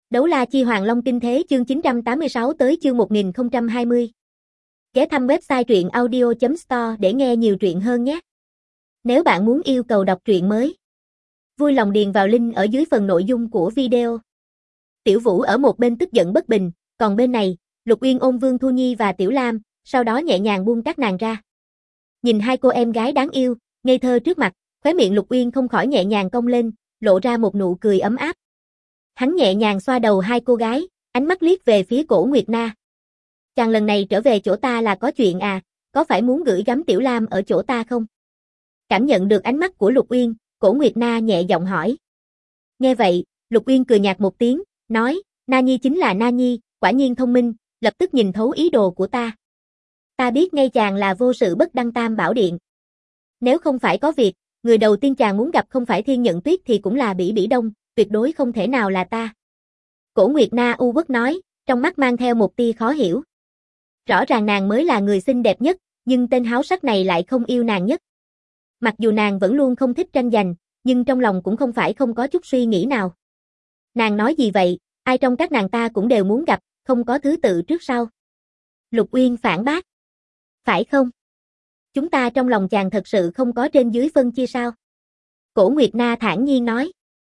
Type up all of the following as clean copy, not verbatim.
Đấu La Chi Hoàng Long Kinh Thế chương 986 tới chương 1020. Ghé thăm website truyện audio.store để nghe nhiều truyện hơn nhé. Nếu bạn muốn yêu cầu đọc truyện mới, vui lòng điền vào link ở dưới phần nội dung của video. Tiểu Vũ ở một bên tức giận bất bình, còn bên này, Lục Uyên ôm Vương Thu Nhi và Tiểu Lam, sau đó nhẹ nhàng buông các nàng ra. Nhìn hai cô em gái đáng yêu, ngây thơ trước mặt, khóe miệng Lục Uyên không khỏi nhẹ nhàng cong lên, lộ ra một nụ cười ấm áp. Hắn nhẹ nhàng xoa đầu hai cô gái, ánh mắt liếc về phía Cổ Nguyệt Na. Chàng lần này trở về chỗ ta là có chuyện à, có phải muốn gửi gắm Tiểu Lam ở chỗ ta không? Cảm nhận được ánh mắt của Lục Uyên, Cổ Nguyệt Na nhẹ giọng hỏi. Nghe vậy, Lục Uyên cười nhạt một tiếng, nói, Na Nhi chính là Na Nhi, quả nhiên thông minh, lập tức nhìn thấu ý đồ của ta. Ta biết ngay chàng là vô sự bất đăng tam bảo điện. Nếu không phải có việc, người đầu tiên chàng muốn gặp không phải Thiên Nhận Tuyết thì cũng là Bỉ Bỉ Đông, tuyệt đối không thể nào là ta. Cổ Nguyệt Na u uất nói, trong mắt mang theo một tia khó hiểu. Rõ ràng nàng mới là người xinh đẹp nhất, nhưng tên háo sắc này lại không yêu nàng nhất. Mặc dù nàng vẫn luôn không thích tranh giành, nhưng trong lòng cũng không phải không có chút suy nghĩ nào. Nàng nói gì vậy, ai trong các nàng ta cũng đều muốn gặp, không có thứ tự trước sau. Lục Uyên phản bác. Phải không? Chúng ta trong lòng chàng thật sự không có trên dưới phân chia sao? Cổ Nguyệt Na thản nhiên nói.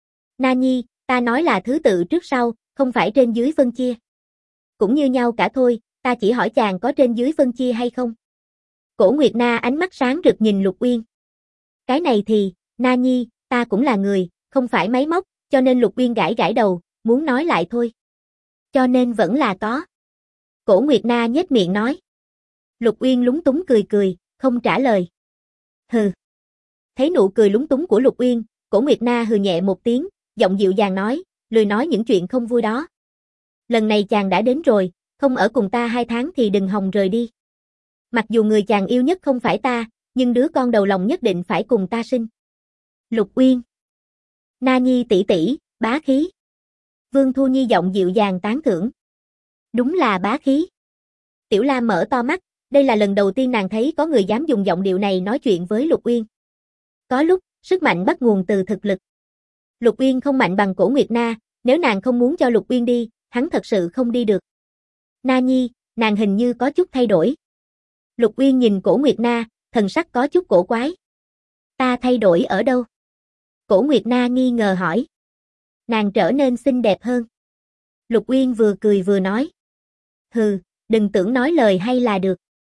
Na Nhi, ta nói là thứ tự trước sau, không phải trên dưới phân chia. Cũng như nhau cả thôi, ta chỉ hỏi chàng có trên dưới phân chia hay không? Cổ Nguyệt Na ánh mắt sáng rực nhìn Lục Uyên. Cái này thì, Na Nhi, ta cũng là người, không phải máy móc, cho nên Lục Uyên gãi gãi đầu, muốn nói lại thôi. Cho nên vẫn là có. Cổ Nguyệt Na nhếch miệng nói. Lục Uyên lúng túng cười cười, không trả lời. Hừ. Thấy nụ cười lúng túng của Lục Uyên, Cổ Nguyệt Na hừ nhẹ một tiếng, giọng dịu dàng nói, lười nói những chuyện không vui đó. Lần này chàng đã đến rồi, không ở cùng ta 2 tháng thì đừng hòng rời đi. Mặc dù người chàng yêu nhất không phải ta, nhưng đứa con đầu lòng nhất định phải cùng ta sinh. Lục Uyên. Na Nhi tỷ tỷ, bá khí. Vương Thu Nhi giọng dịu dàng tán thưởng. Đúng là bá khí. Tiểu Lam mở to mắt, đây là lần đầu tiên nàng thấy có người dám dùng giọng điệu này nói chuyện với Lục Uyên. Có lúc, sức mạnh bắt nguồn từ thực lực. Lục Uyên không mạnh bằng Cổ Nguyệt Na, nếu nàng không muốn cho Lục Uyên đi, hắn thật sự không đi được. Na Nhi, nàng hình như có chút thay đổi. Lục Uyên nhìn Cổ Nguyệt Na, thần sắc có chút cổ quái. Ta thay đổi ở đâu? Cổ Nguyệt Na nghi ngờ hỏi. Nàng trở nên xinh đẹp hơn. Lục Uyên vừa cười vừa nói. Hừ, đừng tưởng nói lời hay là được.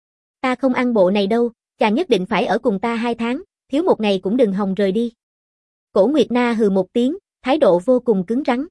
Ta không ăn bộ này đâu, chàng nhất định phải ở cùng ta 2 tháng, thiếu một ngày cũng đừng hòng rời đi. Cổ Nguyệt Na hừ một tiếng, thái độ vô cùng cứng rắn.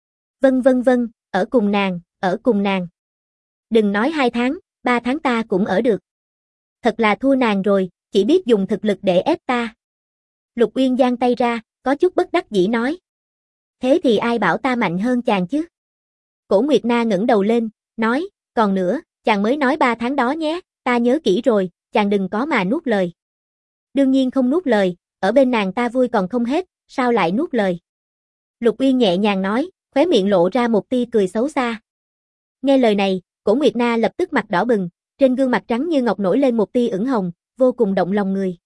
Vâng, ở cùng nàng, ở cùng nàng. Đừng nói 2 tháng, 3 tháng ta cũng ở được. Thật là thua nàng rồi, chỉ biết dùng thực lực để ép ta. Lục Uyên giang tay ra, có chút bất đắc dĩ nói. Thế thì ai bảo ta mạnh hơn chàng chứ? Cổ Nguyệt Na ngẩng đầu lên, nói, còn nữa, chàng mới nói 3 tháng đó nhé, ta nhớ kỹ rồi, chàng đừng có mà nuốt lời. Đương nhiên không nuốt lời, ở bên nàng ta vui còn không hết, sao lại nuốt lời? Lục Uyên nhẹ nhàng nói, khóe miệng lộ ra một tia cười xấu xa. Nghe lời này, Cổ Nguyệt Na lập tức mặt đỏ bừng, trên gương mặt trắng như ngọc nổi lên một tia ửng hồng, vô cùng động lòng người.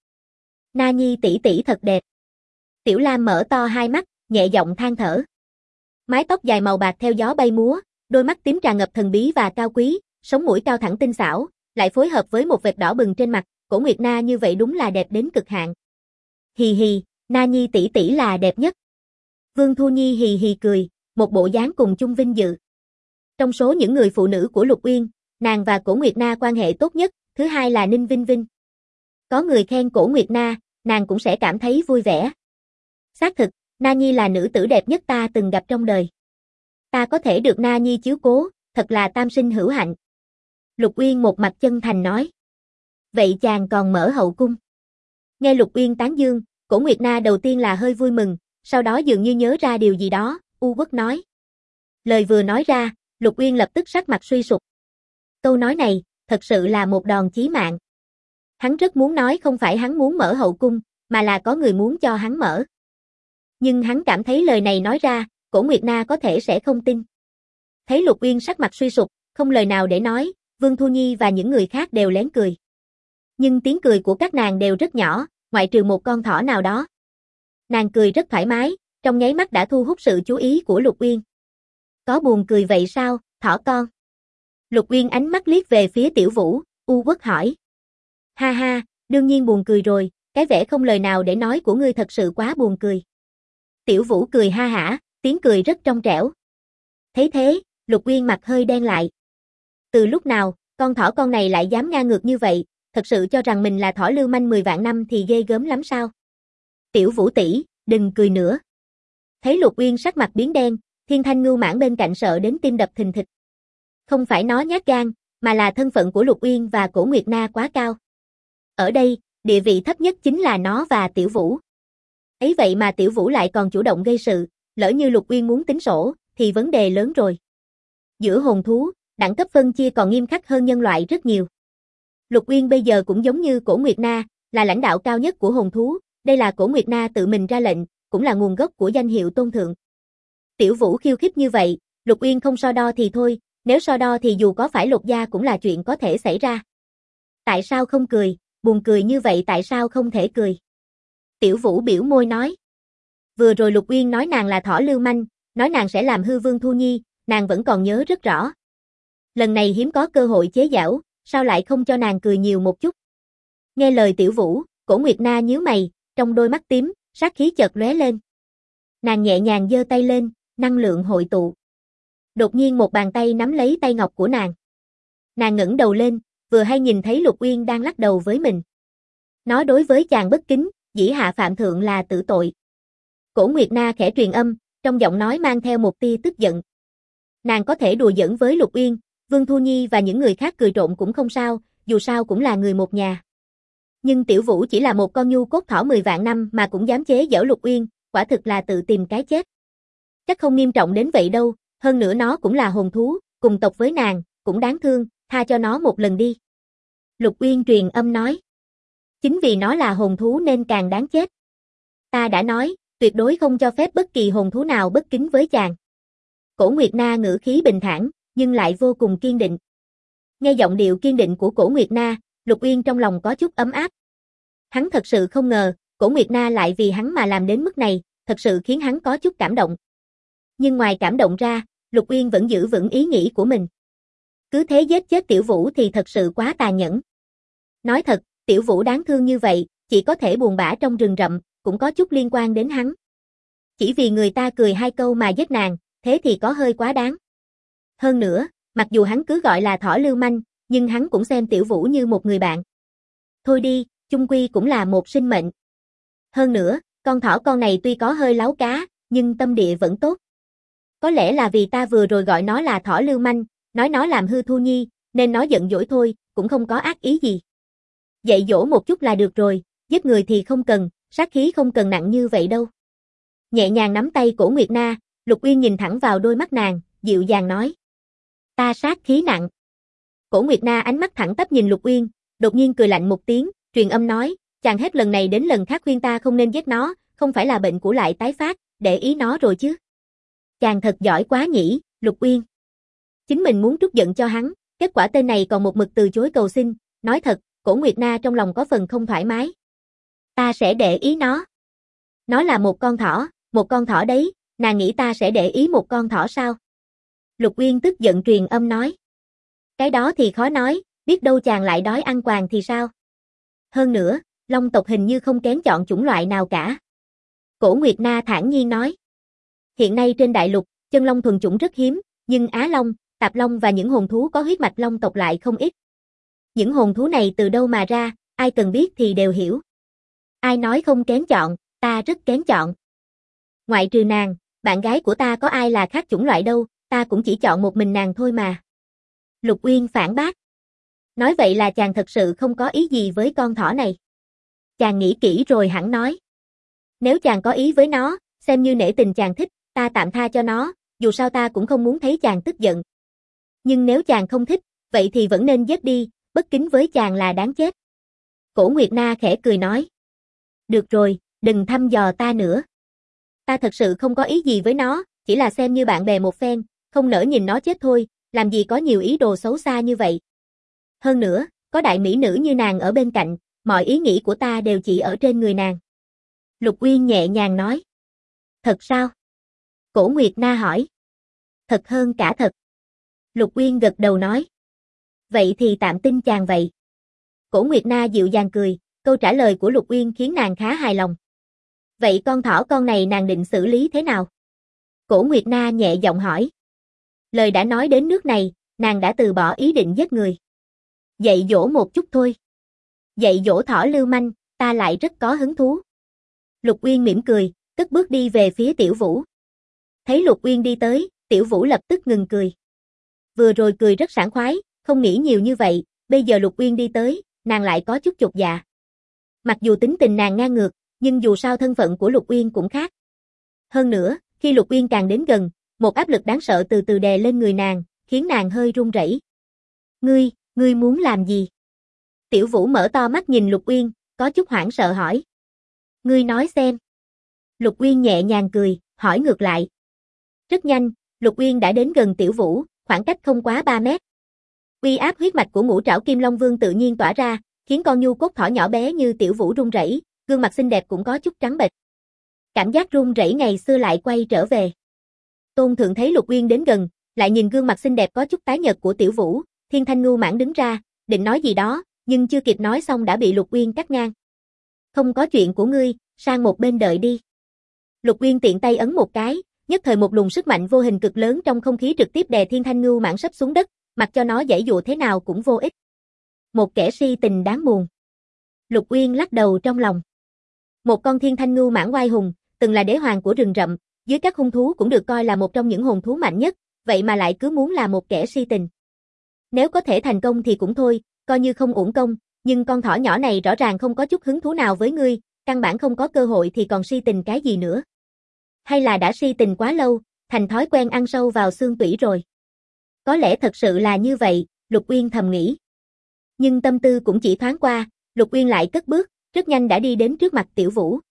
Na Nhi tỷ tỷ thật đẹp. Tiểu Lam mở to hai mắt, nhẹ giọng than thở. Mái tóc dài màu bạc theo gió bay múa, đôi mắt tím tràn ngập thần bí và cao quý, sống mũi cao thẳng tinh xảo, lại phối hợp với một vệt đỏ bừng trên mặt, Cổ Nguyệt Na như vậy đúng là đẹp đến cực hạn. Hì hì, Na Nhi tỷ tỷ là đẹp nhất. Vương Thu Nhi hì hì cười, một bộ dáng cùng chung vinh dự. Trong số những người phụ nữ của Lục Uyên, nàng và Cổ Nguyệt Na quan hệ tốt nhất, thứ hai là Ninh Vinh Vinh. Có người khen Cổ Nguyệt Na, nàng cũng sẽ cảm thấy vui vẻ. Xác thực, Na Nhi là nữ tử đẹp nhất ta từng gặp trong đời. Ta có thể được Na Nhi chiếu cố, thật là tam sinh hữu hạnh. Lục Uyên một mặt chân thành nói. Vậy chàng còn mở hậu cung? Nghe Lục Uyên tán dương, Cổ Nguyệt Na đầu tiên là hơi vui mừng, sau đó dường như nhớ ra điều gì đó, u uất nói. Lời vừa nói ra, Lục Uyên lập tức sắc mặt suy sụp. Câu nói này, thật sự là một đòn chí mạng. Hắn rất muốn nói không phải hắn muốn mở hậu cung, mà là có người muốn cho hắn mở. Nhưng hắn cảm thấy lời này nói ra, Cổ Nguyệt Na có thể sẽ không tin. Thấy Lục Uyên sắc mặt suy sụp, không lời nào để nói, Vương Thu Nhi và những người khác đều lén cười. Nhưng tiếng cười của các nàng đều rất nhỏ, ngoại trừ một con thỏ nào đó. Nàng cười rất thoải mái, trong nháy mắt đã thu hút sự chú ý của Lục Uyên. Có buồn cười vậy sao, thỏ con? Lục Uyên ánh mắt liếc về phía Tiểu Vũ, u uất hỏi. Ha ha, đương nhiên buồn cười rồi, cái vẻ không lời nào để nói của ngươi thật sự quá buồn cười. Tiểu Vũ cười ha hả, tiếng cười rất trong trẻo. Thấy thế, Lục Uyên mặt hơi đen lại. Từ lúc nào, con thỏ con này lại dám ngang ngược như vậy, thật sự cho rằng mình là thỏ lưu manh 10 vạn năm thì ghê gớm lắm sao? Tiểu Vũ tỷ, đừng cười nữa. Thấy Lục Uyên sắc mặt biến đen, Thiên Thanh Ngưu Mãng bên cạnh sợ đến tim đập thình thịch. Không phải nó nhát gan, mà là thân phận của Lục Uyên và Cổ Nguyệt Na quá cao. Ở đây, địa vị thấp nhất chính là nó và Tiểu Vũ. Ấy vậy mà Tiểu Vũ lại còn chủ động gây sự, lỡ như Lục Uyên muốn tính sổ, thì vấn đề lớn rồi. Giữa hồn thú, đẳng cấp phân chia còn nghiêm khắc hơn nhân loại rất nhiều. Lục Uyên bây giờ cũng giống như Cổ Nguyệt Na, là lãnh đạo cao nhất của hồn thú, đây là Cổ Nguyệt Na tự mình ra lệnh, cũng là nguồn gốc của danh hiệu tôn thượng. Tiểu Vũ khiêu khích như vậy, Lục Uyên không so đo thì thôi, nếu so đo thì dù có phải lột da cũng là chuyện có thể xảy ra. Tại sao không cười, buồn cười như vậy tại sao không thể cười? Tiểu Vũ biểu môi nói. Vừa rồi Lục Uyên nói nàng là thỏ lưu manh, nói nàng sẽ làm hư Vương Thu Nhi, nàng vẫn còn nhớ rất rõ. Lần này hiếm có cơ hội chế giễu, sao lại không cho nàng cười nhiều một chút? Nghe lời Tiểu Vũ, Cổ Nguyệt Na nhíu mày, trong đôi mắt tím, sát khí chợt lóe lên. Nàng nhẹ nhàng giơ tay lên, năng lượng hội tụ. Đột nhiên một bàn tay nắm lấy tay ngọc của nàng. Nàng ngẩng đầu lên, vừa hay nhìn thấy Lục Uyên đang lắc đầu với mình. Nó đối với chàng bất kính, dĩ hạ phạm thượng là tử tội. Cổ Nguyệt Na khẽ truyền âm, trong giọng nói mang theo một tia tức giận. Nàng có thể đùa giỡn với Lục Uyên, Vương Thu Nhi và những người khác cười trộm cũng không sao, dù sao cũng là người một nhà. Nhưng Tiểu Vũ chỉ là một con nhu cốt thỏ 10 vạn năm mà cũng dám chế giễu Lục Uyên, quả thực là tự tìm cái chết. Chắc không nghiêm trọng đến vậy đâu, hơn nữa nó cũng là hồn thú, cùng tộc với nàng, cũng đáng thương, tha cho nó một lần đi. Lục Uyên truyền âm nói. Chính vì nó là hồn thú nên càng đáng chết. Ta đã nói, tuyệt đối không cho phép bất kỳ hồn thú nào bất kính với chàng. Cổ Nguyệt Na ngữ khí bình thản, nhưng lại vô cùng kiên định. Nghe giọng điệu kiên định của Cổ Nguyệt Na, Lục Uyên trong lòng có chút ấm áp. Hắn thật sự không ngờ, Cổ Nguyệt Na lại vì hắn mà làm đến mức này, thật sự khiến hắn có chút cảm động. Nhưng ngoài cảm động ra, Lục Uyên vẫn giữ vững ý nghĩ của mình. Cứ thế giết chết Tiểu Vũ thì thật sự quá tàn nhẫn. Nói thật, Tiểu Vũ đáng thương như vậy, chỉ có thể buồn bã trong rừng rậm, cũng có chút liên quan đến hắn. Chỉ vì người ta cười hai câu mà giết nàng, thế thì có hơi quá đáng. Hơn nữa, mặc dù hắn cứ gọi là thỏ lưu manh, nhưng hắn cũng xem Tiểu Vũ như một người bạn. Thôi đi, chung quy cũng là một sinh mệnh. Hơn nữa, con thỏ con này tuy có hơi láo cá, nhưng tâm địa vẫn tốt. Có lẽ là vì ta vừa rồi gọi nó là thỏ lưu manh, nói nó làm hư Thu Nhi, nên nó giận dỗi thôi, cũng không có ác ý gì. Dạy dỗ một chút là được rồi, giết người thì không cần, sát khí không cần nặng như vậy đâu. Nhẹ nhàng nắm tay Cổ Nguyệt Na, Lục Uyên nhìn thẳng vào đôi mắt nàng, dịu dàng nói. Ta sát khí nặng. Cổ Nguyệt Na ánh mắt thẳng tắp nhìn Lục Uyên, đột nhiên cười lạnh một tiếng, truyền âm nói, chàng hết lần này đến lần khác khuyên ta không nên giết nó, không phải là bệnh cũ lại tái phát, để ý nó rồi chứ. Chàng thật giỏi quá nhỉ, Lục Uyên. Chính mình muốn trút giận cho hắn, kết quả tên này còn một mực từ chối cầu xin, nói thật, Cổ Nguyệt Na trong lòng có phần không thoải mái. Ta sẽ để ý nó. Nó là một con thỏ đấy, nàng nghĩ ta sẽ để ý một con thỏ sao? Lục Uyên tức giận truyền âm nói. Cái đó thì khó nói, biết đâu chàng lại đói ăn quàng thì sao? Hơn nữa, Long tộc hình như không kén chọn chủng loại nào cả. Cổ Nguyệt Na thản nhiên nói. Hiện nay trên đại lục, chân long thuần chủng rất hiếm, nhưng Á Long, Tạp Long và những hồn thú có huyết mạch Long tộc lại không ít. Những hồn thú này từ đâu mà ra, ai cần biết thì đều hiểu. Ai nói không kén chọn, ta rất kén chọn. Ngoại trừ nàng, bạn gái của ta có ai là khác chủng loại đâu, ta cũng chỉ chọn một mình nàng thôi mà. Lục Uyên phản bác. Nói vậy là chàng thật sự không có ý gì với con thỏ này. Chàng nghĩ kỹ rồi hẳn nói. Nếu chàng có ý với nó, xem như nể tình chàng thích, ta tạm tha cho nó, dù sao ta cũng không muốn thấy chàng tức giận. Nhưng nếu chàng không thích, vậy thì vẫn nên giết đi, bất kính với chàng là đáng chết. Cổ Nguyệt Na khẽ cười nói. Được rồi, đừng thăm dò ta nữa. Ta thật sự không có ý gì với nó, chỉ là xem như bạn bè một phen, không nỡ nhìn nó chết thôi, làm gì có nhiều ý đồ xấu xa như vậy. Hơn nữa, có đại mỹ nữ như nàng ở bên cạnh, mọi ý nghĩ của ta đều chỉ ở trên người nàng. Lục Uyên nhẹ nhàng nói. Thật sao? Cổ Nguyệt Na hỏi. Thật hơn cả thật. Lục Uyên gật đầu nói. Vậy thì tạm tin chàng vậy. Cổ Nguyệt Na dịu dàng cười, câu trả lời của Lục Uyên khiến nàng khá hài lòng. Vậy con thỏ con này nàng định xử lý thế nào? Cổ Nguyệt Na nhẹ giọng hỏi. Lời đã nói đến nước này, nàng đã từ bỏ ý định giết người. Dạy dỗ một chút thôi. Dạy dỗ thỏ lưu manh, ta lại rất có hứng thú. Lục Uyên mỉm cười, cất bước đi về phía Tiểu Vũ. Thấy Lục Uyên đi tới, Tiểu Vũ lập tức ngừng cười. Vừa rồi cười rất sảng khoái, không nghĩ nhiều như vậy, bây giờ Lục Uyên đi tới, nàng lại có chút chột dạ. Mặc dù tính tình nàng ngang ngược, nhưng dù sao thân phận của Lục Uyên cũng khác. Hơn nữa, khi Lục Uyên càng đến gần, một áp lực đáng sợ từ từ đè lên người nàng, khiến nàng hơi run rẩy. Ngươi muốn làm gì? Tiểu Vũ mở to mắt nhìn Lục Uyên, có chút hoảng sợ hỏi. Ngươi nói xem. Lục Uyên nhẹ nhàng cười, hỏi ngược lại. Rất nhanh, Lục Uyên đã đến gần Tiểu Vũ, khoảng cách không quá 3 mét. Uy áp huyết mạch của Ngũ Trảo Kim Long Vương tự nhiên tỏa ra, khiến con nhu cốt thỏ nhỏ bé như Tiểu Vũ run rẩy, gương mặt xinh đẹp cũng có chút trắng bệch. Cảm giác run rẩy ngày xưa lại quay trở về. Tôn Thượng thấy Lục Uyên đến gần, lại nhìn gương mặt xinh đẹp có chút tái nhợt của Tiểu Vũ, Thiên Thanh Ngưu Mãng đứng ra, định nói gì đó, nhưng chưa kịp nói xong đã bị Lục Uyên cắt ngang. Không có chuyện của ngươi, sang một bên đợi đi. Lục Uyên tiện tay ấn một cái, nhất thời một luồng sức mạnh vô hình cực lớn trong không khí trực tiếp đè Thiên Thanh Ngưu Mãng sắp xuống đất, mặc cho nó giãy dụa thế nào cũng vô ích. Một kẻ si tình đáng buồn. Lục Uyên lắc đầu trong lòng. Một con Thiên Thanh Ngưu Mãng oai hùng, từng là đế hoàng của rừng rậm, dưới các hung thú cũng được coi là một trong những hồn thú mạnh nhất, vậy mà lại cứ muốn là một kẻ si tình. Nếu có thể thành công thì cũng thôi, coi như không uổng công, nhưng con thỏ nhỏ này rõ ràng không có chút hứng thú nào với ngươi, căn bản không có cơ hội thì còn si tình cái gì nữa. Hay là đã si tình quá lâu, thành thói quen ăn sâu vào xương tủy rồi. Có lẽ thật sự là như vậy, Lục Uyên thầm nghĩ. Nhưng tâm tư cũng chỉ thoáng qua, Lục Uyên lại cất bước, rất nhanh đã đi đến trước mặt Tiểu Vũ.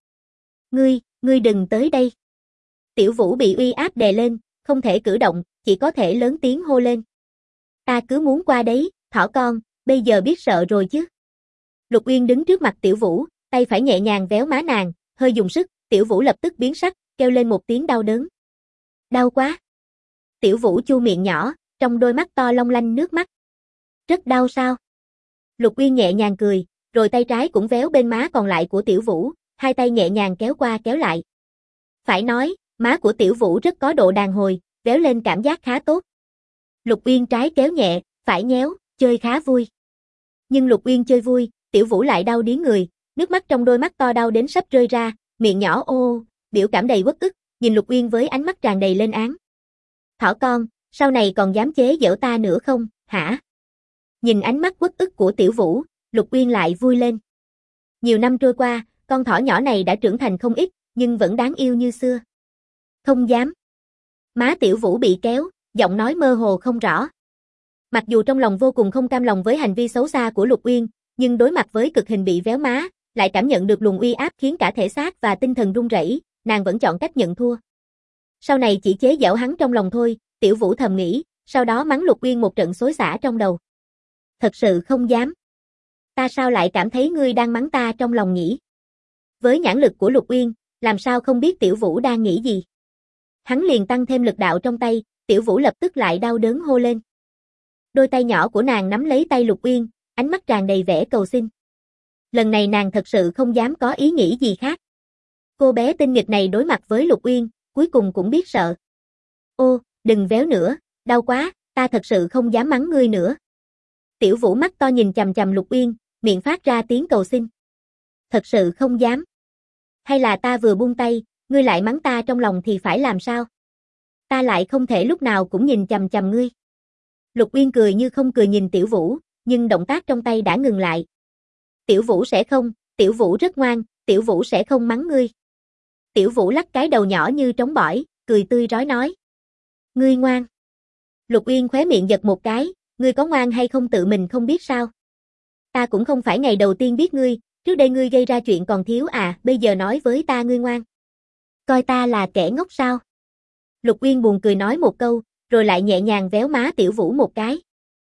Ngươi đừng tới đây. Tiểu Vũ bị uy áp đè lên, không thể cử động, chỉ có thể lớn tiếng hô lên. Ta cứ muốn qua đấy, thỏ con, bây giờ biết sợ rồi chứ. Lục Uyên đứng trước mặt Tiểu Vũ, tay phải nhẹ nhàng véo má nàng, hơi dùng sức, Tiểu Vũ lập tức biến sắc, kêu lên một tiếng đau đớn. Đau quá. Tiểu Vũ chu miệng nhỏ, trong đôi mắt to long lanh nước mắt. Rất đau sao? Lục Uyên nhẹ nhàng cười, rồi tay trái cũng véo bên má còn lại của Tiểu Vũ, hai tay nhẹ nhàng kéo qua kéo lại. Phải nói, má của Tiểu Vũ rất có độ đàn hồi, véo lên cảm giác khá tốt. Lục Uyên trái kéo nhẹ, phải nhéo, chơi khá vui. Nhưng Lục Uyên chơi vui, Tiểu Vũ lại đau điếng người, nước mắt trong đôi mắt to đau đến sắp rơi ra, miệng nhỏ ô, biểu cảm đầy uất ức, nhìn Lục Uyên với ánh mắt tràn đầy lên án. Thỏ con, sau này còn dám chế giễu ta nữa không, hả? Nhìn ánh mắt uất ức của Tiểu Vũ, Lục Uyên lại vui lên. Nhiều năm trôi qua, con thỏ nhỏ này đã trưởng thành không ít, nhưng vẫn đáng yêu như xưa. Không dám. Má Tiểu Vũ bị kéo, giọng nói mơ hồ không rõ. Mặc dù trong lòng vô cùng không cam lòng với hành vi xấu xa của Lục Uyên, nhưng đối mặt với cực hình bị véo má, lại cảm nhận được luồng uy áp khiến cả thể xác và tinh thần run rẩy, nàng vẫn chọn cách nhận thua. Sau này chỉ chế giễu hắn trong lòng thôi, Tiểu Vũ thầm nghĩ, sau đó mắng Lục Uyên một trận xối xả trong đầu. Thật sự không dám. Ta sao lại cảm thấy ngươi đang mắng ta trong lòng nhỉ? Với nhãn lực của Lục Uyên, làm sao không biết Tiểu Vũ đang nghĩ gì? Hắn liền tăng thêm lực đạo trong tay, Tiểu Vũ lập tức lại đau đớn hô lên. Đôi tay nhỏ của nàng nắm lấy tay Lục Uyên, ánh mắt tràn đầy vẻ cầu xin. Lần này nàng thật sự không dám có ý nghĩ gì khác. Cô bé tinh nghịch này đối mặt với Lục Uyên, cuối cùng cũng biết sợ. Ô, đừng véo nữa, đau quá, ta thật sự không dám mắng ngươi nữa. Tiểu Vũ mắt to nhìn chằm chằm Lục Uyên, miệng phát ra tiếng cầu xin. Thật sự không dám. Hay là ta vừa buông tay, ngươi lại mắng ta trong lòng thì phải làm sao? Ta lại không thể lúc nào cũng nhìn chằm chằm ngươi. Lục Uyên cười như không cười nhìn Tiểu Vũ, nhưng động tác trong tay đã ngừng lại. Tiểu Vũ sẽ không, Tiểu Vũ rất ngoan, Tiểu Vũ sẽ không mắng ngươi. Tiểu Vũ lắc cái đầu nhỏ như trống bỏi, cười tươi rói nói. Ngươi ngoan. Lục Uyên khóe miệng giật một cái, ngươi có ngoan hay không tự mình không biết sao? Ta cũng không phải ngày đầu tiên biết ngươi, trước đây ngươi gây ra chuyện còn thiếu à, bây giờ nói với ta ngươi ngoan. Coi ta là kẻ ngốc sao? Lục Uyên buồn cười nói một câu, rồi lại nhẹ nhàng véo má Tiểu Vũ một cái.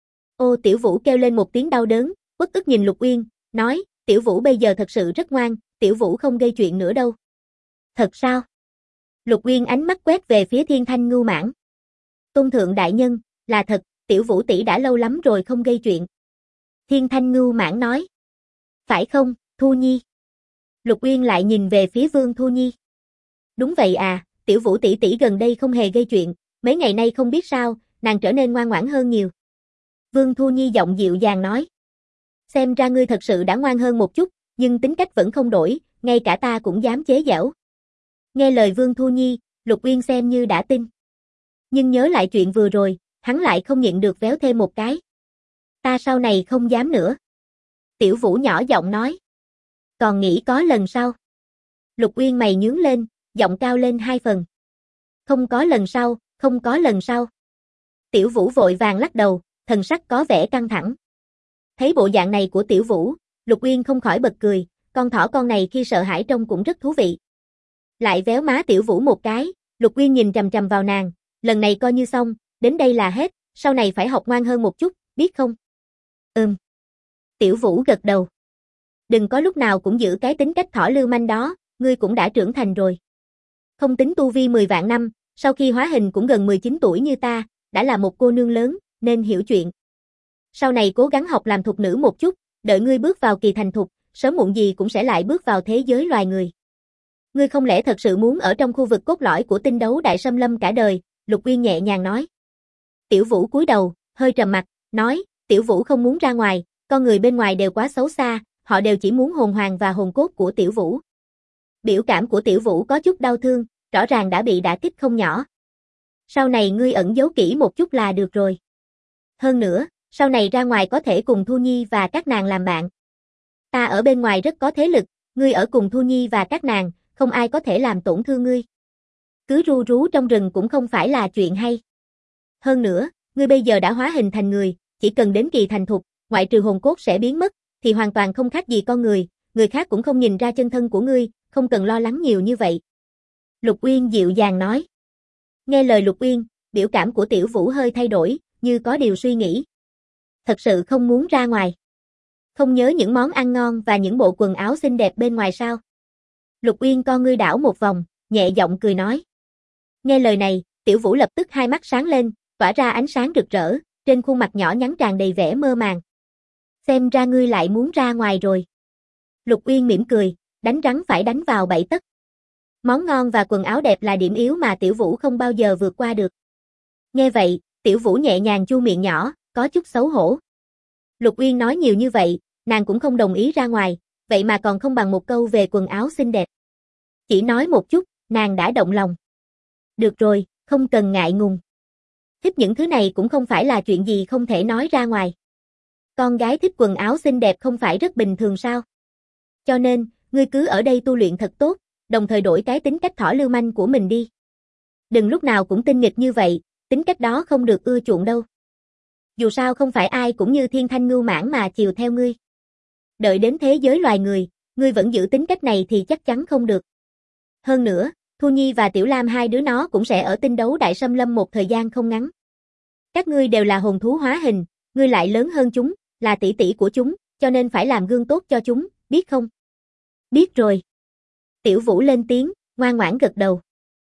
Ô, Tiểu Vũ kêu lên một tiếng đau đớn, uất ức nhìn Lục Uyên, nói, Tiểu Vũ bây giờ thật sự rất ngoan, Tiểu Vũ không gây chuyện nữa đâu. Thật sao? Lục Uyên ánh mắt quét về phía Thiên Thanh Ngưu Mãng. Tôn thượng đại nhân, là thật, Tiểu Vũ tỷ đã lâu lắm rồi không gây chuyện. Thiên Thanh Ngưu Mãn nói. Phải không, Thu Nhi? Lục Uyên lại nhìn về phía Vương Thu Nhi. Đúng vậy à, Tiểu Vũ tỷ tỷ gần đây không hề gây chuyện, mấy ngày nay không biết sao, nàng trở nên ngoan ngoãn hơn nhiều. Vương Thu Nhi giọng dịu dàng nói. Xem ra ngươi thật sự đã ngoan hơn một chút, nhưng tính cách vẫn không đổi, ngay cả ta cũng dám chế giễu. Nghe lời Vương Thu Nhi, Lục Uyên xem như đã tin. Nhưng nhớ lại chuyện vừa rồi, hắn lại không nhịn được véo thêm một cái. Ta sau này không dám nữa. Tiểu Vũ nhỏ giọng nói. Còn nghĩ có lần sau. Lục Uyên mày nhướng lên, giọng cao lên 2 phần. Không có lần sau, không có lần sau. Tiểu Vũ vội vàng lắc đầu, thần sắc có vẻ căng thẳng. Thấy bộ dạng này của Tiểu Vũ, Lục Uyên không khỏi bật cười, con thỏ con này khi sợ hãi trông cũng rất thú vị. Lại véo má Tiểu Vũ một cái, Lục Uyên nhìn chằm chằm vào nàng, lần này coi như xong, đến đây là hết, sau này phải học ngoan hơn một chút, biết không? Tiểu Vũ gật đầu. Đừng có lúc nào cũng giữ cái tính cách thỏ lưu manh đó, ngươi cũng đã trưởng thành rồi. Không tính tu vi 10 vạn năm, sau khi hóa hình cũng gần 19 tuổi như ta, đã là một cô nương lớn, nên hiểu chuyện. Sau này cố gắng học làm thục nữ một chút, đợi ngươi bước vào kỳ thành thục, sớm muộn gì cũng sẽ lại bước vào thế giới loài người. Ngươi không lẽ thật sự muốn ở trong khu vực cốt lõi của tinh đấu đại xâm lâm cả đời? Lục Uyên nhẹ nhàng nói. Tiểu Vũ cúi đầu, hơi trầm mặt, nói, Tiểu Vũ không muốn ra ngoài, con người bên ngoài đều quá xấu xa, họ đều chỉ muốn hồn hoàng và hồn cốt của Tiểu Vũ. Biểu cảm của Tiểu Vũ có chút đau thương, rõ ràng đã bị đả kích không nhỏ. Sau này ngươi ẩn giấu kỹ một chút là được rồi. Hơn nữa, sau này ra ngoài có thể cùng Thu Nhi và các nàng làm bạn. Ta ở bên ngoài rất có thế lực, ngươi ở cùng Thu Nhi và các nàng, không ai có thể làm tổn thương ngươi. Cứ ru rú trong rừng cũng không phải là chuyện hay. Hơn nữa, ngươi bây giờ đã hóa hình thành người, chỉ cần đến kỳ thành thục, ngoại trừ hồn cốt sẽ biến mất, thì hoàn toàn không khác gì con người khác cũng không nhìn ra chân thân của ngươi, không cần lo lắng nhiều như vậy. Lục Uyên dịu dàng nói. Nghe lời Lục Uyên, biểu cảm của Tiểu Vũ hơi thay đổi, như có điều suy nghĩ. Thật sự không muốn ra ngoài. Không nhớ những món ăn ngon và những bộ quần áo xinh đẹp bên ngoài sao? Lục Uyên con ngươi đảo một vòng, nhẹ giọng cười nói. Nghe lời này, Tiểu Vũ lập tức hai mắt sáng lên, tỏa ra ánh sáng rực rỡ, trên khuôn mặt nhỏ nhắn tràn đầy vẻ mơ màng. Xem ra ngươi lại muốn ra ngoài rồi. Lục Uyên mỉm cười, đánh rắn phải đánh vào 7 tấc. Món ngon và quần áo đẹp là điểm yếu mà Tiểu Vũ không bao giờ vượt qua được. Nghe vậy, Tiểu Vũ nhẹ nhàng chu miệng nhỏ, có chút xấu hổ. Lục Uyên nói nhiều như vậy, nàng cũng không đồng ý ra ngoài, vậy mà còn không bằng một câu về quần áo xinh đẹp. Chỉ nói một chút, nàng đã động lòng. Được rồi, không cần ngại ngùng. Thích những thứ này cũng không phải là chuyện gì không thể nói ra ngoài. Con gái thích quần áo xinh đẹp không phải rất bình thường sao? Cho nên, ngươi cứ ở đây tu luyện thật tốt, đồng thời đổi cái tính cách thỏ lưu manh của mình đi. Đừng lúc nào cũng tinh nghịch như vậy, tính cách đó không được ưa chuộng đâu. Dù sao không phải ai cũng như Thiên Thanh Ngưu Mãn mà chiều theo ngươi. Đợi đến thế giới loài người, ngươi vẫn giữ tính cách này thì chắc chắn không được. Hơn nữa, Thu Nhi và Tiểu Lam hai đứa nó cũng sẽ ở tinh đấu đại xâm lâm một thời gian không ngắn. Các ngươi đều là hồn thú hóa hình, ngươi lại lớn hơn chúng, là tỷ tỷ của chúng, cho nên phải làm gương tốt cho chúng, biết không? Biết rồi. Tiểu Vũ lên tiếng, ngoan ngoãn gật đầu.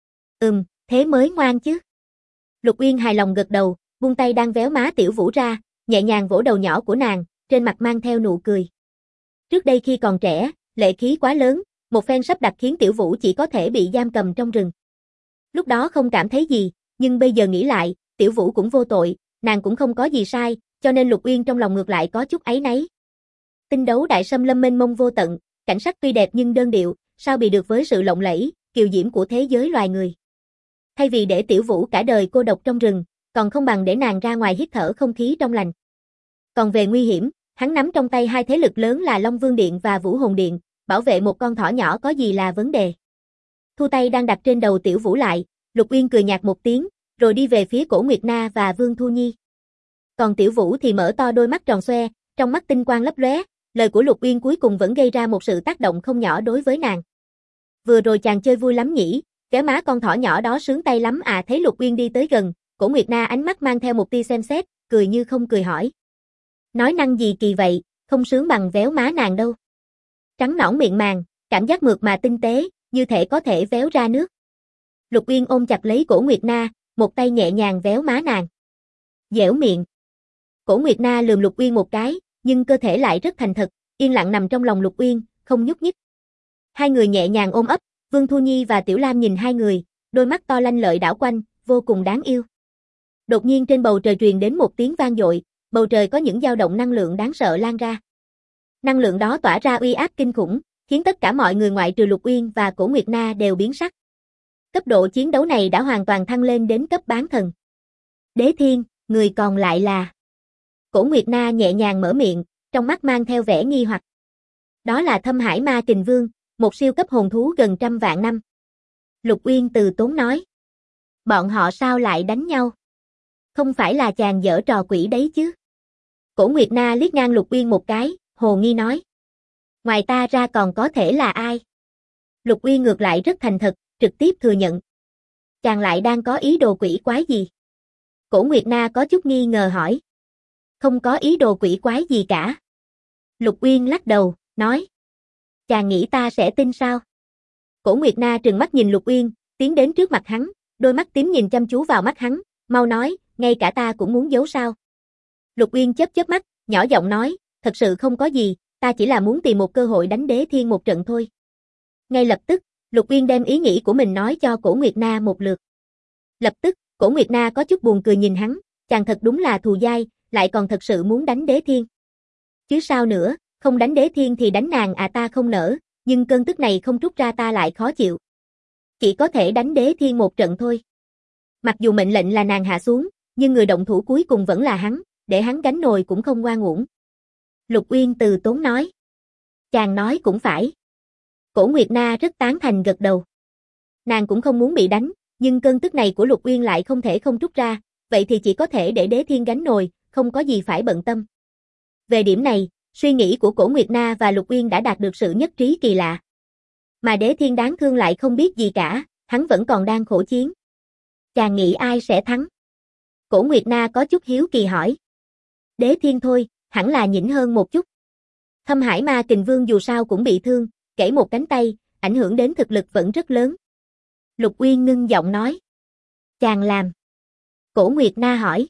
Thế mới ngoan chứ. Lục Uyên hài lòng gật đầu, buông tay đang véo má Tiểu Vũ ra, nhẹ nhàng vỗ đầu nhỏ của nàng, trên mặt mang theo nụ cười. Trước đây khi còn trẻ, lệ khí quá lớn, một phen sắp đặt khiến Tiểu Vũ chỉ có thể bị giam cầm trong rừng. Lúc đó không cảm thấy gì, nhưng bây giờ nghĩ lại, Tiểu Vũ cũng vô tội, nàng cũng không có gì sai, cho nên Lục Uyên trong lòng ngược lại có chút áy náy. Tinh đấu đại xâm lâm mênh mông vô tận, cảnh sắc tuy đẹp nhưng đơn điệu, sao bị được với sự lộng lẫy, kiều diễm của thế giới loài người. Thay vì để Tiểu Vũ cả đời cô độc trong rừng, còn không bằng để nàng ra ngoài hít thở không khí trong lành. Còn về nguy hiểm, hắn nắm trong tay hai thế lực lớn là Long Vương Điện và Vũ Hồn Điện, bảo vệ một con thỏ nhỏ có gì là vấn đề. Thu tay đang đặt trên đầu Tiểu Vũ lại, Lục Uyên cười nhạt một tiếng, rồi đi về phía Cổ Nguyệt Na và Vương Thu Nhi. Còn Tiểu Vũ thì mở to đôi mắt tròn xoe, trong mắt tinh quang lấp lóe, lời của Lục Uyên cuối cùng vẫn gây ra một sự tác động không nhỏ đối với nàng. Vừa rồi chàng chơi vui lắm nhỉ, véo má con thỏ nhỏ đó sướng tay lắm à. Thấy Lục Uyên đi tới gần, Cổ Nguyệt Na ánh mắt mang theo một tia xem xét, cười như không cười hỏi. Nói năng gì kỳ vậy, không sướng bằng véo má nàng đâu. Trắng nõn miệng màng, cảm giác mượt mà tinh tế, như thể có thể véo ra nước. Lục Uyên ôm chặt lấy Cổ Nguyệt Na, một tay nhẹ nhàng véo má nàng. Dẻo miệng. Cổ Nguyệt Na lườm Lục Uyên một cái, nhưng cơ thể lại rất thành thật, yên lặng nằm trong lòng Lục Uyên, không nhúc nhích. Hai người nhẹ nhàng ôm ấp, Vương Thu Nhi và Tiểu Lam nhìn hai người, đôi mắt to lanh lợi đảo quanh, vô cùng đáng yêu. Đột nhiên trên bầu trời truyền đến một tiếng vang dội, bầu trời có những dao động năng lượng đáng sợ lan ra. Năng lượng đó tỏa ra uy áp kinh khủng, khiến tất cả mọi người ngoại trừ Lục Uyên và Cổ Nguyệt Na đều biến sắc. Cấp độ chiến đấu này đã hoàn toàn thăng lên đến cấp bán thần. Đế Thiên, người còn lại là... Cổ Nguyệt Na nhẹ nhàng mở miệng, trong mắt mang theo vẻ nghi hoặc. Đó là Thâm Hải Ma Kình Vương, một siêu cấp hồn thú gần 100 vạn năm. Lục Uyên từ tốn nói. Bọn họ sao lại đánh nhau? Không phải là chàng giở trò quỷ đấy chứ? Cổ Nguyệt Na liếc ngang Lục Uyên một cái, hồ nghi nói. Ngoài ta ra còn có thể là ai? Lục Uyên ngược lại rất thành thật, trực tiếp thừa nhận. Chàng lại đang có ý đồ quỷ quái gì? Cổ Nguyệt Na có chút nghi ngờ hỏi. Không có ý đồ quỷ quái gì cả. Lục Uyên lắc đầu, nói. Chàng nghĩ ta sẽ tin sao? Cổ Nguyệt Na trừng mắt nhìn Lục Uyên, tiến đến trước mặt hắn, đôi mắt tím nhìn chăm chú vào mắt hắn, mau nói, ngay cả ta cũng muốn giấu sao? Lục Uyên chớp chớp mắt, nhỏ giọng nói, thật sự không có gì, ta chỉ là muốn tìm một cơ hội đánh Đế Thiên một trận thôi. Ngay lập tức, Lục Uyên đem ý nghĩ của mình nói cho Cổ Nguyệt Na một lượt. Lập tức, Cổ Nguyệt Na có chút buồn cười nhìn hắn, chàng thật đúng là thù dai, lại còn thật sự muốn đánh Đế Thiên. Chứ sao nữa, không đánh Đế Thiên thì đánh nàng à, ta không nỡ, nhưng cơn tức này không trút ra ta lại khó chịu. Chỉ có thể đánh Đế Thiên một trận thôi. Mặc dù mệnh lệnh là nàng hạ xuống, nhưng người động thủ cuối cùng vẫn là hắn, để hắn gánh nồi cũng không ngoan uổng. Lục Uyên từ tốn nói. Chàng nói cũng phải. Cổ Nguyệt Na rất tán thành gật đầu. Nàng cũng không muốn bị đánh, nhưng cơn tức này của Lục Uyên lại không thể không trút ra, vậy thì chỉ có thể để Đế Thiên gánh nồi, không có gì phải bận tâm. Về điểm này, suy nghĩ của Cổ Nguyệt Na và Lục Uyên đã đạt được sự nhất trí kỳ lạ. Mà Đế Thiên đáng thương lại không biết gì cả, hắn vẫn còn đang khổ chiến. Chàng nghĩ ai sẽ thắng? Cổ Nguyệt Na có chút hiếu kỳ hỏi. Đế Thiên thôi, hẳn là nhỉnh hơn một chút. Thâm Hải Ma Kình Vương dù sao cũng bị thương, gãy một cánh tay, ảnh hưởng đến thực lực vẫn rất lớn. Lục Uyên ngưng giọng nói. Chàng làm. Cổ Nguyệt Na hỏi.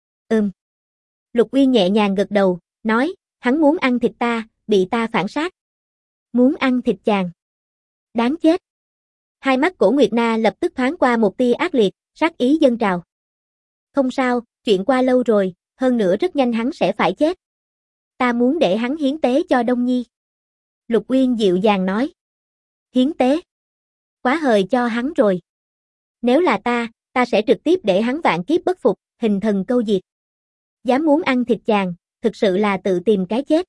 Lục Uyên nhẹ nhàng gật đầu, nói, hắn muốn ăn thịt ta, bị ta phản sát. Muốn ăn thịt chàng. Đáng chết. Hai mắt Cổ Nguyệt Na lập tức thoáng qua một tia ác liệt, sát ý dâng trào. Không sao, chuyện qua lâu rồi, hơn nữa rất nhanh hắn sẽ phải chết. Ta muốn để hắn hiến tế cho Đông Nhi. Lục Uyên dịu dàng nói. Hiến tế? Quá hời cho hắn rồi. Nếu là ta sẽ trực tiếp để hắn vạn kiếp bất phục, hình thần câu diệt. Dám muốn ăn thịt chàng, thực sự là tự tìm cái chết.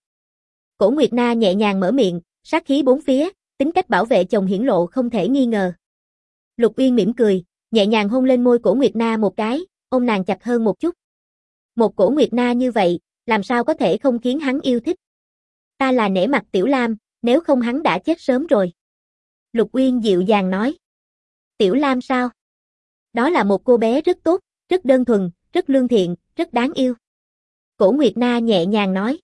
Cổ Nguyệt Na nhẹ nhàng mở miệng, sát khí bốn phía, tính cách bảo vệ chồng hiển lộ không thể nghi ngờ. Lục Uyên mỉm cười, nhẹ nhàng hôn lên môi Cổ Nguyệt Na một cái, ôm nàng chặt hơn một chút. Một Cổ Nguyệt Na như vậy, làm sao có thể không khiến hắn yêu thích? Ta là nể mặt Tiểu Lam, nếu không hắn đã chết sớm rồi. Lục Uyên dịu dàng nói. Tiểu Lam sao? Đó là một cô bé rất tốt, rất đơn thuần, rất lương thiện, rất đáng yêu. Cổ Nguyệt Na nhẹ nhàng nói.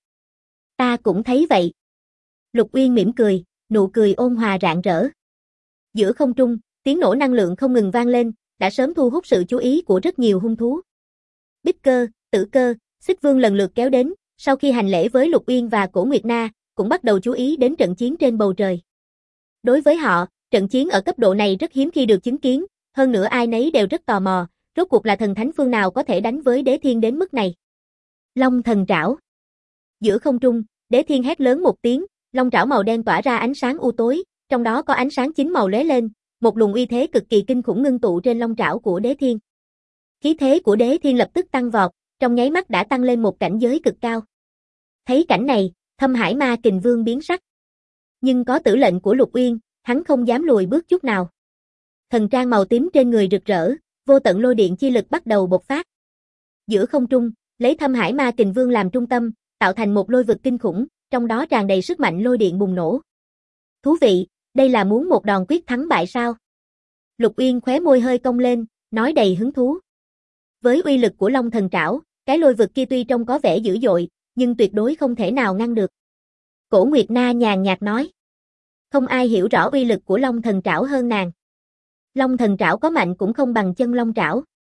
Ta cũng thấy vậy. Lục Uyên mỉm cười, nụ cười ôn hòa rạng rỡ. Giữa không trung, tiếng nổ năng lượng không ngừng vang lên, đã sớm thu hút sự chú ý của rất nhiều hung thú. Bích Cơ, Tử Cơ, Xích Vương lần lượt kéo đến, sau khi hành lễ với Lục Uyên và Cổ Nguyệt Na, cũng bắt đầu chú ý đến trận chiến trên bầu trời. Đối với họ, trận chiến ở cấp độ này rất hiếm khi được chứng kiến, hơn nữa ai nấy đều rất tò mò, rốt cuộc là thần thánh phương nào có thể đánh với Đế Thiên đến mức này. Long thần trảo. Giữa không trung, Đế Thiên hét lớn một tiếng, long trảo màu đen tỏa ra ánh sáng u tối, trong đó có ánh sáng chín màu lóe lên, một luồng uy thế cực kỳ kinh khủng ngưng tụ trên long trảo của Đế Thiên. Khí thế của Đế Thiên lập tức tăng vọt, trong nháy mắt đã tăng lên một cảnh giới cực cao. Thấy cảnh này, Thâm Hải Ma Kình Vương biến sắc. Nhưng có tử lệnh của Lục Uyên, hắn không dám lùi bước chút nào. Thần trang màu tím trên người rực rỡ, vô tận lôi điện chi lực bắt đầu bộc phát. Giữa không trung, lấy Thâm Hải Ma Kình Vương làm trung tâm, tạo thành một lôi vực kinh khủng, trong đó tràn đầy sức mạnh lôi điện bùng nổ. Thú vị, đây là muốn một đòn quyết thắng bại sao? Lục Uyên khóe môi hơi cong lên, nói đầy hứng thú. Với uy lực của Long Thần Trảo, cái lôi vực kia tuy trông có vẻ dữ dội, nhưng tuyệt đối không thể nào ngăn được. Cổ Nguyệt Na nhàn nhạt nói. Không ai hiểu rõ uy lực của Long Thần Trảo hơn nàng. Long Thần Trảo có mạnh cũng không bằng chân Long Trảo.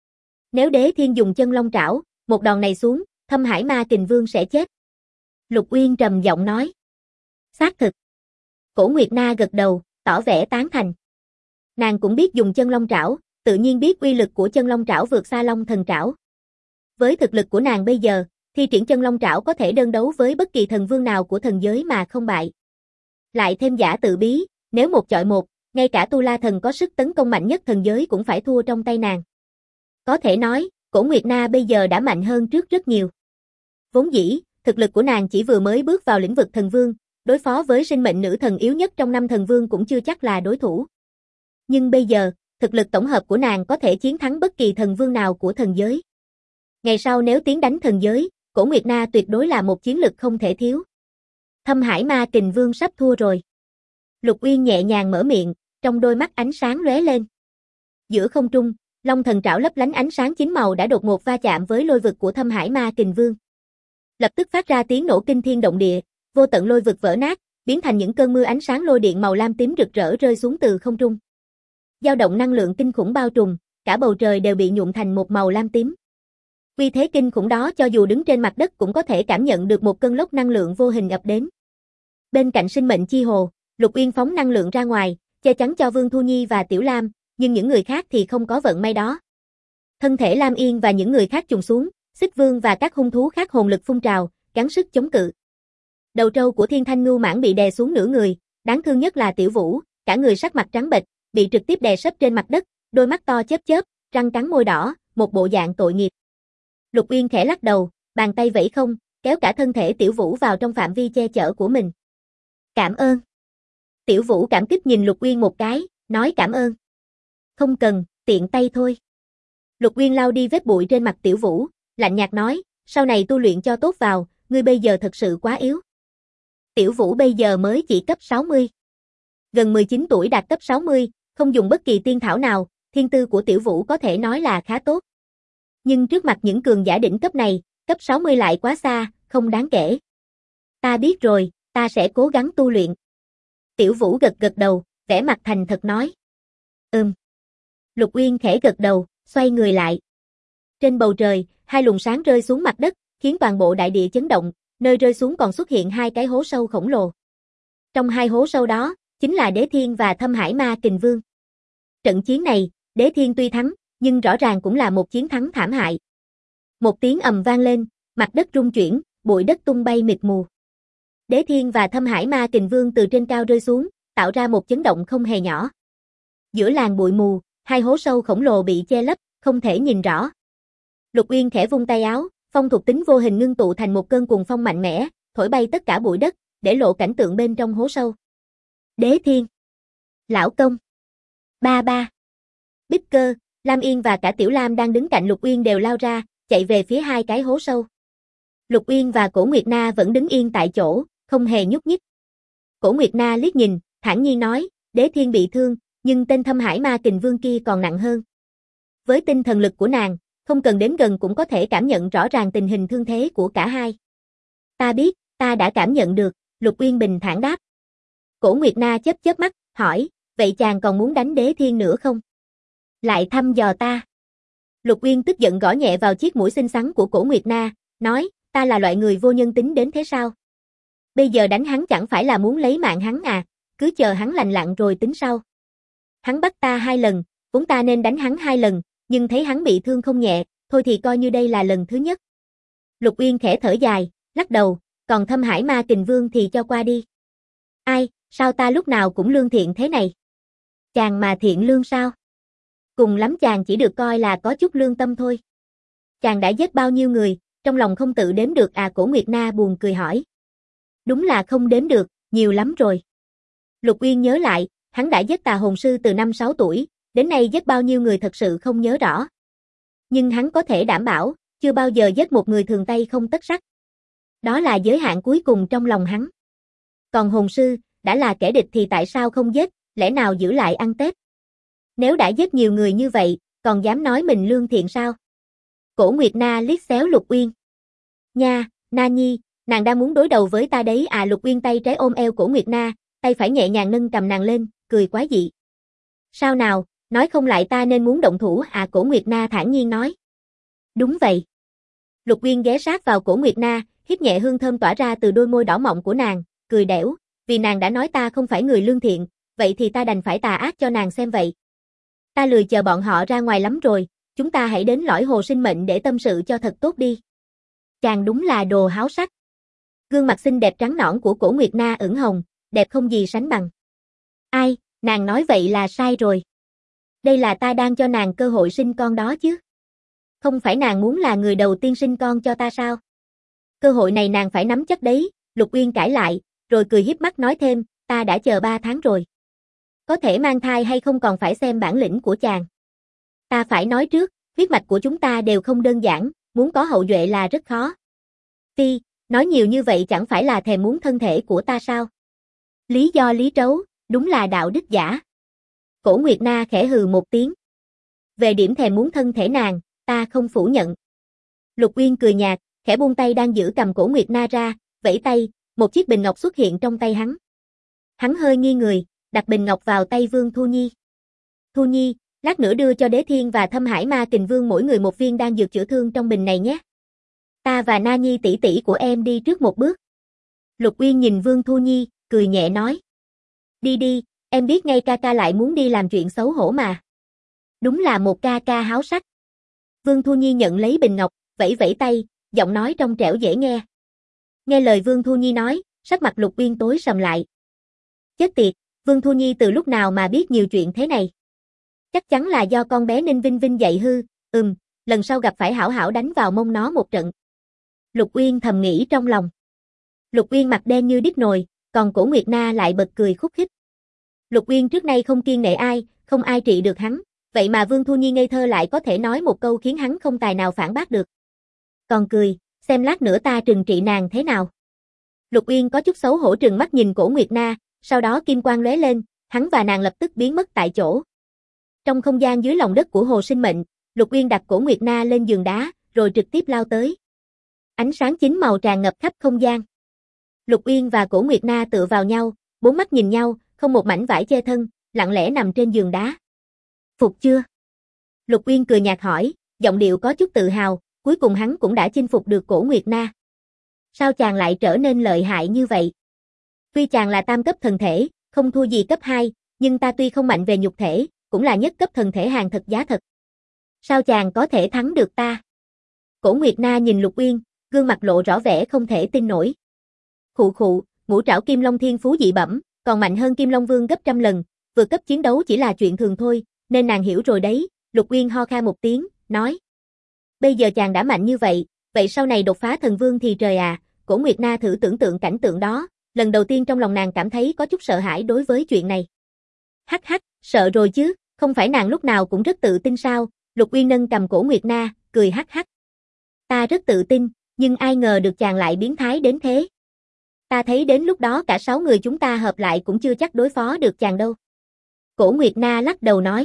Nếu Đế Thiên dùng chân long trảo, một đòn này xuống, Thâm Hải Ma Kình Vương sẽ chết. Lục Uyên trầm giọng nói. Xác thực. Cổ Nguyệt Na gật đầu, tỏ vẻ tán thành. Nàng cũng biết dùng chân long trảo, tự nhiên biết uy lực của chân long trảo vượt xa long thần trảo. Với thực lực của nàng bây giờ, thi triển chân long trảo có thể đơn đấu với bất kỳ thần vương nào của thần giới mà không bại. Lại thêm giả tự bí, nếu một chọi một, ngay cả Tu La Thần có sức tấn công mạnh nhất thần giới cũng phải thua trong tay nàng. Có thể nói, Cổ Nguyệt Na bây giờ đã mạnh hơn trước rất nhiều. Vốn dĩ, thực lực của nàng chỉ vừa mới bước vào lĩnh vực thần vương, đối phó với sinh mệnh nữ thần yếu nhất trong 5 thần vương cũng chưa chắc là đối thủ. Nhưng bây giờ, thực lực tổng hợp của nàng có thể chiến thắng bất kỳ thần vương nào của thần giới. Ngày sau nếu tiến đánh thần giới, Cổ Nguyệt Na tuyệt đối là một chiến lực không thể thiếu. Thâm Hải Ma Kình Vương sắp thua rồi. Lục Uyên nhẹ nhàng mở miệng, trong đôi mắt ánh sáng lóe lên. Giữa không trung, Long Thần trảo lấp lánh ánh sáng chín màu đã đột ngột va chạm với lôi vực của Thâm Hải Ma Kình Vương. Lập tức phát ra tiếng nổ kinh thiên động địa, vô tận lôi vực vỡ nát, biến thành những cơn mưa ánh sáng lôi điện màu lam tím rực rỡ rơi xuống từ không trung. Dao động năng lượng kinh khủng bao trùm, cả bầu trời đều bị nhuộm thành một màu lam tím. Uy thế kinh khủng đó cho dù đứng trên mặt đất cũng có thể cảm nhận được một cơn lốc năng lượng vô hình ập đến. Bên cạnh sinh mệnh chi hồ, Lục Uyên phóng năng lượng ra ngoài, che chắn cho Vương Thu Nhi và Tiểu Lam, nhưng những người khác thì không có vận may đó. Thân thể Lam Yên và những người khác trùng xuống, Xích Vương và các hung thú khác hồn lực phun trào, gắng sức chống cự. Đầu trâu của Thiên Thanh Ngưu Mãng bị đè xuống nửa người, đáng thương nhất là Tiểu Vũ, cả người sắc mặt trắng bệch, bị trực tiếp đè sấp trên mặt đất, đôi mắt to chớp chớp, răng cắn môi đỏ, một bộ dạng tội nghiệp. Lục Uyên khẽ lắc đầu, bàn tay vẫy không, kéo cả thân thể Tiểu Vũ vào trong phạm vi che chở của mình. Cảm ơn. Tiểu Vũ cảm kích nhìn Lục Uyên một cái, nói cảm ơn. Không cần, tiện tay thôi. Lục Uyên lau đi vết bụi trên mặt Tiểu Vũ, lạnh nhạt nói, sau này tu luyện cho tốt vào, ngươi bây giờ thật sự quá yếu. Tiểu Vũ bây giờ mới chỉ cấp 60. Gần 19 tuổi đạt cấp 60, không dùng bất kỳ tiên thảo nào, thiên tư của Tiểu Vũ có thể nói là khá tốt. Nhưng trước mặt những cường giả đỉnh cấp này, cấp 60 lại quá xa, không đáng kể. Ta biết rồi, ta sẽ cố gắng tu luyện. Tiểu Vũ gật gật đầu, vẻ mặt thành thật nói. Lục Uyên khẽ gật đầu, xoay người lại. Trên bầu trời, hai luồng sáng rơi xuống mặt đất, khiến toàn bộ đại địa chấn động, nơi rơi xuống còn xuất hiện hai cái hố sâu khổng lồ. Trong hai hố sâu đó, chính là Đế Thiên và Thâm Hải Ma Kình Vương. Trận chiến này, Đế Thiên tuy thắng, nhưng rõ ràng cũng là một chiến thắng thảm hại. Một tiếng ầm vang lên, mặt đất rung chuyển, bụi đất tung bay mịt mù. Đế Thiên và Thâm Hải Ma Kình Vương từ trên cao rơi xuống, tạo ra một chấn động không hề nhỏ. Giữa làn bụi mù, hai hố sâu khổng lồ bị che lấp, không thể nhìn rõ. Lục Uyên khẽ vung tay áo, phong thuộc tính vô hình ngưng tụ thành một cơn cuồng phong mạnh mẽ, thổi bay tất cả bụi đất, để lộ cảnh tượng bên trong hố sâu. Đế Thiên, Lão Công, Ba Ba, Bích Cơ, Lam Yên và cả Tiểu Lam đang đứng cạnh Lục Uyên đều lao ra, chạy về phía hai cái hố sâu. Lục Uyên và Cổ Nguyệt Na vẫn đứng yên tại chỗ, không hề nhúc nhích. Cổ Nguyệt Na liếc nhìn, thản nhiên nói, Đế Thiên bị thương, nhưng tên Thâm Hải Ma Kình Vương kia còn nặng hơn. Với tinh thần lực của nàng, không cần đến gần cũng có thể cảm nhận rõ ràng tình hình thương thế của cả hai. Ta biết, ta đã cảm nhận được, Lục Uyên bình thản đáp. Cổ Nguyệt Na chớp chớp mắt, hỏi, vậy chàng còn muốn đánh Đế Thiên nữa không? Lại thăm dò ta. Lục Uyên tức giận gõ nhẹ vào chiếc mũi xinh xắn của Cổ Nguyệt Na, nói, ta là loại người vô nhân tính đến thế sao? Bây giờ đánh hắn chẳng phải là muốn lấy mạng hắn à, cứ chờ hắn lành lặn rồi tính sau. Hắn bắt ta 2 lần, vốn ta nên đánh hắn 2 lần, nhưng thấy hắn bị thương không nhẹ, thôi thì coi như đây là lần thứ nhất. Lục Uyên khẽ thở dài, lắc đầu, còn Thâm Hải Ma Kình Vương thì cho qua đi. Ai, sao ta lúc nào cũng lương thiện thế này? Chàng mà thiện lương sao? Cùng lắm chàng chỉ được coi là có chút lương tâm thôi. Chàng đã giết bao nhiêu người, trong lòng không tự đếm được à? Cổ Nguyệt Na buồn cười hỏi. Đúng là không đếm được, nhiều lắm rồi. Lục Uyên nhớ lại, hắn đã giết tà hồn sư từ 5-6 tuổi, đến nay giết bao nhiêu người thật sự không nhớ rõ. Nhưng hắn có thể đảm bảo, chưa bao giờ giết một người thường tay không tất sắt. Đó là giới hạn cuối cùng trong lòng hắn. Còn hồn sư, đã là kẻ địch thì tại sao không giết, lẽ nào giữ lại ăn Tết? Nếu đã giết nhiều người như vậy, còn dám nói mình lương thiện sao? Cổ Nguyệt Na liếc xéo Lục Uyên. Nha, Na Nhi, nàng đang muốn đối đầu với ta đấy à? Lục Uyên tay trái ôm eo Cổ Nguyệt Na, tay phải nhẹ nhàng nâng cầm nàng lên, cười quái dị. Sao nào, nói không lại ta nên muốn động thủ à? Cổ Nguyệt Na thản nhiên nói. Đúng vậy. Lục Uyên ghé sát vào cổ Nguyệt Na, hít nhẹ hương thơm tỏa ra từ đôi môi đỏ mọng của nàng, cười đẻo, vì nàng đã nói ta không phải người lương thiện, vậy thì ta đành phải tà ác cho nàng xem vậy. Ta lười chờ bọn họ ra ngoài lắm rồi, chúng ta hãy đến lõi hồ sinh mệnh để tâm sự cho thật tốt đi. Chàng đúng là đồ háo sắc. Gương mặt xinh đẹp trắng nõn của cổ Nguyệt Na ửng hồng, đẹp không gì sánh bằng. Ai, nàng nói vậy là sai rồi. Đây là ta đang cho nàng cơ hội sinh con đó chứ. Không phải nàng muốn là người đầu tiên sinh con cho ta sao? Cơ hội này nàng phải nắm chắc đấy, Lục Uyên cãi lại, rồi cười hiếp mắt nói thêm, ta đã chờ 3 tháng rồi. Có thể mang thai hay không còn phải xem bản lĩnh của chàng. Ta phải nói trước, huyết mạch của chúng ta đều không đơn giản, muốn có hậu duệ là rất khó. Phi, nói nhiều như vậy chẳng phải là thèm muốn thân thể của ta sao? Lý do lý trấu, đúng là đạo đức giả. Cổ Nguyệt Na khẽ hừ một tiếng. Về điểm thèm muốn thân thể nàng, ta không phủ nhận. Lục Uyên cười nhạt, khẽ buông tay đang giữ cầm cổ Nguyệt Na ra, vẫy tay, một chiếc bình ngọc xuất hiện trong tay hắn. Hắn hơi nghiêng người, đặt bình ngọc vào tay Vương Thu Nhi. Thu Nhi, lát nữa đưa cho Đế Thiên và Thâm Hải Ma Kình Vương mỗi người một viên đan dược chữa thương trong bình này nhé. Ta và Na Nhi tỷ tỷ của em đi trước một bước. Lục Uyên nhìn Vương Thu Nhi, cười nhẹ nói. Đi đi, em biết ngay ca ca lại muốn đi làm chuyện xấu hổ mà. Đúng là một ca ca háo sắc. Vương Thu Nhi nhận lấy bình ngọc, vẫy vẫy tay, giọng nói trong trẻo dễ nghe. Nghe lời Vương Thu Nhi nói, sắc mặt Lục Uyên tối sầm lại. Chết tiệt, Vương Thu Nhi từ lúc nào mà biết nhiều chuyện thế này? Chắc chắn là do con bé Ninh Vinh Vinh dạy hư, lần sau gặp phải hảo hảo đánh vào mông nó một trận. Lục Uyên thầm nghĩ trong lòng. Lục Uyên mặt đen như đít nồi, còn cổ Nguyệt Na lại bật cười khúc khích. Lục Uyên trước nay không kiêng nể ai, không ai trị được hắn, vậy mà Vương Thu Nhi ngây thơ lại có thể nói một câu khiến hắn không tài nào phản bác được. Còn cười, xem lát nữa ta trừng trị nàng thế nào. Lục Uyên có chút xấu hổ trừng mắt nhìn cổ Nguyệt Na, sau đó kim quang lóe lên, hắn và nàng lập tức biến mất tại chỗ. Trong không gian dưới lòng đất của hồ sinh mệnh, Lục Uyên đặt cổ Nguyệt Na lên giường đá, rồi trực tiếp lao tới. Ánh sáng chính màu tràn ngập khắp không gian. Lục Uyên và cổ Nguyệt Na tựa vào nhau, bốn mắt nhìn nhau, không một mảnh vải che thân, lặng lẽ nằm trên giường đá. Phục chưa? Lục Uyên cười nhạt hỏi, giọng điệu có chút tự hào, cuối cùng hắn cũng đã chinh phục được cổ Nguyệt Na. Sao chàng lại trở nên lợi hại như vậy? Tuy chàng là tam cấp thần thể, không thua gì cấp 2, nhưng ta tuy không mạnh về nhục thể, cũng là nhất cấp thần thể hàng thật giá thật. Sao chàng có thể thắng được ta? Cổ Nguyệt Na nhìn Lục Uyên, gương mặt lộ rõ vẻ không thể tin nổi. Khụ khụ, ngũ trảo Kim Long thiên phú dị bẩm, còn mạnh hơn Kim Long Vương gấp trăm lần, vượt cấp chiến đấu chỉ là chuyện thường thôi, nên nàng hiểu rồi đấy. Lục Uyên ho khan một tiếng, nói. Bây giờ chàng đã mạnh như vậy, vậy sau này đột phá thần vương thì trời à, cổ Nguyệt Na thử tưởng tượng cảnh tượng đó, lần đầu tiên trong lòng nàng cảm thấy có chút sợ hãi đối với chuyện này. Hắc hắc, sợ rồi chứ, không phải nàng lúc nào cũng rất tự tin sao? Lục Uyên nâng cầm cổ Nguyệt Na, cười hắc hắc. Ta rất tự tin, nhưng ai ngờ được chàng lại biến thái đến thế. Ta thấy đến lúc đó cả 6 người chúng ta hợp lại cũng chưa chắc đối phó được chàng đâu. Cổ Nguyệt Na lắc đầu nói.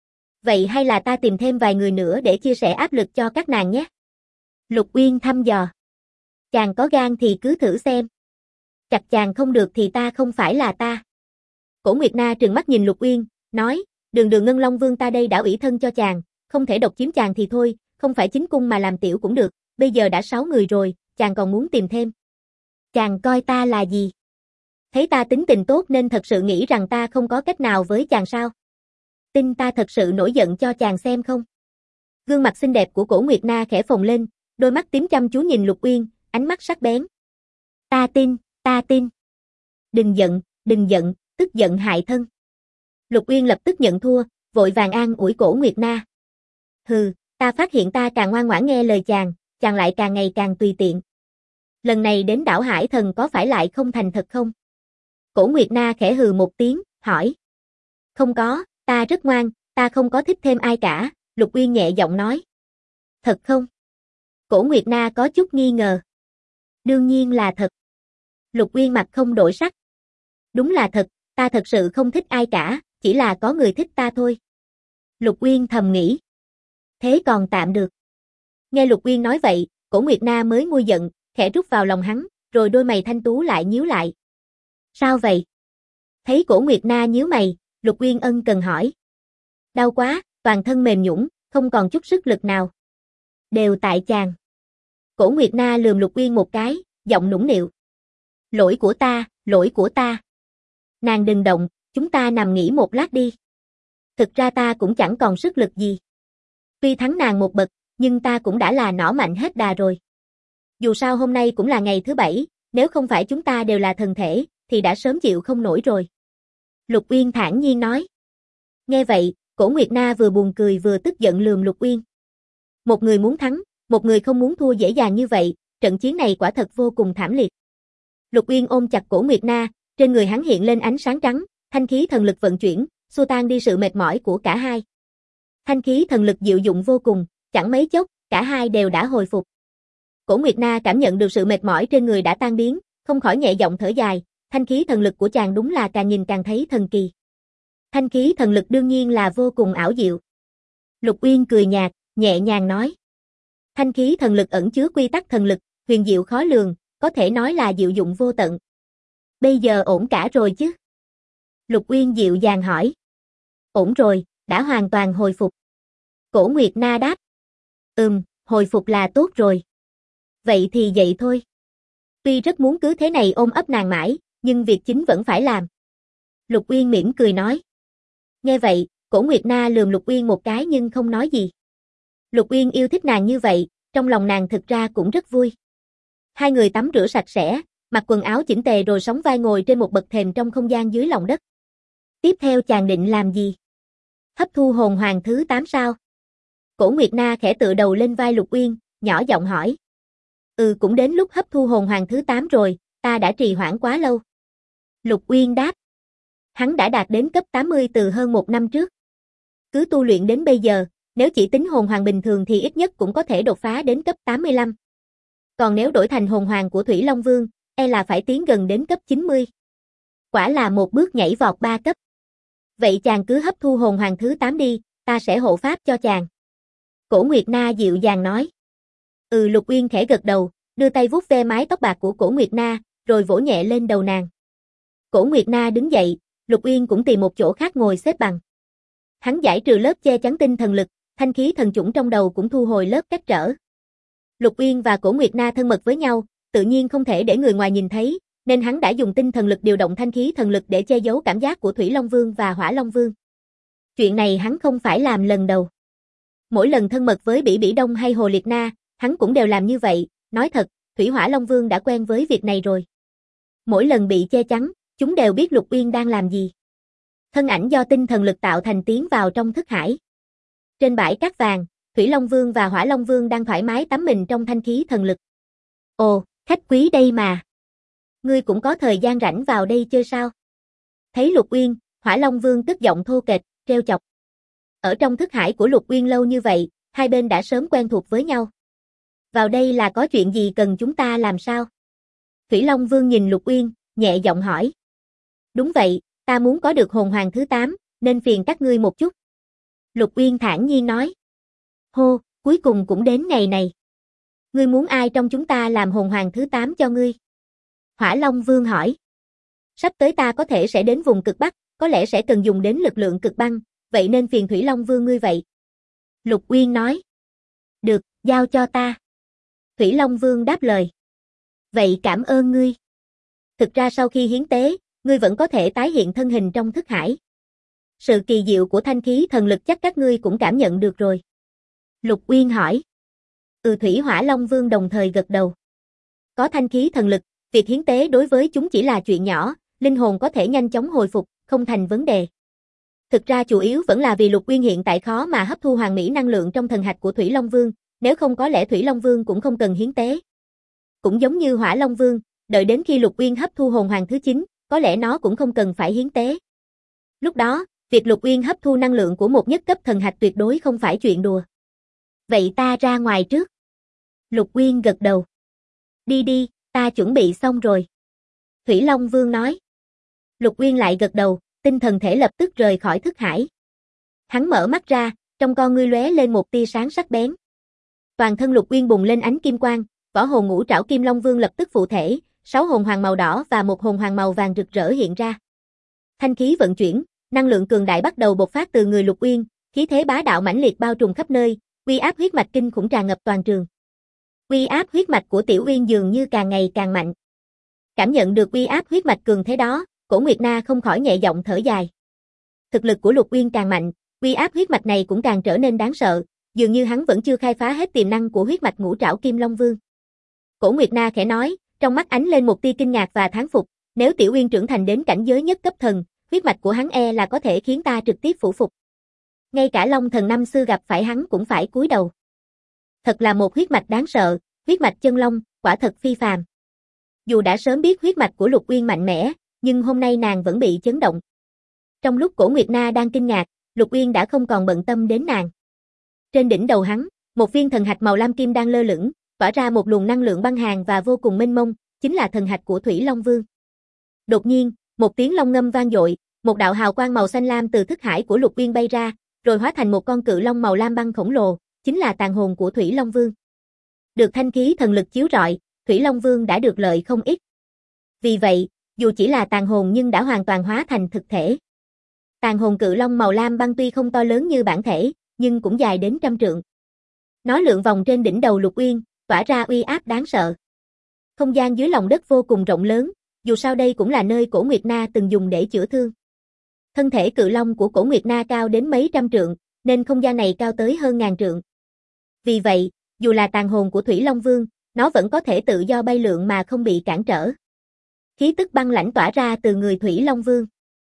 Vậy hay là ta tìm thêm vài người nữa để chia sẻ áp lực cho các nàng nhé. Lục Uyên thăm dò. Chàng có gan thì cứ thử xem. Chặt chàng không được thì ta không phải là ta. Cổ Nguyệt Na trừng mắt nhìn Lục Uyên, nói, đường đường Ngân Long Vương ta đây đã ủy thân cho chàng, không thể độc chiếm chàng thì thôi, không phải chính cung mà làm tiểu cũng được, bây giờ đã 6 người rồi, chàng còn muốn tìm thêm. Chàng coi ta là gì? Thấy ta tính tình tốt nên thật sự nghĩ rằng ta không có cách nào với chàng sao? Tin ta thật sự nổi giận cho chàng xem không? Gương mặt xinh đẹp của cổ Nguyệt Na khẽ phồng lên, đôi mắt tím chăm chú nhìn Lục Uyên, ánh mắt sắc bén. Ta tin, ta tin. Đừng giận, tức giận hại thân. Lục Uyên lập tức nhận thua, vội vàng an ủi cổ Nguyệt Na. Hừ, ta phát hiện ta càng ngoan ngoãn nghe lời chàng lại càng ngày càng tùy tiện. Lần này đến đảo Hải Thần có phải lại không thành thật không? Cổ Nguyệt Na khẽ hừ một tiếng, hỏi. Không có, ta rất ngoan, ta không có thích thêm ai cả, Lục Uyên nhẹ giọng nói. Thật không? Cổ Nguyệt Na có chút nghi ngờ. Đương nhiên là thật. Lục Uyên mặt không đổi sắc. Đúng là thật, ta thật sự không thích ai cả, chỉ là có người thích ta thôi. Lục Uyên thầm nghĩ. Thế còn tạm được. Nghe Lục Uyên nói vậy, cổ Nguyệt Na mới nguôi giận, khẽ rút vào lòng hắn, rồi đôi mày thanh tú lại nhíu lại. Sao vậy? Thấy cổ Nguyệt Na nhíu mày, Lục Uyên ân cần hỏi. Đau quá, toàn thân mềm nhũn, không còn chút sức lực nào. Đều tại chàng. Cổ Nguyệt Na lườm Lục Uyên một cái, giọng nũng nịu. Lỗi của ta, lỗi của ta. Nàng đừng động, chúng ta nằm nghỉ một lát đi. Thực ra ta cũng chẳng còn sức lực gì. Tuy thắng nàng một bậc, nhưng ta cũng đã là nỏ mạnh hết đà rồi. Dù sao hôm nay cũng là ngày thứ 7, nếu không phải chúng ta đều là thần thể, thì đã sớm chịu không nổi rồi. Lục Uyên thản nhiên nói. Nghe vậy, Cổ Nguyệt Na vừa buồn cười vừa tức giận lườm Lục Uyên. Một người muốn thắng, một người không muốn thua dễ dàng như vậy, trận chiến này quả thật vô cùng thảm liệt. Lục Uyên ôm chặt Cổ Nguyệt Na, trên người hắn hiện lên ánh sáng trắng, thanh khí thần lực vận chuyển, xua tan đi sự mệt mỏi của cả hai. Thanh khí thần lực diệu dụng vô cùng, chẳng mấy chốc, cả hai đều đã hồi phục. Cổ Nguyệt Na cảm nhận được sự mệt mỏi trên người đã tan biến, không khỏi nhẹ giọng thở dài, thanh khí thần lực của chàng đúng là càng nhìn càng thấy thần kỳ. Thanh khí thần lực đương nhiên là vô cùng ảo diệu. Lục Uyên cười nhạt, nhẹ nhàng nói. Thanh khí thần lực ẩn chứa quy tắc thần lực, huyền diệu khó lường, có thể nói là diệu dụng vô tận. Bây giờ ổn cả rồi chứ? Lục Uyên dịu dàng hỏi. Ổn rồi, đã hoàn toàn hồi phục. Cổ Nguyệt Na đáp. Hồi phục là tốt rồi. Vậy thì vậy thôi. Tuy rất muốn cứ thế này ôm ấp nàng mãi, nhưng việc chính vẫn phải làm. Lục Uyên mỉm cười nói. Nghe vậy, Cổ Nguyệt Na lườm Lục Uyên một cái nhưng không nói gì. Lục Uyên yêu thích nàng như vậy, trong lòng nàng thực ra cũng rất vui. Hai người tắm rửa sạch sẽ, mặc quần áo chỉnh tề rồi sóng vai ngồi trên một bậc thềm trong không gian dưới lòng đất. Tiếp theo chàng định làm gì? Hấp thu hồn hoàng thứ 8 sao? Cổ Nguyệt Na khẽ tựa đầu lên vai Lục Uyên, nhỏ giọng hỏi. Cũng đến lúc hấp thu hồn hoàng thứ 8 rồi, ta đã trì hoãn quá lâu. Lục Uyên đáp. Hắn đã đạt đến cấp 80 từ hơn 1 năm trước. Cứ tu luyện đến bây giờ, nếu chỉ tính hồn hoàng bình thường thì ít nhất cũng có thể đột phá đến cấp 85. Còn nếu đổi thành hồn hoàng của Thủy Long Vương, e là phải tiến gần đến cấp 90. Quả là một bước nhảy vọt 3 cấp. Vậy chàng cứ hấp thu hồn hoàng thứ 8 đi, ta sẽ hộ pháp cho chàng. Cổ Nguyệt Na dịu dàng nói. Lục Uyên khẽ gật đầu, đưa tay vuốt ve mái tóc bạc của Cổ Nguyệt Na, rồi vỗ nhẹ lên đầu nàng. Cổ Nguyệt Na đứng dậy, Lục Uyên cũng tìm một chỗ khác ngồi xếp bằng. Hắn giải trừ lớp che chắn tinh thần lực, thanh khí thần chủng trong đầu cũng thu hồi lớp cách trở. Lục Uyên và Cổ Nguyệt Na thân mật với nhau, tự nhiên không thể để người ngoài nhìn thấy, nên hắn đã dùng tinh thần lực điều động thanh khí thần lực để che giấu cảm giác của Thủy Long Vương và Hỏa Long Vương. Chuyện này hắn không phải làm lần đầu. Mỗi lần thân mật với Bỉ Bỉ Đông hay Hồ Liệt Na, hắn cũng đều làm như vậy, nói thật, Thủy Hỏa Long Vương đã quen với việc này rồi. Mỗi lần bị che chắn, chúng đều biết Lục Uyên đang làm gì. Thân ảnh do tinh thần lực tạo thành tiến vào trong thức hải. Trên bãi cát vàng, Thủy Long Vương và Hỏa Long Vương đang thoải mái tắm mình trong thanh khí thần lực. Ồ, khách quý đây mà. Ngươi cũng có thời gian rảnh vào đây chơi sao? Thấy Lục Uyên, Hỏa Long Vương tức giọng thô kệch, trêu chọc. Ở trong thức hải của Lục Uyên lâu như vậy, hai bên đã sớm quen thuộc với nhau. Vào đây là có chuyện gì cần chúng ta làm sao? Thủy Long Vương nhìn Lục Uyên, nhẹ giọng hỏi. Đúng vậy, ta muốn có được hồn hoàng thứ 8, nên phiền các ngươi một chút. Lục Uyên thản nhiên nói. Hô, cuối cùng cũng đến ngày này. Ngươi muốn ai trong chúng ta làm hồn hoàng thứ 8 cho ngươi? Hỏa Long Vương hỏi. Sắp tới ta có thể sẽ đến vùng cực Bắc, có lẽ sẽ cần dùng đến lực lượng cực băng, vậy nên phiền Thủy Long Vương ngươi vậy. Lục Uyên nói. Được, giao cho ta. Thủy Long Vương đáp lời. Vậy cảm ơn ngươi. Thực ra sau khi hiến tế, ngươi vẫn có thể tái hiện thân hình trong thức hải. Sự kỳ diệu của thanh khí thần lực chắc các ngươi cũng cảm nhận được rồi. Lục Uyên hỏi. Thủy Hỏa Long Vương đồng thời gật đầu. Có thanh khí thần lực, việc hiến tế đối với chúng chỉ là chuyện nhỏ, linh hồn có thể nhanh chóng hồi phục, không thành vấn đề. Thực ra chủ yếu vẫn là vì Lục Uyên hiện tại khó mà hấp thu hoàn mỹ năng lượng trong thần hạch của Thủy Long Vương, nếu không có lẽ Thủy Long Vương cũng không cần hiến tế. Cũng giống như Hỏa Long Vương, đợi đến khi Lục Uyên hấp thu hồn hoàng thứ 9, có lẽ nó cũng không cần phải hiến tế. Lúc đó, việc Lục Uyên hấp thu năng lượng của một nhất cấp thần hạch tuyệt đối không phải chuyện đùa. Vậy ta ra ngoài trước. Lục Uyên gật đầu. Đi đi, ta chuẩn bị xong rồi. Thủy Long Vương nói. Lục Uyên lại gật đầu, tinh thần thể lập tức rời khỏi thức hải. Hắn mở mắt ra, trong con ngươi lóe lên một tia sáng sắc bén. Toàn thân Lục Uyên bùng lên ánh kim quang, võ hồn ngũ trảo Kim Long Vương lập tức phụ thể, 6 hồn hoàng màu đỏ và một hồn hoàng màu vàng rực rỡ hiện ra. Thanh khí vận chuyển, năng lượng cường đại bắt đầu bộc phát từ người Lục Uyên, khí thế bá đạo mãnh liệt bao trùm khắp nơi, Uy áp huyết mạch kinh khủng tràn ngập toàn trường. Uy áp huyết mạch của Tiểu Uyên dường như càng ngày càng mạnh. Cảm nhận được uy áp huyết mạch cường thế đó, Cổ Nguyệt Na không khỏi nhẹ giọng thở dài. Thực lực của Lục Uyên càng mạnh, uy áp huyết mạch này cũng càng trở nên đáng sợ, dường như hắn vẫn chưa khai phá hết tiềm năng của huyết mạch Ngũ Trảo Kim Long Vương. Cổ Nguyệt Na khẽ nói, trong mắt ánh lên một tia kinh ngạc và thán phục, nếu Tiểu Uyên trưởng thành đến cảnh giới nhất cấp thần, huyết mạch của hắn là có thể khiến ta trực tiếp phủ phục. Ngay cả Long Thần năm xưa gặp phải hắn cũng phải cúi đầu. Thật là một huyết mạch đáng sợ, huyết mạch chân long, quả thật phi phàm. Dù đã sớm biết huyết mạch của Lục Uyên mạnh mẽ, nhưng hôm nay nàng vẫn bị chấn động. Trong lúc Cổ Nguyệt Na đang kinh ngạc, Lục Uyên đã không còn bận tâm đến nàng. Trên đỉnh đầu hắn, một viên thần hạch màu lam kim đang lơ lửng, tỏa ra một luồng năng lượng băng hàn và vô cùng mênh mông, chính là thần hạch của Thủy Long Vương. Đột nhiên, một tiếng long ngâm vang dội, một đạo hào quang màu xanh lam từ thức hải của Lục Uyên bay ra, rồi hóa thành một con cự long màu lam băng khổng lồ, chính là tàn hồn của Thủy Long Vương. Được thanh khí thần lực chiếu rọi, Thủy Long Vương đã được lợi không ít. Vì vậy, dù chỉ là tàn hồn nhưng đã hoàn toàn hóa thành thực thể. Tàn hồn cự long màu lam băng tuy không to lớn như bản thể, nhưng cũng dài đến 100 trượng. Nó lượn vòng trên đỉnh đầu Lục Uyên, tỏa ra uy áp đáng sợ. Không gian dưới lòng đất vô cùng rộng lớn, dù sao đây cũng là nơi Cổ Nguyệt Na từng dùng để chữa thương. Thân thể cự long của Cổ Nguyệt Na cao đến mấy trăm trượng, nên không gian này cao tới hơn 1000 trượng. Vì vậy, dù là tàn hồn của Thủy Long Vương, nó vẫn có thể tự do bay lượn mà không bị cản trở. Khí tức băng lãnh tỏa ra từ người Thủy Long Vương.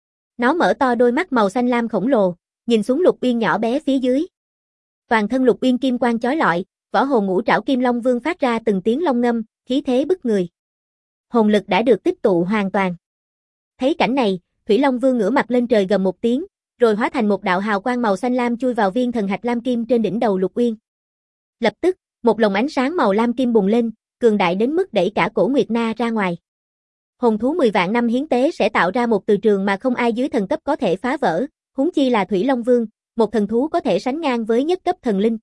Nó mở to đôi mắt màu xanh lam khổng lồ, nhìn xuống Lục Uyên nhỏ bé phía dưới. Toàn thân Lục Uyên kim quang chói lọi, võ hồn Ngũ Trảo Kim Long Vương phát ra từng tiếng long ngâm, khí thế bức người. Hồn lực đã được tích tụ hoàn toàn. Thấy cảnh này, Thủy Long Vương ngửa mặt lên trời gầm một tiếng, rồi hóa thành một đạo hào quang màu xanh lam chui vào viên thần hạch lam kim trên đỉnh đầu Lục Uyên. Lập tức, một lồng ánh sáng màu lam kim bùng lên, cường đại đến mức đẩy cả Cổ Nguyệt Na ra ngoài. Hồn thú 10 vạn năm hiến tế sẽ tạo ra một từ trường mà không ai dưới thần cấp có thể phá vỡ, huống chi là Thủy Long Vương, một thần thú có thể sánh ngang với nhất cấp thần linh.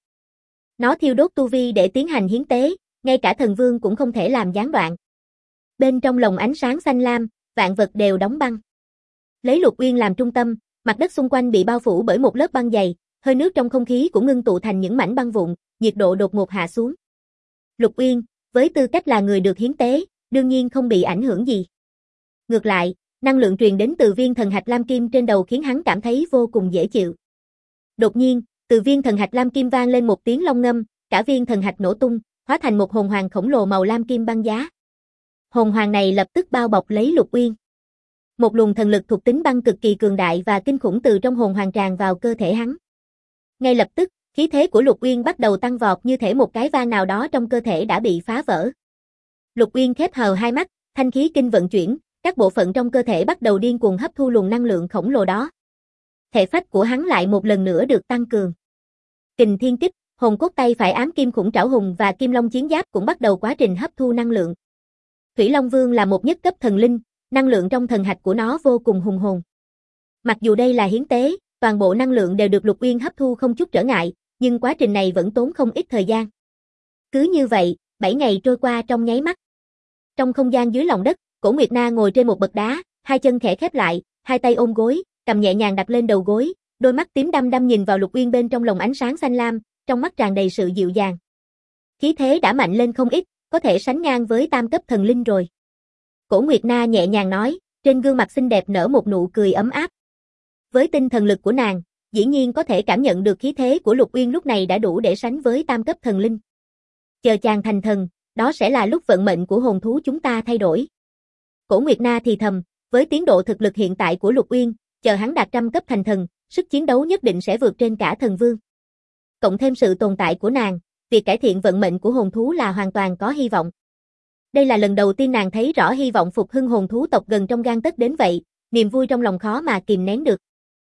Nó thiêu đốt tu vi để tiến hành hiến tế, ngay cả thần vương cũng không thể làm gián đoạn. Bên trong lồng ánh sáng xanh lam, vạn vật đều đóng băng. Lấy Lục Uyên làm trung tâm, mặt đất xung quanh bị bao phủ bởi một lớp băng dày, hơi nước trong không khí cũng ngưng tụ thành những mảnh băng vụn, nhiệt độ đột ngột hạ xuống. Lục Uyên, với tư cách là người được hiến tế, đương nhiên không bị ảnh hưởng gì. Ngược lại, năng lượng truyền đến từ viên thần hạch lam kim trên đầu khiến hắn cảm thấy vô cùng dễ chịu. Đột nhiên, từ viên thần hạch lam kim vang lên một tiếng long ngâm, cả viên thần hạch nổ tung, hóa thành một hồn hoàng khổng lồ màu lam kim băng giá. Hồn hoàng này lập tức bao bọc lấy Lục Uyên. Một luồng thần lực thuộc tính băng cực kỳ cường đại và kinh khủng từ trong hồn hoàng tràn vào cơ thể hắn. Ngay lập tức, khí thế của Lục Uyên bắt đầu tăng vọt như thể một cái van nào đó trong cơ thể đã bị phá vỡ. Lục Uyên khép hờ hai mắt, thanh khí kinh vận chuyển, các bộ phận trong cơ thể bắt đầu điên cuồng hấp thu luồng năng lượng khổng lồ đó. Thể phách của hắn lại một lần nữa được tăng cường. Kình thiên kích, hồn cốt tay phải ám kim khủng trảo hùng và kim long chiến giáp cũng bắt đầu quá trình hấp thu năng lượng. Thủy Long Vương là một nhất cấp thần linh, năng lượng trong thần hạch của nó vô cùng hùng hồn. Mặc dù đây là hiến tế, toàn bộ năng lượng đều được Lục Uyên hấp thu không chút trở ngại, nhưng quá trình này vẫn tốn không ít thời gian. Cứ như vậy, 7 ngày trôi qua trong nháy mắt. Trong không gian dưới lòng đất, Cổ Nguyệt Na ngồi trên một bậc đá, hai chân khẽ khép lại, hai tay ôm gối, cầm nhẹ nhàng đặt lên đầu gối, đôi mắt tím đăm đăm nhìn vào Lục Uyên bên trong lồng ánh sáng xanh lam, trong mắt tràn đầy sự dịu dàng. Khí thế đã mạnh lên không ít, có thể sánh ngang với tam cấp thần linh rồi. Cổ Nguyệt Na nhẹ nhàng nói, trên gương mặt xinh đẹp nở một nụ cười ấm áp. Với tinh thần lực của nàng, dĩ nhiên có thể cảm nhận được khí thế của Lục Uyên lúc này đã đủ để sánh với tam cấp thần linh. Chờ chàng thành thần, đó sẽ là lúc vận mệnh của hồn thú chúng ta thay đổi. Cổ Nguyệt Na thì thầm, với tiến độ thực lực hiện tại của Lục Uyên, chờ hắn đạt 100 cấp thành thần, sức chiến đấu nhất định sẽ vượt trên cả thần vương. Cộng thêm sự tồn tại của nàng, việc cải thiện vận mệnh của hồn thú là hoàn toàn có hy vọng. Đây là lần đầu tiên nàng thấy rõ hy vọng phục hưng hồn thú tộc gần trong gang tấc đến vậy, niềm vui trong lòng khó mà kìm nén được.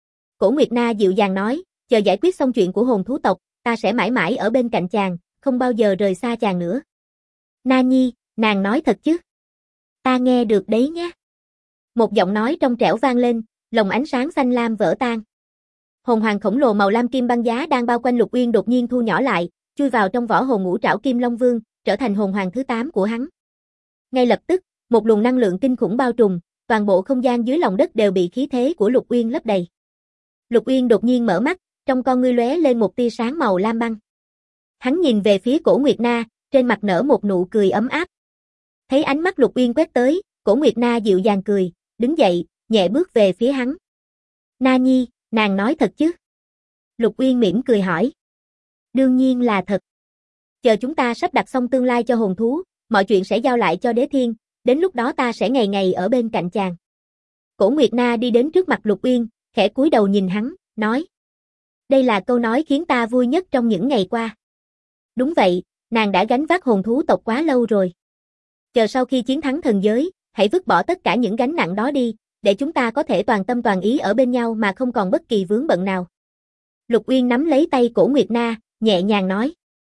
Cổ Nguyệt Na dịu dàng nói, chờ giải quyết xong chuyện của hồn thú tộc, ta sẽ mãi mãi ở bên cạnh chàng, không bao giờ rời xa chàng nữa. Na Nhi, nàng nói thật chứ? Ta nghe được đấy nhé. Một giọng nói trong trẻo vang lên, lồng ánh sáng xanh lam vỡ tan. Hồn hoàng khổng lồ màu lam kim băng giá đang bao quanh Lục Uyên đột nhiên thu nhỏ lại, chui vào trong vỏ hồn Ngũ Trảo Kim Long Vương, trở thành hồn hoàng thứ 8 của hắn. Ngay lập tức, một luồng năng lượng kinh khủng bao trùm, toàn bộ không gian dưới lòng đất đều bị khí thế của Lục Uyên lấp đầy. Lục Uyên đột nhiên mở mắt, trong con ngươi lóe lên một tia sáng màu lam băng. Hắn nhìn về phía Cổ Nguyệt Na, trên mặt nở một nụ cười ấm áp. Thấy ánh mắt Lục Uyên quét tới, Cổ Nguyệt Na dịu dàng cười, đứng dậy, nhẹ bước về phía hắn. Na Nhi, nàng nói thật chứ? Lục Uyên mỉm cười hỏi. Đương nhiên là thật. Chờ chúng ta sắp đặt xong tương lai cho hồn thú, mọi chuyện sẽ giao lại cho Đế Thiên, đến lúc đó ta sẽ ngày ngày ở bên cạnh chàng. Cổ Nguyệt Na đi đến trước mặt Lục Uyên, khẽ cúi đầu nhìn hắn, nói. Đây là câu nói khiến ta vui nhất trong những ngày qua. Đúng vậy, nàng đã gánh vác hồn thú tộc quá lâu rồi. Chờ sau khi chiến thắng thần giới, hãy vứt bỏ tất cả những gánh nặng đó đi, để chúng ta có thể toàn tâm toàn ý ở bên nhau mà không còn bất kỳ vướng bận nào. Lục Uyên nắm lấy tay Cổ Nguyệt Na, nhẹ nhàng nói.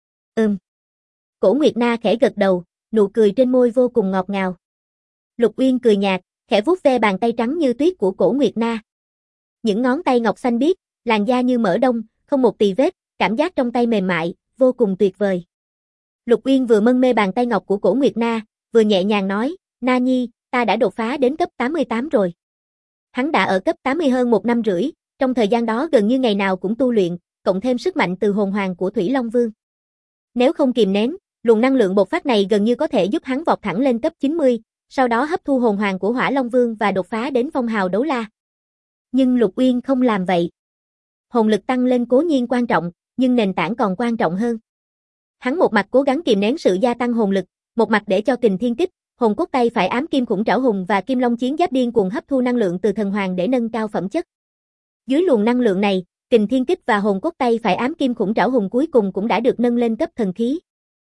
Cổ Nguyệt Na khẽ gật đầu, nụ cười trên môi vô cùng ngọt ngào. Lục Uyên cười nhạt, khẽ vuốt ve bàn tay trắng như tuyết của Cổ Nguyệt Na. Những ngón tay ngọc xanh biếc, làn da như mỡ đông, không một tì vết, cảm giác trong tay mềm mại, vô cùng tuyệt vời. Lục Uyên vừa mân mê bàn tay ngọc của Cổ Nguyệt Na, vừa nhẹ nhàng nói, Na Nhi, ta đã đột phá đến cấp 88 rồi. Hắn đã ở cấp 80 hơn 1 năm rưỡi, trong thời gian đó gần như ngày nào cũng tu luyện, cộng thêm sức mạnh từ hồn hoàng của Thủy Long Vương. Nếu không kìm nén, luồng năng lượng bộc phát này gần như có thể giúp hắn vọt thẳng lên cấp 90, sau đó hấp thu hồn hoàng của Hỏa Long Vương và đột phá đến phong hào đấu la. Nhưng Lục Uyên không làm vậy. Hồn lực tăng lên cố nhiên quan trọng, nhưng nền tảng còn quan trọng hơn. Hắn một mặt cố gắng kìm nén sự gia tăng hồn lực, một mặt để cho Kình Thiên Kích, hồn cốt tay phải ám kim khủng trảo hùng và kim long chiến giáp điên cuồng hấp thu năng lượng từ thần hoàng để nâng cao phẩm chất. Dưới luồng năng lượng này, Kình Thiên Kích và hồn cốt tay phải ám kim khủng trảo hùng cuối cùng cũng đã được nâng lên cấp thần khí.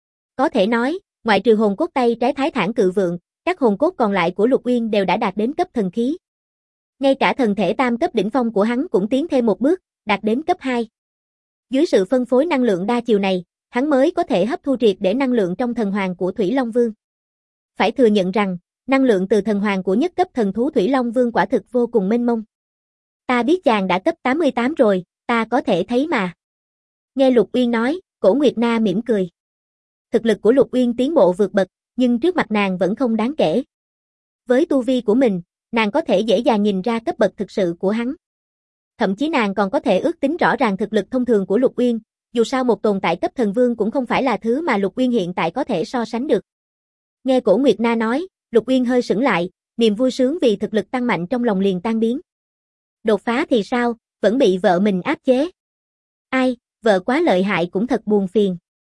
Có thể nói, ngoại trừ hồn cốt tay trái Thái Thản Cự Vượng, các hồn cốt còn lại của Lục Uyên đều đã đạt đến cấp thần khí. Ngay cả thần thể tam cấp đỉnh phong của hắn cũng tiến thêm một bước, đạt đến cấp 2. Dưới sự phân phối năng lượng đa chiều này, hắn mới có thể hấp thu triệt để năng lượng trong thần hoàng của Thủy Long Vương. Phải thừa nhận rằng, năng lượng từ thần hoàng của nhất cấp thần thú Thủy Long Vương quả thực vô cùng mênh mông. Ta biết chàng đã cấp 88 rồi, ta có thể thấy mà. Nghe Lục Uyên nói, Cổ Nguyệt Na mỉm cười. Thực lực của Lục Uyên tiến bộ vượt bậc, nhưng trước mặt nàng vẫn không đáng kể. Với tu vi của mình, nàng có thể dễ dàng nhìn ra cấp bậc thực sự của hắn. Thậm chí nàng còn có thể ước tính rõ ràng thực lực thông thường của Lục Uyên, dù sao một tồn tại cấp thần vương cũng không phải là thứ mà Lục Uyên hiện tại có thể so sánh được. Nghe Cổ Nguyệt Na nói, Lục Uyên hơi sững lại, niềm vui sướng vì thực lực tăng mạnh trong lòng liền tan biến. Đột phá thì sao, vẫn bị vợ mình áp chế. Ai, vợ quá lợi hại cũng thật buồn phiền.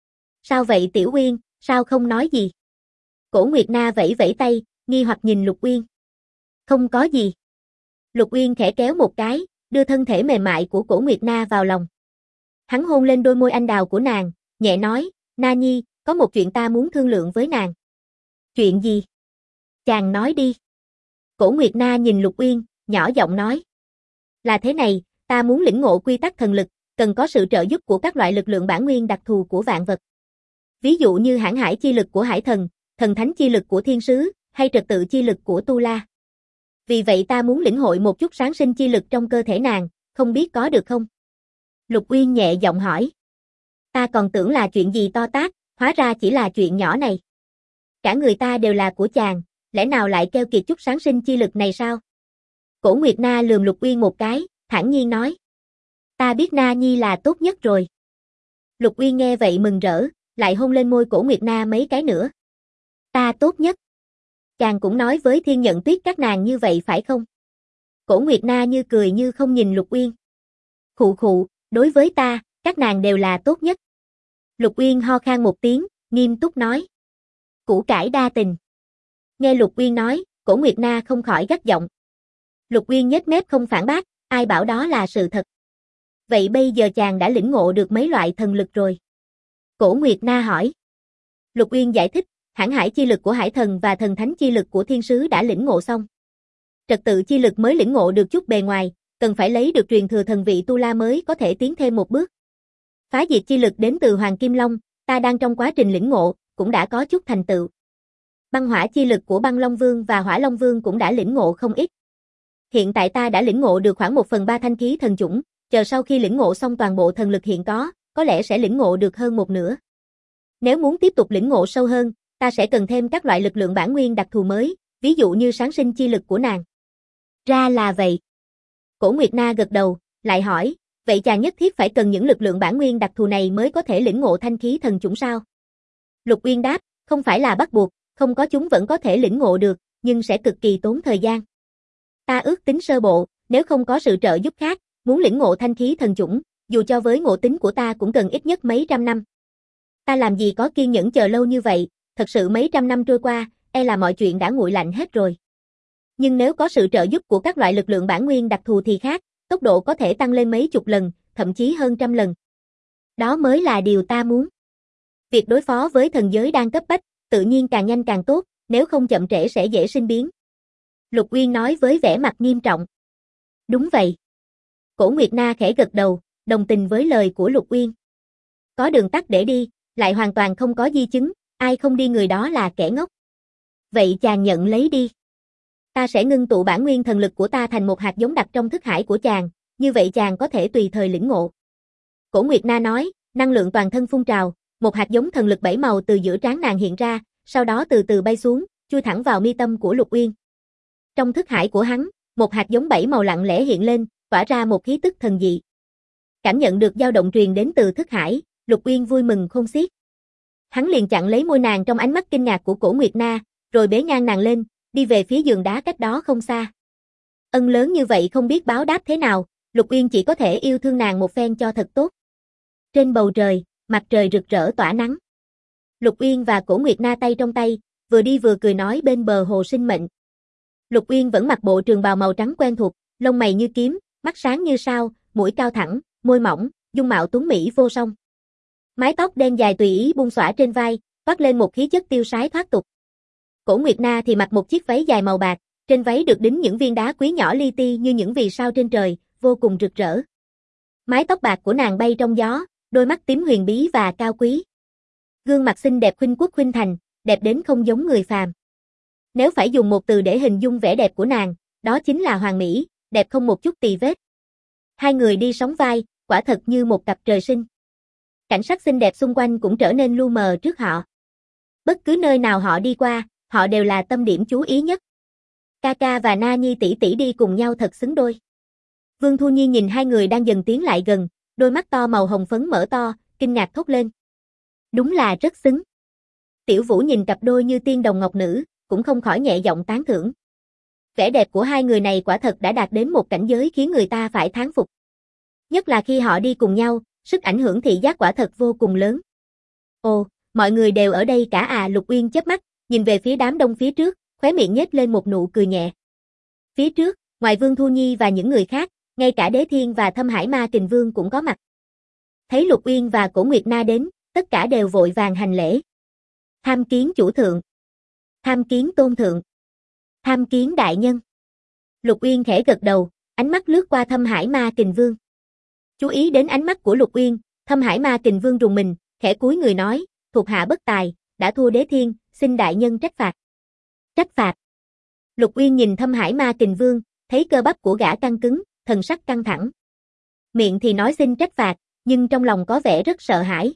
Sao vậy Tiểu Uyên, sao không nói gì? Cổ Nguyệt Na vẫy vẫy tay, nghi hoặc nhìn Lục Uyên. Không có gì. Lục Uyên khẽ kéo một cái, đưa thân thể mềm mại của Cổ Nguyệt Na vào lòng. Hắn hôn lên đôi môi anh đào của nàng, nhẹ nói, Na Nhi, có một chuyện ta muốn thương lượng với nàng. Chuyện gì? Chàng nói đi. Cổ Nguyệt Na nhìn Lục Uyên, nhỏ giọng nói. Là thế này, ta muốn lĩnh ngộ quy tắc thần lực, cần có sự trợ giúp của các loại lực lượng bản nguyên đặc thù của vạn vật. Ví dụ như hãn hải chi lực của hải thần, thần thánh chi lực của thiên sứ, hay trật tự chi lực của tu la. Vì vậy ta muốn lĩnh hội một chút sáng sinh chi lực trong cơ thể nàng, không biết có được không? Lục Uyên nhẹ giọng hỏi. Ta còn tưởng là chuyện gì to tát, hóa ra chỉ là chuyện nhỏ này. Cả người ta đều là của chàng, lẽ nào lại keo kiệt chút sáng sinh chi lực này sao? Cổ Nguyệt Na lườm Lục Uyên một cái, thản nhiên nói. Ta biết Na Nhi là tốt nhất rồi. Lục Uyên nghe vậy mừng rỡ, lại hôn lên môi Cổ Nguyệt Na mấy cái nữa. Ta tốt nhất. Chàng cũng nói với Thiên Nhận Tuyết các nàng như vậy phải không? Cổ Nguyệt Na như cười như không nhìn Lục Uyên. Khụ khụ, đối với ta, các nàng đều là tốt nhất. Lục Uyên ho khan một tiếng, nghiêm túc nói. Củ cải đa tình. Nghe Lục Uyên nói, Cổ Nguyệt Na không khỏi gắt giọng. Lục Uyên nhếch mép không phản bác, ai bảo đó là sự thật. Vậy bây giờ chàng đã lĩnh ngộ được mấy loại thần lực rồi? Cổ Nguyệt Na hỏi. Lục Uyên giải thích, hãn hải chi lực của hải thần và thần thánh chi lực của thiên sứ đã lĩnh ngộ xong. Trật tự chi lực mới lĩnh ngộ được chút bề ngoài, cần phải lấy được truyền thừa thần vị Tu La mới có thể tiến thêm một bước. Phá diệt chi lực đến từ Hoàng Kim Long, ta đang trong quá trình lĩnh ngộ, cũng đã có chút thành tựu. Băng hỏa chi lực của Băng Long Vương và Hỏa Long Vương cũng đã lĩnh ngộ không ít. Hiện tại ta đã lĩnh ngộ được khoảng 1/3 thanh khí thần chủng, chờ sau khi lĩnh ngộ xong toàn bộ thần lực hiện có lẽ sẽ lĩnh ngộ được hơn một nửa. Nếu muốn tiếp tục lĩnh ngộ sâu hơn, ta sẽ cần thêm các loại lực lượng bản nguyên đặc thù mới, ví dụ như sáng sinh chi lực của nàng. Ra là vậy. Cổ Nguyệt Na gật đầu, lại hỏi, Vậy chàng nhất thiết phải cần những lực lượng bản nguyên đặc thù này mới có thể lĩnh ngộ thanh khí thần chủng sao? Lục Uyên đáp, không phải là bắt buộc, không có chúng vẫn có thể lĩnh ngộ được, nhưng sẽ cực kỳ tốn thời gian. Ta ước tính sơ bộ, nếu không có sự trợ giúp khác, muốn lĩnh ngộ thanh khí thần chủng, dù cho với ngộ tính của ta cũng cần ít nhất mấy trăm năm. Ta làm gì có kiên nhẫn chờ lâu như vậy, thật sự mấy trăm năm trôi qua, e là mọi chuyện đã nguội lạnh hết rồi. Nhưng nếu có sự trợ giúp của các loại lực lượng bản nguyên đặc thù thì khác, tốc độ có thể tăng lên mấy chục lần, thậm chí hơn trăm lần. Đó mới là điều ta muốn. Việc đối phó với thần giới đang cấp bách, tự nhiên càng nhanh càng tốt, nếu không chậm trễ sẽ dễ sinh biến. Lục Uyên nói với vẻ mặt nghiêm trọng. Đúng vậy. Cổ Nguyệt Na khẽ gật đầu, đồng tình với lời của Lục Uyên. Có đường tắt để đi, lại hoàn toàn không có di chứng, ai không đi người đó là kẻ ngốc. Vậy chàng nhận lấy đi. Ta sẽ ngưng tụ bản nguyên thần lực của ta thành một hạt giống đặt trong thức hải của chàng, như vậy chàng có thể tùy thời lĩnh ngộ. Cổ Nguyệt Na nói, năng lượng toàn thân phun trào, một hạt giống thần lực 7 màu từ giữa trán nàng hiện ra, sau đó từ từ bay xuống, chui thẳng vào mi tâm của Lục Uyên. Trong thức hải của hắn, một hạt giống 7 màu lặng lẽ hiện lên, tỏa ra một khí tức thần dị. Cảm nhận được dao động truyền đến từ thức hải, Lục Uyên vui mừng khôn xiết. Hắn liền chặn lấy môi nàng trong ánh mắt kinh ngạc của Cổ Nguyệt Na, rồi bế ngang nàng lên, đi về phía giường đá cách đó không xa. Ân lớn như vậy không biết báo đáp thế nào, Lục Uyên chỉ có thể yêu thương nàng một phen cho thật tốt. Trên bầu trời, mặt trời rực rỡ tỏa nắng. Lục Uyên và Cổ Nguyệt Na tay trong tay, vừa đi vừa cười nói bên bờ hồ sinh mệnh. Lục Uyên vẫn mặc bộ trường bào màu trắng quen thuộc, lông mày như kiếm, mắt sáng như sao, mũi cao thẳng, môi mỏng, dung mạo tuấn mỹ vô song. Mái tóc đen dài tùy ý buông xõa trên vai, toát lên một khí chất tiêu sái thoát tục. Cổ Nguyệt Na thì mặc một chiếc váy dài màu bạc, trên váy được đính những viên đá quý nhỏ li ti như những vì sao trên trời, vô cùng rực rỡ. Mái tóc bạc của nàng bay trong gió, đôi mắt tím huyền bí và cao quý. Gương mặt xinh đẹp khuynh quốc khuynh thành, đẹp đến không giống người phàm. Nếu phải dùng một từ để hình dung vẻ đẹp của nàng, đó chính là hoàn mỹ, đẹp không một chút tì vết. Hai người đi sóng vai, quả thật như một cặp trời sinh. Cảnh sắc xinh đẹp xung quanh cũng trở nên lu mờ trước họ. Bất cứ nơi nào họ đi qua, họ đều là tâm điểm chú ý nhất. Kaka và Na Nhi tỷ tỷ đi cùng nhau thật xứng đôi. Vương Thu Nhi nhìn hai người đang dần tiến lại gần, đôi mắt to màu hồng phấn mở to, kinh ngạc thốt lên. Đúng là rất xứng. Tiểu Vũ nhìn cặp đôi như tiên đồng ngọc nữ, cũng không khỏi nhẹ giọng tán thưởng. Vẻ đẹp của hai người này quả thật đã đạt đến một cảnh giới khiến người ta phải thán phục. Nhất là khi họ đi cùng nhau, sức ảnh hưởng thị giác quả thật vô cùng lớn. Ồ, mọi người đều ở đây cả à? Lục Uyên chớp mắt, nhìn về phía đám đông phía trước, khóe miệng nhếch lên một nụ cười nhẹ. Phía trước, ngoài Vương Thu Nhi và những người khác, ngay cả Đế Thiên và Thâm Hải Ma Kình Vương cũng có mặt. Thấy Lục Uyên và Cổ Nguyệt Na đến, tất cả đều vội vàng hành lễ. Tham kiến chủ thượng. Tham kiến tôn thượng. Tham kiến đại nhân. Lục Uyên khẽ gật đầu, ánh mắt lướt qua Thâm Hải Ma Kình Vương. Chú ý đến ánh mắt của Lục Uyên, Thâm Hải Ma Kình Vương rùng mình, khẽ cúi người nói, thuộc hạ bất tài, đã thua Đế Thiên, xin đại nhân trách phạt. Trách phạt. Lục Uyên nhìn Thâm Hải Ma Kình Vương, thấy cơ bắp của gã căng cứng, thần sắc căng thẳng. Miệng thì nói xin trách phạt, nhưng trong lòng có vẻ rất sợ hãi.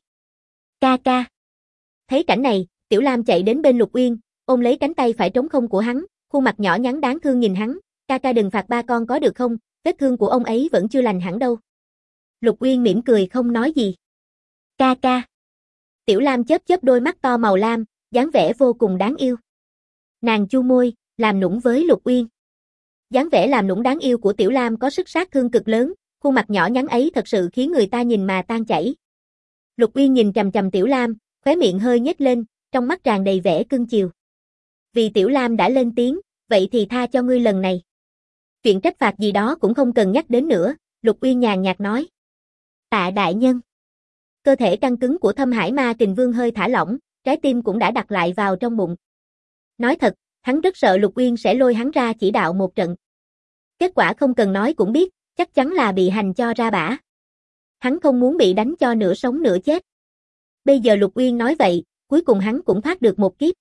Ca ca. Thấy cảnh này, Tiểu Lam chạy đến bên Lục Uyên, ôm lấy cánh tay phải trống không của hắn, khuôn mặt nhỏ nhắn đáng thương nhìn hắn, ca ca đừng phạt ba con có được không, vết thương của ông ấy vẫn chưa lành hẳn đâu. Lục Uyên mỉm cười không nói gì. Ca ca. Tiểu Lam chớp chớp đôi mắt to màu lam, dáng vẻ vô cùng đáng yêu. Nàng chu môi, làm nũng với Lục Uyên. Dáng vẻ làm nũng đáng yêu của Tiểu Lam có sức sát thương cực lớn, khuôn mặt nhỏ nhắn ấy thật sự khiến người ta nhìn mà tan chảy. Lục Uyên nhìn trầm trầm Tiểu Lam, khóe miệng hơi nhếch lên, trong mắt tràn đầy vẻ cưng chiều. Vì Tiểu Lam đã lên tiếng, vậy thì tha cho ngươi lần này. Chuyện trách phạt gì đó cũng không cần nhắc đến nữa, Lục Uyên nhàn nhạt nói. Tạ đại nhân. Cơ thể căng cứng của Thâm Hải Ma Kình Vương hơi thả lỏng, trái tim cũng đã đặt lại vào trong bụng. Nói thật, hắn rất sợ Lục Uyên sẽ lôi hắn ra chỉ đạo một trận. Kết quả không cần nói cũng biết, chắc chắn là bị hành cho ra bả. Hắn không muốn bị đánh cho nửa sống nửa chết. Bây giờ Lục Uyên nói vậy, cuối cùng hắn cũng thoát được một kiếp.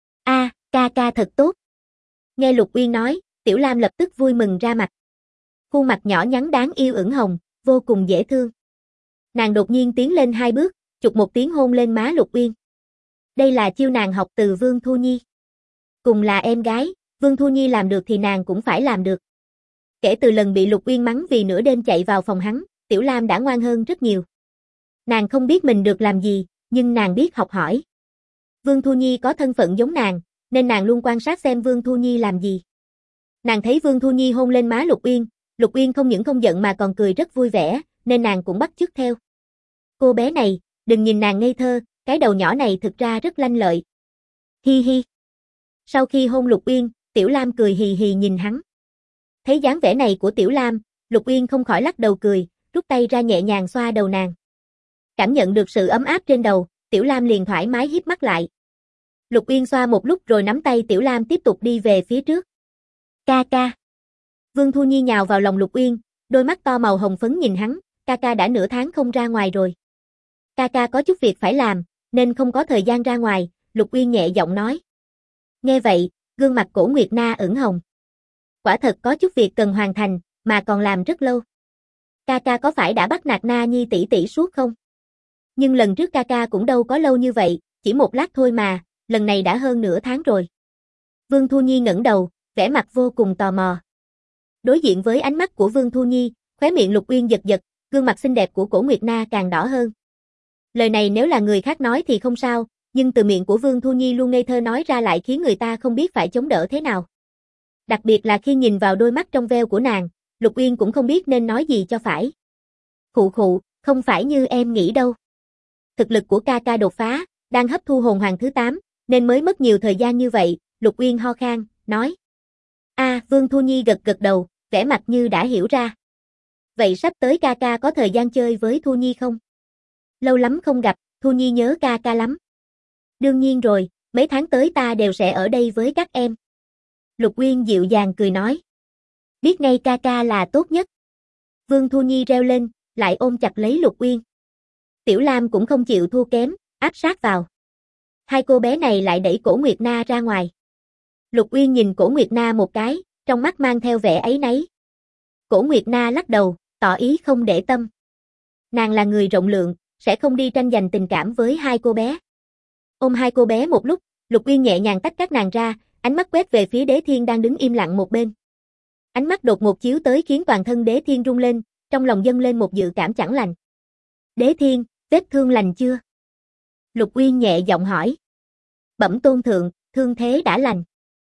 Ca ca thật tốt. Nghe Lục Uyên nói, Tiểu Lam lập tức vui mừng ra mặt. Khuôn mặt nhỏ nhắn đáng yêu ửng hồng, vô cùng dễ thương. Nàng đột nhiên tiến lên 2 bước, chụp một tiếng hôn lên má Lục Uyên. Đây là chiêu nàng học từ Vương Thu Nhi. Cùng là em gái, Vương Thu Nhi làm được thì nàng cũng phải làm được. Kể từ lần bị Lục Uyên mắng vì nửa đêm chạy vào phòng hắn, Tiểu Lam đã ngoan hơn rất nhiều. Nàng không biết mình được làm gì, nhưng nàng biết học hỏi. Vương Thu Nhi có thân phận giống nàng, nên nàng luôn quan sát xem Vương Thu Nhi làm gì. Nàng thấy Vương Thu Nhi hôn lên má Lục Uyên không những không giận mà còn cười rất vui vẻ, nên nàng cũng bắt chước theo. Cô bé này, đừng nhìn nàng ngây thơ, cái đầu nhỏ này thực ra rất lanh lợi. Hi hi. Sau khi hôn Lục Uyên, Tiểu Lam cười hì hì nhìn hắn. Thấy dáng vẻ này của Tiểu Lam, Lục Uyên không khỏi lắc đầu cười, rút tay ra nhẹ nhàng xoa đầu nàng. Cảm nhận được sự ấm áp trên đầu, Tiểu Lam liền thoải mái híp mắt lại. Lục Uyên xoa một lúc rồi nắm tay Tiểu Lam tiếp tục đi về phía trước. Ca ca. Vương Thu Nhi nhào vào lòng Lục Uyên, đôi mắt to màu hồng phấn nhìn hắn, ca ca đã nửa tháng không ra ngoài rồi. Ca ca có chút việc phải làm, nên không có thời gian ra ngoài, Lục Uyên nhẹ giọng nói. Nghe vậy, gương mặt Cổ Nguyệt Na ửng hồng. Quả thật có chút việc cần hoàn thành, mà còn làm rất lâu. Ca ca có phải đã bắt nạt Na Nhi tỷ tỷ suốt không? Nhưng lần trước ca ca cũng đâu có lâu như vậy, chỉ một lát thôi mà, lần này đã hơn nửa tháng rồi. Vương Thu Nhi ngẩng đầu, vẻ mặt vô cùng tò mò. Đối diện với ánh mắt của Vương Thu Nhi, khóe miệng Lục Uyên giật giật, gương mặt xinh đẹp của Cổ Nguyệt Na càng đỏ hơn. Lời này nếu là người khác nói thì không sao, nhưng từ miệng của Vương Thu Nhi luôn ngây thơ nói ra lại khiến người ta không biết phải chống đỡ thế nào. Đặc biệt là khi nhìn vào đôi mắt trong veo của nàng, Lục Uyên cũng không biết nên nói gì cho phải. Khụ khụ, không phải như em nghĩ đâu. Thực lực của ca ca đột phá, đang hấp thu hồn hoàng thứ 8, nên mới mất nhiều thời gian như vậy, Lục Uyên ho khan, nói. Vương Thu Nhi gật gật đầu, vẻ mặt như đã hiểu ra. Vậy sắp tới ca ca có thời gian chơi với Thu Nhi không? Lâu lắm không gặp, Thu Nhi nhớ ca ca lắm. Đương nhiên rồi, mấy tháng tới ta đều sẽ ở đây với các em. Lục Uyên dịu dàng cười nói. Biết ngay ca ca là tốt nhất. Vương Thu Nhi reo lên, lại ôm chặt lấy Lục Uyên. Tiểu Lam cũng không chịu thua kém, áp sát vào. Hai cô bé này lại đẩy Cổ Nguyệt Na ra ngoài. Lục Uyên nhìn Cổ Nguyệt Na một cái, trong mắt mang theo vẻ áy náy. Cổ Nguyệt Na lắc đầu, tỏ ý không để tâm. Nàng là người rộng lượng, sẽ không đi tranh giành tình cảm với hai cô bé. Ôm hai cô bé một lúc, Lục Uyên nhẹ nhàng tách các nàng ra, ánh mắt quét về phía Đế Thiên đang đứng im lặng một bên. Ánh mắt đột ngột chiếu tới khiến toàn thân Đế Thiên rung lên, trong lòng dâng lên một dự cảm chẳng lành. Đế Thiên, vết thương lành chưa? Lục Uyên nhẹ giọng hỏi. Bẩm tôn thượng, thương thế đã lành.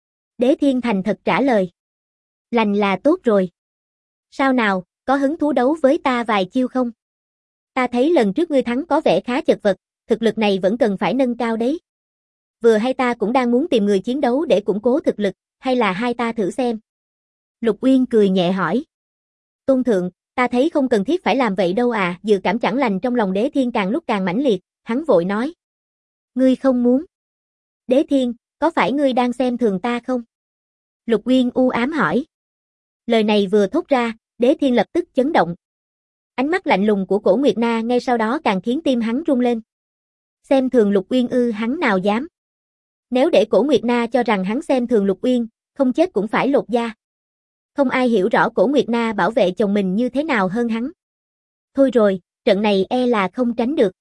Đế Thiên thành thật trả lời. Lành là tốt rồi. Sao nào, có hứng thú đấu với ta vài chiêu không? Ta thấy lần trước ngươi thắng có vẻ khá chật vật, thực lực này vẫn cần phải nâng cao đấy. Vừa hay ta cũng đang muốn tìm người chiến đấu để củng cố thực lực, hay là hai ta thử xem? Lục Uyên cười nhẹ hỏi. Tôn thượng, ta thấy không cần thiết phải làm vậy đâu à, dự cảm chẳng lành trong lòng Đế Thiên càng lúc càng mãnh liệt, hắn vội nói. Ngươi không muốn. Đế Thiên, có phải ngươi đang xem thường ta không? Lục Uyên u ám hỏi. Lời này vừa thốt ra, Đế Thiên lập tức chấn động. Ánh mắt lạnh lùng của Cổ Nguyệt Na ngay sau đó càng khiến tim hắn rung lên. Xem thường Lục Uyên ư, hắn nào dám. Nếu để Cổ Nguyệt Na cho rằng hắn xem thường Lục Uyên, không chết cũng phải lột da. Không ai hiểu rõ Cổ Nguyệt Na bảo vệ chồng mình như thế nào hơn hắn. Thôi rồi, trận này e là không tránh được.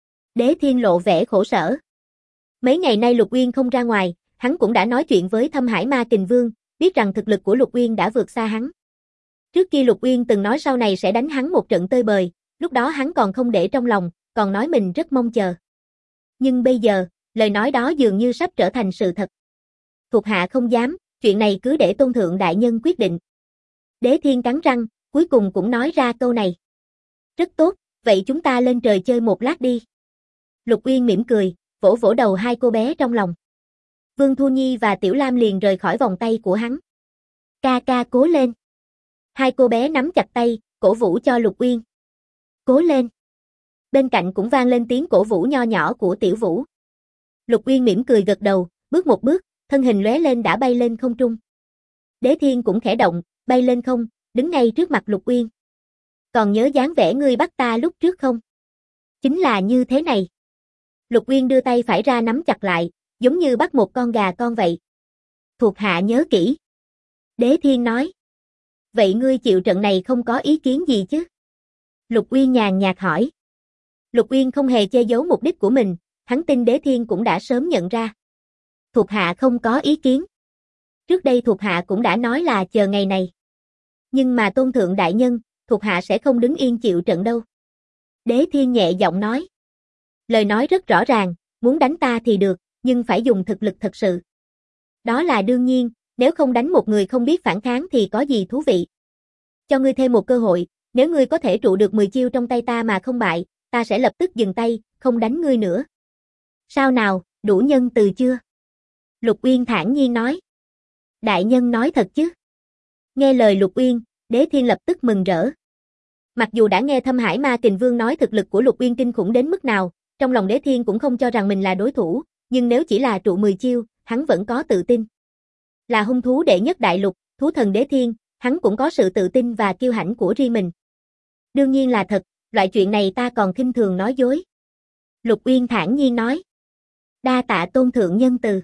Đế Thiên lộ vẻ khổ sở. Mấy ngày nay Lục Uyên không ra ngoài, hắn cũng đã nói chuyện với Thâm Hải Ma Kình Vương, biết rằng thực lực của Lục Uyên đã vượt xa hắn. Trước kia Lục Uyên từng nói sau này sẽ đánh hắn một trận tơi bời, lúc đó hắn còn không để trong lòng, còn nói mình rất mong chờ. Nhưng bây giờ, lời nói đó dường như sắp trở thành sự thật. Thuộc hạ không dám, chuyện này cứ để tôn thượng đại nhân quyết định. Đế Thiên cắn răng, cuối cùng cũng nói ra câu này. Rất tốt, vậy chúng ta lên trời chơi một lát đi. Lục Uyên mỉm cười, vỗ vỗ đầu hai cô bé trong lòng. Vương Thu Nhi và Tiểu Lam liền rời khỏi vòng tay của hắn. Ca ca cố lên. Hai cô bé nắm chặt tay, cổ vũ cho Lục Uyên. Cố lên. Bên cạnh cũng vang lên tiếng cổ vũ nho nhỏ của Tiểu Vũ. Lục Uyên mỉm cười gật đầu, bước một bước, thân hình lóe lên đã bay lên không trung. Đế Thiên cũng khẽ động, bay lên không, đứng ngay trước mặt Lục Uyên. Còn nhớ dáng vẻ ngươi bắt ta lúc trước không? Chính là như thế này. Lục Uyên đưa tay phải ra nắm chặt lại, giống như bắt một con gà con vậy. Thuộc hạ nhớ kỹ. Đế Thiên nói. Vậy ngươi chịu trận này không có ý kiến gì chứ? Lục Uyên nhàn nhạt hỏi. Lục Uyên không hề che giấu mục đích của mình, hắn tin Đế Thiên cũng đã sớm nhận ra. Thuộc hạ không có ý kiến. Trước đây thuộc hạ cũng đã nói là chờ ngày này. Nhưng mà tôn thượng đại nhân, thuộc hạ sẽ không đứng yên chịu trận đâu. Đế Thiên nhẹ giọng nói. Lời nói rất rõ ràng, muốn đánh ta thì được, nhưng phải dùng thực lực thật sự. Đó là đương nhiên, nếu không đánh một người không biết phản kháng thì có gì thú vị. Cho ngươi thêm một cơ hội, nếu ngươi có thể trụ được 10 chiêu trong tay ta mà không bại, ta sẽ lập tức dừng tay, không đánh ngươi nữa. Sao nào, đủ nhân từ chưa? Lục Uyên thản nhiên nói. Đại nhân nói thật chứ? Nghe lời Lục Uyên, Đế Thiên lập tức mừng rỡ. Mặc dù đã nghe Thâm Hải Ma Kình Vương nói thực lực của Lục Uyên kinh khủng đến mức nào, trong lòng Đế Thiên cũng không cho rằng mình là đối thủ, nhưng nếu chỉ là trụ 10 chiêu, hắn vẫn có tự tin. Là hung thú đệ nhất đại lục, thú thần Đế Thiên, hắn cũng có sự tự tin và kiêu hãnh của riêng mình. Đương nhiên là thật, loại chuyện này ta còn khinh thường nói dối. Lục Uyên thản nhiên nói. Đa tạ tôn thượng nhân từ.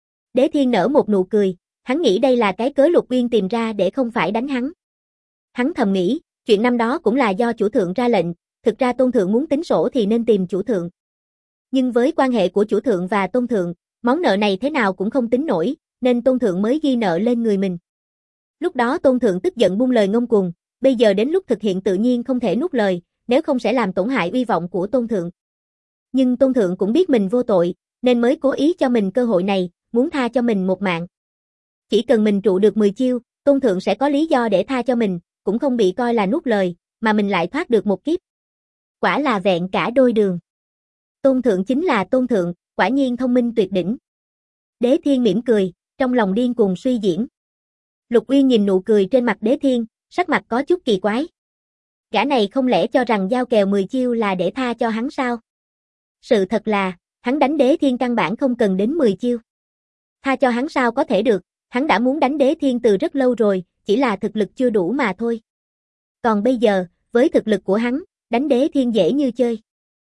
Đế Thiên nở một nụ cười, hắn nghĩ đây là cái cớ Lục Uyên tìm ra để không phải đánh hắn. Hắn thầm nghĩ, chuyện năm đó cũng là do chủ thượng ra lệnh, thực ra tôn thượng muốn tính sổ thì nên tìm chủ thượng. Nhưng với quan hệ của chủ thượng và tôn thượng, món nợ này thế nào cũng không tính nổi, nên tôn thượng mới ghi nợ lên người mình. Lúc đó tôn thượng tức giận buông lời ngông cuồng, bây giờ đến lúc thực hiện tự nhiên không thể nuốt lời, nếu không sẽ làm tổn hại uy vọng của tôn thượng. Nhưng tôn thượng cũng biết mình vô tội, nên mới cố ý cho mình cơ hội này, muốn tha cho mình một mạng. Chỉ cần mình trụ được 10 chiêu, tôn thượng sẽ có lý do để tha cho mình, cũng không bị coi là nuốt lời, mà mình lại thoát được một kiếp. Quả là vẹn cả đôi đường. Tôn thượng chính là tôn thượng, quả nhiên thông minh tuyệt đỉnh. Đế Thiên mỉm cười, trong lòng điên cuồng suy diễn. Lục Uyên nhìn nụ cười trên mặt Đế Thiên, sắc mặt có chút kỳ quái. Gã này không lẽ cho rằng giao kèo 10 chiêu là để tha cho hắn sao? Sự thật là, hắn đánh Đế Thiên căn bản không cần đến 10 chiêu. Tha cho hắn sao có thể được, hắn đã muốn đánh Đế Thiên từ rất lâu rồi, chỉ là thực lực chưa đủ mà thôi. Còn bây giờ, với thực lực của hắn, đánh Đế Thiên dễ như chơi.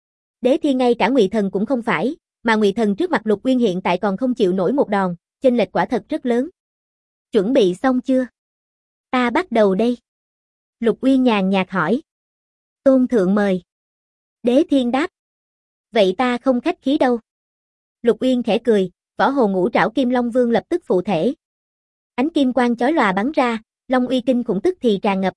Đế Thiên ngay cả Ngụy Thần cũng không phải, mà Ngụy Thần trước mặt Lục Uyên hiện tại còn không chịu nổi một đòn, chênh lệch quả thật rất lớn. Chuẩn bị xong chưa? Ta bắt đầu đây. Lục Uyên nhàn nhạt hỏi. Tôn thượng mời. Đế Thiên đáp. Vậy ta không khách khí đâu. Lục Uyên khẽ cười, võ hồ ngũ trảo Kim Long Vương lập tức phụ thể. Ánh kim quang chói lòa bắn ra, long uy kinh khủng tức thì tràn ngập.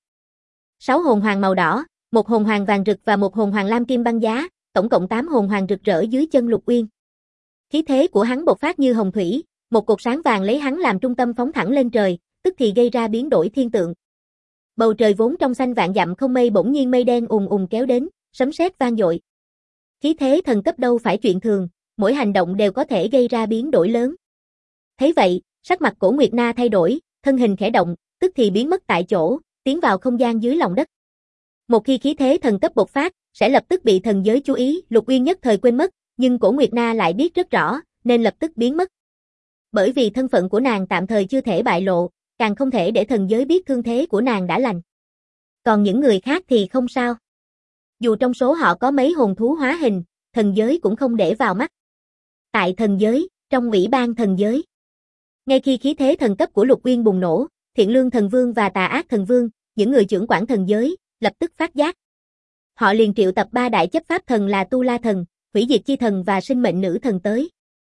6 hồn hoàng màu đỏ, 1 hồn hoàng vàng rực và 1 hồn hoàng lam kim băng giá, tổng cộng 8 hồn hoàng rực rỡ dưới chân Lục Uyên. Khí thế của hắn bộc phát như hồng thủy, một cột sáng vàng lấy hắn làm trung tâm phóng thẳng lên trời, tức thì gây ra biến đổi thiên tượng. Bầu trời vốn trong xanh vạn dặm không mây bỗng nhiên mây đen ùn ùn kéo đến, sấm sét vang dội. Khí thế thần cấp đâu phải chuyện thường, mỗi hành động đều có thể gây ra biến đổi lớn. Thấy vậy, sắc mặt Cổ Nguyệt Na thay đổi, thân hình khẽ động, tức thì biến mất tại chỗ, tiến vào không gian dưới lòng đất. Một khi khí thế thần cấp bộc phát, sẽ lập tức bị thần giới chú ý, Lục Uyên nhất thời quên mất, nhưng Cổ Nguyệt Na lại biết rất rõ, nên lập tức biến mất. Bởi vì thân phận của nàng tạm thời chưa thể bại lộ, càng không thể để thần giới biết thương thế của nàng đã lành. Còn những người khác thì không sao. Dù trong số họ có mấy hồn thú hóa hình, thần giới cũng không để vào mắt. Tại thần giới, trong ủy ban thần giới. Ngay khi khí thế thần cấp của Lục Uyên bùng nổ, Thiện Lương Thần Vương và Tà Ác Thần Vương, những người trưởng quản thần giới, lập tức phát giác. Họ liền triệu tập 3 đại chấp pháp thần là Tu La Thần, Hủy Diệt Chi Thần và Sinh Mệnh Nữ Thần tới.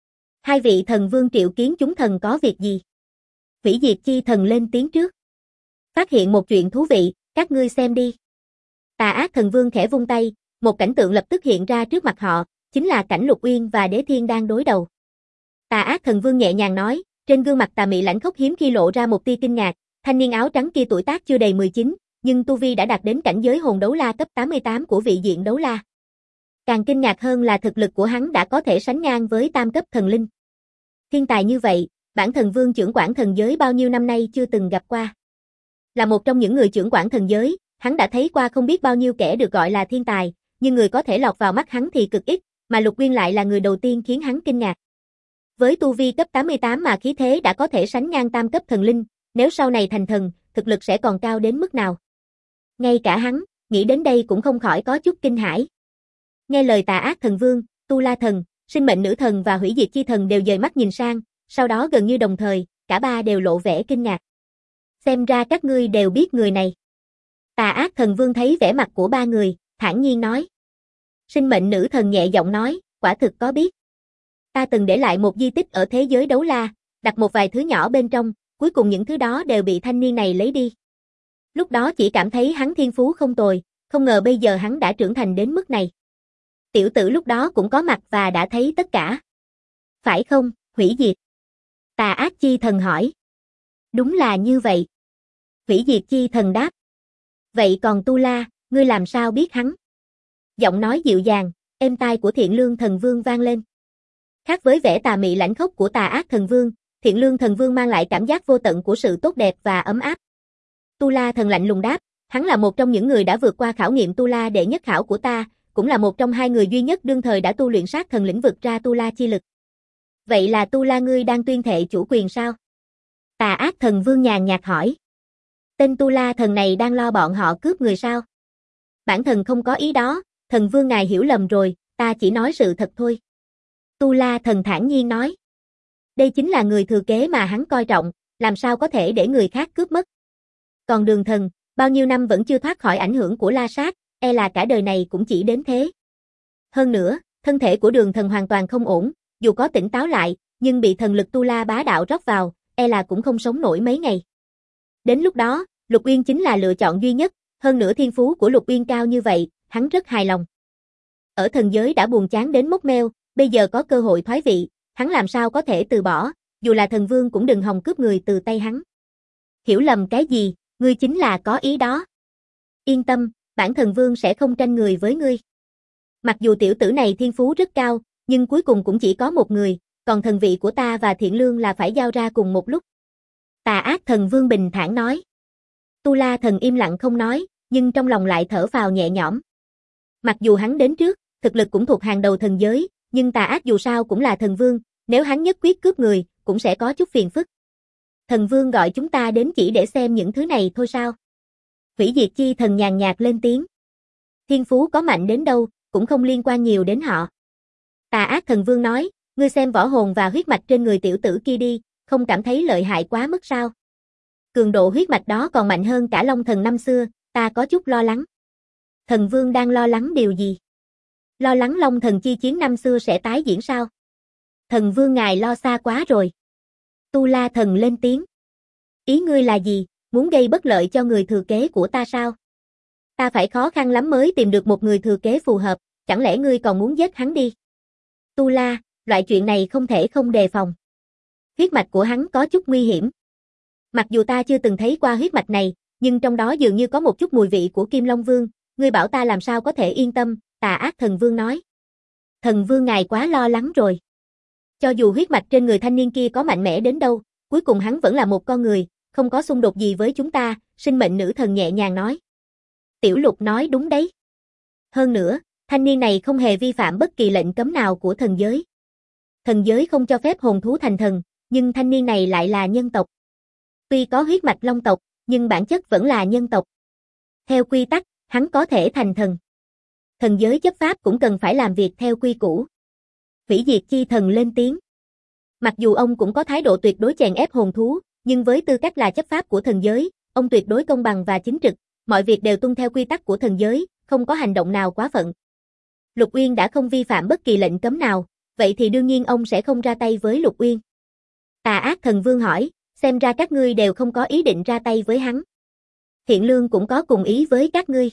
2 vị thần vương triệu kiến chúng thần có việc gì? Hủy Diệt Chi Thần lên tiếng trước. Phát hiện một chuyện thú vị, các ngươi xem đi. Tà Ác Thần Vương khẽ vung tay, một cảnh tượng lập tức hiện ra trước mặt họ, chính là cảnh Lục Uyên và Đế Thiên đang đối đầu. Tà Ác Thần Vương nhẹ nhàng nói, trên gương mặt tà mị lãnh khốc hiếm khi lộ ra một tia kinh ngạc, thanh niên áo trắng kia tuổi tác chưa đầy 19, nhưng tu vi đã đạt đến cảnh giới hồn đấu la cấp 88 của vị diện đấu la. Càng kinh ngạc hơn là thực lực của hắn đã có thể sánh ngang với tam cấp thần linh. Thiên tài như vậy, bản thần vương trưởng quản thần giới bao nhiêu năm nay chưa từng gặp qua. Là một trong những người trưởng quản thần giới, hắn đã thấy qua không biết bao nhiêu kẻ được gọi là thiên tài, nhưng người có thể lọt vào mắt hắn thì cực ít, mà Lục Uyên lại là người đầu tiên khiến hắn kinh ngạc. Với tu vi cấp 88 mà khí thế đã có thể sánh ngang tam cấp thần linh, nếu sau này thành thần, thực lực sẽ còn cao đến mức nào. Ngay cả hắn, nghĩ đến đây cũng không khỏi có chút kinh hãi. Nghe lời Tà Ác Thần Vương, Tu La Thần, Sinh Mệnh Nữ Thần và Hủy Diệt Chi Thần đều dời mắt nhìn sang, sau đó gần như đồng thời, cả ba đều lộ vẻ kinh ngạc. Xem ra các ngươi đều biết người này. Tà Ác Thần Vương thấy vẻ mặt của ba người, thản nhiên nói. Sinh Mệnh Nữ Thần nhẹ giọng nói, quả thực có biết. Ta từng để lại một di tích ở thế giới đấu la, đặt một vài thứ nhỏ bên trong, cuối cùng những thứ đó đều bị thanh niên này lấy đi. Lúc đó chỉ cảm thấy hắn thiên phú không tồi, không ngờ bây giờ hắn đã trưởng thành đến mức này. Tiểu tử lúc đó cũng có mặt và đã thấy tất cả. Phải không, hủy diệt? Tà ác chi thần hỏi. Đúng là như vậy. Hủy diệt chi thần đáp. Vậy còn Tu La, ngươi làm sao biết hắn? Giọng nói dịu dàng, êm tai của Thiện Lương Thần Vương vang lên. Khác với vẻ tà mị lãnh khốc của Tà Ác Thần Vương, Thiện Lương Thần Vương mang lại cảm giác vô tận của sự tốt đẹp và ấm áp. Tu La thần lạnh lùng đáp, hắn là một trong những người đã vượt qua khảo nghiệm Tu La đệ nhất khảo của ta, cũng là một trong hai người duy nhất đương thời đã tu luyện sát thần lĩnh vực ra Tu La chi lực. Vậy là Tu La ngươi đang tuyên thệ chủ quyền sao? Tà Ác Thần Vương nhàn nhạt hỏi. Tên Tu La thần này đang lo bọn họ cướp người sao? Bản thần không có ý đó, thần vương ngài hiểu lầm rồi, ta chỉ nói sự thật thôi. Tu La thần thản nhiên nói. Đây chính là người thừa kế mà hắn coi trọng, làm sao có thể để người khác cướp mất. Còn Đường thần, bao nhiêu năm vẫn chưa thoát khỏi ảnh hưởng của La Sát, e là cả đời này cũng chỉ đến thế. Hơn nữa, thân thể của Đường thần hoàn toàn không ổn, dù có tỉnh táo lại, nhưng bị thần lực Tu La bá đạo rót vào, e là cũng không sống nổi mấy ngày. Đến lúc đó, Lục Uyên chính là lựa chọn duy nhất, hơn nữa thiên phú của Lục Uyên cao như vậy, hắn rất hài lòng. Ở thần giới đã buồn chán đến mốc meo, bây giờ có cơ hội thoái vị, hắn làm sao có thể từ bỏ, dù là thần vương cũng đừng hòng cướp người từ tay hắn. Hiểu lầm cái gì, ngươi chính là có ý đó. Yên tâm, bản thần vương sẽ không tranh người với ngươi. Mặc dù tiểu tử này thiên phú rất cao, nhưng cuối cùng cũng chỉ có một người, còn thần vị của ta và Thiện Lương là phải giao ra cùng một lúc. Tà Ác Thần Vương bình thản nói. Tu La thần im lặng không nói, nhưng trong lòng lại thở phào nhẹ nhõm. Mặc dù hắn đến trước, thực lực cũng thuộc hàng đầu thần giới, nhưng Tà Ác dù sao cũng là thần vương, nếu hắn nhất quyết cướp người, cũng sẽ có chút phiền phức. Thần vương gọi chúng ta đến chỉ để xem những thứ này thôi sao? Hủy diệt chi thần nhàn nhạt lên tiếng. Thiên phú có mạnh đến đâu, cũng không liên quan nhiều đến họ. Tà Ác Thần Vương nói, ngươi xem võ hồn và huyết mạch trên người tiểu tử kia đi, không cảm thấy lợi hại quá mức sao? Cường độ huyết mạch đó còn mạnh hơn cả Long Thần năm xưa, ta có chút lo lắng. Thần Vương đang lo lắng điều gì? Lo lắng Long Thần chi chiến năm xưa sẽ tái diễn sao? Thần Vương ngài lo xa quá rồi. Tu La thần lên tiếng. Ý ngươi là gì, muốn gây bất lợi cho người thừa kế của ta sao? Ta phải khó khăn lắm mới tìm được một người thừa kế phù hợp, chẳng lẽ ngươi còn muốn giết hắn đi? Tu La, loại chuyện này không thể không đề phòng. Huyết mạch của hắn có chút nguy hiểm. Mặc dù ta chưa từng thấy qua huyết mạch này, nhưng trong đó dường như có một chút mùi vị của Kim Long Vương, ngươi bảo ta làm sao có thể yên tâm, Tà Ác Thần Vương nói. Thần Vương ngài quá lo lắng rồi. Cho dù huyết mạch trên người thanh niên kia có mạnh mẽ đến đâu, cuối cùng hắn vẫn là một con người, không có xung đột gì với chúng ta, sinh mệnh nữ thần nhẹ nhàng nói. Tiểu Lục nói đúng đấy. Hơn nữa, thanh niên này không hề vi phạm bất kỳ lệnh cấm nào của thần giới. Thần giới không cho phép hồn thú thành thần, nhưng thanh niên này lại là nhân tộc. Tuy có huyết mạch long tộc, nhưng bản chất vẫn là nhân tộc. Theo quy tắc, hắn có thể thành thần. Thần giới chấp pháp cũng cần phải làm việc theo quy củ. Hủy diệt chi thần lên tiếng. Mặc dù ông cũng có thái độ tuyệt đối chèn ép hồn thú, nhưng với tư cách là chấp pháp của thần giới, ông tuyệt đối công bằng và chính trực, mọi việc đều tuân theo quy tắc của thần giới, không có hành động nào quá phận. Lục Uyên đã không vi phạm bất kỳ lệnh cấm nào, vậy thì đương nhiên ông sẽ không ra tay với Lục Uyên. Tà Ác Thần Vương hỏi, xem ra các ngươi đều không có ý định ra tay với hắn. Thiện Lương cũng có cùng ý với các ngươi.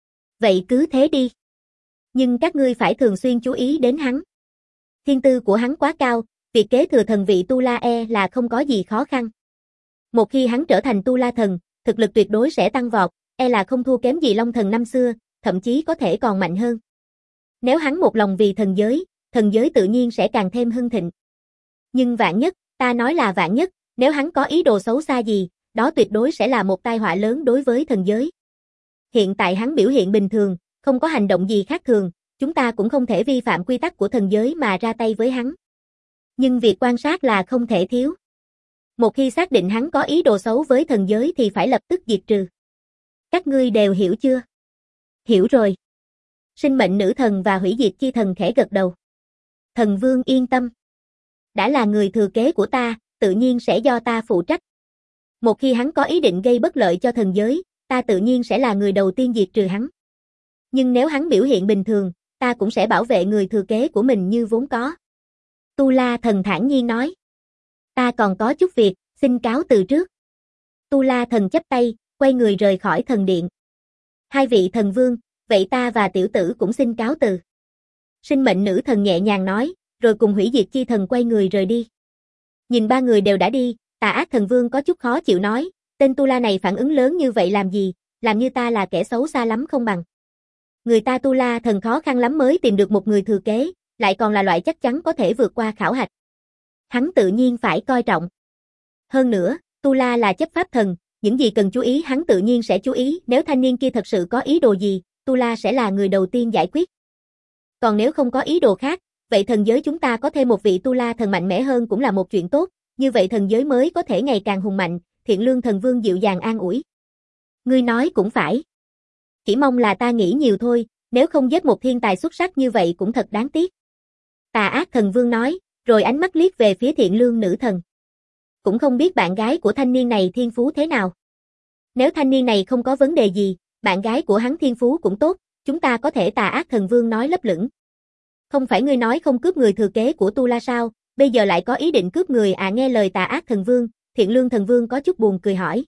Vậy cứ thế đi. Nhưng các ngươi phải thường xuyên chú ý đến hắn. Thiên tư của hắn quá cao, việc kế thừa thần vị Tu La e là không có gì khó khăn. Một khi hắn trở thành Tu La thần, thực lực tuyệt đối sẽ tăng vọt, e là không thua kém gì Long Thần năm xưa, thậm chí có thể còn mạnh hơn. Nếu hắn một lòng vì thần giới tự nhiên sẽ càng thêm hưng thịnh. Nhưng vạn nhất, ta nói là vạn nhất, nếu hắn có ý đồ xấu xa gì, đó tuyệt đối sẽ là một tai họa lớn đối với thần giới. Hiện tại hắn biểu hiện bình thường, không có hành động gì khác thường, chúng ta cũng không thể vi phạm quy tắc của thần giới mà ra tay với hắn. Nhưng việc quan sát là không thể thiếu. Một khi xác định hắn có ý đồ xấu với thần giới thì phải lập tức diệt trừ. Các ngươi đều hiểu chưa? Hiểu rồi. Sinh mệnh nữ thần và hủy diệt chi thần khẽ gật đầu. Thần Vương yên tâm. Đã là người thừa kế của ta, tự nhiên sẽ do ta phụ trách. Một khi hắn có ý định gây bất lợi cho thần giới, ta tự nhiên sẽ là người đầu tiên diệt trừ hắn. Nhưng nếu hắn biểu hiện bình thường, ta cũng sẽ bảo vệ người thừa kế của mình như vốn có. Tu La thần thản nhiên nói. Ta còn có chút việc, xin cáo từ trước. Tu La thần chắp tay, quay người rời khỏi thần điện. Hai vị thần vương, vậy ta và tiểu tử cũng xin cáo từ. Sinh mệnh nữ thần nhẹ nhàng nói, rồi cùng hủy diệt chi thần quay người rời đi. Nhìn ba người đều đã đi, Tà Ác Thần Vương có chút khó chịu nói, tên Tu La này phản ứng lớn như vậy làm gì, làm như ta là kẻ xấu xa lắm không bằng. Người ta Tu La thần khó khăn lắm mới tìm được một người thừa kế, lại còn là loại chắc chắn có thể vượt qua khảo hạch. Hắn tự nhiên phải coi trọng. Hơn nữa, Tu La là chấp pháp thần, những gì cần chú ý hắn tự nhiên sẽ chú ý, nếu thanh niên kia thật sự có ý đồ gì, Tu La sẽ là người đầu tiên giải quyết. Còn nếu không có ý đồ khác, vậy thần giới chúng ta có thêm một vị Tu La thần mạnh mẽ hơn cũng là một chuyện tốt, như vậy thần giới mới có thể ngày càng hùng mạnh, Thiện Lương Thần Vương dịu dàng an ủi. Ngươi nói cũng phải. Chỉ mong là ta nghĩ nhiều thôi, nếu không giết một thiên tài xuất sắc như vậy cũng thật đáng tiếc. Tà Ác Thần Vương nói, rồi ánh mắt liếc về phía Thiện Lương nữ thần. Cũng không biết bạn gái của thanh niên này thiên phú thế nào. Nếu thanh niên này không có vấn đề gì, bạn gái của hắn thiên phú cũng tốt, chúng ta có thể. Tà Ác Thần Vương nói lấp lửng. Không phải ngươi nói không cướp người thừa kế của Tu La sao, bây giờ lại có ý định cướp người à? Nghe lời Tà Ác Thần Vương, Thiện Lương Thần Vương có chút buồn cười hỏi.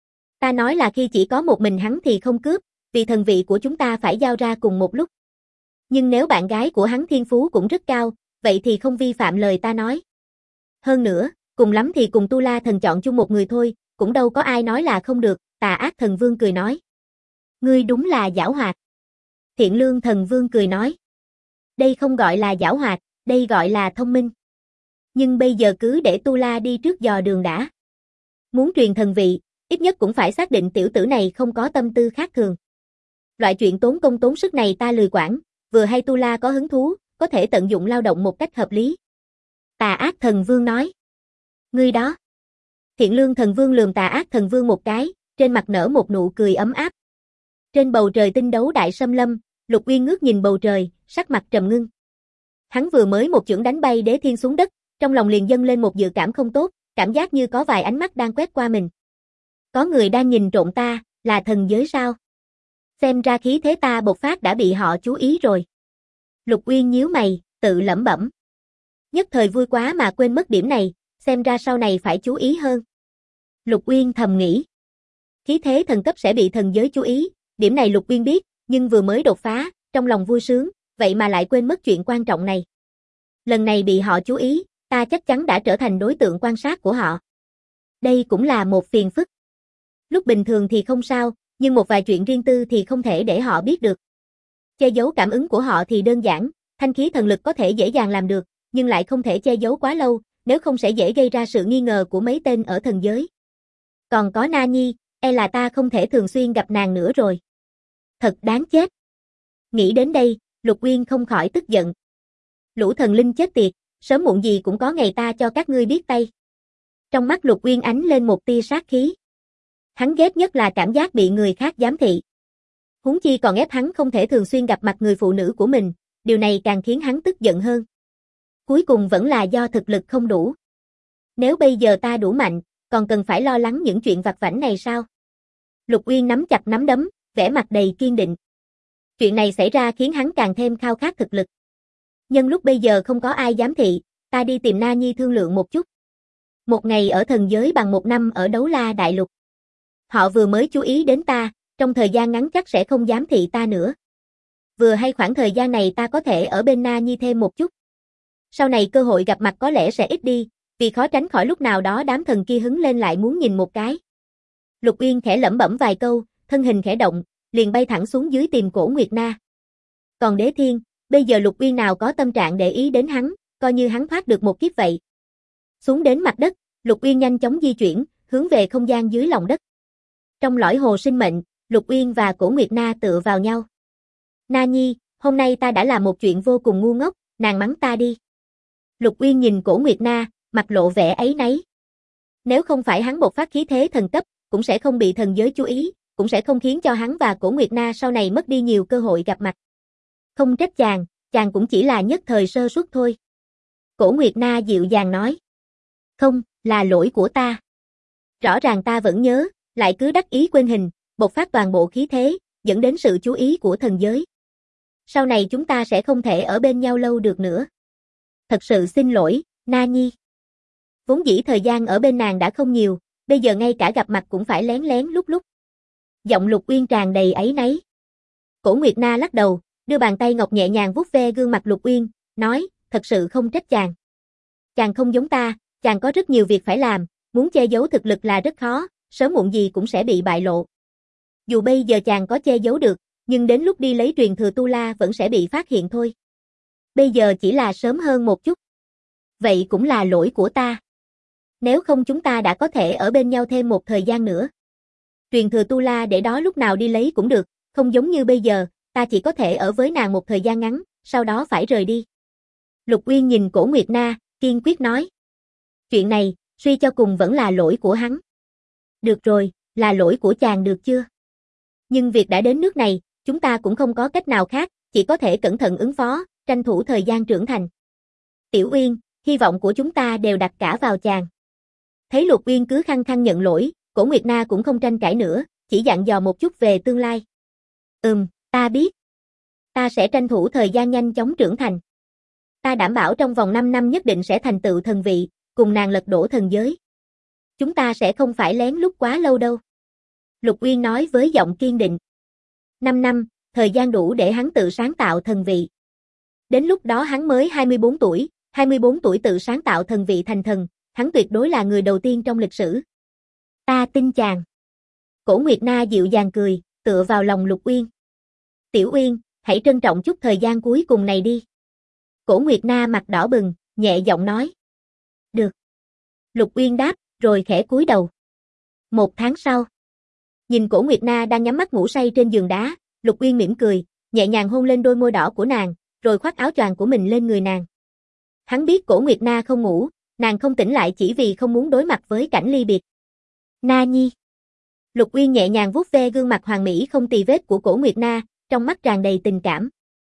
Ta nói là khi chỉ có một mình hắn thì không cướp, vì thần vị của chúng ta phải giao ra cùng một lúc. Nhưng nếu bạn gái của hắn thiên phú cũng rất cao, vậy thì không vi phạm lời ta nói. Hơn nữa, cùng lắm thì cùng Tu La thần chọn chung một người thôi, cũng đâu có ai nói là không được. Tà Ác Thần Vương cười nói. Ngươi đúng là giảo hoạt. Thiện Lương Thần Vương cười nói. Đây không gọi là giảo hoạt, đây gọi là thông minh. Nhưng bây giờ cứ để Tu La đi trước dò đường đã. Muốn truyền thần vị, ít nhất cũng phải xác định tiểu tử này không có tâm tư khác thường. Loại chuyện tốn công tốn sức này ta lười quản, vừa hay Tu La có hứng thú, có thể tận dụng lao động một cách hợp lý. Tà Ác Thần Vương nói. Ngươi đó. Thiện Lương Thần Vương lườm Tà Ác Thần Vương một cái, trên mặt nở một nụ cười ấm áp. Trên bầu trời tinh đấu đại xâm lâm, Lục Uyên ngước nhìn bầu trời, sắc mặt trầm ngưng. Hắn vừa mới một chưởng đánh bay Đế Thiên xuống đất, trong lòng liền dâng lên một dự cảm không tốt, cảm giác như có vài ánh mắt đang quét qua mình. Có người đang nhìn trộm ta, là thần giới sao? Xem ra khí thế ta bộc phát đã bị họ chú ý rồi. Lục Uyên nhíu mày, tự lẩm bẩm. Nhất thời vui quá mà quên mất điểm này, xem ra sau này phải chú ý hơn. Lục Uyên thầm nghĩ. Khí thế thần cấp sẽ bị thần giới chú ý, điểm này Lục Uyên biết, nhưng vừa mới đột phá, trong lòng vui sướng, vậy mà lại quên mất chuyện quan trọng này. Lần này bị họ chú ý, ta chắc chắn đã trở thành đối tượng quan sát của họ. Đây cũng là một phiền phức. Lúc bình thường thì không sao, nhưng một vài chuyện riêng tư thì không thể để họ biết được. Che giấu cảm ứng của họ thì đơn giản, thanh khí thần lực có thể dễ dàng làm được, nhưng lại không thể che giấu quá lâu, nếu không sẽ dễ gây ra sự nghi ngờ của mấy tên ở thần giới. Còn có Na Nhi, e là ta không thể thường xuyên gặp nàng nữa rồi. Thật đáng chết. Nghĩ đến đây, Lục Uyên không khỏi tức giận. Lũ thần linh chết tiệt, sớm muộn gì cũng có ngày ta cho các ngươi biết tay. Trong mắt Lục Uyên ánh lên một tia sát khí. Hắn ghét nhất là cảm giác bị người khác giám thị. Huống chi còn ép hắn không thể thường xuyên gặp mặt người phụ nữ của mình, điều này càng khiến hắn tức giận hơn. Cuối cùng vẫn là do thực lực không đủ. Nếu bây giờ ta đủ mạnh, còn cần phải lo lắng những chuyện vặt vãnh này sao? Lục Uyên nắm chặt nắm đấm, vẻ mặt đầy kiên định. Chuyện này xảy ra khiến hắn càng thêm khao khát thực lực. Nhân lúc bây giờ không có ai giám thị, ta đi tìm Na Nhi thương lượng một chút. Một ngày ở thần giới bằng một năm ở Đấu La Đại Lục. Họ vừa mới chú ý đến ta, trong thời gian ngắn chắc sẽ không giám thị ta nữa. Vừa hay khoảng thời gian này ta có thể ở bên Na Nhi thêm một chút. Sau này cơ hội gặp mặt có lẽ sẽ ít đi, vì khó tránh khỏi lúc nào đó đám thần kia hứng lên lại muốn nhìn một cái. Lục Uyên khẽ lẩm bẩm vài câu, thân hình khẽ động, liền bay thẳng xuống dưới tìm Cổ Nguyệt Na. Còn Đế Thiên, bây giờ Lục Uyên nào có tâm trạng để ý đến hắn, coi như hắn thoát được một kiếp vậy. Xuống đến mặt đất, Lục Uyên nhanh chóng di chuyển, hướng về không gian dưới lòng đất. Trong lõi hồ sinh mệnh, Lục Uyên và Cổ Nguyệt Na tựa vào nhau. Na Nhi, hôm nay ta đã làm một chuyện vô cùng ngu ngốc, nàng mắng ta đi. Lục Uyên nhìn Cổ Nguyệt Na, mặt lộ vẻ áy náy. Nếu không phải hắn bộc phát khí thế thần cấp, cũng sẽ không bị thần giới chú ý, cũng sẽ không khiến cho hắn và Cổ Nguyệt Na sau này mất đi nhiều cơ hội gặp mặt. Không trách chàng cũng chỉ là nhất thời sơ suất thôi. Cổ Nguyệt Na dịu dàng nói. Không, là lỗi của ta. Rõ ràng ta vẫn nhớ, lại cứ đắc ý quên hình, bộc phát toàn bộ khí thế, dẫn đến sự chú ý của thần giới. Sau này chúng ta sẽ không thể ở bên nhau lâu được nữa. Thật sự xin lỗi, Na Nhi. Vốn dĩ thời gian ở bên nàng đã không nhiều, bây giờ ngay cả gặp mặt cũng phải lén lén lúc lúc. Giọng Lục Uyên tràn đầy áy náy. Cổ Nguyệt Na lắc đầu, đưa bàn tay ngọc nhẹ nhàng vuốt ve gương mặt Lục Uyên, nói, thật sự không trách chàng. Chàng không giống ta, chàng có rất nhiều việc phải làm, muốn che giấu thực lực là rất khó, sớm muộn gì cũng sẽ bị bại lộ. Dù bây giờ chàng có che giấu được, nhưng đến lúc đi lấy truyền thừa Tu La vẫn sẽ bị phát hiện thôi. Bây giờ chỉ là sớm hơn một chút. Vậy cũng là lỗi của ta. Nếu không chúng ta đã có thể ở bên nhau thêm một thời gian nữa. Truyền thừa Tu La để đó lúc nào đi lấy cũng được, không giống như bây giờ, ta chỉ có thể ở với nàng một thời gian ngắn, sau đó phải rời đi. Lục Uyên nhìn Cổ Nguyệt Na, kiên quyết nói. Chuyện này, suy cho cùng vẫn là lỗi của hắn. Được rồi, là lỗi của chàng được chưa? Nhưng việc đã đến nước này, chúng ta cũng không có cách nào khác, chỉ có thể cẩn thận ứng phó, tranh thủ thời gian trưởng thành. Tiểu Uyên, hy vọng của chúng ta đều đặt cả vào chàng. Thấy Lục Uyên cứ khăng khăng nhận lỗi, Cổ Nguyệt Na cũng không tranh cãi nữa, chỉ dặn dò một chút về tương lai. Ta biết. Ta sẽ tranh thủ thời gian nhanh chóng trưởng thành. Ta đảm bảo trong vòng 5 năm nhất định sẽ thành tựu thần vị, cùng nàng lật đổ thần giới. Chúng ta sẽ không phải lén lút quá lâu đâu. Lục Uyên nói với giọng kiên định. 5 năm, thời gian đủ để hắn tự sáng tạo thần vị. Đến lúc đó hắn mới 24 tuổi tự sáng tạo thần vị thành thần, hắn tuyệt đối là người đầu tiên trong lịch sử. Ta tin chàng. Cổ Nguyệt Na dịu dàng cười, tựa vào lòng Lục Uyên. Tiểu Uyên, hãy trân trọng chút thời gian cuối cùng này đi. Cổ Nguyệt Na mặt đỏ bừng, nhẹ giọng nói. Được. Lục Uyên đáp, rồi khẽ cúi đầu. 1 tháng sau. Nhìn Cổ Nguyệt Na đang nhắm mắt ngủ say trên giường đá, Lục Uyên mỉm cười, nhẹ nhàng hôn lên đôi môi đỏ của nàng, rồi khoác áo choàng của mình lên người nàng. Hắn biết Cổ Nguyệt Na không ngủ, nàng không tỉnh lại chỉ vì không muốn đối mặt với cảnh ly biệt. Na Nhi. Lục Uyên nhẹ nhàng vuốt ve gương mặt hoàn mỹ không tì vết của Cổ Nguyệt Na, trong mắt tràn đầy tình cảm.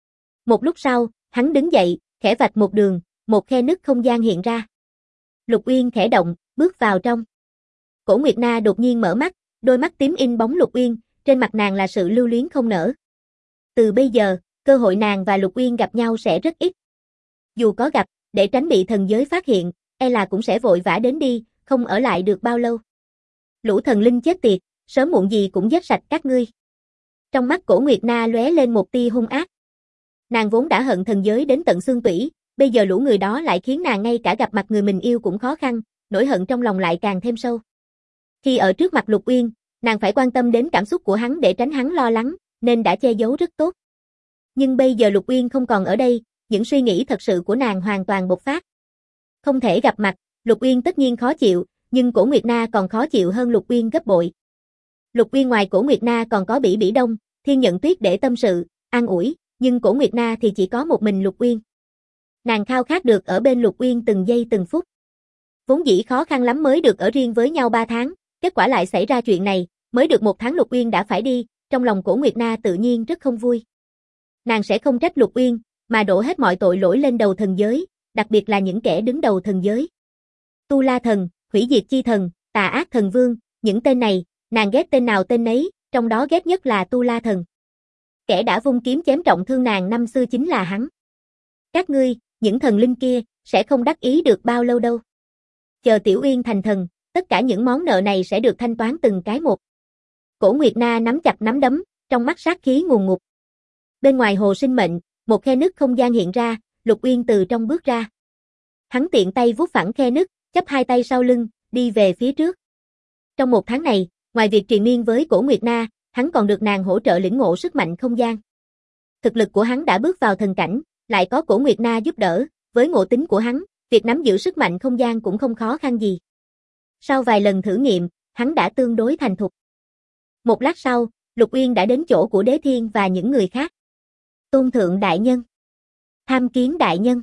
Một lúc sau, hắn đứng dậy, khẽ vạch một đường, một khe nứt không gian hiện ra. Lục Uyên khẽ động, bước vào trong. Cổ Nguyệt Na đột nhiên mở mắt, đôi mắt tím in bóng Lục Uyên, trên mặt nàng là sự lưu luyến không nở. Từ bây giờ, cơ hội nàng và Lục Uyên gặp nhau sẽ rất ít. Dù có gặp, để tránh bị thần giới phát hiện, e là cũng sẽ vội vã đến đi, không ở lại được bao lâu. Lũ thần linh chết tiệt, sớm muộn gì cũng giết sạch các ngươi. Trong mắt Cổ Nguyệt Na lóe lên một tia hung ác. Nàng vốn đã hận thần giới đến tận xương tủy, bây giờ lũ người đó lại khiến nàng ngay cả gặp mặt người mình yêu cũng khó khăn, nỗi hận trong lòng lại càng thêm sâu. Khi ở trước mặt Lục Uyên, nàng phải quan tâm đến cảm xúc của hắn để tránh hắn lo lắng, nên đã che giấu rất tốt. Nhưng bây giờ Lục Uyên không còn ở đây, những suy nghĩ thật sự của nàng hoàn toàn bộc phát. Không thể gặp mặt, Lục Uyên tất nhiên khó chịu, nhưng Cổ Nguyệt Na còn khó chịu hơn Lục Uyên gấp bội. Lục Uyên ngoài Cổ Nguyệt Na còn có Bỉ Bỉ Đông, Thiên Nhận Tuyết để tâm sự, an ủi, nhưng Cổ Nguyệt Na thì chỉ có một mình Lục Uyên. Nàng khao khát được ở bên Lục Uyên từng giây từng phút. Vốn dĩ khó khăn lắm mới được ở riêng với nhau 3 tháng, kết quả lại xảy ra chuyện này, mới được 1 tháng Lục Uyên đã phải đi, trong lòng Cổ Nguyệt Na tự nhiên rất không vui. Nàng sẽ không trách Lục Uyên, mà đổ hết mọi tội lỗi lên đầu thần giới, đặc biệt là những kẻ đứng đầu thần giới. Tu La Thần, Hủy Diệt Chi Thần, Tà Ác Thần Vương, những tên này, nàng ghét tên nào tên nấy, trong đó ghét nhất là Tu La Thần. Kẻ đã vung kiếm chém trọng thương nàng năm xưa chính là hắn. Các ngươi, những thần linh kia, sẽ không đắc ý được bao lâu đâu. Chờ Tiểu Uyên thành thần, tất cả những món nợ này sẽ được thanh toán từng cái một. Cổ Nguyệt Na nắm chặt nắm đấm, trong mắt sát khí ngùn ngụt. Bên ngoài hồ sinh mệnh, một khe nứt không gian hiện ra, Lục Uyên từ trong bước ra. Hắn tiện tay vuốt phẳng khe nứt, chắp hai tay sau lưng, đi về phía trước. Trong 1 tháng này, ngoài việc triền miên với Cổ Nguyệt Na, hắn còn được nàng hỗ trợ lĩnh ngộ sức mạnh không gian. Thực lực của hắn đã bước vào thần cảnh, lại có Cổ Nguyệt Na giúp đỡ, với ngộ tính của hắn, việc nắm giữ sức mạnh không gian cũng không khó khăn gì. Sau vài lần thử nghiệm, hắn đã tương đối thành thục. Một lát sau, Lục Uyên đã đến chỗ của Đế Thiên và những người khác. Tôn Thượng Đại Nhân, Tham Kiến Đại Nhân.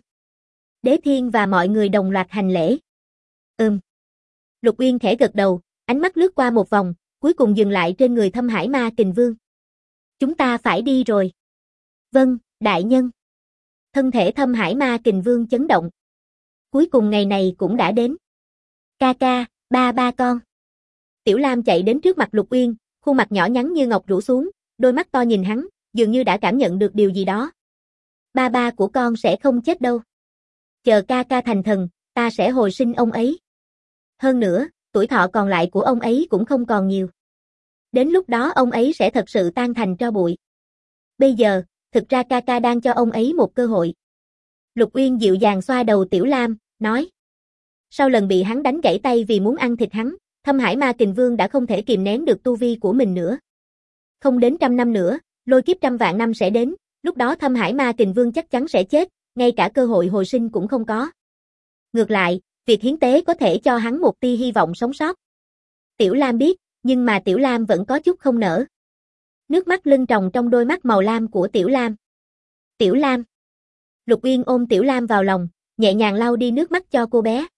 Đế Thiên và mọi người đồng loạt hành lễ. Lục Uyên khẽ gật đầu, ánh mắt lướt qua một vòng, cuối cùng dừng lại trên người Thâm Hải Ma Kình Vương. Chúng ta phải đi rồi. Vâng, Đại Nhân. Thân thể Thâm Hải Ma Kình Vương chấn động. Cuối cùng ngày này cũng đã đến. Ca ca, ba con. Tiểu Lam chạy đến trước mặt Lục Uyên, khuôn mặt nhỏ nhắn như ngọc rũ xuống, đôi mắt to nhìn hắn, dường như đã cảm nhận được điều gì đó. Ba của con sẽ không chết đâu. Chờ ca ca thành thần, ta sẽ hồi sinh ông ấy. Hơn nữa, tuổi thọ còn lại của ông ấy cũng không còn nhiều. Đến lúc đó ông ấy sẽ thật sự tan thành tro bụi. Bây giờ, thực ra ca ca đang cho ông ấy một cơ hội. Lục Uyên dịu dàng xoa đầu Tiểu Lam, nói. Sau lần bị hắn đánh gãy tay vì muốn ăn thịt hắn, Thâm Hải Ma Kình Vương đã không thể kìm nén được tu vi của mình nữa. Không đến 100 năm nữa, lôi kiếp 100 vạn năm sẽ đến, lúc đó Thâm Hải Ma Kình Vương chắc chắn sẽ chết, ngay cả cơ hội hồi sinh cũng không có. Ngược lại, việc hiến tế có thể cho hắn một tia hy vọng sống sót. Tiểu Lam biết, nhưng mà Tiểu Lam vẫn có chút không nỡ. Nước mắt lưng tròng trong đôi mắt màu lam của Tiểu Lam. Tiểu Lam. Lục Uyên ôm Tiểu Lam vào lòng, nhẹ nhàng lau đi nước mắt cho cô bé.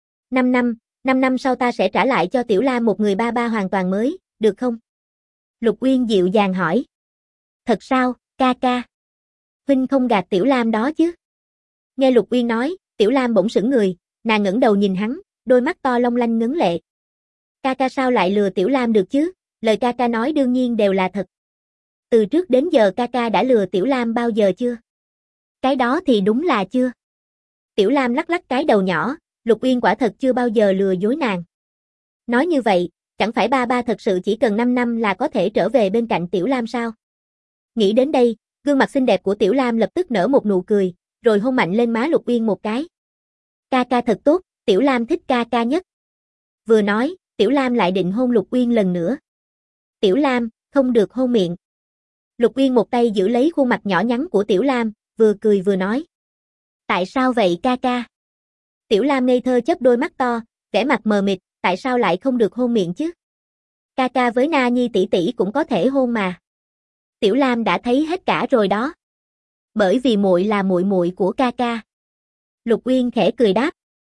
5 năm sau ta sẽ trả lại cho Tiểu Lam một người ba ba hoàn toàn mới, được không? Lục Uyên dịu dàng hỏi. Thật sao, ca ca? Huynh không gạt Tiểu Lam đó chứ? Nghe Lục Uyên nói, Tiểu Lam bỗng sững người, nàng ngẩng đầu nhìn hắn, đôi mắt to long lanh ngấn lệ. Ca ca sao lại lừa Tiểu Lam được chứ? Lời ca ca nói đương nhiên đều là thật. Từ trước đến giờ ca ca đã lừa Tiểu Lam bao giờ chưa? Cái đó thì đúng là chưa. Tiểu Lam lắc lắc cái đầu nhỏ, Lục Uyên quả thật chưa bao giờ lừa dối nàng. Nói như vậy, chẳng phải ba ba thật sự chỉ cần 5 năm là có thể trở về bên cạnh Tiểu Lam sao? Nghĩ đến đây, gương mặt xinh đẹp của Tiểu Lam lập tức nở một nụ cười, rồi hôn mạnh lên má Lục Uyên một cái. Ca ca thật tốt, Tiểu Lam thích ca ca nhất. Vừa nói, Tiểu Lam lại định hôn Lục Uyên lần nữa. Tiểu Lam, không được hôn miệng. Lục Uyên một tay giữ lấy khuôn mặt nhỏ nhắn của Tiểu Lam, vừa cười vừa nói. Tại sao vậy ca ca? Tiểu Lam ngây thơ chớp đôi mắt to, vẻ mặt mờ mịt, tại sao lại không được hôn miệng chứ? Ca ca với Na Nhi tỷ tỷ cũng có thể hôn mà. Tiểu Lam đã thấy hết cả rồi đó. Bởi vì muội là muội muội của ca ca. Lục Uyên khẽ cười đáp.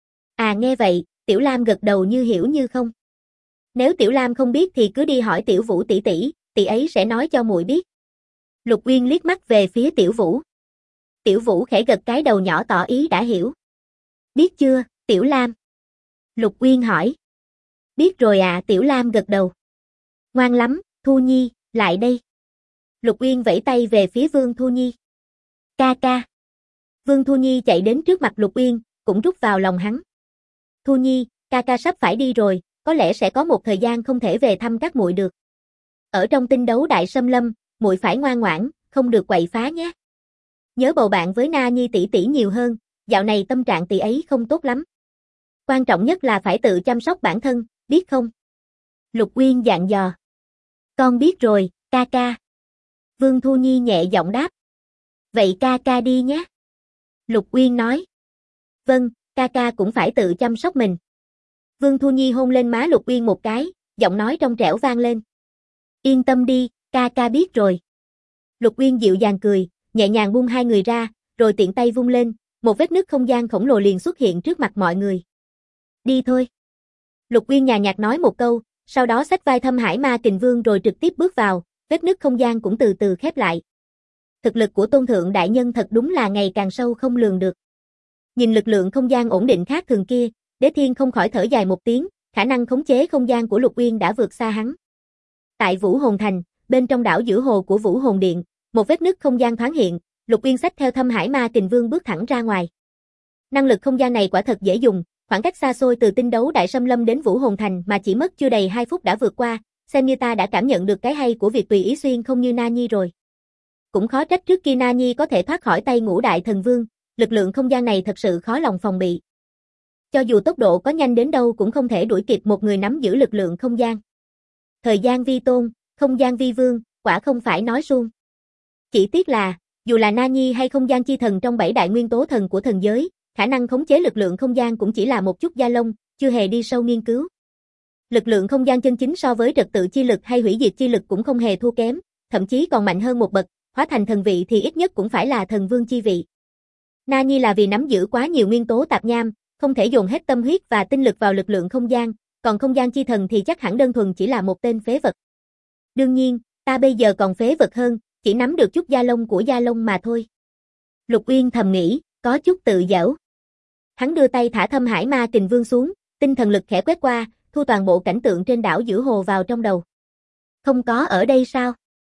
À nghe vậy, Tiểu Lam gật đầu như hiểu như không. Nếu Tiểu Lam không biết thì cứ đi hỏi Tiểu Vũ tỷ tỷ ấy sẽ nói cho muội biết. Lục Uyên liếc mắt về phía Tiểu Vũ. Tiểu Vũ khẽ gật cái đầu nhỏ tỏ ý đã hiểu. Biết chưa, Tiểu Lam? Lục Uyên hỏi. Biết rồi ạ, Tiểu Lam gật đầu. Ngoan lắm, Thu Nhi, lại đây. Lục Uyên vẫy tay về phía Vương Thu Nhi. Ca ca. Vương Thu Nhi chạy đến trước mặt Lục Uyên, cũng rút vào lòng hắn. Thu Nhi, ca ca sắp phải đi rồi, có lẽ sẽ có một thời gian không thể về thăm các muội được. Ở trong tinh đấu đại xâm lâm, muội phải ngoan ngoãn, không được quậy phá nhé. Nhớ bầu bạn với Na Nhi tỷ tỷ nhiều hơn, dạo này tâm trạng tỷ ấy không tốt lắm. Quan trọng nhất là phải tự chăm sóc bản thân, biết không? Lục Uyên dặn dò. Con biết rồi, ca ca. Vương Thu Nhi nhẹ giọng đáp. Vậy ca ca đi nhé. Lục Uyên nói. Vâng, ca ca cũng phải tự chăm sóc mình. Vương Thu Nhi hôn lên má Lục Uyên một cái, giọng nói trong trẻo vang lên. Yên tâm đi, ca ca biết rồi. Lục Uyên dịu dàng cười, nhẹ nhàng buông hai người ra, rồi tiện tay vung lên, một vết nứt không gian khổng lồ liền xuất hiện trước mặt mọi người. Đi thôi. Lục Uyên nhàn nhạt nói một câu, sau đó xách vai Thâm Hải Ma Kình Vương rồi trực tiếp bước vào, vết nứt không gian cũng từ từ khép lại. Thực lực của Tôn Thượng Đại Nhân thật đúng là ngày càng sâu không lường được. Nhìn lực lượng không gian ổn định khác thường kia, Đế Thiên không khỏi thở dài một tiếng, khả năng khống chế không gian của Lục Uyên đã vượt xa hắn. Tại Vũ Hồn Thành, bên trong đảo giữa hồ của Vũ Hồn Điện, một vết nứt không gian thoáng hiện, Lục Uyên xách theo Thâm Hải Ma Kình Vương bước thẳng ra ngoài. Năng lực không gian này quả thật dễ dùng, khoảng cách xa xôi từ tinh đấu đại xâm lâm đến Vũ Hồn Thành mà chỉ mất chưa đầy 2 phút đã vượt qua, xem như ta đã cảm nhận được cái hay của việc tùy ý xuyên không như Na Nhi rồi. Cũng khó trách trước khi Na Nhi có thể thoát khỏi tay Ngũ Đại Thần Vương, lực lượng không gian này thật sự khó lòng phòng bị. Cho dù tốc độ có nhanh đến đâu cũng không thể đuổi kịp một người nắm giữ lực lượng không gian. Thời gian vi tôn, không gian vi vương, quả không phải nói suông. Chỉ tiếc là, dù là Na Nhi hay không gian chi thần trong 7 đại nguyên tố thần của thần giới, khả năng khống chế lực lượng không gian cũng chỉ là một chút da lông, chưa hề đi sâu nghiên cứu. Lực lượng không gian chân chính so với trật tự chi lực hay hủy diệt chi lực cũng không hề thua kém, thậm chí còn mạnh hơn một bậc, hóa thành thần vị thì ít nhất cũng phải là thần vương chi vị. Na Nhi là vì nắm giữ quá nhiều nguyên tố tạp nham, không thể dồn hết tâm huyết và tinh lực vào lực lượng không gian, còn không gian chi thần thì chắc hẳn đơn thuần chỉ là một tên phế vật. Đương nhiên, ta bây giờ còn phế vật hơn, chỉ nắm được chút da lông của da lông mà thôi. Lục Uyên thầm nghĩ, có chút tự giễu. Hắn đưa tay thả Thâm Hải Ma Kình Vương xuống, tinh thần lực khẽ quét qua, thu toàn bộ cảnh tượng trên đảo giữa hồ vào trong đầu. Không có ở đây sao?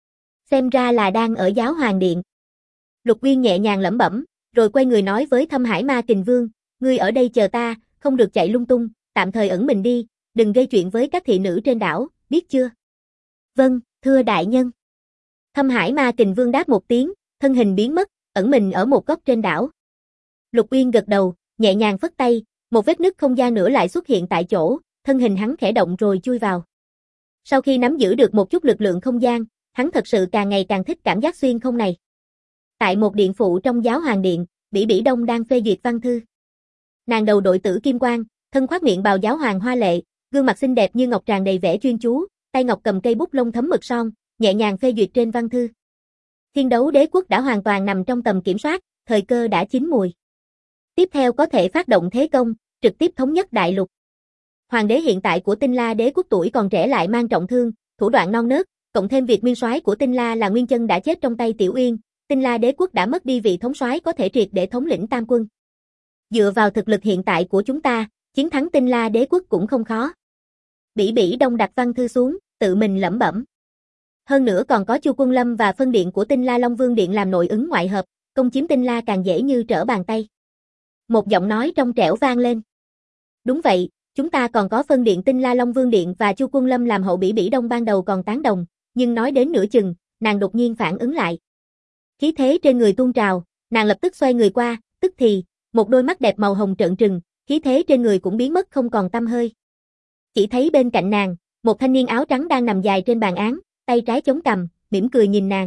Xem ra là đang ở Giáo Hoàng Điện. Lục Uyên nhẹ nhàng lẩm bẩm, rồi quay người nói với Thâm Hải Ma Kình Vương, ngươi ở đây chờ ta, không được chạy lung tung, tạm thời ẩn mình đi, đừng gây chuyện với các thị nữ trên đảo, biết chưa? Vâng, thưa đại nhân. Thâm Hải Ma Kình Vương đáp một tiếng, thân hình biến mất, ẩn mình ở một góc trên đảo. Lục Uyên gật đầu, nhẹ nhàng phất tay, một vết nứt không gian nữa lại xuất hiện tại chỗ, thân hình hắn khẽ động rồi chui vào. Sau khi nắm giữ được một chút lực lượng không gian, hắn thật sự càng ngày càng thích cảm giác xuyên không này. Tại một điện phụ trong Giáo Hoàng Điện, Bỉ Bỉ Đông đang phê duyệt văn thư. Nàng đầu đội tử kim quang, thân khoác miệng bào giáo hoàng hoa lệ, gương mặt xinh đẹp như ngọc tràn đầy vẻ chuyên chú, tay ngọc cầm cây bút lông thấm mực son, nhẹ nhàng phê duyệt trên văn thư. Thiên đấu đế quốc đã hoàn toàn nằm trong tầm kiểm soát, thời cơ đã chín mùi. Tiếp theo có thể phát động thế công, trực tiếp thống nhất đại lục. Hoàng đế hiện tại của Tinh La đế quốc tuổi còn trẻ lại mang trọng thương, thủ đoạn non nớt, cộng thêm việc nguyên soái của Tinh La là Nguyên Chân đã chết trong tay Tiểu Uyên, Tinh La đế quốc đã mất đi vị thống soái có thể triệt để thống lĩnh tam quân. Dựa vào thực lực hiện tại của chúng ta, chiến thắng Tinh La đế quốc cũng không khó. Bỉ Bỉ Đông đặt văn thư xuống, tự mình lẩm bẩm. Hơn nữa còn có Chu Quân Lâm và phân điện của Tinh La Long Vương điện làm nội ứng ngoại hợp, công chiếm Tinh La càng dễ như trở bàn tay. Một giọng nói trong trẻo vang lên. Đúng vậy, chúng ta còn có phân điện Tinh La Long Vương điện và Chu Quân Lâm làm hậu. Bỉ Bỉ Đông ban đầu còn tán đồng, nhưng nói đến nửa chừng, nàng đột nhiên phản ứng lại. Khí thế trên người tuôn trào, nàng lập tức xoay người qua, tức thì, một đôi mắt đẹp màu hồng trợn trừng, khí thế trên người cũng biến mất không còn tăm hơi. Chỉ thấy bên cạnh nàng, một thanh niên áo trắng đang nằm dài trên bàn án, tay trái chống cằm, mỉm cười nhìn nàng.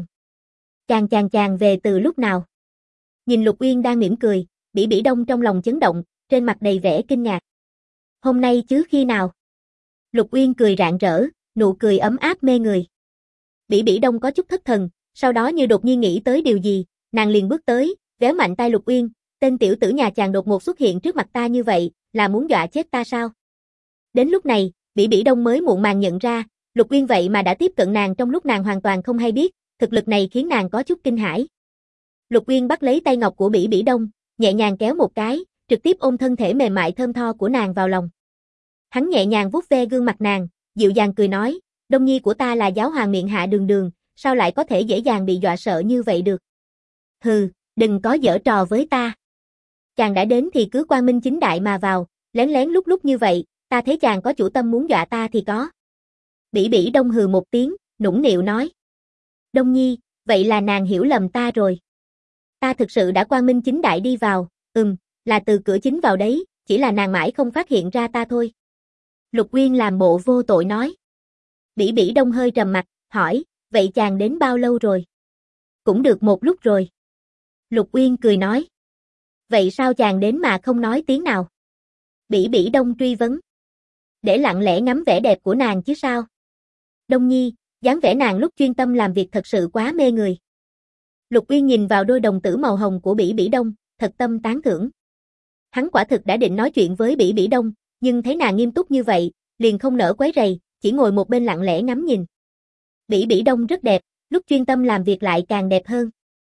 Chàng về từ lúc nào? Nhìn Lục Uyên đang mỉm cười, Bỉ Bỉ Đông trong lòng chấn động, trên mặt đầy vẻ kinh ngạc. Hôm nay chứ khi nào? Lục Uyên cười rạng rỡ, nụ cười ấm áp mê người. Bỉ Bỉ Đông có chút thất thần, sau đó như đột nhiên nghĩ tới điều gì, nàng liền bước tới, véo mạnh tay Lục Uyên, tên tiểu tử nhà chàng đột ngột xuất hiện trước mặt ta như vậy, là muốn dọa chết ta sao? Đến lúc này, Bỉ Bỉ Đông mới muộn màng nhận ra, Lục Uyên vậy mà đã tiếp cận nàng trong lúc nàng hoàn toàn không hay biết, thực lực này khiến nàng có chút kinh hãi. Lục Uyên bắt lấy tay ngọc của Bỉ Bỉ Đông, nhẹ nhàng kéo một cái, trực tiếp ôm thân thể mềm mại thơm tho của nàng vào lòng. Hắn nhẹ nhàng vuốt ve gương mặt nàng, dịu dàng cười nói, Đông nhi của ta là giáo hoàng miệng hạ đường đường, sao lại có thể dễ dàng bị dọa sợ như vậy được? Hừ, đừng có giở trò với ta. Chàng đã đến thì cứ quang minh chính đại mà vào, lén lén lúc lúc như vậy, ta thấy chàng có chủ tâm muốn dọa ta thì có. Bỉ Bỉ Đông hừ một tiếng, nũng nịu nói. Đông nhi, vậy là nàng hiểu lầm ta rồi. Ta thực sự đã quang minh chính đại đi vào, là từ cửa chính vào đấy, chỉ là nàng mãi không phát hiện ra ta thôi. Lục Uyên làm bộ vô tội nói. Bỉ Bỉ Đông hơi trầm mặt, hỏi, vậy chàng đến bao lâu rồi? Cũng được một lúc rồi. Lục Uyên cười nói. Vậy sao chàng đến mà không nói tiếng nào? Bỉ Bỉ Đông truy vấn. Để lặng lẽ ngắm vẻ đẹp của nàng chứ sao? Đông nhi, dáng vẻ nàng lúc chuyên tâm làm việc thật sự quá mê người. Lục Uyên nhìn vào đôi đồng tử màu hồng của Bỉ Bỉ Đông, thật tâm tán thưởng. Hắn quả thực đã định nói chuyện với Bỉ Bỉ Đông, nhưng thấy nàng nghiêm túc như vậy, liền không nỡ quấy rầy, chỉ ngồi một bên lặng lẽ ngắm nhìn. Bỉ Bỉ Đông rất đẹp, lúc chuyên tâm làm việc lại càng đẹp hơn.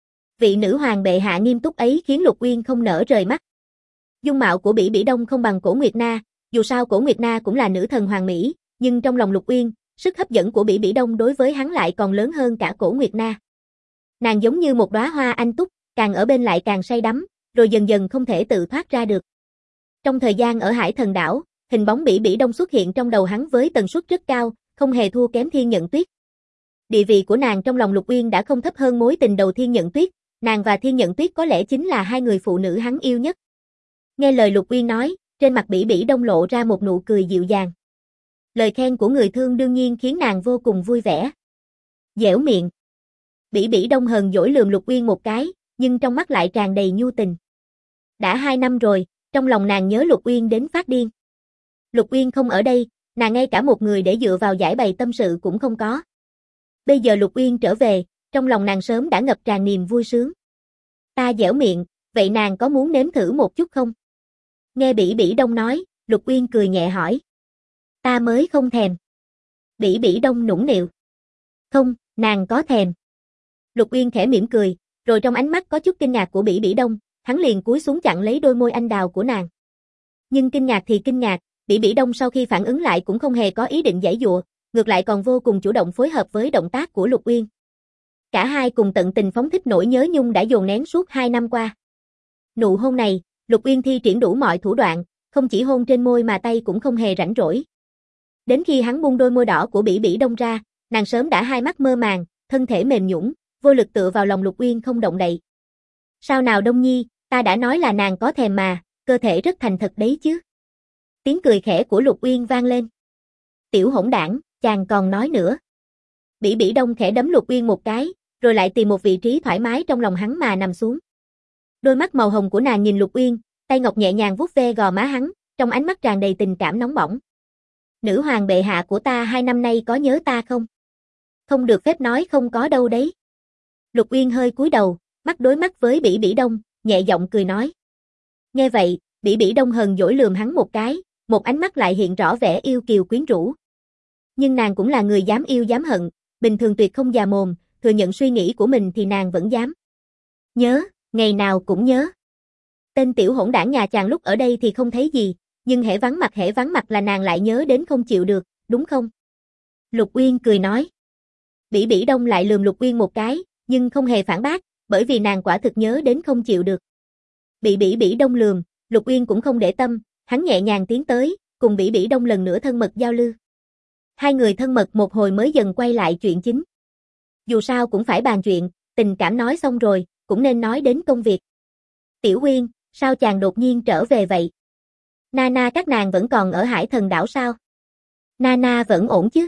Vị nữ hoàng bệ hạ nghiêm túc ấy khiến Lục Uyên không nỡ rời mắt. Dung mạo của Bỉ Bỉ Đông không bằng Cổ Nguyệt Na, dù sao Cổ Nguyệt Na cũng là nữ thần hoàng mỹ, nhưng trong lòng Lục Uyên, sức hấp dẫn của Bỉ Bỉ Đông đối với hắn lại còn lớn hơn cả Cổ Nguyệt Na. Nàng giống như một đóa hoa anh túc, càng ở bên lại càng say đắm, rồi dần dần không thể tự thoát ra được. Trong thời gian ở Hải Thần đảo, hình bóng Bỉ Bỉ Đông xuất hiện trong đầu hắn với tần suất rất cao, không hề thua kém Thiên Nhận Tuyết. Địa vị của nàng trong lòng Lục Uyên đã không thấp hơn mối tình đầu Thiên Nhận Tuyết, nàng và Thiên Nhận Tuyết có lẽ chính là hai người phụ nữ hắn yêu nhất. Nghe lời Lục Uyên nói, trên mặt Bỉ Bỉ Đông lộ ra một nụ cười dịu dàng. Lời khen của người thương đương nhiên khiến nàng vô cùng vui vẻ. Dẻo miệng. Bỉ Bỉ Đông hờn dỗi lườm Lục Uyên một cái, nhưng trong mắt lại tràn đầy nhu tình. Đã 2 năm rồi, trong lòng nàng nhớ Lục Uyên đến phát điên. Lục Uyên không ở đây, nàng ngay cả một người để dựa vào giải bày tâm sự cũng không có. Bây giờ Lục Uyên trở về, trong lòng nàng sớm đã ngập tràn niềm vui sướng. Ta dẻo miệng, vậy nàng có muốn nếm thử một chút không? Nghe Bỉ Bỉ Đông nói, Lục Uyên cười nhẹ hỏi. Ta mới không thèm. Bỉ Bỉ Đông nũng nịu. Không, nàng có thèm. Lục Uyên khẽ mỉm cười, rồi trong ánh mắt có chút kinh ngạc của Bỉ Bỉ Đông, hắn liền cúi xuống chặn lấy đôi môi anh đào của nàng. Nhưng kinh ngạc thì kinh ngạc, Bỉ Bỉ Đông sau khi phản ứng lại cũng không hề có ý định giãy giụa, ngược lại còn vô cùng chủ động phối hợp với động tác của Lục Uyên. Cả hai cùng tận tình phóng thích nỗi nhớ nhung đã dồn nén suốt 2 năm qua. Nụ hôn này, Lục Uyên thi triển đủ mọi thủ đoạn, không chỉ hôn trên môi mà tay cũng không hề rảnh rỗi. Đến khi hắn buông đôi môi đỏ của Bỉ Bỉ Đông ra, nàng sớm đã hai mắt mơ màng, thân thể mềm nhũn, vô lực tựa vào lòng Lục Uyên không động đậy. Sao nào Đông Nhi, ta đã nói là nàng có thèm mà, cơ thể rất thành thật đấy chứ. Tiếng cười khẽ của Lục Uyên vang lên. Tiểu hỗn đảng, chàng còn nói nữa. Bỉ Bỉ Đông khẽ đấm Lục Uyên một cái, rồi lại tìm một vị trí thoải mái trong lòng hắn mà nằm xuống. Đôi mắt màu hồng của nàng nhìn Lục Uyên, tay ngọc nhẹ nhàng vuốt ve gò má hắn, trong ánh mắt tràn đầy tình cảm nóng bỏng. Nữ hoàng bệ hạ của ta 2 năm nay có nhớ ta không? Không được phép nói không có đâu đấy. Lục Uyên hơi cúi đầu, mắt đối mắt với Bỉ Bỉ Đông, nhẹ giọng cười nói. Nghe vậy, Bỉ Bỉ Đông hờn dỗi lườm hắn một cái, một ánh mắt lại hiện rõ vẻ yêu kiều quyến rũ. Nhưng nàng cũng là người dám yêu dám hận, bình thường tuyệt không già mồm, thừa nhận suy nghĩ của mình thì nàng vẫn dám. Nhớ, ngày nào cũng nhớ. Tên tiểu hỗn đảng nhà chàng lúc ở đây thì không thấy gì, nhưng hễ vắng mặt là nàng lại nhớ đến không chịu được, đúng không? Lục Uyên cười nói. Bỉ Bỉ Đông lại lườm Lục Uyên một cái, nhưng không hề phản bác, bởi vì nàng quả thực nhớ đến không chịu được. Bị Bỉ Bỉ Đông lườm, Lục Uyên cũng không để tâm, hắn nhẹ nhàng tiến tới, cùng Bỉ Bỉ Đông lần nữa thân mật giao lưu. Hai người thân mật một hồi mới dần quay lại chuyện chính. Dù sao cũng phải bàn chuyện, tình cảm nói xong rồi, cũng nên nói đến công việc. Tiểu Uyên, sao chàng đột nhiên trở về vậy? Nana các nàng vẫn còn ở Hải Thần đảo sao? Nana vẫn ổn chứ?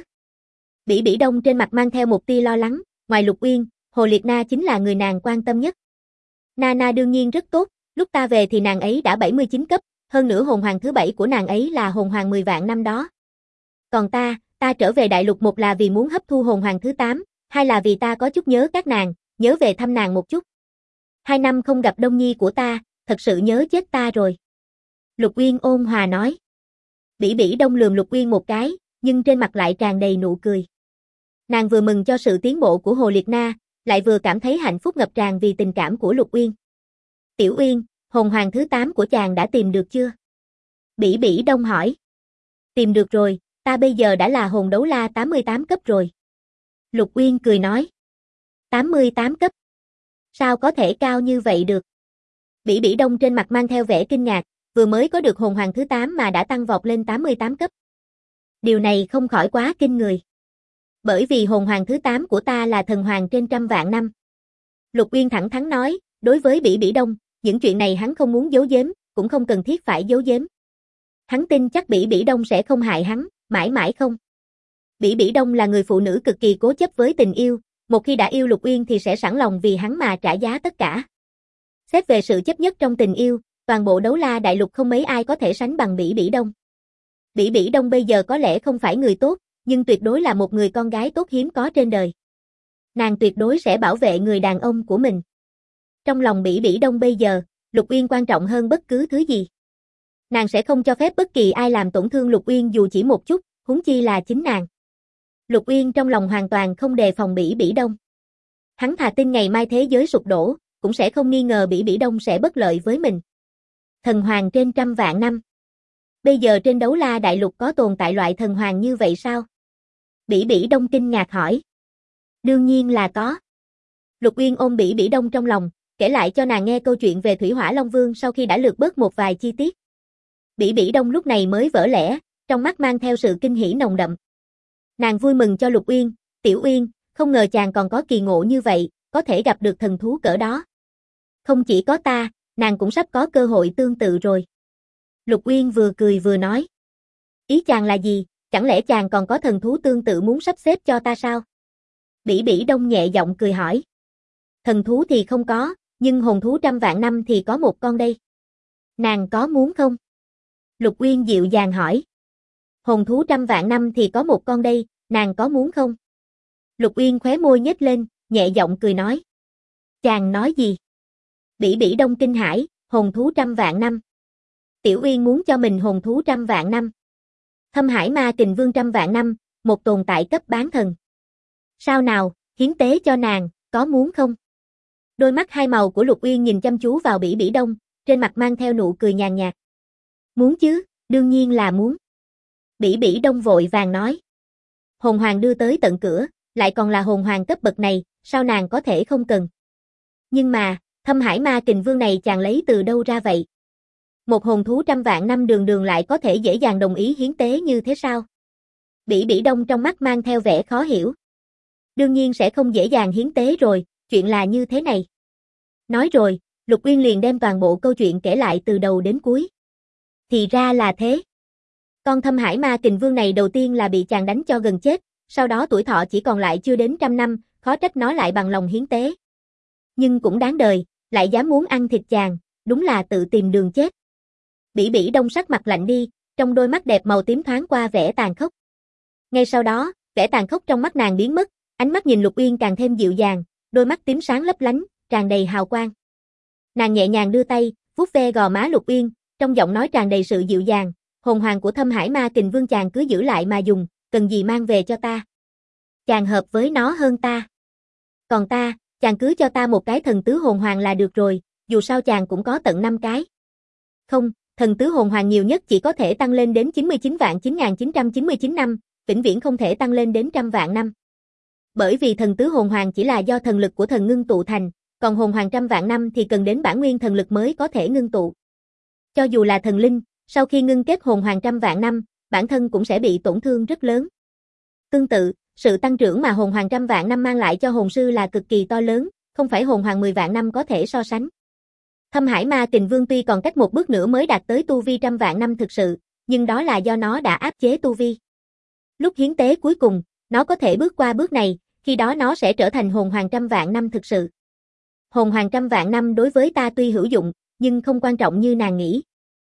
Bỉ Bỉ Đông trên mặt mang theo một tia lo lắng, ngoài Lục Uyên, Hồ Liệt Na chính là người nàng quan tâm nhất. Nana đương nhiên rất tốt, lúc ta về thì nàng ấy đã 79 cấp, hơn nữa hồn hoàng thứ 7 của nàng ấy là hồn hoàng 10 vạn năm đó. Còn ta trở về đại lục một là vì muốn hấp thu hồn hoàng thứ 8, hai là vì ta có chút nhớ các nàng, nhớ về thăm nàng một chút. 2 năm không gặp Đông Nhi của ta, thật sự nhớ chết ta rồi. Lục Uyên ôn hòa nói. Bỉ Bỉ Đông lườm Lục Uyên một cái, nhưng trên mặt lại tràn đầy nụ cười. Nàng vừa mừng cho sự tiến bộ của Hồ Liệt Na, lại vừa cảm thấy hạnh phúc ngập tràn vì tình cảm của Lục Uyên. Tiểu Uyên, hồn hoàng thứ 8 của chàng đã tìm được chưa? Bỉ Bỉ Đông hỏi. Tìm được rồi, ta bây giờ đã là hồn đấu la 88 cấp rồi. Lục Uyên cười nói. 88 cấp? Sao có thể cao như vậy được? Bỉ Bỉ Đông trên mặt mang theo vẻ kinh ngạc, vừa mới có được hồn hoàng thứ 8 mà đã tăng vọt lên 88 cấp. Điều này không khỏi quá kinh người. Bởi vì hồn hoàng thứ 8 của ta là thần hoàng trên 100 vạn năm. Lục Uyên thẳng thắn nói, đối với Bỉ Bỉ Đông, những chuyện này hắn không muốn giấu giếm, cũng không cần thiết phải giấu giếm. Hắn tin chắc Bỉ Bỉ Đông sẽ không hại hắn, mãi mãi không. Bỉ Bỉ Đông là người phụ nữ cực kỳ cố chấp với tình yêu, một khi đã yêu Lục Uyên thì sẽ sẵn lòng vì hắn mà trả giá tất cả. Xét về sự chấp nhất trong tình yêu, toàn bộ đấu la đại lục không mấy ai có thể sánh bằng Bỉ Bỉ Đông. Bỉ Bỉ Đông bây giờ có lẽ không phải người tốt, nhưng tuyệt đối là một người con gái tốt hiếm có trên đời. Nàng tuyệt đối sẽ bảo vệ người đàn ông của mình. Trong lòng Bỉ Bỉ Đông bây giờ, Lục Uyên quan trọng hơn bất cứ thứ gì. Nàng sẽ không cho phép bất kỳ ai làm tổn thương Lục Uyên dù chỉ một chút, huống chi là chính nàng. Lục Uyên trong lòng hoàn toàn không đề phòng Bỉ Bỉ Đông. Hắn thà tin ngày mai thế giới sụp đổ, cũng sẽ không nghi ngờ Bỉ Bỉ Đông sẽ bất lợi với mình. Thần hoàng trên 100 vạn năm. Bây giờ trên đấu la đại lục có tồn tại loại thần hoàng như vậy sao? Bỉ Bỉ Đông kinh ngạc hỏi. Đương nhiên là có. Lục Uyên ôm Bỉ Bỉ Đông trong lòng, kể lại cho nàng nghe câu chuyện về Thủy Hỏa Long Vương sau khi đã lược bớt một vài chi tiết. Bỉ Bỉ Đông lúc này mới vỡ lẽ, trong mắt mang theo sự kinh hỉ nồng đậm. Nàng vui mừng cho Lục Uyên, Tiểu Uyên, không ngờ chàng còn có kỳ ngộ như vậy, có thể gặp được thần thú cỡ đó. Không chỉ có ta, nàng cũng sắp có cơ hội tương tự rồi. Lục Uyên vừa cười vừa nói. Ý chàng là gì, chẳng lẽ chàng còn có thần thú tương tự muốn sắp xếp cho ta sao? Bỉ Bỉ Đông nhẹ giọng cười hỏi. Thần thú thì không có, nhưng hồn thú 100 vạn năm thì có một con đây. Nàng có muốn không? Lục Uyên dịu dàng hỏi. Hồn thú 100 vạn năm thì có một con đây, nàng có muốn không? Lục Uyên khóe môi nhếch lên, nhẹ giọng cười nói. Chàng nói gì? Bỉ Bỉ Đông kinh hãi, hồn thú 100 vạn năm. Tiểu Uyên muốn cho mình hồn thú 100 vạn năm. Thâm Hải Ma Kình Vương 100 vạn năm, một tồn tại cấp bán thần. Sao nào, hiến tế cho nàng, có muốn không? Đôi mắt hai màu của Lục Uyên nhìn chăm chú vào Bỉ Bỉ Đông, trên mặt mang theo nụ cười nhàn nhạt. Muốn chứ, đương nhiên là muốn. Bỉ Bỉ Đông vội vàng nói. Hồn hoàng đưa tới tận cửa, lại còn là hồn hoàng cấp bậc này, sao nàng có thể không cần? Nhưng mà, Thâm Hải Ma Kình Vương này chàng lấy từ đâu ra vậy? Một hồn thú 100 vạn năm đường đường lại có thể dễ dàng đồng ý hiến tế như thế sao? Bỉ Bỉ Đông trong mắt mang theo vẻ khó hiểu. Đương nhiên sẽ không dễ dàng hiến tế rồi, chuyện là như thế này. Nói rồi, Lục Uyên liền đem toàn bộ câu chuyện kể lại từ đầu đến cuối. Thì ra là thế. Con Thâm Hải Ma Kình Vương này đầu tiên là bị chàng đánh cho gần chết, sau đó tuổi thọ chỉ còn lại chưa đến 100 năm, khó trách nó lại bằng lòng hiến tế. Nhưng cũng đáng đời, lại dám muốn ăn thịt chàng, đúng là tự tìm đường chết. Bỉ Bỉ Đông sắc mặt lạnh đi, trong đôi mắt đẹp màu tím thoáng qua vẻ tàn khốc. Ngay sau đó, vẻ tàn khốc trong mắt nàng biến mất, ánh mắt nhìn Lục Uyên càng thêm dịu dàng, đôi mắt tím sáng lấp lánh, tràn đầy hào quang. Nàng nhẹ nhàng đưa tay, vuốt ve gò má Lục Uyên, trong giọng nói tràn đầy sự dịu dàng, hồn hoàng của Thâm Hải Ma Kình Vương chàng cứ giữ lại mà dùng, cần gì mang về cho ta. Chàng hợp với nó hơn ta. Còn ta, chàng cứ cho ta một cái thần tứ hồn hoàng là được rồi, dù sao chàng cũng có tận 5 cái. Không, thần tứ hồn hoàng nhiều nhất chỉ có thể tăng lên đến 99.9999 năm, vĩnh viễn không thể tăng lên đến 100.000 năm. Bởi vì thần tứ hồn hoàng chỉ là do thần lực của thần ngưng tụ thành, còn hồn hoàng 100.000 năm thì cần đến bản nguyên thần lực mới có thể ngưng tụ. Cho dù là thần linh, sau khi ngưng kết hồn hoàng 100.000 năm, bản thân cũng sẽ bị tổn thương rất lớn. Tương tự, sự tăng trưởng mà hồn hoàng 100.000 năm mang lại cho hồn sư là cực kỳ to lớn, không phải hồn hoàng 10 vạn năm có thể so sánh. Thâm Hải Ma Kình Vương tuy còn cách một bước nữa mới đạt tới tu vi 100.000 năm thực sự, nhưng đó là do nó đã áp chế tu vi. Lúc hiến tế cuối cùng, nó có thể bước qua bước này, khi đó nó sẽ trở thành hồn hoàng 100.000 năm thực sự. Hồn hoàng 100.000 năm đối với ta tuy hữu dụng, nhưng không quan trọng như nàng nghĩ.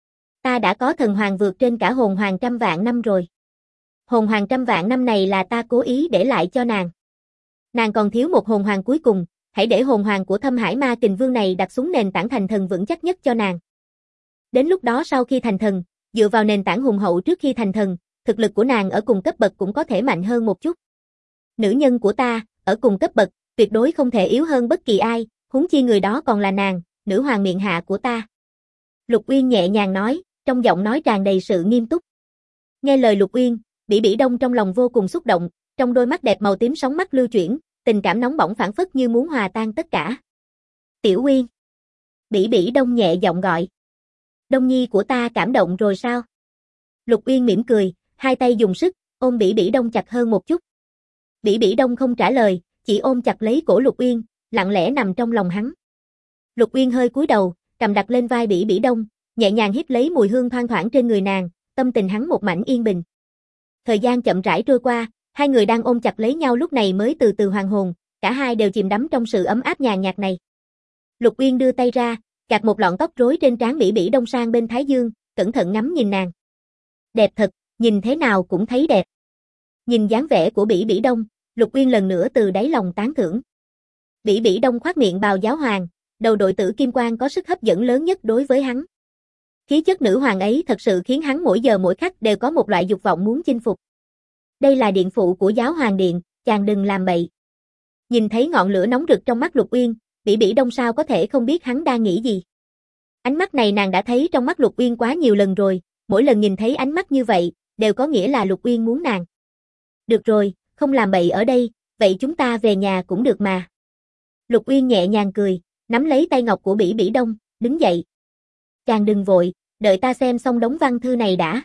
Ta đã có thần hoàng vượt trên cả hồn hoàng 100.000 năm rồi. Hồn hoàng 100.000 năm này là ta cố ý để lại cho nàng. Nàng còn thiếu một hồn hoàng cuối cùng, hãy để hồn hoàng của Thâm Hải Ma Kình Vương này đặt xuống nền tảng thành thần vững chắc nhất cho nàng. Đến lúc đó sau khi thành thần, dựa vào nền tảng hùng hậu trước khi thành thần, thực lực của nàng ở cùng cấp bậc cũng có thể mạnh hơn một chút. Nữ nhân của ta, ở cùng cấp bậc, tuyệt đối không thể yếu hơn bất kỳ ai, huống chi người đó còn là nàng, nữ hoàng miện hạ của ta. Lục Uyên nhẹ nhàng nói, trong giọng nói tràn đầy sự nghiêm túc. Nghe lời Lục Uyên, Bỉ Bỉ Đông trong lòng vô cùng xúc động, trong đôi mắt đẹp màu tím sóng mắt lưu chuyển, tình cảm nóng bỏng phảng phất như muốn hòa tan tất cả. Tiểu Uyên. Bỉ Bỉ Đông nhẹ giọng gọi. Đông nhi của ta cảm động rồi sao? Lục Uyên mỉm cười, hai tay dùng sức, ôm Bỉ Bỉ Đông chặt hơn một chút. Bỉ Bỉ Đông không trả lời, chỉ ôm chặt lấy cổ Lục Uyên, lặng lẽ nằm trong lòng hắn. Lục Uyên hơi cúi đầu, cầm đặt lên vai Bỉ Bỉ Đông, nhẹ nhàng hít lấy mùi hương thoang thoảng trên người nàng, tâm tình hắn một mảnh yên bình. Thời gian chậm rãi trôi qua, hai người đang ôm chặt lấy nhau lúc này mới từ từ hoàn hồn, cả hai đều chìm đắm trong sự ấm áp nhàn nhạt này. Lục Uyên đưa tay ra, gạt một lọn tóc rối trên trán Bỉ Bỉ Đông sang bên thái dương, cẩn thận ngắm nhìn nàng. Đẹp thật, nhìn thế nào cũng thấy đẹp. Nhìn dáng vẻ của Bỉ Bỉ Đông, Lục Uyên lần nữa từ đáy lòng tán thưởng. Bỉ Bỉ Đông khoác miệng bào giáo hoàng, đầu đội tử kim quan có sức hấp dẫn lớn nhất đối với hắn. Khí chất nữ hoàng ấy thật sự khiến hắn mỗi giờ mỗi khắc đều có một loại dục vọng muốn chinh phục. Đây là điện phụ của giáo hoàng điện, chàng đừng làm bậy. Nhìn thấy ngọn lửa nóng rực trong mắt Lục Uyên, Bỉ Bỉ Đông sao có thể không biết hắn đang nghĩ gì. Ánh mắt này nàng đã thấy trong mắt Lục Uyên quá nhiều lần rồi, mỗi lần nhìn thấy ánh mắt như vậy, đều có nghĩa là Lục Uyên muốn nàng. Được rồi, không làm bậy ở đây, vậy chúng ta về nhà cũng được mà. Lục Uyên nhẹ nhàng cười, nắm lấy tay ngọc của Bỉ Bỉ Đông, đứng dậy. Chàng đừng vội, đợi ta xem xong đống văn thư này đã.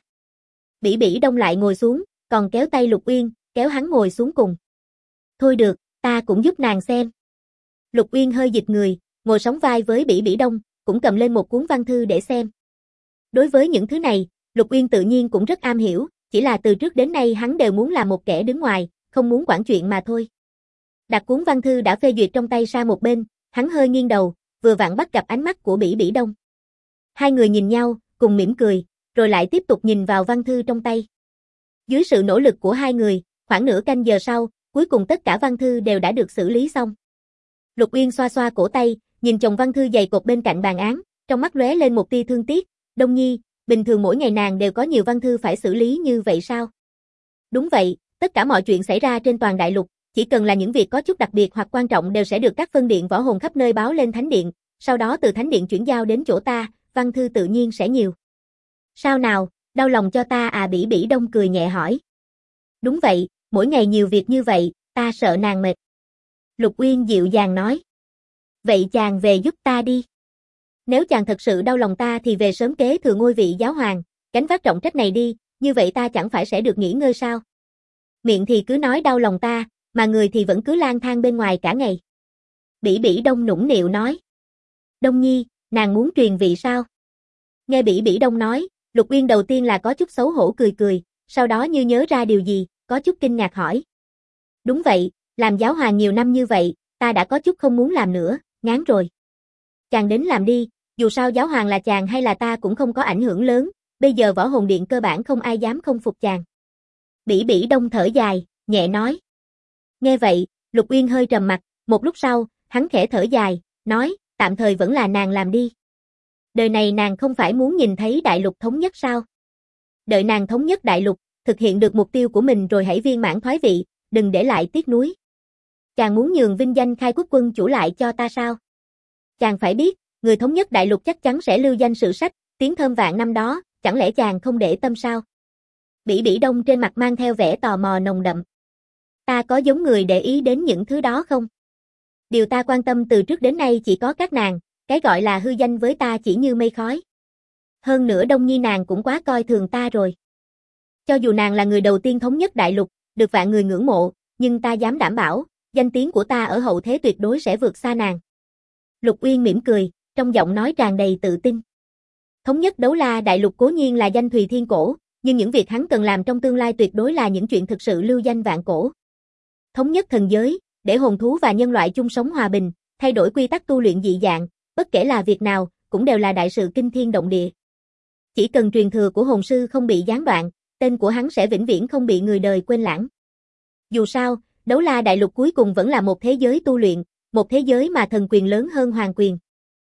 Bỉ Bỉ Đông lại ngồi xuống, còn kéo tay Lục Uyên, kéo hắn ngồi xuống cùng. Thôi được, ta cũng giúp nàng xem. Lục Uyên hơi dịch người, ngồi sóng vai với Bỉ Bỉ Đông, cũng cầm lên một cuốn văn thư để xem. Đối với những thứ này, Lục Uyên tự nhiên cũng rất am hiểu, chỉ là từ trước đến nay hắn đều muốn là một kẻ đứng ngoài, không muốn quản chuyện mà thôi. Đặt cuốn văn thư đã phê duyệt trong tay sang một bên, hắn hơi nghiêng đầu, vừa vặn bắt gặp ánh mắt của Bỉ Bỉ Đông. Hai người nhìn nhau, cùng mỉm cười, rồi lại tiếp tục nhìn vào văn thư trong tay. Dưới sự nỗ lực của hai người, khoảng nửa canh giờ sau, cuối cùng tất cả văn thư đều đã được xử lý xong. Lục Uyên xoa xoa cổ tay, nhìn chồng văn thư dày cộp bên cạnh bàn án, trong mắt lóe lên một tia thương tiếc. Đông nhi, bình thường mỗi ngày nàng đều có nhiều văn thư phải xử lý như vậy sao? Đúng vậy, tất cả mọi chuyện xảy ra trên toàn đại lục, chỉ cần là những việc có chút đặc biệt hoặc quan trọng đều sẽ được các phân điện võ hồn khắp nơi báo lên thánh điện, sau đó từ thánh điện chuyển giao đến chỗ ta, văn thư tự nhiên sẽ nhiều. Sao nào, đau lòng cho ta à? Bỉ Bỉ Đông cười nhẹ hỏi. Đúng vậy, mỗi ngày nhiều việc như vậy, ta sợ nàng mệt. Lục Uyên dịu dàng nói. Vậy chàng về giúp ta đi. Nếu chàng thật sự đau lòng ta thì về sớm kế thừa ngôi vị giáo hoàng, gánh vác trọng trách này đi, như vậy ta chẳng phải sẽ được nghỉ ngơi sao? Miệng thì cứ nói đau lòng ta, mà người thì vẫn cứ lang thang bên ngoài cả ngày. Bỉ Bỉ Đông nũng nịu nói. Đông Nhi, nàng muốn truyền vị sao? Nghe Bỉ Bỉ Đông nói, Lục Uyên đầu tiên là có chút xấu hổ cười cười, sau đó như nhớ ra điều gì, có chút kinh ngạc hỏi. Đúng vậy, làm giáo hoàng nhiều năm như vậy, ta đã có chút không muốn làm nữa, ngán rồi. Chàng đến làm đi, dù sao giáo hoàng là chàng hay là ta cũng không có ảnh hưởng lớn, bây giờ Võ Hồn Điện cơ bản không ai dám không phục chàng. Bỉ Bỉ Đông thở dài, nhẹ nói. Nghe vậy, Lục Uyên hơi trầm mặt, một lúc sau, hắn khẽ thở dài, nói, tạm thời vẫn là nàng làm đi. Đời này nàng không phải muốn nhìn thấy đại lục thống nhất sao? Đợi nàng thống nhất đại lục, thực hiện được mục tiêu của mình rồi hãy viên mãn thoái vị, đừng để lại tiếc nuối. Chàng muốn nhường vinh danh Khai Quốc quân chủ lại cho ta sao? Chàng phải biết, người thống nhất đại lục chắc chắn sẽ lưu danh sử sách, tiếng thơm vạn năm đó, chẳng lẽ chàng không để tâm sao? Bỉ Bỉ Đông trên mặt mang theo vẻ tò mò nồng đậm. Ta có giống người để ý đến những thứ đó không? Điều ta quan tâm từ trước đến nay chỉ có các nàng, cái gọi là hư danh với ta chỉ như mây khói. Hơn nữa Đông Nhi nàng cũng quá coi thường ta rồi. Cho dù nàng là người đầu tiên thống nhất đại lục, được vạn người ngưỡng mộ, nhưng ta dám đảm bảo, danh tiếng của ta ở hậu thế tuyệt đối sẽ vượt xa nàng. Lục Uyên mỉm cười, trong giọng nói tràn đầy tự tin. Thống nhất Đấu La đại lục cố nhiên là danh thùy thiên cổ, nhưng những việc hắn cần làm trong tương lai tuyệt đối là những chuyện thực sự lưu danh vạn cổ. Thống nhất thần giới, để hồn thú và nhân loại chung sống hòa bình, thay đổi quy tắc tu luyện dị dạng, bất kể là việc nào, cũng đều là đại sự kinh thiên động địa. Chỉ cần truyền thừa của hồn sư không bị gián đoạn, tên của hắn sẽ vĩnh viễn không bị người đời quên lãng. Dù sao, Đấu La đại lục cuối cùng vẫn là một thế giới tu luyện, một thế giới mà thần quyền lớn hơn hoàng quyền.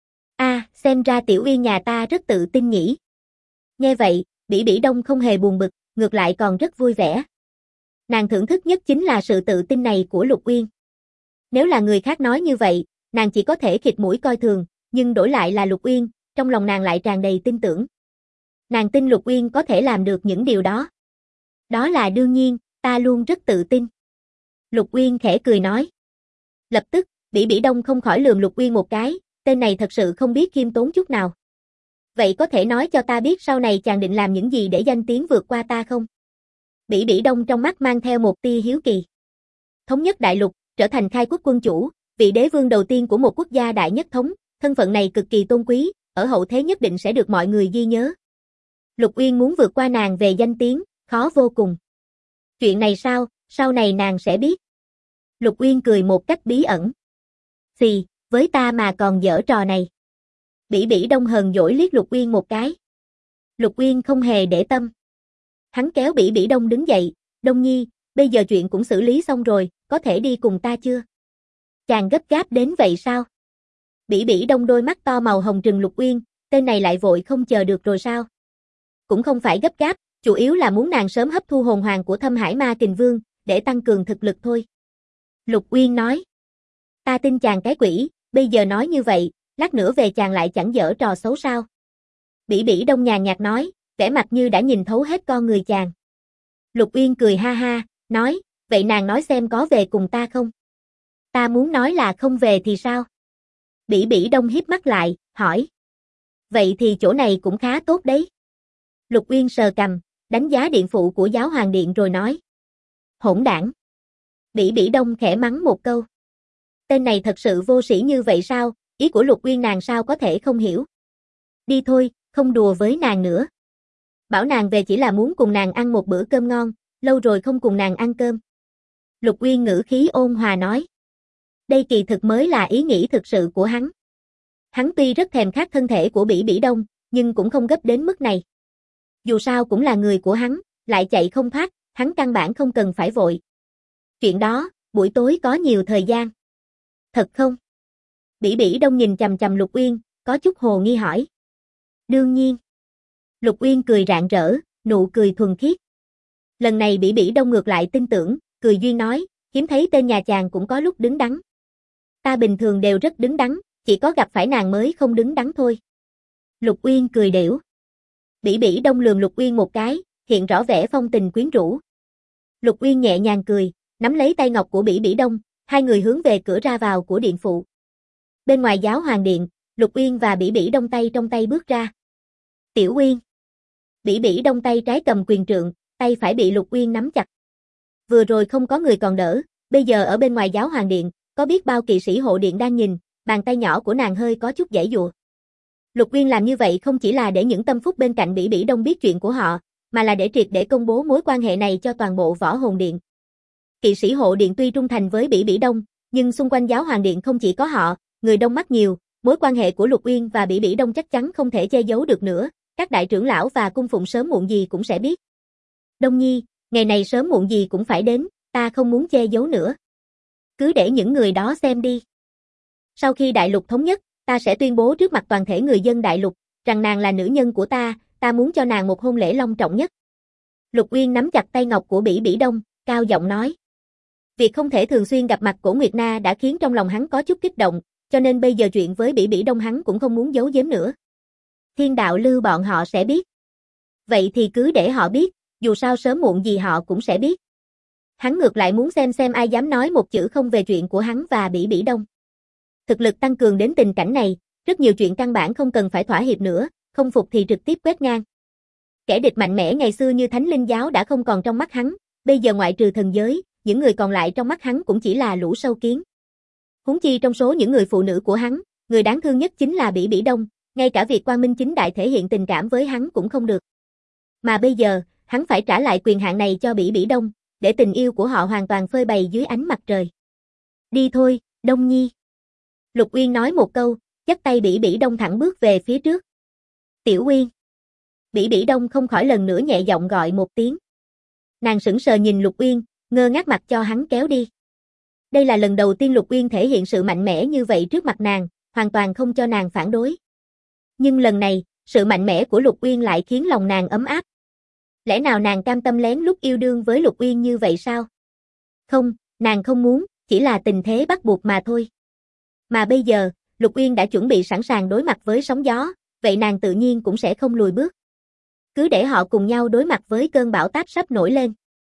Xem ra Tiểu Uyên nhà ta rất tự tin nhỉ. Nghe vậy, Bỉ Bỉ Đông không hề buồn bực, ngược lại còn rất vui vẻ. Nàng thưởng thức nhất chính là sự tự tin này của Lục Uyên. Nếu là người khác nói như vậy, nàng chỉ có thể khịt mũi coi thường, nhưng đổi lại là Lục Uyên, trong lòng nàng lại tràn đầy tin tưởng. Nàng tin Lục Uyên có thể làm được những điều đó. Đó là đương nhiên, ta luôn rất tự tin. Lục Uyên khẽ cười nói. Lập tức, Bỉ Bỉ Đông không khỏi lườm Lục Uyên một cái, tên này thật sự không biết khiêm tốn chút nào. Vậy có thể nói cho ta biết sau này chàng định làm những gì để danh tiếng vượt qua ta không? Bỉ Bỉ Đông trong mắt mang theo một tia hiếu kỳ. Thống nhất đại lục, trở thành khai quốc quân chủ, vị đế vương đầu tiên của một quốc gia đại nhất thống, thân phận này cực kỳ tôn quý, ở hậu thế nhất định sẽ được mọi người ghi nhớ. Lục Uyên muốn vượt qua nàng về danh tiếng, khó vô cùng. Chuyện này sao, sau này nàng sẽ biết. Lục Uyên cười một cách bí ẩn. Xì, với ta mà còn giở trò này. Bỉ Bỉ Đông hờn dỗi liếc Lục Uyên một cái. Lục Uyên không hề để tâm. Hắn kéo Bỉ Bỉ Đông đứng dậy, Đông Nhi, bây giờ chuyện cũng xử lý xong rồi, có thể đi cùng ta chưa? Chàng gấp gáp đến vậy sao? Bỉ Bỉ Đông đôi mắt to màu hồng trừng Lục Uyên, tên này lại vội không chờ được rồi sao? Cũng không phải gấp gáp, chủ yếu là muốn nàng sớm hấp thu hồn hoàng của Thâm Hải Ma Kình Vương, để tăng cường thực lực thôi. Lục Uyên nói. Ta tin chàng cái quỷ, bây giờ nói như vậy, lát nữa về chàng lại chẳng dở trò xấu sao? Bỉ Bỉ Đông nhàn nhạt nói, vẻ mặt như đã nhìn thấu hết con người chàng. Lục Uyên cười ha ha, nói, vậy nàng nói xem có về cùng ta không? Ta muốn nói là không về thì sao? Bỉ Bỉ Đông híp mắt lại, hỏi. Vậy thì chỗ này cũng khá tốt đấy. Lục Uyên sờ cằm, đánh giá điện phụ của giáo hoàng điện rồi nói. Hỗn đảng. Bỉ Bỉ Đông khẽ mắng một câu. Tên này thật sự vô sĩ như vậy sao, ý của Lục Uyên nàng sao có thể không hiểu. Đi thôi, không đùa với nàng nữa. Bảo nàng về chỉ là muốn cùng nàng ăn một bữa cơm ngon, lâu rồi không cùng nàng ăn cơm. Lục Uyên ngữ khí ôn hòa nói. Đây kỳ thực mới là ý nghĩ thực sự của hắn. Hắn tuy rất thèm khát thân thể của Bỉ Bỉ Đông, nhưng cũng không gấp đến mức này. Dù sao cũng là người của hắn, lại chạy không thoát, hắn căn bản không cần phải vội. Chuyện đó, buổi tối có nhiều thời gian. Thật không? Bỉ Bỉ Đông nhìn chằm chằm Lục Uyên, có chút hồ nghi hỏi. Đương nhiên. Lục Uyên cười rạng rỡ, nụ cười thuần khiết. Lần này Bỉ Bỉ Đông ngược lại tin tưởng, cười duyên nói, hiếm thấy tên nhà chàng cũng có lúc đứng đắn. Ta bình thường đều rất đứng đắn, chỉ có gặp phải nàng mới không đứng đắn thôi. Lục Uyên cười đểu. Bỉ Bỉ Đông lườm Lục Uyên một cái, hiện rõ vẻ phong tình quyến rũ. Lục Uyên nhẹ nhàng cười, nắm lấy tay ngọc của Bỉ Bỉ Đông, hai người hướng về cửa ra vào của điện phụ. Bên ngoài giáo hoàng điện, Lục Uyên và Bỉ Bỉ Đông tay trong tay bước ra. Tiểu Uyên. Bỉ Bỉ Đông tay trái cầm quyền trượng, tay phải bị Lục Uyên nắm chặt. Vừa rồi không có người còn đỡ, Bây giờ ở bên ngoài giáo hoàng điện, có biết bao kỵ sĩ hộ điện đang nhìn, bàn tay nhỏ của nàng hơi có chút giãy giụa. Lục Uyên làm như vậy không chỉ là để những tâm phúc bên cạnh Bỉ Bỉ Đông biết chuyện của họ, mà là để triệt để công bố mối quan hệ này cho toàn bộ Võ Hồn Điện. Kỵ sĩ hộ điện tuy trung thành với Bỉ Bỉ Đông, nhưng xung quanh giáo hoàng điện không chỉ có họ, người đông mắt nhiều, mối quan hệ của Lục Uyên và Bỉ Bỉ Đông chắc chắn không thể che giấu được nữa, các đại trưởng lão và cung phụng sớm muộn gì cũng sẽ biết. Đông Nhi, ngày này sớm muộn gì cũng phải đến, ta không muốn che giấu nữa. Cứ để những người đó xem đi. Sau khi đại lục thống nhất, ta sẽ tuyên bố trước mặt toàn thể người dân đại lục, rằng nàng là nữ nhân của ta muốn cho nàng một hôn lễ long trọng nhất. Lục Uyên nắm chặt tay ngọc của Bỉ Bỉ Đông, cao giọng nói. Việc không thể thường xuyên gặp mặt Cổ Nguyệt Na đã khiến trong lòng hắn có chút kích động, cho nên bây giờ chuyện với Bỉ Bỉ Đông hắn cũng không muốn giấu giếm nữa. Thiên đạo lưu bọn họ sẽ biết. Vậy thì cứ để họ biết, dù sao sớm muộn gì họ cũng sẽ biết. Hắn ngược lại muốn xem ai dám nói một chữ không về chuyện của hắn và Bỉ Bỉ Đông. Thực lực tăng cường đến tình cảnh này, rất nhiều chuyện căn bản không cần phải thỏa hiệp nữa, không phục thì trực tiếp quét ngang. Kẻ địch mạnh mẽ ngày xưa như Thánh Linh Giáo đã không còn trong mắt hắn, bây giờ ngoại trừ thần giới, những người còn lại trong mắt hắn cũng chỉ là lũ sâu kiến. Huống chi trong số những người phụ nữ của hắn, người đáng thương nhất chính là Bỉ Bỉ Đông, ngay cả việc Quang Minh chính đại thể hiện tình cảm với hắn cũng không được. Mà bây giờ, hắn phải trả lại quyền hạn này cho Bỉ Bỉ Đông, để tình yêu của họ hoàn toàn phơi bày dưới ánh mặt trời. Đi thôi, Đông Nhi. Lục Uyên nói một câu, dắt tay Bỉ Bỉ Đông thẳng bước về phía trước. Tiểu Uyên. Bỉ Bỉ Đông không khỏi lần nữa nhẹ giọng gọi một tiếng. Nàng sững sờ nhìn Lục Uyên, ngơ ngác mặt cho hắn kéo đi. Đây là lần đầu tiên Lục Uyên thể hiện sự mạnh mẽ như vậy trước mặt nàng, hoàn toàn không cho nàng phản đối. Nhưng lần này, sự mạnh mẽ của Lục Uyên lại khiến lòng nàng ấm áp. Lẽ nào nàng cam tâm lén lút yêu đương với Lục Uyên như vậy sao? Không, nàng không muốn, chỉ là tình thế bắt buộc mà thôi. Mà bây giờ, Lục Uyên đã chuẩn bị sẵn sàng đối mặt với sóng gió, vậy nàng tự nhiên cũng sẽ không lùi bước. Cứ để họ cùng nhau đối mặt với cơn bão táp sắp nổi lên.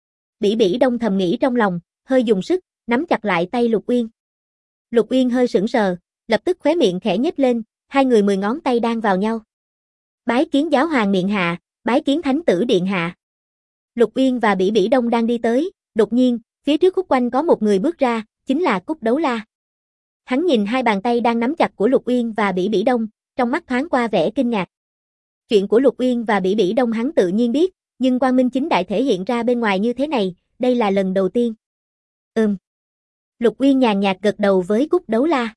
Bỉ Bỉ Đông thầm nghĩ trong lòng, hơi dùng sức, nắm chặt lại tay Lục Uyên. Lục Uyên hơi sững sờ, lập tức khóe miệng khẽ nhếch lên, hai người 10 ngón tay đan vào nhau. Bái kiến giáo hoàng miện hạ, bái kiến thánh tử điện hạ. Lục Uyên và Bỉ Bỉ Đông đang đi tới, đột nhiên, phía trước khúc quanh có một người bước ra, chính là Cúc Đấu La. Hắn nhìn hai bàn tay đang nắm chặt của Lục Uyên và Bỉ Bỉ Đông, trong mắt thoáng qua vẻ kinh ngạc. Chuyện của Lục Uyên và Bỉ Bỉ Đông hắn tự nhiên biết, nhưng Quang Minh chính đại thể hiện ra bên ngoài như thế này, đây là lần đầu tiên. Lục Uyên nhàn nhạt gật đầu với Cúc Đấu La.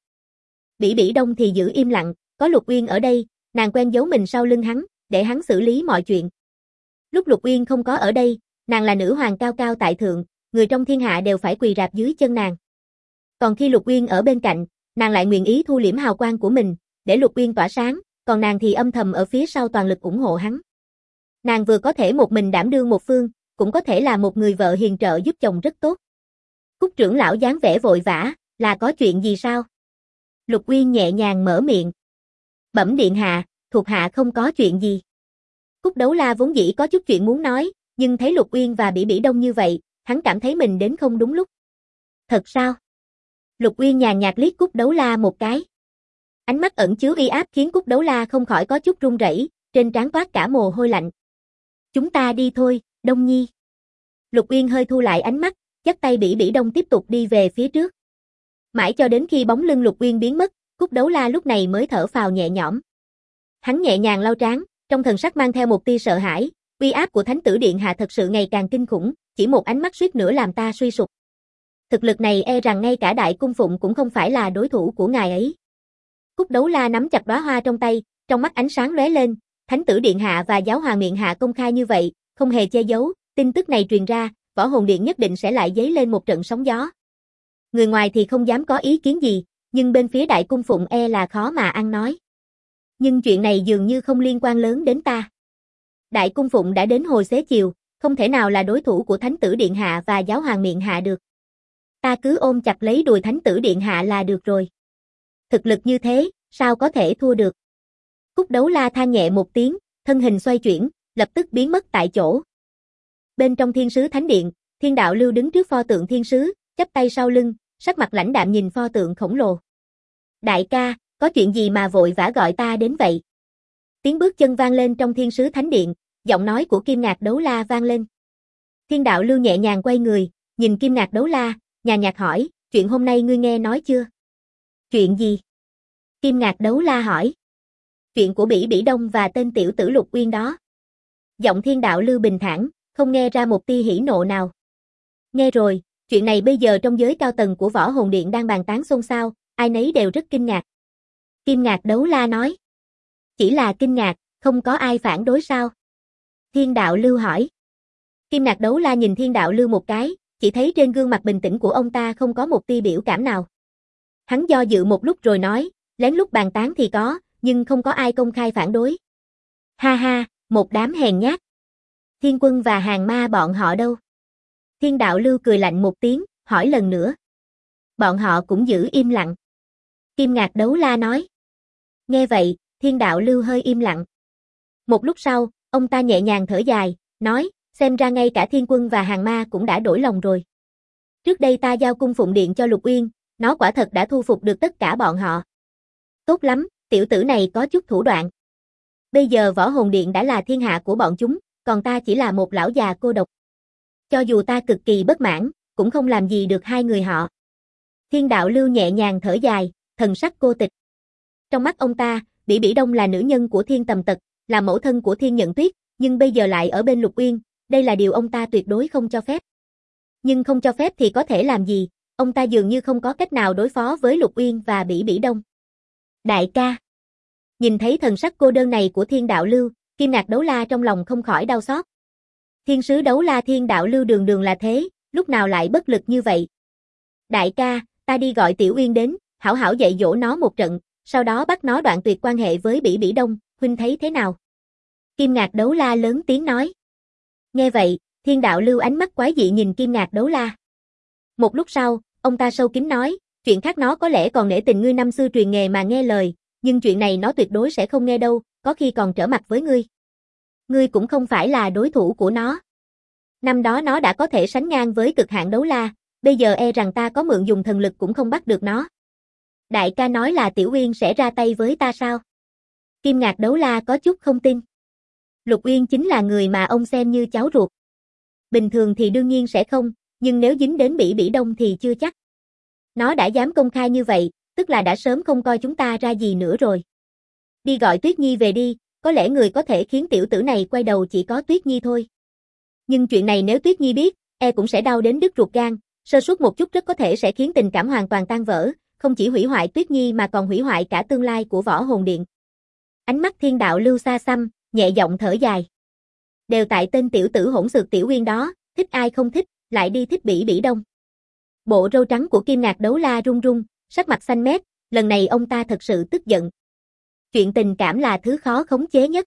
Bỉ Bỉ Đông thì giữ im lặng, có Lục Uyên ở đây, nàng quen giấu mình sau lưng hắn, để hắn xử lý mọi chuyện. Lúc Lục Uyên không có ở đây, nàng là nữ hoàng cao cao tại thượng, người trong thiên hạ đều phải quỳ rạp dưới chân nàng. Còn khi Lục Uyên ở bên cạnh, nàng lại nguyện ý thu liễm hào quang của mình, để Lục Uyên tỏa sáng, còn nàng thì âm thầm ở phía sau toàn lực ủng hộ hắn. Nàng vừa có thể một mình đảm đương một phương, cũng có thể là một người vợ hiền trợ giúp chồng rất tốt. Cúc trưởng lão dáng vẻ vội vã, là có chuyện gì sao? Lục Uyên nhẹ nhàng mở miệng. Bẩm điện hạ, thuộc hạ không có chuyện gì. Cúc Đấu La vốn dĩ có chút chuyện muốn nói, nhưng thấy Lục Uyên và Bỉ Bỉ Đông như vậy, hắn cảm thấy mình đến không đúng lúc. Thật sao? Lục Uyên nhàn nhạt liếc Cúc Đấu La một cái. Ánh mắt ẩn chứa uy áp khiến Cúc Đấu La không khỏi có chút run rẩy, trên trán toát cả mồ hôi lạnh. Chúng ta đi thôi, Đông Nhi. Lục Uyên hơi thu lại ánh mắt, dắt tay Bỉ Bỉ Đông tiếp tục đi về phía trước. Mãi cho đến khi bóng lưng Lục Uyên biến mất, Cúc Đấu La lúc này mới thở phào nhẹ nhõm. Hắn nhẹ nhàng lau trán, trong thần sắc mang theo một tia sợ hãi, uy áp của Thánh tử điện hạ thật sự ngày càng kinh khủng, chỉ một ánh mắt suýt nữa làm ta suy sụp. Thực lực này e rằng ngay cả đại cung phụng cũng không phải là đối thủ của ngài ấy. Cúc Đấu La nắm chặt đóa hoa trong tay, trong mắt ánh sáng lóe lên, Thánh tử điện hạ và giáo hoàng miện hạ công khai như vậy, không hề che giấu, tin tức này truyền ra, Võ Hồn Điện nhất định sẽ lại dấy lên một trận sóng gió. Người ngoài thì không dám có ý kiến gì, nhưng bên phía đại cung phụng e là khó mà ăn nói. Nhưng chuyện này dường như không liên quan lớn đến ta. Đại cung phụng đã đến hồi xế chiều, không thể nào là đối thủ của Thánh tử điện hạ và giáo hoàng miện hạ được. Ta cứ ôm chặt lấy đùi Thánh tử điện hạ là được rồi. Thực lực như thế, sao có thể thua được? Cúc Đấu La than nhẹ một tiếng, thân hình xoay chuyển, lập tức biến mất tại chỗ. Bên trong Thiên sứ Thánh Điện, Thiên Đạo Lưu đứng trước pho tượng thiên sứ, chắp tay sau lưng, sắc mặt lãnh đạm nhìn pho tượng khổng lồ. Đại ca, có chuyện gì mà vội vã gọi ta đến vậy? Tiếng bước chân vang lên trong Thiên sứ Thánh Điện, giọng nói của Kim Ngạc Đấu La vang lên. Thiên Đạo Lưu nhẹ nhàng quay người, nhìn Kim Ngạc Đấu La, nhàn nhạt hỏi, chuyện hôm nay ngươi nghe nói chưa? Chuyện gì? Kim Ngạc Đấu La hỏi. Chuyện của Bỉ Bỉ Đông và tên tiểu tử Lục Uyên đó. Giọng Thiên Đạo Lưu bình thản, không nghe ra một tia hỉ nộ nào. Nghe rồi, chuyện này bây giờ trong giới cao tầng của Võ Hồn Điện đang bàn tán xôn xao, ai nấy đều rất kinh ngạc. Kim Ngạc Đấu La nói. Chỉ là kinh ngạc, không có ai phản đối sao? Thiên Đạo Lưu hỏi. Kim Ngạc Đấu La nhìn Thiên Đạo Lưu một cái, chỉ thấy trên gương mặt bình tĩnh của ông ta không có một tia biểu cảm nào. Hắn do dự một lúc rồi nói, lén lút bàn tán thì có, nhưng không có ai công khai phản đối. Ha ha, một đám hèn nhát. Thiên Quân và Hàng Ma bọn họ đâu? Thiên Đạo Lưu cười lạnh một tiếng, hỏi lần nữa. Bọn họ cũng giữ im lặng. Kim Ngạc Đấu La nói. Nghe vậy, Thiên Đạo Lưu hơi im lặng. Một lúc sau, ông ta nhẹ nhàng thở dài, nói, xem ra ngay cả Thiên Quân và Hàng Ma cũng đã đổi lòng rồi. Trước đây ta giao cung phụng điện cho Lục Uyên, nó quả thật đã thu phục được tất cả bọn họ. Tốt lắm, tiểu tử này có chút thủ đoạn. Bây giờ Võ Hồn Điện đã là thiên hạ của bọn chúng, còn ta chỉ là một lão già cô độc. Cho dù ta cực kỳ bất mãn, cũng không làm gì được hai người họ. Thiên Đạo Lưu nhẹ nhàng thở dài, thần sắc cô tịch. Trong mắt ông ta, Bỉ Bỉ Đông là nữ nhân của Thiên Tầm Tật, là mẫu thân của Thiên Nhận Tuyết, nhưng bây giờ lại ở bên Lục Uyên, đây là điều ông ta tuyệt đối không cho phép. Nhưng không cho phép thì có thể làm gì, ông ta dường như không có cách nào đối phó với Lục Uyên và Bỉ Bỉ Đông. Đại ca. Nhìn thấy thần sắc cô đơn này của Thiên Đạo Lưu, Kim Ngạc Đấu La trong lòng không khỏi đau xót. Thiên sứ Đấu La Thiên Đạo Lưu đường đường là thế, lúc nào lại bất lực như vậy. Đại ca, ta đi gọi Tiểu Uyên đến, hảo hảo dạy dỗ nó một trận, sau đó bắt nó đoạn tuyệt quan hệ với Bỉ Bỉ Đông, huynh thấy thế nào? Kim Ngạc Đấu La lớn tiếng nói. Nghe vậy, Thiên Đạo Lưu ánh mắt quái dị nhìn Kim Ngạc Đấu La. Một lúc sau, ông ta sâu kín nói, chuyện khác nó có lẽ còn nể tình ngươi năm xưa truyền nghề mà nghe lời, nhưng chuyện này nó tuyệt đối sẽ không nghe đâu, có khi còn trở mặt với ngươi. Ngươi cũng không phải là đối thủ của nó. Năm đó nó đã có thể sánh ngang với cực hạn đấu la, bây giờ e rằng ta có mượn dùng thần lực cũng không bắt được nó. Đại ca nói là Tiểu Uyên sẽ ra tay với ta sao? Kim Ngạc Đấu La có chút không tin. Lục Uyên chính là người mà ông xem như cháu ruột. Bình thường thì đương nhiên sẽ không, nhưng nếu dính đến Bỉ Bỉ Đông thì chưa chắc. Nó đã dám công khai như vậy, tức là đã sớm không coi chúng ta ra gì nữa rồi. Đi gọi Tuyết Nhi về đi, có lẽ người có thể khiến tiểu tử này quay đầu chỉ có Tuyết Nhi thôi. Nhưng chuyện này nếu Tuyết Nhi biết, e cũng sẽ đau đến đứt ruột gan, sơ suất một chút rất có thể sẽ khiến tình cảm hoàn toàn tan vỡ, không chỉ hủy hoại Tuyết Nhi mà còn hủy hoại cả tương lai của Võ Hồn Điện. Ánh mắt Thiên Đạo Lưu xa xăm, nhẹ giọng thở dài. Đều tại tên tiểu tử hỗn xược Tiểu Uyên đó, thích ai không thích, lại đi thích Bỉ Bỉ Đông. Bộ râu trắng của Kim Ngạc Đấu La run run, sắc mặt xanh mét, lần này ông ta thật sự tức giận. Chuyện tình cảm là thứ khó khống chế nhất.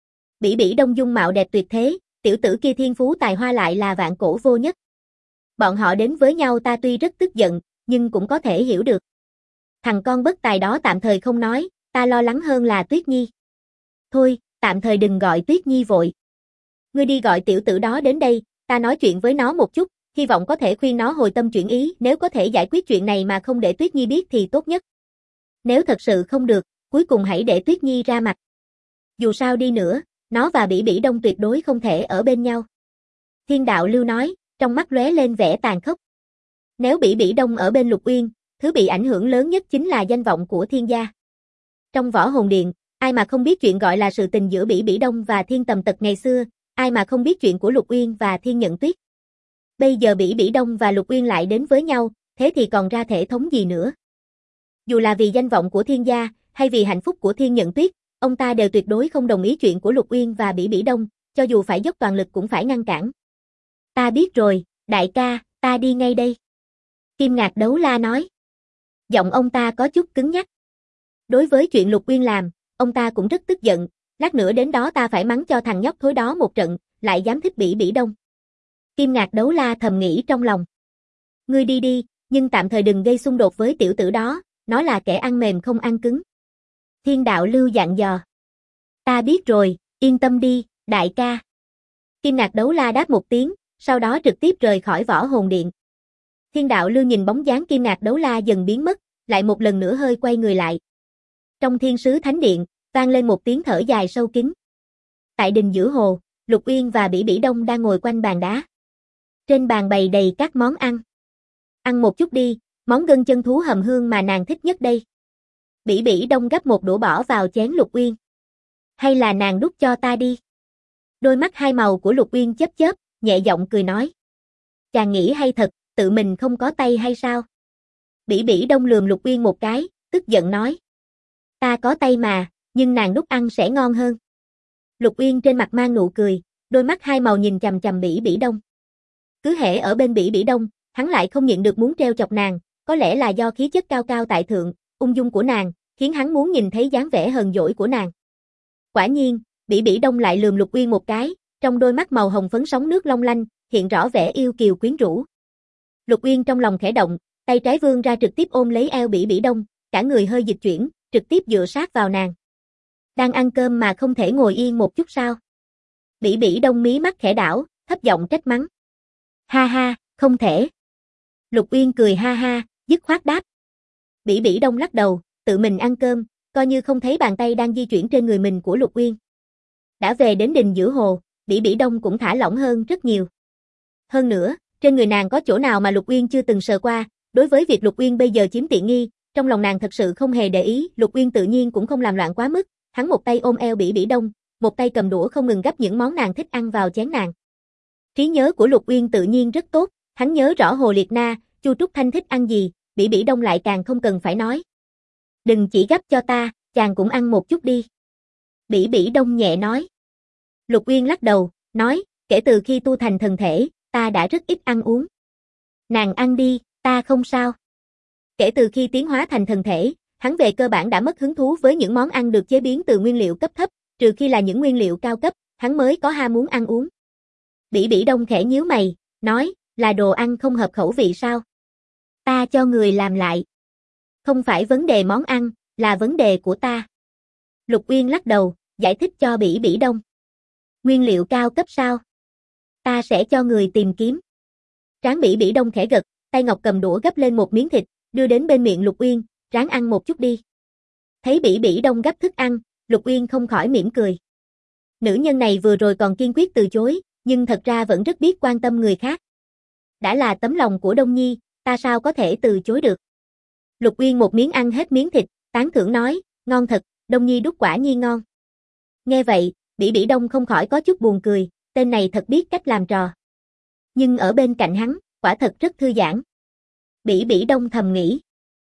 Bỉ Bỉ Đông dung mạo đẹp tuyệt thế, tiểu tử kia thiên phú tài hoa lại là vạn cổ vô nhất. Bọn họ đến với nhau ta tuy rất tức giận, nhưng cũng có thể hiểu được. Thằng con bất tài đó tạm thời không nói, ta lo lắng hơn là Tuyết Nhi. Thôi, tạm thời đừng gọi Tuyết Nhi vội. Ngươi đi gọi tiểu tử đó đến đây, ta nói chuyện với nó một chút, hy vọng có thể khuyên nó hồi tâm chuyển ý, nếu có thể giải quyết chuyện này mà không để Tuyết Nhi biết thì tốt nhất. Nếu thật sự không được, cuối cùng hãy để Tuyết Nhi ra mặt. Dù sao đi nữa, nó và Bỉ Bỉ Đông tuyệt đối không thể ở bên nhau. Thiên Đạo Lưu nói, trong mắt lóe lên vẻ tàn khốc. Nếu Bỉ Bỉ Đông ở bên Lục Uyên, thứ bị ảnh hưởng lớn nhất chính là danh vọng của Thiên gia. Trong Võ Hồn Điện, ai mà không biết chuyện gọi là sự tình giữa Bỉ Bỉ Đông và Thiên Tầm Tật ngày xưa, ai mà không biết chuyện của Lục Uyên và Thiên Nhận Tuyết. Bây giờ Bỉ Bỉ Đông và Lục Uyên lại đến với nhau, thế thì còn ra thể thống gì nữa. Dù là vì danh vọng của Thiên gia, hay vì hạnh phúc của Thiên Nhận Tuyết, ông ta đều tuyệt đối không đồng ý chuyện của Lục Uyên và Bỉ Bỉ Đông, cho dù phải dốc toàn lực cũng phải ngăn cản. Ta biết rồi, đại ca, ta đi ngay đây. Kim Ngạc Đấu La nói. Giọng ông ta có chút cứng nhắc. Đối với chuyện Lục Uyên làm, ông ta cũng rất tức giận, lát nữa đến đó ta phải mắng cho thằng nhóc thối đó một trận, lại dám thích Bỉ Bỉ Đông. Kim Ngạc Đấu La thầm nghĩ trong lòng. Ngươi đi đi, nhưng tạm thời đừng gây xung đột với tiểu tử đó, nó là kẻ ăn mềm không ăn cứng. Thiên Đạo Lưu dặn dò. Ta biết rồi, yên tâm đi, đại ca. Kim Ngạc Đấu La đáp một tiếng, sau đó trực tiếp rời khỏi Võ Hồn Điện. Thiên Đạo Lưu nhìn bóng dáng Kim Ngạc Đấu La dần biến mất, lại một lần nữa hơi quay người lại. Trong Thiên Sứ Thánh Điện, vang lên một tiếng thở dài sâu kín. Tại đình giữa hồ, Lục Uyên và Bỉ Bỉ Đông đang ngồi quanh bàn đá. Trên bàn bày đầy các món ăn. Ăn một chút đi, món gân chân thú hầm hương mà nàng thích nhất đây. Bỉ Bỉ Đông gắp một đũa bỏ vào chén Lục Uyên. Hay là nàng đút cho ta đi. Đôi mắt hai màu của Lục Uyên chớp chớp, nhẹ giọng cười nói. Chàng nghĩ hay thật, tự mình không có tay hay sao? Bỉ Bỉ Đông lườm Lục Uyên một cái, tức giận nói. Ta có tay mà, nhưng nàng đút ăn sẽ ngon hơn. Lục Uyên trên mặt mang nụ cười, đôi mắt hai màu nhìn chằm chằm Bỉ Bỉ Đông. Cứ hễ ở bên Bỉ Bỉ Đông, hắn lại không nhịn được muốn treo chọc nàng, có lẽ là do khí chất cao cao tại thượng, ung dung của nàng, khiến hắn muốn nhìn thấy dáng vẻ hờn dỗi của nàng. Quả nhiên, Bỉ Bỉ Đông lại lườm Lục Uyên một cái, trong đôi mắt màu hồng phấn sóng nước long lanh, hiện rõ vẻ yêu kiều quyến rũ. Lục Uyên trong lòng khẽ động, tay trái vươn ra trực tiếp ôm lấy eo Bỉ Bỉ Đông, cả người hơi dịch chuyển, trực tiếp dựa sát vào nàng. Đang ăn cơm mà không thể ngồi yên một chút sao? Bỉ Bỉ Đông mí mắt khẽ đảo, thấp giọng trách mắng. Ha ha, không thể. Lục Uyên cười ha ha, dứt khoát đáp. Bỉ Bỉ Đông lắc đầu, tự mình ăn cơm, coi như không thấy bàn tay đang di chuyển trên người mình của Lục Uyên. Đã về đến đình giữa hồ, Bỉ Bỉ Đông cũng thả lỏng hơn rất nhiều. Hơn nữa, trên người nàng có chỗ nào mà Lục Uyên chưa từng sờ qua, đối với việc Lục Uyên bây giờ chiếm tiện nghi, trong lòng nàng thật sự không hề để ý, Lục Uyên tự nhiên cũng không làm loạn quá mức, hắn một tay ôm eo Bỉ Bỉ Đông, một tay cầm đũa không ngừng gắp những món nàng thích ăn vào chén nàng. Trí nhớ của Lục Uyên tự nhiên rất tốt, hắn nhớ rõ Hồ Liệt Na, Chu Trúc Thanh thích ăn gì, Bỉ Bỉ Đông lại càng không cần phải nói. Đừng chỉ gắp cho ta, chàng cũng ăn một chút đi. Bỉ Bỉ Đông nhẹ nói. Lục Uyên lắc đầu, nói, kể từ khi tu thành thần thể, ta đã rất ít ăn uống. Nàng ăn đi, ta không sao. Kể từ khi tiến hóa thành thần thể, hắn về cơ bản đã mất hứng thú với những món ăn được chế biến từ nguyên liệu cấp thấp, trừ khi là những nguyên liệu cao cấp, hắn mới có ham muốn ăn uống. Bỉ Bỉ Đông khẽ nhíu mày, nói, là đồ ăn không hợp khẩu vị sao? Ta cho người làm lại. Không phải vấn đề món ăn, là vấn đề của ta. Lục Uyên lắc đầu, giải thích cho Bỉ Bỉ Đông. Nguyên liệu cao cấp sao? Ta sẽ cho người tìm kiếm. Trán Bỉ Bỉ Đông khẽ gật, tay ngọc cầm đũa gấp lên một miếng thịt, đưa đến bên miệng Lục Uyên, ráng ăn một chút đi. Thấy Bỉ Bỉ Đông gấp thức ăn, Lục Uyên không khỏi mỉm cười. Nữ nhân này vừa rồi còn kiên quyết từ chối, nhưng thật ra vẫn rất biết quan tâm người khác. Đã là tấm lòng của Đông Nhi, ta sao có thể từ chối được. Lục Uyên một miếng ăn hết miếng thịt, tán thưởng nói, ngon thật, Đông Nhi đút quả nhiên ngon. Nghe vậy, Bỉ Bỉ Đông không khỏi có chút buồn cười, tên này thật biết cách làm trò. Nhưng ở bên cạnh hắn, quả thật rất thư giãn. Bỉ Bỉ Đông thầm nghĩ.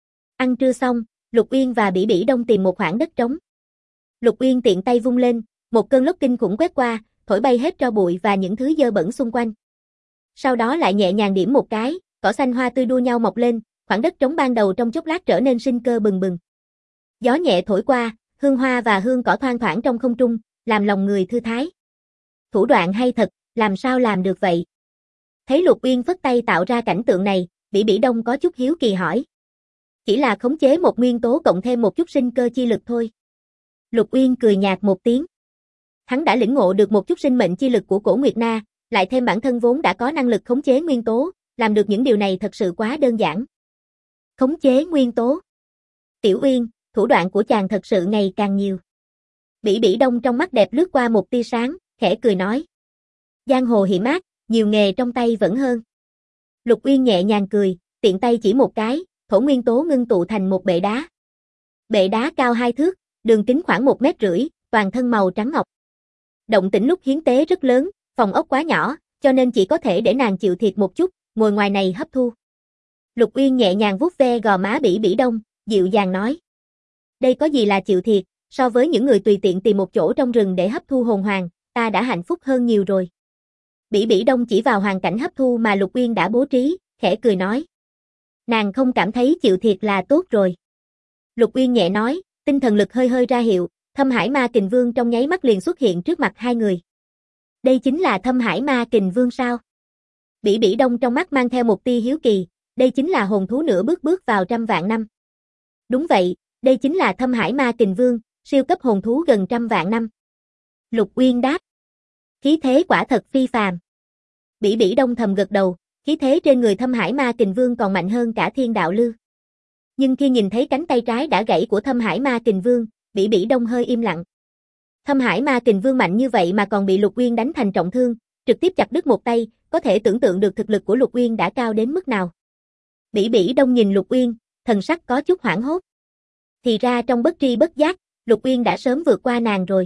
Ăn trưa xong, Lục Uyên và Bỉ Bỉ Đông tìm một khoảng đất trống. Lục Uyên tiện tay vung lên, một cơn lốc kinh khủng quét qua, thổi bay hết tro bụi và những thứ dơ bẩn xung quanh. Sau đó lại nhẹ nhàng điểm một cái, cỏ xanh hoa tươi đua nhau mọc lên, khoảng đất trống ban đầu trong chốc lát trở nên sinh cơ bừng bừng. Gió nhẹ thổi qua, hương hoa và hương cỏ thoang thoảng trong không trung, làm lòng người thư thái. Thủ đoạn hay thật, làm sao làm được vậy? Thấy Lục Uyên phất tay tạo ra cảnh tượng này, Bỉ Bỉ Đông có chút hiếu kỳ hỏi. Chỉ là khống chế một nguyên tố cộng thêm một chút sinh cơ chi lực thôi. Lục Uyên cười nhạt một tiếng. Hắn đã lĩnh ngộ được một chút sinh mệnh chi lực của Cổ Nguyệt Na, lại thêm bản thân vốn đã có năng lực khống chế nguyên tố, làm được những điều này thật sự quá đơn giản. Khống chế nguyên tố. Tiểu Uyên, thủ đoạn của chàng thật sự ngày càng nhiều. Bỉ Bỉ Đông trong mắt đẹp lướt qua một tia sáng, khẽ cười nói. Giang hồ hiểm ác, nhiều nghề trong tay vẫn hơn. Lục Uyên nhẹ nhàng cười, tiện tay chỉ một cái, thổ nguyên tố ngưng tụ thành một bệ đá. Bệ đá cao 2 thước, đường kính khoảng 1,5 mét, toàn thân màu trắng ngọc. Động tĩnh lúc hiến tế rất lớn, phòng ốc quá nhỏ, cho nên chỉ có thể để nàng chịu thiệt một chút, ngồi ngoài này hấp thu. Lục Uyên nhẹ nhàng vuốt ve gò má Bỉ Bỉ Đông, dịu dàng nói. Đây có gì là chịu thiệt, so với những người tùy tiện tìm một chỗ trong rừng để hấp thu hồn hoàng, ta đã hạnh phúc hơn nhiều rồi. Bỉ Bỉ Đông chỉ vào hoàn cảnh hấp thu mà Lục Uyên đã bố trí, khẽ cười nói. Nàng không cảm thấy chịu thiệt là tốt rồi. Lục Uyên nhẹ nói, tinh thần lực hơi hơi ra hiệu, Thâm Hải Ma Kình Vương trong nháy mắt liền xuất hiện trước mặt hai người. Đây chính là Thâm Hải Ma Kình Vương sao? Bỉ Bỉ Đông trong mắt mang theo một tia hiếu kỳ, đây chính là hồn thú nửa bước vào 100 vạn năm. Đúng vậy, đây chính là Thâm Hải Ma Kình Vương, siêu cấp hồn thú gần 100 vạn năm. Lục Uyên đáp. Khí thế quả thật phi phàm. Bỉ Bỉ Đông thầm gật đầu, khí thế trên người Thâm Hải Ma Kình Vương còn mạnh hơn cả Thiên Đạo Lư. Nhưng khi nhìn thấy cánh tay trái đã gãy của Thâm Hải Ma Kình Vương, Bỉ Bỉ Đông hơi im lặng. Thâm Hải Ma Kình Vương mạnh như vậy mà còn bị Lục Uyên đánh thành trọng thương, trực tiếp chặt đứt một tay, có thể tưởng tượng được thực lực của Lục Uyên đã cao đến mức nào. Bỉ Bỉ Đông nhìn Lục Uyên, thần sắc có chút hoảng hốt. Thì ra trong bất tri bất giác, Lục Uyên đã sớm vượt qua nàng rồi.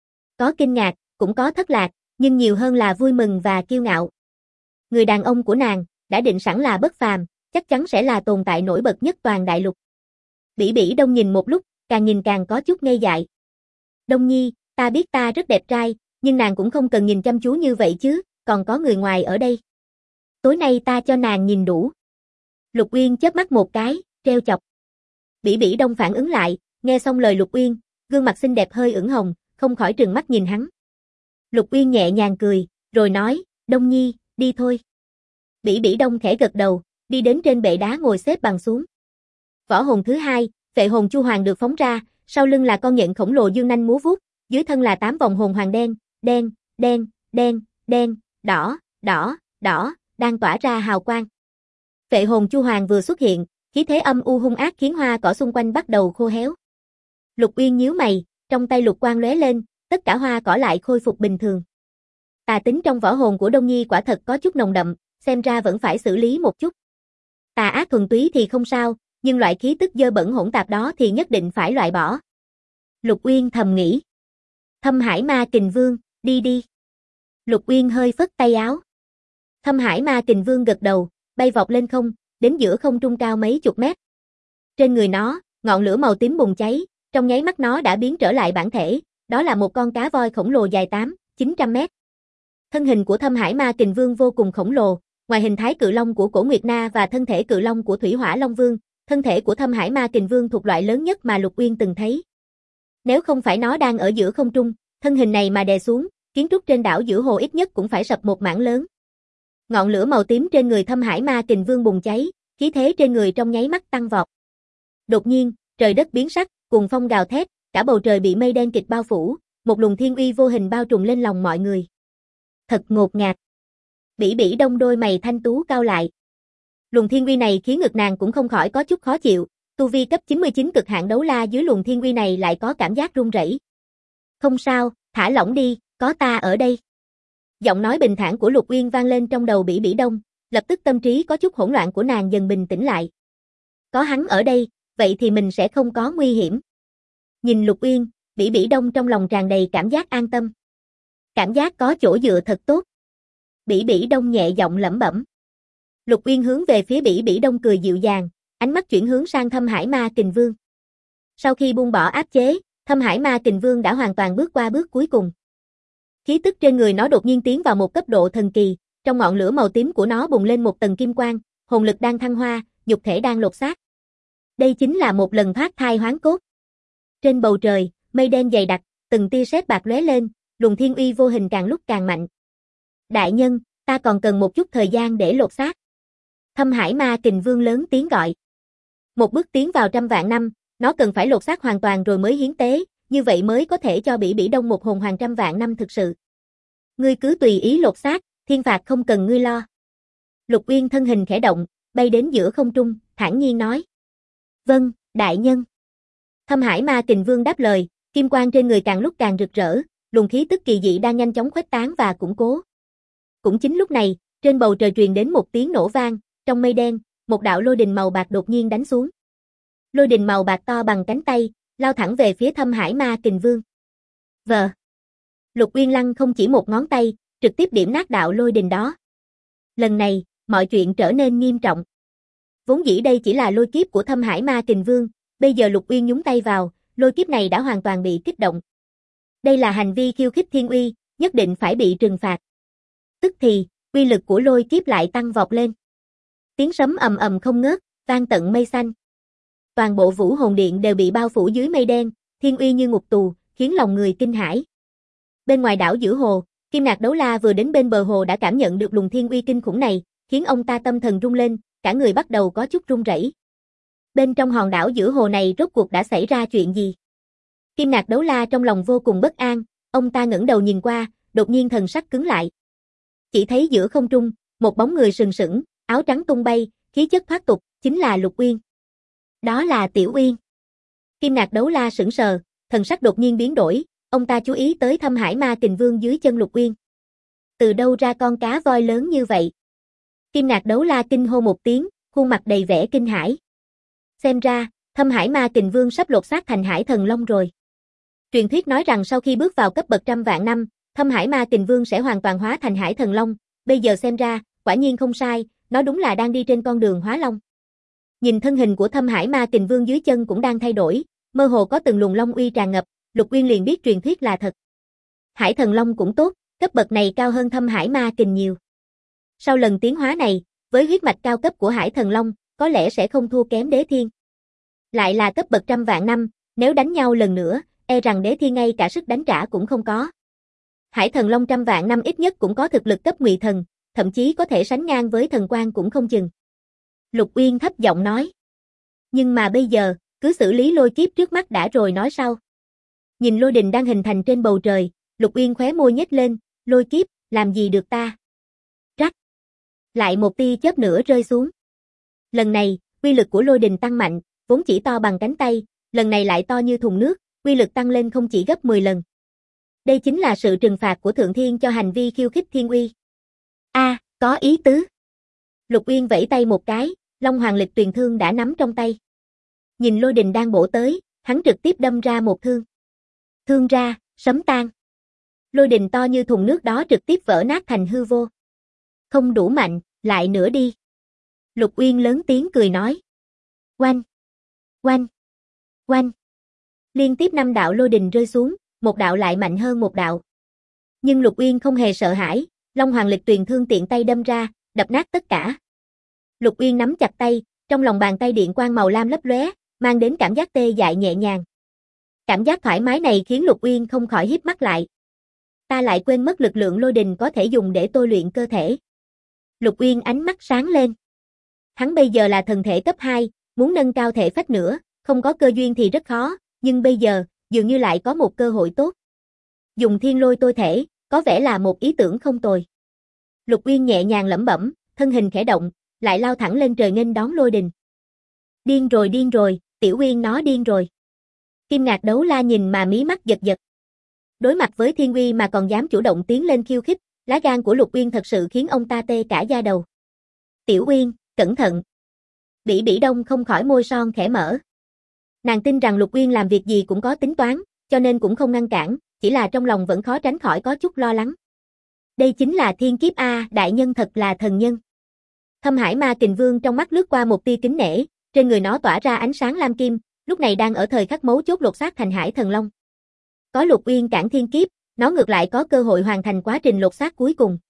Có kinh ngạc, cũng có thất lạc, nhưng nhiều hơn là vui mừng và kiêu ngạo. Người đàn ông của nàng, đã định sẵn là bất phàm, chắc chắn sẽ là tồn tại nổi bật nhất toàn đại lục. Bỉ Bỉ Đông nhìn một lúc, càng nhìn càng có chút ngây dại. Đông Nhi, ta biết ta rất đẹp trai, nhưng nàng cũng không cần nhìn chăm chú như vậy chứ, còn có người ngoài ở đây. Tối nay ta cho nàng nhìn đủ. Lục Uyên chớp mắt một cái, trêu chọc. Bỉ Bỉ Đông phản ứng lại, nghe xong lời Lục Uyên, gương mặt xinh đẹp hơi ửng hồng, không khỏi trừng mắt nhìn hắn. Lục Uyên nhẹ nhàng cười, rồi nói, Đông Nhi, đi thôi. Bỉ Bỉ Đông khẽ gật đầu, đi đến trên bệ đá ngồi xếp bằng xuống. Võ hồn thứ hai, Phệ hồn Chu Hoàng được phóng ra, sau lưng là con nhện khổng lồ dương nanh múa vuốt, dưới thân là 8 vòng hồn hoàng đen, đen, đen, đen, đen, đỏ, đỏ, đỏ, đang tỏa ra hào quang. Phệ hồn Chu Hoàng vừa xuất hiện, khí thế âm u hung ác khiến hoa cỏ xung quanh bắt đầu khô héo. Lục Uyên nhíu mày, trong tay lục quang lóe lên, tất cả hoa cỏ lại khôi phục bình thường. Tà tính trong võ hồn của Đông Nhi quả thật có chút nồng đậm, xem ra vẫn phải xử lý một chút. Tà ác thuần túy thì không sao, nhưng loại khí tức dơ bẩn hỗn tạp đó thì nhất định phải loại bỏ. Lục Uyên thầm nghĩ. Thâm Hải Ma Kình Vương, đi đi. Lục Uyên hơi phất tay áo. Thâm Hải Ma Kình Vương gật đầu, bay vọt lên không, đến giữa không trung cao mấy chục mét. Trên người nó, ngọn lửa màu tím bùng cháy, trong nháy mắt nó đã biến trở lại bản thể, đó là một con cá voi khổng lồ dài 800-900 mét. Thân hình của Thâm Hải Ma Kình Vương vô cùng khổng lồ, ngoài hình thái cự long của Cổ Nguyệt Na và thân thể cự long của Thủy Hỏa Long Vương, thân thể của Thâm Hải Ma Kình Vương thuộc loại lớn nhất mà Lục Uyên từng thấy. Nếu không phải nó đang ở giữa không trung, thân hình này mà đè xuống, kiến trúc trên đảo giữa hồ ít nhất cũng phải sập một mảng lớn. Ngọn lửa màu tím trên người Thâm Hải Ma Kình Vương bùng cháy, khí thế trên người trong nháy mắt tăng vọt. Đột nhiên, trời đất biến sắc, cuồng phong gào thét, cả bầu trời bị mây đen kịt bao phủ, một luồng thiên uy vô hình bao trùm lên lòng mọi người. Thật ngột ngạt. Bỉ Bỉ Đông đôi mày thanh tú cau lại. Luồng thiên uy này khiến ngực nàng cũng không khỏi có chút khó chịu, tu vi cấp 99 cực hạn đấu la dưới luồng thiên uy này lại có cảm giác run rẩy. Không sao, thả lỏng đi, có ta ở đây. Giọng nói bình thản của Lục Uyên vang lên trong đầu Bỉ Bỉ Đông, lập tức tâm trí có chút hỗn loạn của nàng dần bình tĩnh lại. Có hắn ở đây, vậy thì mình sẽ không có nguy hiểm. Nhìn Lục Uyên, Bỉ Bỉ Đông trong lòng tràn đầy cảm giác an tâm. Cảm giác có chỗ dựa thật tốt. Bỉ Bỉ Đông nhẹ giọng lẩm bẩm. Lục Uyên hướng về phía Bỉ Bỉ Đông cười dịu dàng, ánh mắt chuyển hướng sang Thâm Hải Ma Kình Vương. Sau khi buông bỏ áp chế, Thâm Hải Ma Kình Vương đã hoàn toàn bước qua bước cuối cùng. Khí tức trên người nó đột nhiên tiến vào một cấp độ thần kỳ, trong ngọn lửa màu tím của nó bùng lên một tầng kim quang, hồn lực đang thăng hoa, nhục thể đang lột xác. Đây chính là một lần thoát thai hoán cốt. Trên bầu trời, mây đen dày đặc, từng tia sét bạc lóe lên, luồng thiên uy vô hình càng lúc càng mạnh. Đại nhân, ta còn cần một chút thời gian để lột xác. Thâm Hải Ma Kình Vương lớn tiếng gọi. Một bước tiến vào trăm vạn năm, nó cần phải lột xác hoàn toàn rồi mới hiến tế, như vậy mới có thể cho Bỉ Bỉ Đông một hồn hoàng trăm vạn năm thực sự. Ngươi cứ tùy ý lột xác, thiên phạt không cần ngươi lo. Lục Uyên thân hình khẽ động, bay đến giữa không trung, thản nhiên nói. Vâng, đại nhân. Thâm Hải Ma Kình Vương đáp lời, kim quang trên người càng lúc càng rực rỡ, luồng khí tức kỳ dị đang nhanh chóng khuếch tán và củng cố. Cũng chính lúc này, trên bầu trời truyền đến một tiếng nổ vang, trong mây đen, một đạo lôi đình màu bạc đột nhiên đánh xuống. Lôi đình màu bạc to bằng cánh tay, lao thẳng về phía Thâm Hải Ma Kình Vương. Vờ. Lục Uyên lăng không chỉ một ngón tay, trực tiếp điểm nát đạo lôi đình đó. Lần này, mọi chuyện trở nên nghiêm trọng. Vốn dĩ đây chỉ là lôi kiếp của Thâm Hải Ma Kình Vương, bây giờ Lục Uyên nhúng tay vào, lôi kiếp này đã hoàn toàn bị kích động. Đây là hành vi khiêu khích thiên uy, nhất định phải bị trừng phạt. Tức thì, uy lực của lôi kiếp lại tăng vọt lên. Tiếng sấm ầm ầm không ngớt, vang tận mây xanh. Toàn bộ Vũ Hồn Điện đều bị bao phủ dưới mây đen, thiên uy như ngục tù, khiến lòng người kinh hãi. Bên ngoài đảo giữa hồ, Kim Nạc Đấu La vừa đến bên bờ hồ đã cảm nhận được luồng thiên uy kinh khủng này, khiến ông ta tâm thần rung lên, cả người bắt đầu có chút run rẩy. Bên trong hòn đảo giữa hồ này rốt cuộc đã xảy ra chuyện gì? Kim Nạc Đấu La trong lòng vô cùng bất an, ông ta ngẩng đầu nhìn qua, đột nhiên thần sắc cứng lại. Chỉ thấy giữa không trung, một bóng người sừng sững, áo trắng tung bay, khí chất thoát tục, chính là Lục Uyên. Đó là Tiểu Uyên. Kim Nạc Đấu La sững sờ, thần sắc đột nhiên biến đổi, ông ta chú ý tới Thâm Hải Ma Kình Vương dưới chân Lục Uyên. Từ đâu ra con cá voi lớn như vậy? Kim Nạc Đấu La kinh hô một tiếng, khuôn mặt đầy vẻ kinh hãi. Xem ra, Thâm Hải Ma Kình Vương sắp lột xác thành Hải Thần Long rồi. Truyền thuyết nói rằng sau khi bước vào cấp bậc trăm vạn năm, Thâm Hải Ma Kình Vương sẽ hoàn toàn hóa thành Hải Thần Long, bây giờ xem ra, quả nhiên không sai, nó đúng là đang đi trên con đường hóa long. Nhìn thân hình của Thâm Hải Ma Kình Vương dưới chân cũng đang thay đổi, mơ hồ có từng luồng long uy tràn ngập, Lục Uyên liền biết truyền thuyết là thật. Hải Thần Long cũng tốt, cấp bậc này cao hơn Thâm Hải Ma Kình nhiều. Sau lần tiến hóa này, với huyết mạch cao cấp của Hải Thần Long, có lẽ sẽ không thua kém Đế Thiên. Lại là cấp bậc trăm vạn năm, nếu đánh nhau lần nữa, e rằng Đế Thiên ngay cả sức đánh trả cũng không có. Hải Thần Long trăm vạn năm ít nhất cũng có thực lực cấp Ngụy Thần, thậm chí có thể sánh ngang với thần quan cũng không chừng. Lục Uyên thấp giọng nói. Nhưng mà bây giờ, cứ xử lý lôi kiếp trước mắt đã rồi nói sau. Nhìn lôi đình đang hình thành trên bầu trời, Lục Uyên khóe môi nhếch lên, lôi kiếp, làm gì được ta? Rắc. Lại một tia chớp nữa rơi xuống. Lần này, uy lực của lôi đình tăng mạnh, vốn chỉ to bằng cánh tay, lần này lại to như thùng nước, uy lực tăng lên không chỉ gấp 10 lần. Đây chính là sự trừng phạt của Thượng Thiên cho hành vi khiêu khích thiên uy. Có ý tứ. Lục Uyên vẫy tay một cái, Long Hoàng Lịch Tuyền Thương đã nắm trong tay. Nhìn lôi đình đang bổ tới, hắn trực tiếp đâm ra một thương. Thương ra, sấm tan. Lôi đình to như thùng nước đó trực tiếp vỡ nát thành hư vô. Không đủ mạnh, lại nữa đi. Lục Uyên lớn tiếng cười nói. Oanh, oanh, oanh. Liên tiếp 5 đạo lôi đình rơi xuống, một đạo lại mạnh hơn một đạo. Nhưng Lục Uyên không hề sợ hãi, Long Hoàng Lịch Tuyền Thương tiện tay đâm ra, đập nát tất cả. Lục Uyên nắm chặt tay, trong lòng bàn tay điện quang màu lam lấp lóe, mang đến cảm giác tê dại nhẹ nhàng. Cảm giác thoải mái này khiến Lục Uyên không khỏi híp mắt lại. Ta lại quên mất lực lượng lôi đình có thể dùng để tôi luyện cơ thể. Lục Uyên ánh mắt sáng lên. Hắn bây giờ là thần thể cấp 2, muốn nâng cao thể phách nữa, không có cơ duyên thì rất khó, nhưng bây giờ, dường như lại có một cơ hội tốt. Dùng thiên lôi tôi thể, có vẻ là một ý tưởng không tồi. Lục Uyên nhẹ nhàng lẩm bẩm, thân hình khẽ động, lại lao thẳng lên trời nghênh đón lôi đình. Điên rồi, Tiểu Uyên nó điên rồi. Kim Ngạc Đấu La nhìn mà mí mắt giật giật. Đối mặt với thiên uy mà còn dám chủ động tiến lên khiêu khích, lá gan của Lục Uyên thật sự khiến ông ta tê cả da đầu. Tiểu Uyên, cẩn thận. Bỉ Bỉ Đông không khỏi môi son khẽ mở. Nàng tin rằng Lục Uyên làm việc gì cũng có tính toán, cho nên cũng không ngăn cản, chỉ là trong lòng vẫn khó tránh khỏi có chút lo lắng. Đây chính là thiên kiếp a, đại nhân thật là thần nhân. Thâm Hải Ma Kình Vương trong mắt lướt qua một tia kính nể, trên người nó tỏa ra ánh sáng lam kim, lúc này đang ở thời khắc mấu chốt lột xác thành Hải Thần Long. Có Lục Uyên cản thiên kiếp, nó ngược lại có cơ hội hoàn thành quá trình lột xác cuối cùng.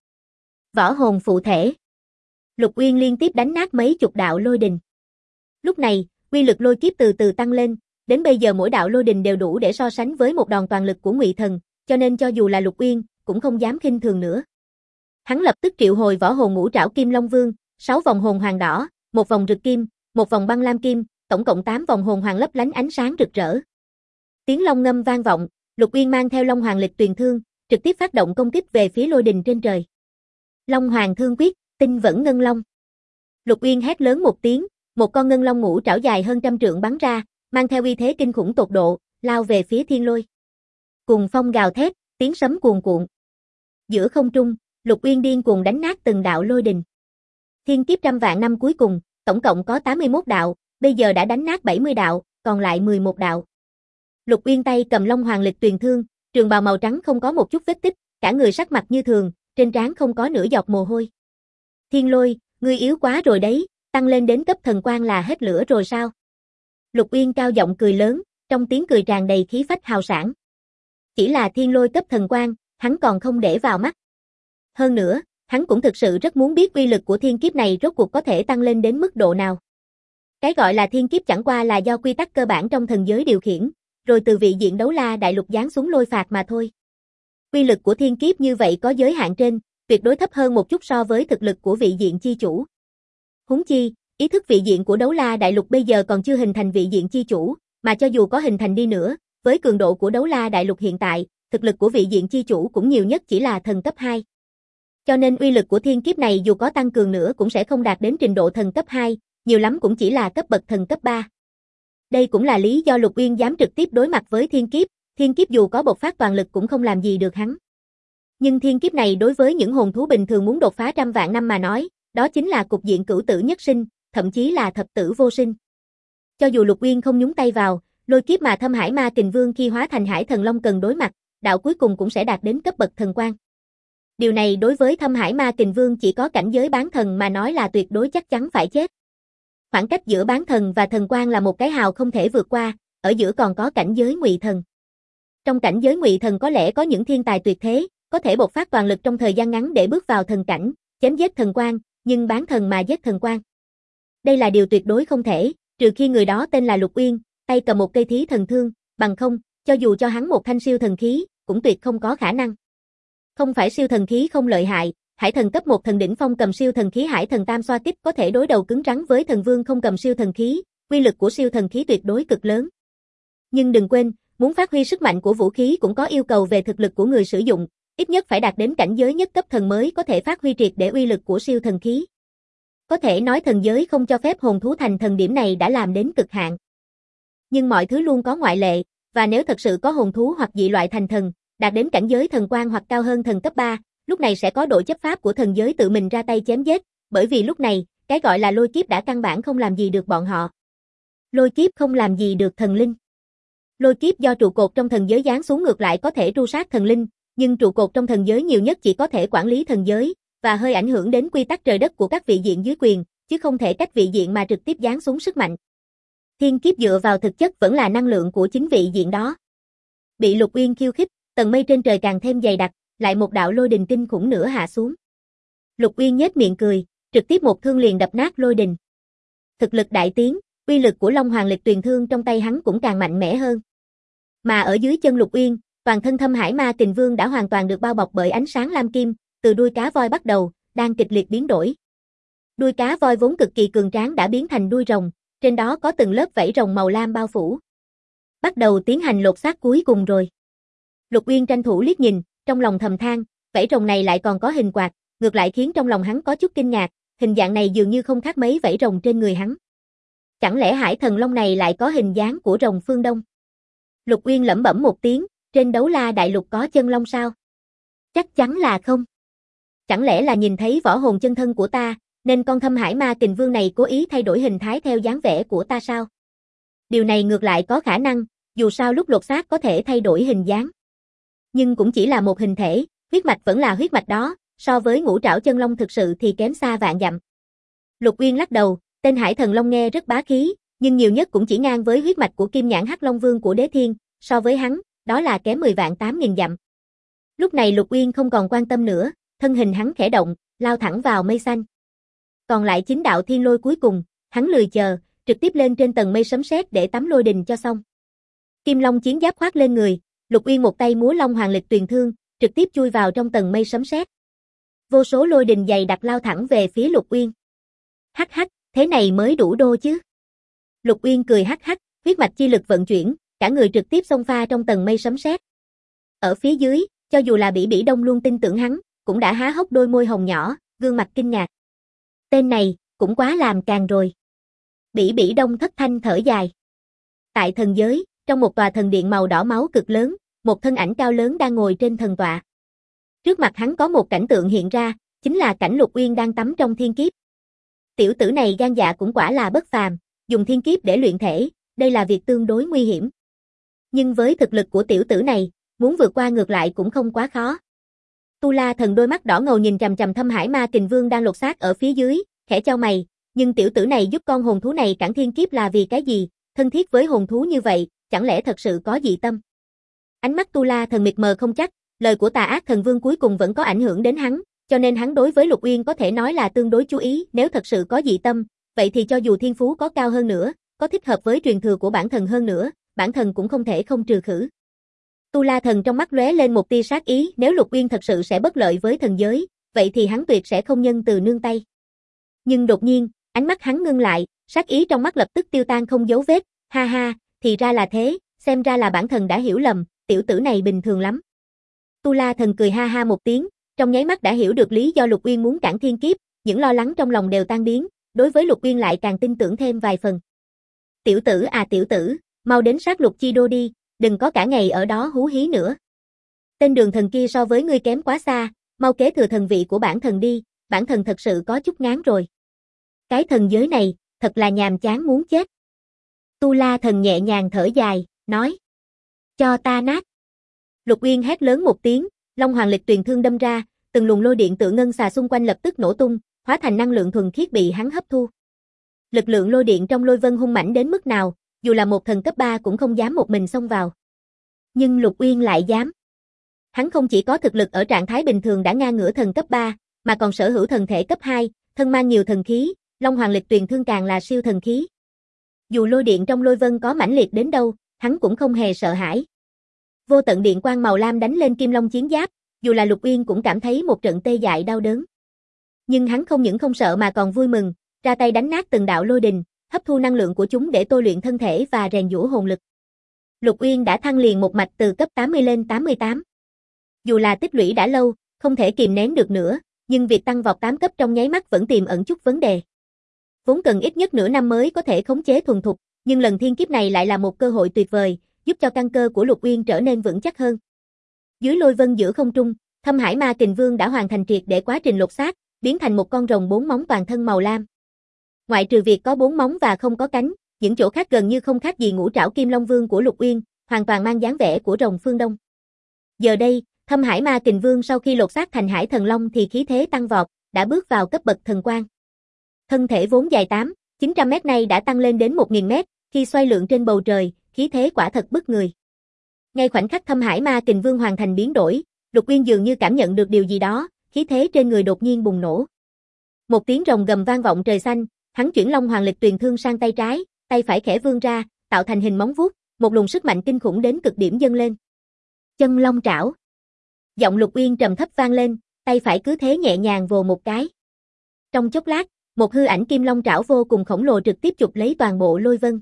Võ hồn phụ thể. Lục Uyên liên tiếp đánh nát mấy chục đạo lôi đình. Lúc này, uy lực lôi kiếp từ từ tăng lên, đến bây giờ mỗi đạo lôi đình đều đủ để so sánh với một đòn toàn lực của Ngụy Thần, cho nên cho dù là Lục Uyên, cũng không dám khinh thường nữa. Hắn lập tức triệu hồi võ hồn ngũ trảo Kim Long Vương, 6 vòng hồn hoàng đỏ, một vòng rực kim, một vòng băng lam kim, tổng cộng 8 vòng hồn hoàng lấp lánh ánh sáng rực rỡ. Tiếng long ngâm vang vọng, Lục Uyên mang theo Long Hoàng Lịch Tuyền Thương, trực tiếp phát động công kích về phía lôi đình trên trời. Long Hoàng Thương Quyết, tinh vẫn ngân long. Lục Uyên hét lớn một tiếng, một con ngân long ngũ trảo dài hơn 100 trượng bắn ra, mang theo uy thế kinh khủng tột độ, lao về phía thiên lôi. Cùng phong gào thét, tiếng sấm cuồn cuộn. Giữa không trung, Lục Uyên điên cuồng đánh nát từng đạo lôi đình. Thiên kiếp trăm vạn năm cuối cùng, tổng cộng có 81 đạo, bây giờ đã đánh nát 70 đạo, còn lại 11 đạo. Lục Uyên tay cầm Long Hoàng Lịch Tuyền Thương, trường bào màu trắng không có một chút vết tích, cả người sắc mặt như thường, trên trán không có nửa giọt mồ hôi. Thiên lôi, ngươi yếu quá rồi đấy, tăng lên đến cấp thần quan là hết lửa rồi sao? Lục Uyên cao giọng cười lớn, trong tiếng cười tràn đầy khí phách hào sảng. Chỉ là thiên lôi cấp thần quan, hắn còn không để vào mắt. Hơn nữa, hắn cũng thực sự rất muốn biết uy lực của thiên kiếp này rốt cuộc có thể tăng lên đến mức độ nào. Cái gọi là thiên kiếp chẳng qua là do quy tắc cơ bản trong thần giới điều khiển, rồi từ vị diện đấu la đại lục giáng xuống lôi phạt mà thôi. Uy lực của thiên kiếp như vậy có giới hạn trên, tuyệt đối thấp hơn một chút so với thực lực của vị diện chi chủ. Huống chi, ý thức vị diện của đấu la đại lục bây giờ còn chưa hình thành vị diện chi chủ, mà cho dù có hình thành đi nữa, với cường độ của đấu la đại lục hiện tại, thực lực của vị diện chi chủ cũng nhiều nhất chỉ là thần cấp 2. Cho nên uy lực của thiên kiếp này dù có tăng cường nữa cũng sẽ không đạt đến trình độ thần cấp 2, nhiều lắm cũng chỉ là cấp bậc thần cấp 3. Đây cũng là lý do Lục Uyên dám trực tiếp đối mặt với thiên kiếp dù có bộc phát toàn lực cũng không làm gì được hắn. Nhưng thiên kiếp này đối với những hồn thú bình thường muốn đột phá trăm vạn năm mà nói, đó chính là cục diện cửu tử nhất sinh, thậm chí là thập tử vô sinh. Cho dù Lục Uyên không nhúng tay vào, lôi kiếp mà Thâm Hải Ma Kình Vương khi hóa thành Hải Thần Long cần đối mặt, đạo cuối cùng cũng sẽ đạt đến cấp bậc thần quan. Điều này đối với Thâm Hải Ma Kình Vương chỉ có cảnh giới bán thần mà nói là tuyệt đối chắc chắn phải chết. Khoảng cách giữa bán thần và thần quan là một cái hào không thể vượt qua, ở giữa còn có cảnh giới ngụy thần. Trong cảnh giới ngụy thần có lẽ có những thiên tài tuyệt thế, có thể bộc phát toàn lực trong thời gian ngắn để bước vào thần cảnh, chém giết thần quan, nhưng bán thần mà giết thần quan. Đây là điều tuyệt đối không thể, trừ khi người đó tên là Lục Uyên, tay cầm một cây thí thần thương, bằng không, cho dù cho hắn một thanh siêu thần khí, cũng tuyệt không có khả năng. Không phải siêu thần khí không lợi hại, Hải thần cấp 1 thần đỉnh phong cầm siêu thần khí Hải thần tam xoa kích có thể đối đầu cứng rắn với thần vương không cầm siêu thần khí, uy lực của siêu thần khí tuyệt đối cực lớn. Nhưng đừng quên, muốn phát huy sức mạnh của vũ khí cũng có yêu cầu về thực lực của người sử dụng, ít nhất phải đạt đến cảnh giới nhất cấp thần mới có thể phát huy triệt để uy lực của siêu thần khí. Có thể nói thần giới không cho phép hồn thú thành thần điểm này đã làm đến cực hạn. Nhưng mọi thứ luôn có ngoại lệ, và nếu thật sự có hồn thú hoặc dị loại thành thần, đạt đến cảnh giới thần quan hoặc cao hơn thần cấp 3, lúc này sẽ có đội chấp pháp của thần giới tự mình ra tay chém giết, bởi vì lúc này, cái gọi là lôi kiếp đã căn bản không làm gì được bọn họ. Lôi kiếp không làm gì được thần linh. Lôi kiếp do trụ cột trong thần giới giáng xuống ngược lại có thể tru sát thần linh, nhưng trụ cột trong thần giới nhiều nhất chỉ có thể quản lý thần giới, và hơi ảnh hưởng đến quy tắc trời đất của các vị diện dưới quyền, chứ không thể cách vị diện mà trực tiếp giáng xuống sức mạnh. Thiên kiếp dựa vào thực chất vẫn là năng lượng của chính vị diện đó. Bị Lục Uyên khiêu khích, tầng mây trên trời càng thêm dày đặc, lại một đạo lôi đình kinh khủng nữa hạ xuống. Lục Uyên nhếch miệng cười, trực tiếp một thương liền đập nát lôi đình. Thực lực đại tiến, uy lực của Long Hoàng Lịch Tuyền Thương trong tay hắn cũng càng mạnh mẽ hơn. Mà ở dưới chân Lục Uyên, toàn thân Thâm Hải Ma Kình Vương đã hoàn toàn được bao bọc bởi ánh sáng lam kim, từ đuôi cá voi bắt đầu, đang kịch liệt biến đổi. Đuôi cá voi vốn cực kỳ cường tráng đã biến thành đuôi rồng, trên đó có từng lớp vảy rồng màu lam bao phủ. Bắt đầu tiến hành lột xác cuối cùng rồi. Lục Uyên tranh thủ liếc nhìn, trong lòng thầm than, vảy rồng này lại còn có hình quạt, ngược lại khiến trong lòng hắn có chút kinh ngạc, hình dạng này dường như không khác mấy vảy rồng trên người hắn. Chẳng lẽ Hải Thần Long này lại có hình dáng của rồng phương Đông? Lục Uyên lẩm bẩm một tiếng, trên Đấu La Đại Lục có chân long sao? Chắc chắn là không. Chẳng lẽ là nhìn thấy võ hồn chân thân của ta, nên con Thâm Hải Ma Kình Vương này cố ý thay đổi hình thái theo dáng vẻ của ta sao? Điều này ngược lại có khả năng, dù sao lúc lột xác có thể thay đổi hình dáng. Nhưng cũng chỉ là một hình thể, huyết mạch vẫn là huyết mạch đó, so với ngũ trảo chân long thực sự thì kém xa vạn dặm. Lục Uyên lắc đầu, tên Hải Thần Long nghe rất bá khí, nhưng nhiều nhất cũng chỉ ngang với huyết mạch của Kim Nhãn Hắc Long Vương của Đế Thiên, so với hắn, đó là kém 10 vạn 8.000 dặm. Lúc này Lục Uyên không còn quan tâm nữa, thân hình hắn khẽ động, lao thẳng vào mây xanh. Còn lại 9 đạo thiên lôi cuối cùng, hắn lười chờ, trực tiếp lên trên tầng mây sấm sét để tắm lôi đình cho xong. Kim Long chiến giáp khoác lên người, Lục Uyên một tay múa Long Hoàng Lịch Tuyền Thương, trực tiếp chui vào trong tầng mây sấm sét. Vô số lôi đình dày đặc lao thẳng về phía Lục Uyên. Hắc hắc, thế này mới đủ đô chứ. Lục Uyên cười hắc hắc, huyết mạch chi lực vận chuyển, cả người trực tiếp xông pha trong tầng mây sấm sét. Ở phía dưới, cho dù là Bỉ Bỉ Đông luôn tin tưởng hắn, cũng đã há hốc đôi môi hồng nhỏ, gương mặt kinh ngạc. Tên này, cũng quá làm càng rồi. Bỉ Bỉ Đông thất thanh thở dài. Tại thần giới, trong một tòa thần điện màu đỏ máu cực lớn, một thân ảnh cao lớn đang ngồi trên thần tọa. Trước mặt hắn có một cảnh tượng hiện ra, chính là cảnh Lục Uyên đang tắm trong thiên kiếp. Tiểu tử này gan dạ cũng quả là bất phàm, dùng thiên kiếp để luyện thể, đây là việc tương đối nguy hiểm. Nhưng với thực lực của tiểu tử này, muốn vượt qua ngược lại cũng không quá khó. Tu La Thần đôi mắt đỏ ngầu nhìn chằm chằm Thâm Hải Ma Kình Vương đang lột xác ở phía dưới, khẽ chau mày, nhưng tiểu tử này giúp con hồn thú này cản thiên kiếp là vì cái gì, thân thiết với hồn thú như vậy, chẳng lẽ thật sự có dị tâm? Ánh mắt Tu La Thần mịt mờ không chắc, lời của Tà Ác Thần Vương cuối cùng vẫn có ảnh hưởng đến hắn, cho nên hắn đối với Lục Uyên có thể nói là tương đối chú ý, nếu thật sự có dị tâm, vậy thì cho dù thiên phú có cao hơn nữa, có thích hợp với truyền thừa của bản thần hơn nữa, bản thần cũng không thể không trừ khử. Tu La Thần trong mắt lóe lên một tia sát ý, nếu Lục Uyên thật sự sẽ bất lợi với thần giới, vậy thì hắn tuyệt sẽ không nhân từ nương tay. Nhưng đột nhiên, ánh mắt hắn ngưng lại, sát ý trong mắt lập tức tiêu tan không dấu vết, ha ha, thì ra là thế, xem ra là bản thần đã hiểu lầm, tiểu tử này bình thường lắm. Tu La Thần cười ha ha một tiếng, trong nháy mắt đã hiểu được lý do Lục Uyên muốn cản thiên kiếp, những lo lắng trong lòng đều tan biến, đối với Lục Uyên lại càng tin tưởng thêm vài phần. Tiểu tử à tiểu tử, mau đến sát lục chi đô đi, đừng có cả ngày ở đó hú hí nữa. Tên đường thần kia so với ngươi kém quá xa, mau kế thừa thần vị của bản thần đi, bản thần thật sự có chút ngán rồi. Cái thần giới này, thật là nhàm chán muốn chết. Tu La thần nhẹ nhàng thở dài, nói. Cho ta nát. Lục Uyên hét lớn một tiếng, Long Hoàng Lịch Tuyền Thương đâm ra, từng luồng lôi điện tự ngân xà xung quanh lập tức nổ tung, hóa thành năng lượng thuần khiết bị hắn hấp thu. Lực lượng lôi điện trong lôi vân hung mãnh đến mức nào, dù là một thần cấp 3 cũng không dám một mình xông vào. Nhưng Lục Uyên lại dám. Hắn không chỉ có thực lực ở trạng thái bình thường đã ngang ngửa thần cấp 3, mà còn sở hữu thần thể cấp 2, thân mang nhiều thần khí, Long Hoàng Lịch Tuyền Thương càng là siêu thần khí. Dù lôi điện trong lôi vân có mãnh liệt đến đâu, hắn cũng không hề sợ hãi. Vô tận điện quang màu lam đánh lên Kim Long chiến giáp, dù là Lục Uyên cũng cảm thấy một trận tê dại đau đớn. Nhưng hắn không những không sợ mà còn vui mừng, ra tay đánh nát từng đạo lôi đình, hấp thu năng lượng của chúng để tôi luyện thân thể và rèn giũa hồn lực. Lục Uyên đã thăng liền một mạch từ cấp 80 lên 88. Dù là tích lũy đã lâu, không thể kìm nén được nữa, nhưng việc tăng vọt 8 cấp trong nháy mắt vẫn tiềm ẩn chút vấn đề. Vốn cần ít nhất nửa năm mới có thể khống chế thuần thục, nhưng lần thiên kiếp này lại là một cơ hội tuyệt vời, giúp cho căn cơ của Lục Uyên trở nên vững chắc hơn. Dưới lôi vân giữa không trung, Thâm Hải Ma Kình Vương đã hoàn thành triệt để quá trình lột xác, biến thành một con rồng 4 móng toàn thân màu lam. Ngoại trừ việc có 4 móng và không có cánh, những chỗ khác gần như không khác gì ngũ trảo Kim Long Vương của Lục Uyên, hoàn toàn mang dáng vẻ của rồng phương Đông. Giờ đây, Thâm Hải Ma Kình Vương sau khi lột xác thành Hải Thần Long thì khí thế tăng vọt, đã bước vào cấp bậc thần quang. Thân thể vốn dài 900 mét này đã tăng lên đến 1000 mét, khi xoay lượn trên bầu trời, khí thế quả thật bức người. Ngay khoảnh khắc Thâm Hải Ma Kình Vương hoàn thành biến đổi, Lục Uyên dường như cảm nhận được điều gì đó, khí thế trên người đột nhiên bùng nổ. Một tiếng rồng gầm vang vọng trời xanh, hắn chuyển Long Hoàng Lịch Tuyền Thương sang tay trái, tay phải khẽ vươn ra, tạo thành hình móng vuốt, một luồng sức mạnh kinh khủng đến cực điểm dâng lên. Chân Long Trảo. Giọng Lục Uyên trầm thấp vang lên, tay phải cứ thế nhẹ nhàng vồ một cái. Trong chốc lát, một hư ảnh Kim Long Trảo vô cùng khổng lồ trực tiếp chụp lấy toàn bộ lôi vân.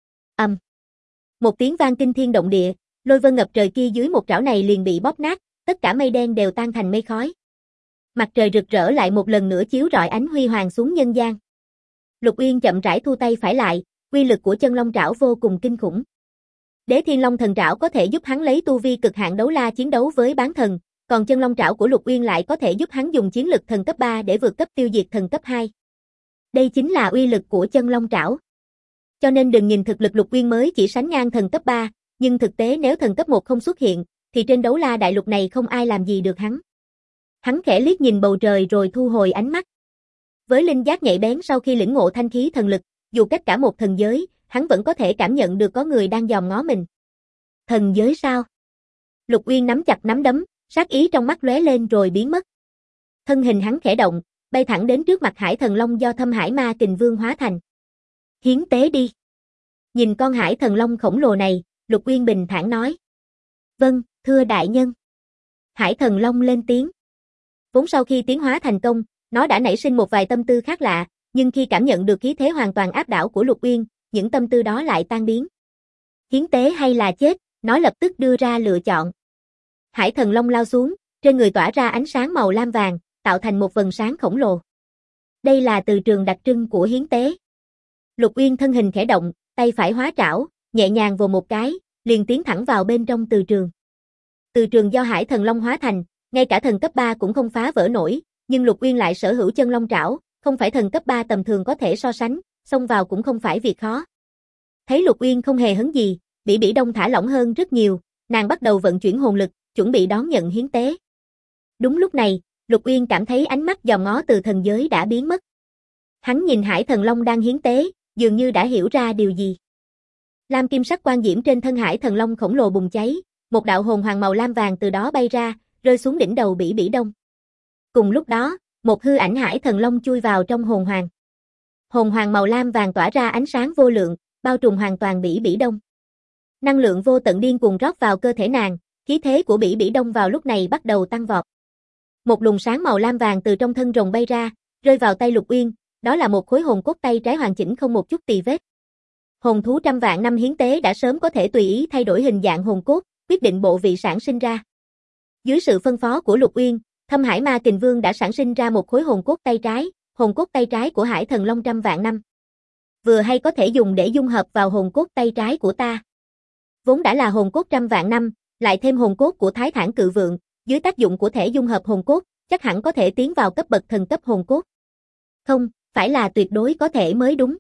Một tiếng vang kinh thiên động địa, lôi vân ngập trời kia dưới một trảo này liền bị bóp nát, tất cả mây đen đều tan thành mây khói. Mặt trời rực rỡ lại một lần nữa chiếu rọi ánh huy hoàng xuống nhân gian. Lục Uyên chậm rãi thu tay phải lại, uy lực của chân long trảo vô cùng kinh khủng. Đế Thiên Long Thần Trảo có thể giúp hắn lấy tu vi cực hạn đấu la chiến đấu với bán thần, còn chân long trảo của Lục Uyên lại có thể giúp hắn dùng chiến lực thần cấp 3 để vượt cấp tiêu diệt thần cấp 2. Đây chính là uy lực của chân long trảo. Cho nên đừng nhìn thực lực Lục Uyên mới chỉ sánh ngang thần cấp 3, nhưng thực tế nếu thần cấp 1 không xuất hiện, thì trên đấu la đại lục này không ai làm gì được hắn. Hắn khẽ liếc nhìn bầu trời rồi thu hồi ánh mắt. Với linh giác nhạy bén sau khi lĩnh ngộ thanh khí thần lực, dù cách cả một thần giới, hắn vẫn có thể cảm nhận được có người đang dòm ngó mình. Thần giới sao? Lục Uyên nắm chặt nắm đấm, sát ý trong mắt lóe lên rồi biến mất. Thân hình hắn khẽ động, bay thẳng đến trước mặt Hải Thần Long do Thâm Hải Ma Kình Vương hóa thành. Hiến tế đi. Nhìn con Hải Thần Long khổng lồ này, Lục Uyên bình thản nói. Vâng, thưa đại nhân. Hải Thần Long lên tiếng. Vốn sau khi tiến hóa thành công, nó đã nảy sinh một vài tâm tư khác lạ, nhưng khi cảm nhận được khí thế hoàn toàn áp đảo của Lục Uyên, những tâm tư đó lại tan biến. Hiến tế hay là chết, nó lập tức đưa ra lựa chọn. Hải Thần Long lao xuống, trên người tỏa ra ánh sáng màu lam vàng, tạo thành một vầng sáng khổng lồ. Đây là từ trường đặc trưng của hiến tế. Lục Uyên thân hình khẽ động, tay phải hóa trảo, nhẹ nhàng vồ một cái, liền tiến thẳng vào bên trong từ trường. Từ trường do Hải Thần Long hóa thành, ngay cả thần cấp 3 cũng không phá vỡ nổi, nhưng Lục Uyên lại sở hữu chân long trảo, không phải thần cấp 3 tầm thường có thể so sánh, xông vào cũng không phải việc khó. Thấy Lục Uyên không hề hấn gì, Bỉ Bỉ Đông thả lỏng hơn rất nhiều, nàng bắt đầu vận chuyển hồn lực, chuẩn bị đón nhận hiến tế. Đúng lúc này, Lục Uyên cảm thấy ánh mắt dòm ngó từ thần giới đã biến mất. Hắn nhìn Hải Thần Long đang hiến tế, dường như đã hiểu ra điều gì. Lam kim sắc quang diễm trên thân Hải Thần Long khổng lồ bùng cháy, một đạo hồn hoàng màu lam vàng từ đó bay ra, rơi xuống đỉnh đầu Bỉ Bỉ Đông. Cùng lúc đó, một hư ảnh Hải Thần Long chui vào trong hồn hoàng. Hồn hoàng màu lam vàng tỏa ra ánh sáng vô lượng, bao trùm hoàn toàn Bỉ Bỉ Đông. Năng lượng vô tận điên cuồng rót vào cơ thể nàng, khí thế của Bỉ Bỉ Đông vào lúc này bắt đầu tăng vọt. Một luồng sáng màu lam vàng từ trong thân rồng bay ra, rơi vào tay Lục Uyên, đó là một khối hồn cốt tay trái hoàn chỉnh không một chút tì vết. Hồn thú trăm vạn năm hiến tế đã sớm có thể tùy ý thay đổi hình dạng hồn cốt, quyết định bộ vị sản sinh ra. Dưới sự phân phó của Lục Uyên, Thâm Hải Ma Kình Vương đã sản sinh ra một khối hồn cốt tay trái, hồn cốt tay trái của Hải Thần Long trăm vạn năm. Vừa hay có thể dùng để dung hợp vào hồn cốt tay trái của ta. Vốn đã là hồn cốt trăm vạn năm, lại thêm hồn cốt của Thái Thản Cự Vượng, dưới tác dụng của thể dung hợp hồn cốt, chắc hẳn có thể tiến vào cấp bậc thần cấp hồn cốt. Không, Phải là tuyệt đối có thể mới đúng.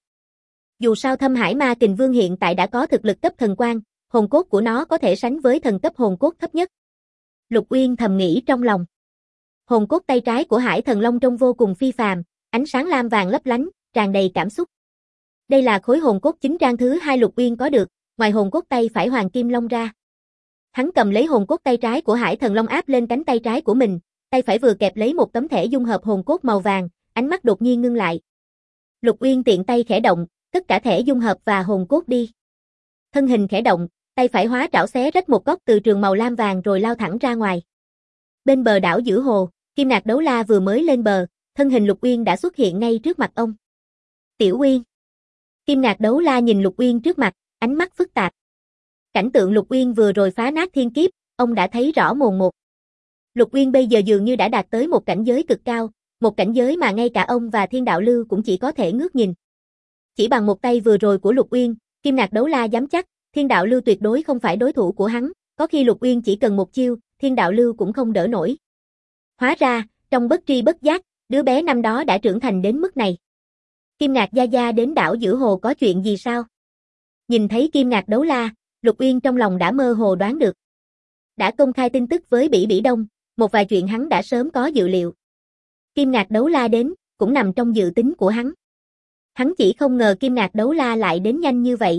Dù sao Thâm Hải Ma Kình Vương hiện tại đã có thực lực cấp thần quan, hồn cốt của nó có thể sánh với thần cấp hồn cốt thấp nhất. Lục Uyên thầm nghĩ trong lòng. Hồn cốt tay trái của Hải Thần Long trông vô cùng phi phàm, ánh sáng lam vàng lấp lánh, tràn đầy cảm xúc. Đây là khối hồn cốt chính trang thứ 2 Lục Uyên có được, ngoài hồn cốt tay phải Hoàng Kim Long ra. Hắn cầm lấy hồn cốt tay trái của Hải Thần Long áp lên cánh tay trái của mình, tay phải vừa kẹp lấy một tấm thẻ dung hợp hồn cốt màu vàng, ánh mắt đột nhiên ngưng lại. Lục Uyên tiện tay khẽ động, tất cả thẻ dung hợp và hồn cốt đi. Thân hình khẽ động, tay phải hóa trảo xé rách một góc từ trường màu lam vàng rồi lao thẳng ra ngoài. Bên bờ đảo giữa hồ, Kim Nạc Đấu La vừa mới lên bờ, thân hình Lục Uyên đã xuất hiện ngay trước mặt ông. Tiểu Uyên. Kim Nạc Đấu La nhìn Lục Uyên trước mặt, ánh mắt phức tạp. Cảnh tượng Lục Uyên vừa rồi phá nát thiên kiếp, ông đã thấy rõ mồn một. Lục Uyên bây giờ dường như đã đạt tới một cảnh giới cực cao, một cảnh giới mà ngay cả ông và Thiên Đạo Lưu cũng chỉ có thể ngước nhìn. Chỉ bằng một tay vừa rồi của Lục Uyên, Kim Nạc Đấu La dám chắc, Thiên Đạo Lưu tuyệt đối không phải đối thủ của hắn, có khi Lục Uyên chỉ cần một chiêu, Thiên Đạo Lưu cũng không đỡ nổi. Hóa ra, trong bất tri bất giác, đứa bé năm đó đã trưởng thành đến mức này. Kim Ngạc gia gia đến đảo giữa hồ có chuyện gì sao? Nhìn thấy Kim Ngạc Đấu La, Lục Uyên trong lòng đã mơ hồ đoán được. Đã công khai tin tức với Bỉ Bỉ Đông, một vài chuyện hắn đã sớm có dự liệu. Kim Ngạc Đấu La đến, cũng nằm trong dự tính của hắn. Hắn chỉ không ngờ Kim Ngạc Đấu La lại đến nhanh như vậy.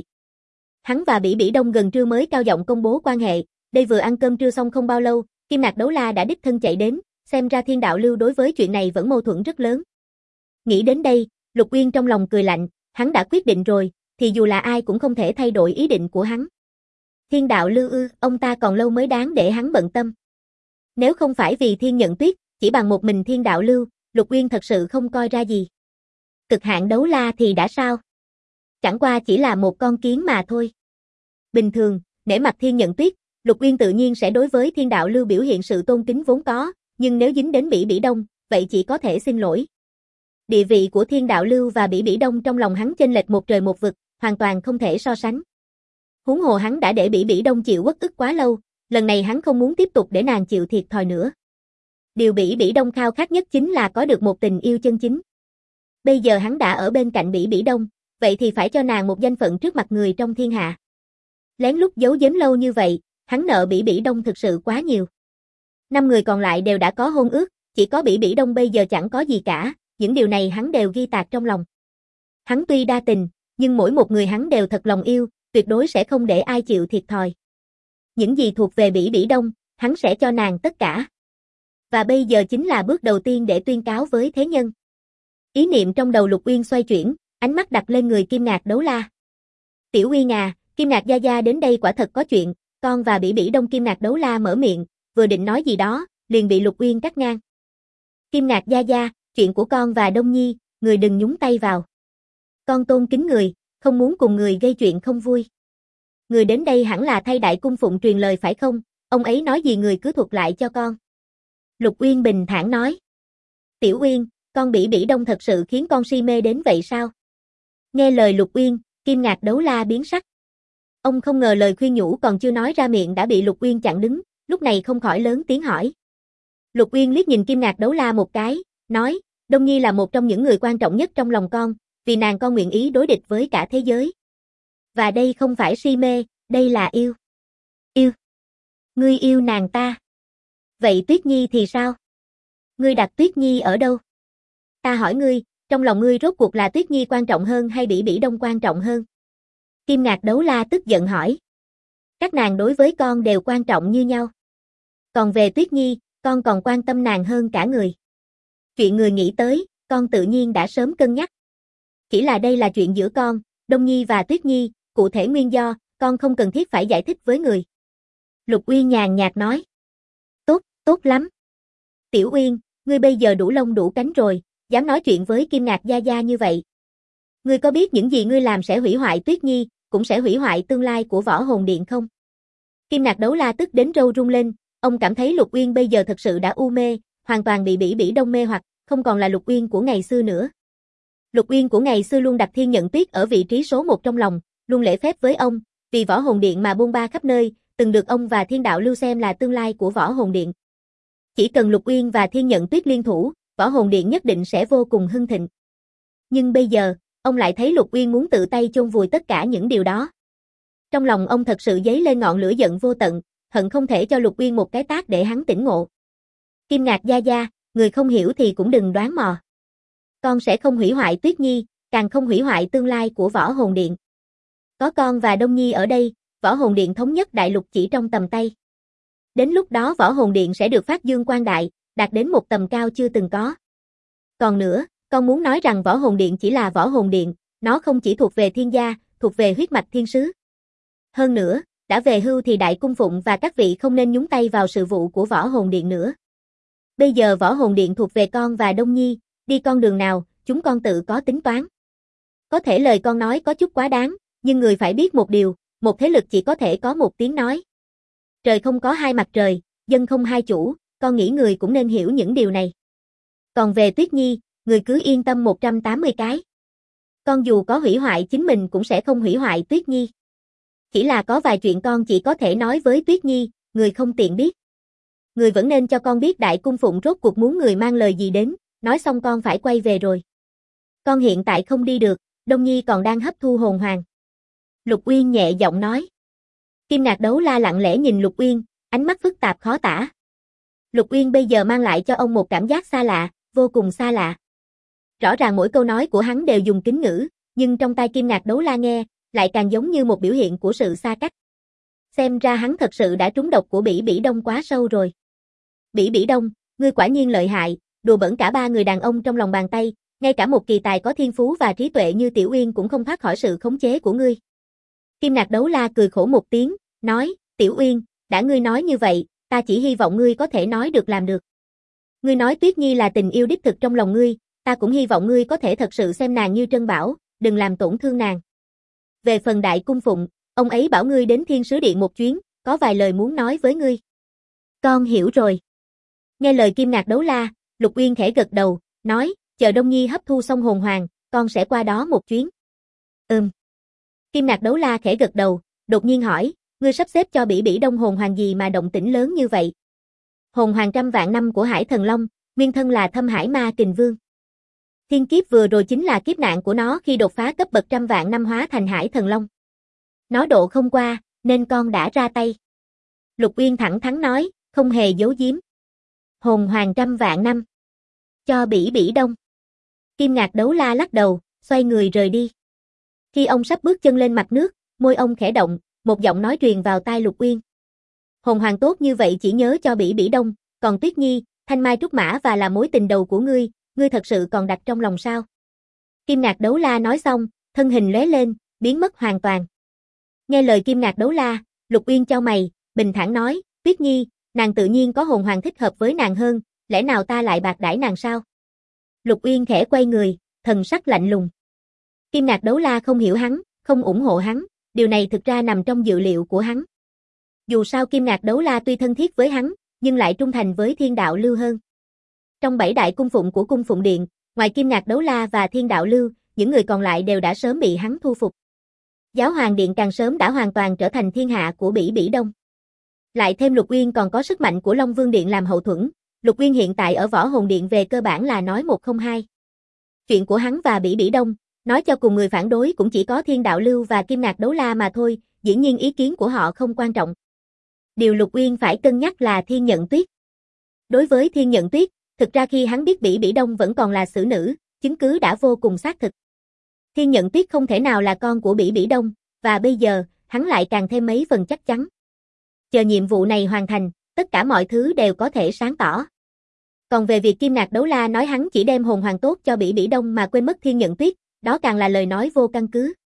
Hắn và Bỉ Bỉ Đông gần trưa mới cao giọng công bố quan hệ, đây vừa ăn cơm trưa xong không bao lâu, Kim Ngạc Đấu La đã đích thân chạy đến, xem ra Thiên Đạo Lưu đối với chuyện này vẫn mâu thuẫn rất lớn. Nghĩ đến đây, Lục Uyên trong lòng cười lạnh, hắn đã quyết định rồi, thì dù là ai cũng không thể thay đổi ý định của hắn. Thiên Đạo Lưu ư, ông ta còn lâu mới đáng để hắn bận tâm. Nếu không phải vì Thiên Nhận Tuyết, chỉ bằng một mình Thiên Đạo Lưu, Lục Uyên thật sự không coi ra gì. Cực hạn đấu la thì đã sao? Chẳng qua chỉ là một con kiến mà thôi. Bình thường, nể mặt Thiên Nhận Tuyết, Lục Uyên tự nhiên sẽ đối với Thiên Đạo Lưu biểu hiện sự tôn kính vốn có, nhưng nếu dính đến Bỉ Bỉ Đông, vậy chỉ có thể xin lỗi. Địa vị của Thiên Đạo Lưu và Bỉ Bỉ Đông trong lòng hắn chênh lệch một trời một vực, hoàn toàn không thể so sánh. Huống hồ hắn đã để Bỉ Bỉ Đông chịu uất ức quá lâu, lần này hắn không muốn tiếp tục để nàng chịu thiệt thòi nữa. Điều Bỉ Bỉ Đông khao khát nhất chính là có được một tình yêu chân chính. Bây giờ hắn đã ở bên cạnh Bỉ Bỉ Đông, vậy thì phải cho nàng một danh phận trước mặt người trong thiên hạ. Lén lút giấu giếm lâu như vậy, hắn nợ Bỉ Bỉ Đông thực sự quá nhiều. 5 người còn lại đều đã có hôn ước, chỉ có Bỉ Bỉ Đông bây giờ chẳng có gì cả, những điều này hắn đều ghi tạc trong lòng. Hắn tuy đa tình, nhưng mỗi một người hắn đều thật lòng yêu, tuyệt đối sẽ không để ai chịu thiệt thòi. Những gì thuộc về Bỉ Bỉ Đông, hắn sẽ cho nàng tất cả. Và bây giờ chính là bước đầu tiên để tuyên cáo với thế nhân. Ý niệm trong đầu Lục Uyên xoay chuyển, ánh mắt đặt lên người Kim Ngạc Đấu La. Tiểu Uyên à, Kim Ngạc gia gia đến đây quả thật có chuyện, con và Bỉ Bỉ Đông. Kim Ngạc Đấu La mở miệng, vừa định nói gì đó, liền bị Lục Uyên cắt ngang. Kim Ngạc gia gia, chuyện của con và Đông Nhi, người đừng nhúng tay vào. Con tôn kính người, không muốn cùng người gây chuyện không vui. Người đến đây hẳn là thay đại cung phụng truyền lời phải không? Ông ấy nói gì người cứ thuật lại cho con. Lục Uyên bình thản nói. Tiểu Uyên, con Bỉ Bỉ Đông thật sự khiến con si mê đến vậy sao? Nghe lời Lục Uyên, Kim Ngạc Đấu La biến sắc. Ông không ngờ lời khuyên nhủ còn chưa nói ra miệng đã bị Lục Uyên chặn đứng, lúc này không khỏi lớn tiếng hỏi. Lục Uyên liếc nhìn Kim Ngạc Đấu La một cái, nói, Đông Nhi là một trong những người quan trọng nhất trong lòng con, vì nàng con nguyện ý đối địch với cả thế giới. Và đây không phải si mê, đây là yêu. Yêu. Ngươi yêu nàng ta. Vậy Tuyết Nhi thì sao? Ngươi đặt Tuyết Nhi ở đâu? Ta hỏi ngươi, trong lòng ngươi rốt cuộc là Tuyết Nhi quan trọng hơn hay Bỉ Bỉ Đông quan trọng hơn? Kim Ngạc Đấu La tức giận hỏi. Các nàng đối với con đều quan trọng như nhau. Còn về Tuyết Nhi, con còn quan tâm nàng hơn cả người. Chuyện người nghĩ tới, con tự nhiên đã sớm cân nhắc. Chỉ là đây là chuyện giữa con, Đông Nhi và Tuyết Nhi, cụ thể nguyên do, con không cần thiết phải giải thích với người. Lục Uyên nhàn nhạt nói. Tốt, tốt lắm. Tiểu Uyên, ngươi bây giờ đủ lông đủ cánh rồi, dám nói chuyện với Kim Ngạc gia gia như vậy. Ngươi có biết những gì ngươi làm sẽ hủy hoại Tuyết Nhi, cũng sẽ hủy hoại tương lai của Võ Hồn Điện không? Kim Ngạc Đấu La tức đến râu rung lên, ông cảm thấy Lục Uyên bây giờ thật sự đã u mê, hoàn toàn bị Bỉ Bỉ Đông mê hoặc, không còn là Lục Uyên của ngày xưa nữa. Lục Uyên của ngày xưa luôn đặt Thiên Nhận Tuyết ở vị trí số 1 trong lòng, luôn lễ phép với ông, vì Võ Hồn Điện mà bôn ba khắp nơi, từng được ông và Thiên Đạo Lưu xem là tương lai của Võ Hồn Điện. Chỉ cần Lục Uyên và Thiên Nhận Tuyết liên thủ, Võ Hồn Điện nhất định sẽ vô cùng hưng thịnh. Nhưng bây giờ, ông lại thấy Lục Uyên muốn tự tay chôn vùi tất cả những điều đó. Trong lòng ông thật sự dấy lên ngọn lửa giận vô tận, hận không thể cho Lục Uyên một cái tát để hắn tỉnh ngộ. Kim Ngạc gia gia, người không hiểu thì cũng đừng đoán mò. Con sẽ không hủy hoại Tuyết Nhi, càng không hủy hoại tương lai của Võ Hồn Điện. Có con và Đông Nhi ở đây, Võ Hồn Điện thống nhất đại lục chỉ trong tầm tay. Đến lúc đó Võ Hồn Điện sẽ được phát dương quang đại, đạt đến một tầm cao chưa từng có. Còn nữa, con muốn nói rằng Võ Hồn Điện chỉ là Võ Hồn Điện, nó không chỉ thuộc về thiên gia, thuộc về huyết mạch thiên sứ. Hơn nữa, đã về hưu thì Đại Cung Phụng và các vị không nên nhúng tay vào sự vụ của Võ Hồn Điện nữa. Bây giờ Võ Hồn Điện thuộc về con và Đông Nhi, đi con đường nào, chúng con tự có tính toán. Có thể lời con nói có chút quá đáng, nhưng người phải biết một điều, một thế lực chỉ có thể có một tiếng nói. Trời không có hai mặt trời, dân không hai chủ, con nghĩ người cũng nên hiểu những điều này. Còn về Tuyết Nhi, người cứ yên tâm 180 cái. Con dù có hủy hoại chính mình cũng sẽ không hủy hoại Tuyết Nhi. Chỉ là có vài chuyện con chỉ có thể nói với Tuyết Nhi, người không tiện biết. Người vẫn nên cho con biết Đại Cung Phụng rốt cuộc muốn người mang lời gì đến, nói xong con phải quay về rồi. Con hiện tại không đi được, Đông Nhi còn đang hấp thu hồn hoàng. Lục Uyên nhẹ giọng nói. Kim Ngạc Đấu La lặng lẽ nhìn Lục Uyên, ánh mắt phức tạp khó tả. Lục Uyên bây giờ mang lại cho ông một cảm giác xa lạ, vô cùng xa lạ. Rõ ràng mỗi câu nói của hắn đều dùng kính ngữ, nhưng trong tai Kim Ngạc Đấu La nghe, lại càng giống như một biểu hiện của sự xa cách. Xem ra hắn thật sự đã trúng độc của Bỉ Bỉ Đông quá sâu rồi. Bỉ Bỉ Đông, ngươi quả nhiên lợi hại, đùa bỡn cả ba người đàn ông trong lòng bàn tay, ngay cả một kỳ tài có thiên phú và trí tuệ như Tiểu Uyên cũng không thoát khỏi sự khống chế của ngươi. Kim Ngạc Đấu La cười khổ một tiếng, nói, Tiểu Uyên, đã ngươi nói như vậy, ta chỉ hy vọng ngươi có thể nói được làm được. Ngươi nói Tuyết Nhi là tình yêu đích thực trong lòng ngươi, ta cũng hy vọng ngươi có thể thật sự xem nàng như trân bảo, đừng làm tổn thương nàng. Về phần Đại Cung Phụng, ông ấy bảo ngươi đến Thiên Sứ Điện một chuyến, có vài lời muốn nói với ngươi. Con hiểu rồi. Nghe lời Kim Ngạc Đấu La, Lục Uyên khẽ gật đầu, nói, chờ Đông Nhi hấp thu xong hồn hoàng, con sẽ qua đó một chuyến. Kim Ngạc Đấu La khẽ gật đầu, đột nhiên hỏi, ngươi sắp xếp cho Bỉ Bỉ Đông hồn hoàng gì mà động tĩnh lớn như vậy? Hồn hoàng trăm vạn năm của Hải Thần Long, nguyên thân là Thâm Hải Ma Kình Vương. Thiên kiếp vừa rồi chính là kiếp nạn của nó khi đột phá cấp bậc trăm vạn năm hóa thành Hải Thần Long. Nó độ không qua, nên con đã ra tay. Lục Uyên thẳng thắn nói, không hề giấu giếm. Hồn hoàng trăm vạn năm. Cho Bỉ Bỉ Đông. Kim Ngạc Đấu La lắc đầu, xoay người rời đi. Khi ông sắp bước chân lên mặt nước, môi ông khẽ động, một giọng nói truyền vào tai Lục Uyên. Hồn hoàng tốt như vậy chỉ nhớ cho Bỉ Bỉ Đông, còn Tuyết Nhi, Thanh Mai Trúc Mã và là mối tình đầu của ngươi thật sự còn đặt trong lòng sao? Kim Ngạc Đấu La nói xong, thân hình lóe lên, biến mất hoàn toàn. Nghe lời Kim Ngạc Đấu La, Lục Uyên chau mày, bình thản nói, Tuyết Nhi, nàng tự nhiên có hồn hoàng thích hợp với nàng hơn, lẽ nào ta lại bạc đãi nàng sao? Lục Uyên khẽ quay người, thần sắc lạnh lùng. Kim Ngạc Đấu La không hiểu hắn, không ủng hộ hắn, điều này thực ra nằm trong dự liệu của hắn. Dù sao Kim Ngạc Đấu La tuy thân thiết với hắn, nhưng lại trung thành với Thiên Đạo Lưu hơn. Trong 7 đại cung phụng của Cung Phụng Điện, ngoài Kim Ngạc Đấu La và Thiên Đạo Lưu, những người còn lại đều đã sớm bị hắn thu phục. Giáo Hoàng Điện càng sớm đã hoàn toàn trở thành thiên hạ của Bỉ Bỉ Đông. Lại thêm Lục Uyên còn có sức mạnh của Long Vương Điện làm hậu thuẫn, Lục Uyên hiện tại ở Võ Hồn Điện về cơ bản là nói một không hai. Chuyện của hắn và Bỉ Bỉ Đông, nói cho cùng người phản đối cũng chỉ có Thiên Đạo Lưu và Kim Ngạc Đấu La mà thôi, dĩ nhiên ý kiến của họ không quan trọng. Điều Lục Uyên phải cân nhắc là Thiên Nhận Tuyết. Đối với Thiên Nhận Tuyết, thực ra khi hắn biết Bỉ Bỉ Đông vẫn còn là xử nữ, chứng cứ đã vô cùng xác thực. Thiên Nhận Tuyết không thể nào là con của Bỉ Bỉ Đông, và bây giờ, hắn lại càng thêm mấy phần chắc chắn. Chờ nhiệm vụ này hoàn thành, tất cả mọi thứ đều có thể sáng tỏ. Còn về việc Kim Ngạc Đấu La nói hắn chỉ đem hồn hoàng tốt cho Bỉ Bỉ Đông mà quên mất Thiên Nhận Tuyết, đó càng là lời nói vô căn cứ.